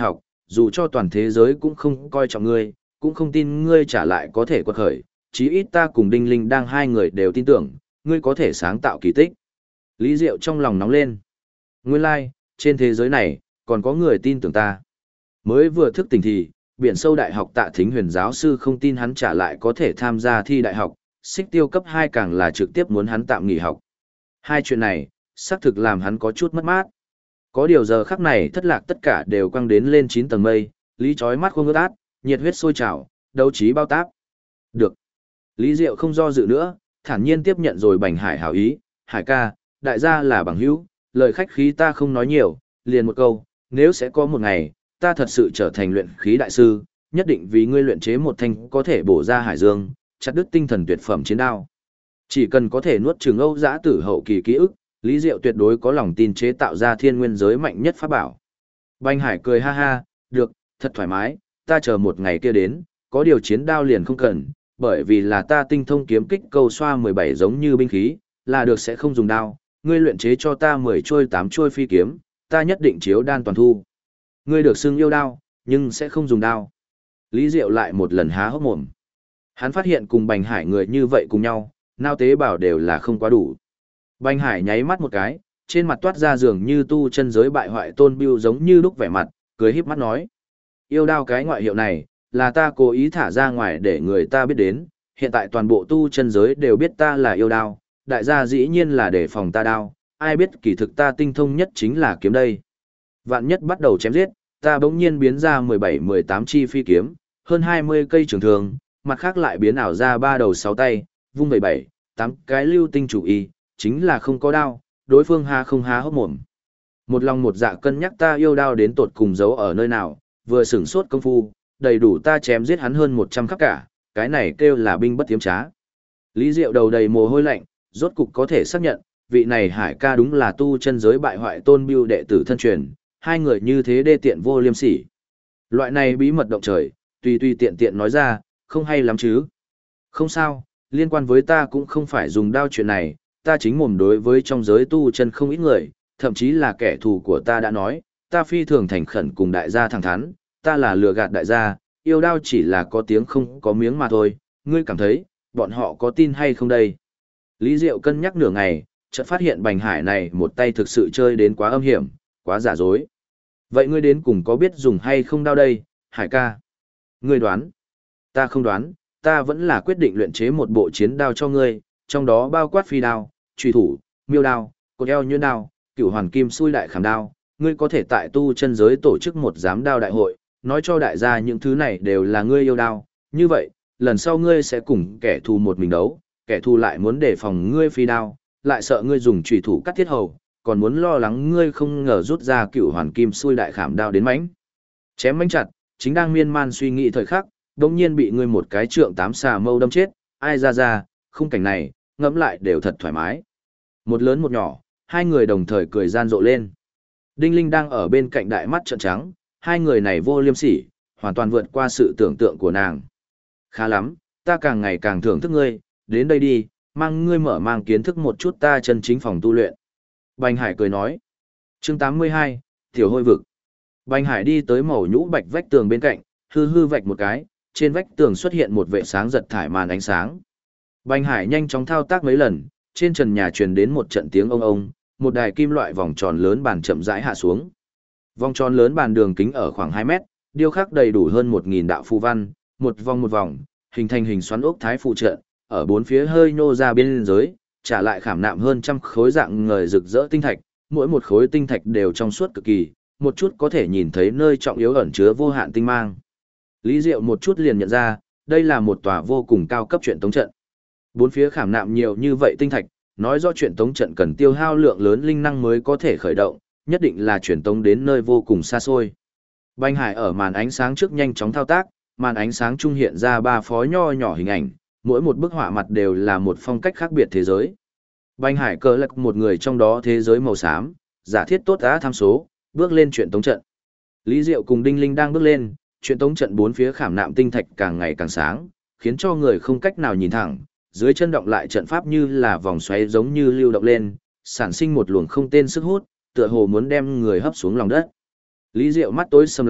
dù cho toàn thế giới cũng không coi trọng ngươi, cũng không tin ngươi trả lại có thể quật khởi, chí ít ta cùng Đinh Linh đang hai người đều tin tưởng, ngươi có thể sáng tạo kỳ tích. Lý Diệu trong lòng nóng lên. Nguyên lai, trên thế giới này, còn có người tin tưởng ta. Mới vừa thức tỉnh thì, biển sâu đại học Tạ Thính Huyền giáo sư không tin hắn trả lại có thể tham gia thi đại học, xích tiêu cấp 2 càng là trực tiếp muốn hắn tạm nghỉ học. Hai chuyện này, xác thực làm hắn có chút mất mát. Có điều giờ khắc này thất lạc tất cả đều quăng đến lên 9 tầng mây, Lý chói mắt không ướt át, nhiệt huyết sôi trào, đấu trí bao táp. Được. Lý Diệu không do dự nữa, thản nhiên tiếp nhận rồi Bành Hải hảo ý, Hải ca, đại gia là bằng hữu, lời khách khí ta không nói nhiều, liền một câu, nếu sẽ có một ngày, ta thật sự trở thành luyện khí đại sư, nhất định vì ngươi luyện chế một thanh có thể bổ ra hải dương, chặt đứt tinh thần tuyệt phẩm chiến đao. Chỉ cần có thể nuốt chửng Âu Dã Tử hậu kỳ ký ức, Lý Diệu tuyệt đối có lòng tin chế tạo ra thiên nguyên giới mạnh nhất pháp bảo. Bành Hải cười ha ha, được, thật thoải mái, ta chờ một ngày kia đến, có điều chiến đao liền không cần, bởi vì là ta tinh thông kiếm kích câu xoa 17 giống như binh khí, là được sẽ không dùng đao, ngươi luyện chế cho ta 10 chuôi 8 chuôi phi kiếm, ta nhất định chiếu đan toàn thu. Ngươi được xưng yêu đao, nhưng sẽ không dùng đao. Lý Diệu lại một lần há hốc mồm. Hắn phát hiện cùng Bành Hải người như vậy cùng nhau, nao tế bảo đều là không quá đủ. Bành Hải nháy mắt một cái, trên mặt toát ra dường như tu chân giới bại hoại Tôn Biêu giống như đúc vẻ mặt, cười híp mắt nói. Yêu đao cái ngoại hiệu này, là ta cố ý thả ra ngoài để người ta biết đến, hiện tại toàn bộ tu chân giới đều biết ta là yêu đao, đại gia dĩ nhiên là để phòng ta đao, ai biết kỳ thực ta tinh thông nhất chính là kiếm đây. Vạn nhất bắt đầu chém giết, ta bỗng nhiên biến ra 17-18 chi phi kiếm, hơn 20 cây trường thường, mặt khác lại biến ảo ra 3 đầu 6 tay, vung 7-8 cái lưu tinh chủ y, chính là không có đao, đối phương không há hốc mồm. Một lòng một dạ cân nhắc ta yêu đao đến tột cùng giấu ở nơi nào, vừa sửng sốt công phu, đầy đủ ta chém giết hắn hơn 100 khắp cả, cái này kêu là binh bất tiếm trá. Lý Diệu đầu đầy mồ hôi lạnh, rốt cục có thể xác nhận, vị này Hải ca đúng là tu chân giới bại hoại Tôn Biêu đệ tử thân truyền, hai người như thế đê tiện vô liêm sỉ. Loại này bí mật động trời, tùy tùy tiện tiện nói ra, không hay lắm chứ. Không sao, liên quan với ta cũng không phải dùng đao chuyện này, ta chính mồm đối với trong giới tu chân không ít người, thậm chí là kẻ thù của ta đã nói, ta phi thường thành khẩn cùng đại gia thẳng thắn, ta là lừa gạt đại gia, yêu đao chỉ là có tiếng không có miếng mà thôi, ngươi cảm thấy, bọn họ có tin hay không đây? Lý Diệu cân nhắc nửa ngày, chợt phát hiện Bành Hải này một tay thực sự chơi đến quá âm hiểm, quá giả dối. Vậy ngươi đến cùng có biết dùng hay không đao đây, Hải ca? Ngươi đoán? Ta không đoán, ta vẫn là quyết định luyện chế một bộ chiến đao cho ngươi, trong đó bao quát phi đao, truy thủ, miêu đao, cột eo nhuyễn đao, cửu hoàn kim xui đại khảm đao. Ngươi có thể tại tu chân giới tổ chức một giám đao đại hội, nói cho đại gia những thứ này đều là ngươi yêu đao. Như vậy, lần sau ngươi sẽ cùng kẻ thù một mình đấu, kẻ thù lại muốn đề phòng ngươi phi đao, lại sợ ngươi dùng chủy thủ cắt thiết hầu, còn muốn lo lắng ngươi không ngờ rút ra cửu hoàn kim xui đại khảm đao đến mãnh. Chém mãnh chặt, chính đang miên man suy nghĩ thời khắc, đột nhiên bị ngươi một cái trượng tám xà mâu đâm chết, ai ra, khung cảnh này, ngẫm lại đều thật thoải mái. Một lớn một nhỏ, hai người đồng thời cười gian rộ lên. Đinh Linh đang ở bên cạnh đại mắt trợn trắng, hai người này vô liêm sỉ, hoàn toàn vượt qua sự tưởng tượng của nàng. Khá lắm, ta càng ngày càng thưởng thức ngươi, đến đây đi, mang ngươi mở mang kiến thức một chút ta chân chính phòng tu luyện. Bành Hải cười nói. Chương 82, Tiểu Hôi Vực. Bành Hải đi tới màu nhũ bạch vách tường bên cạnh, hư vạch một cái, trên vách tường xuất hiện một vệ sáng giật thải màn ánh sáng. Bành Hải nhanh chóng thao tác mấy lần, trên trần nhà truyền đến một trận tiếng ông, một đài kim loại vòng tròn lớn bàn chậm rãi hạ xuống. Vòng tròn lớn bàn đường kính ở khoảng 2 mét, điêu khắc đầy đủ hơn 1000 đạo phù văn, một vòng, hình thành hình xoắn ốc thái phù trận, ở bốn phía hơi nhô ra bên dưới, trả lại khảm nạm hơn trăm khối dạng ngời rực rỡ tinh thạch, mỗi một khối tinh thạch đều trong suốt cực kỳ, một chút có thể nhìn thấy nơi trọng yếu ẩn chứa vô hạn tinh mang. Lý Diệu một chút liền nhận ra, đây là một tòa vô cùng cao cấp truyền tống trận. Bốn phía khảm nạm nhiều như vậy tinh thạch, nói do truyền tống trận cần tiêu hao lượng lớn linh năng mới có thể khởi động, nhất định là truyền tống đến nơi vô cùng xa xôi. Bành Hải ở màn ánh sáng trước nhanh chóng thao tác, màn ánh sáng trung hiện ra 3 phó nho nhỏ hình ảnh, mỗi một bức họa mặt đều là một phong cách khác biệt thế giới. Bành Hải cờ lạc một người trong đó thế giới màu xám, giả thiết tốt á tham số, bước lên truyền tống trận. Lý Diệu cùng Đinh Linh đang bước lên, truyền tống trận bốn phía khảm nạm tinh thạch càng ngày càng sáng, khiến cho người không cách nào nhìn thẳng, dưới chân động lại trận pháp như là vòng xoáy giống như lưu động lên, sản sinh một luồng không tên sức hút, tựa hồ muốn đem người hấp xuống lòng đất. Lý Diệu mắt tối sầm lại,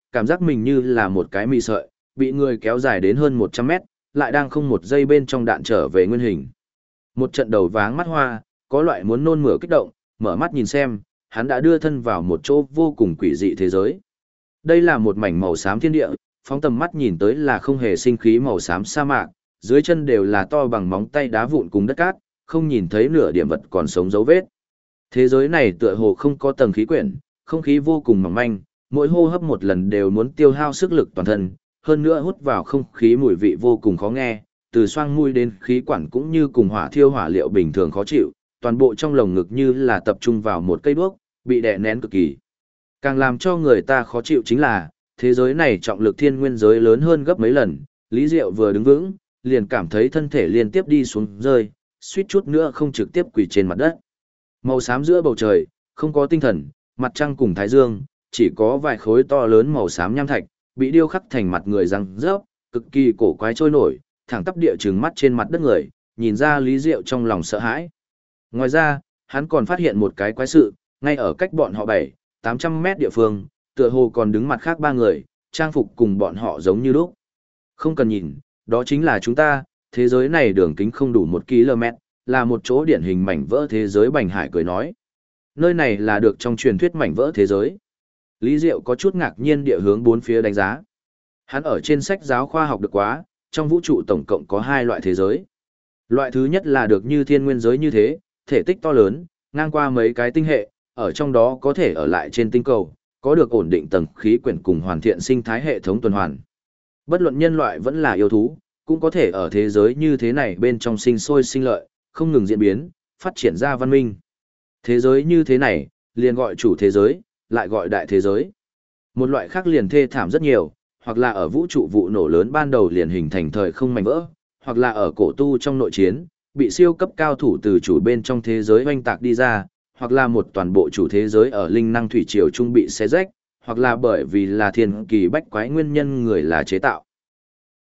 cảm giác mình như là một cái mì sợi, bị người kéo dài đến hơn 100 mét, lại đang không một giây bên trong đạn trở về nguyên hình. Một trận đầu váng mắt hoa, có loại muốn nôn mửa kích động, mở mắt nhìn xem, hắn đã đưa thân vào một chỗ vô cùng quỷ dị thế giới. Đây là một mảnh màu xám thiên địa, phóng tầm mắt nhìn tới là không hề sinh khí màu xám sa mạc, dưới chân đều là to bằng móng tay đá vụn cùng đất cát, không nhìn thấy nửa điểm vật còn sống dấu vết. Thế giới này tựa hồ không có tầng khí quyển, không khí vô cùng mỏng manh, mỗi hô hấp một lần đều muốn tiêu hao sức lực toàn thân, hơn nữa hút vào không khí mùi vị vô cùng khó nghe, từ xoang mũi đến khí quản cũng như cùng hỏa thiêu hỏa liệu bình thường khó chịu, toàn bộ trong lồng ngực như là tập trung vào một cây đuốc, bị đè nén cực kỳ. Càng làm cho người ta khó chịu chính là, thế giới này trọng lực thiên nguyên giới lớn hơn gấp mấy lần, Lý Diệu vừa đứng vững, liền cảm thấy thân thể liên tiếp đi xuống rơi, suýt chút nữa không trực tiếp quỳ trên mặt đất. Màu xám giữa bầu trời, không có tinh thần, mặt trăng cùng thái dương, chỉ có vài khối to lớn màu xám nham thạch, bị điêu khắc thành mặt người răng rớp, cực kỳ cổ quái trôi nổi, thẳng tắp địa trừng mắt trên mặt đất người, nhìn ra Lý Diệu trong lòng sợ hãi. Ngoài ra, hắn còn phát hiện một cái quái sự, ngay ở cách bọn họ 700-800 mét địa phương, tựa hồ còn đứng mặt khác ba người, trang phục cùng bọn họ giống như lúc. Không cần nhìn, đó chính là chúng ta, thế giới này đường kính không đủ 1 km, là một chỗ điển hình mảnh vỡ thế giới. Bành Hải cười nói. Nơi này là được trong truyền thuyết mảnh vỡ thế giới. Lý Diệu có chút ngạc nhiên địa hướng bốn phía đánh giá. Hắn ở trên sách giáo khoa học được quá, trong vũ trụ tổng cộng có 2 loại thế giới. Loại thứ nhất là được như thiên nguyên giới như thế, thể tích to lớn, ngang qua mấy cái tinh hệ, ở trong đó có thể ở lại trên tinh cầu, có được ổn định tầng khí quyển cùng hoàn thiện sinh thái hệ thống tuần hoàn. Bất luận nhân loại vẫn là yêu thú, cũng có thể ở thế giới như thế này bên trong sinh sôi sinh lợi, không ngừng diễn biến, phát triển ra văn minh. Thế giới như thế này, liền gọi chủ thế giới, lại gọi đại thế giới. Một loại khác liền thê thảm rất nhiều, hoặc là ở vũ trụ vụ nổ lớn ban đầu liền hình thành thời không mảnh vỡ, hoặc là ở cổ tu trong nội chiến, bị siêu cấp cao thủ từ chủ bên trong thế giới oanh tạc đi ra, hoặc là một toàn bộ chủ thế giới ở linh năng thủy triều trung bị xé rách, hoặc là bởi vì là thiên kỳ bách quái nguyên nhân người là chế tạo.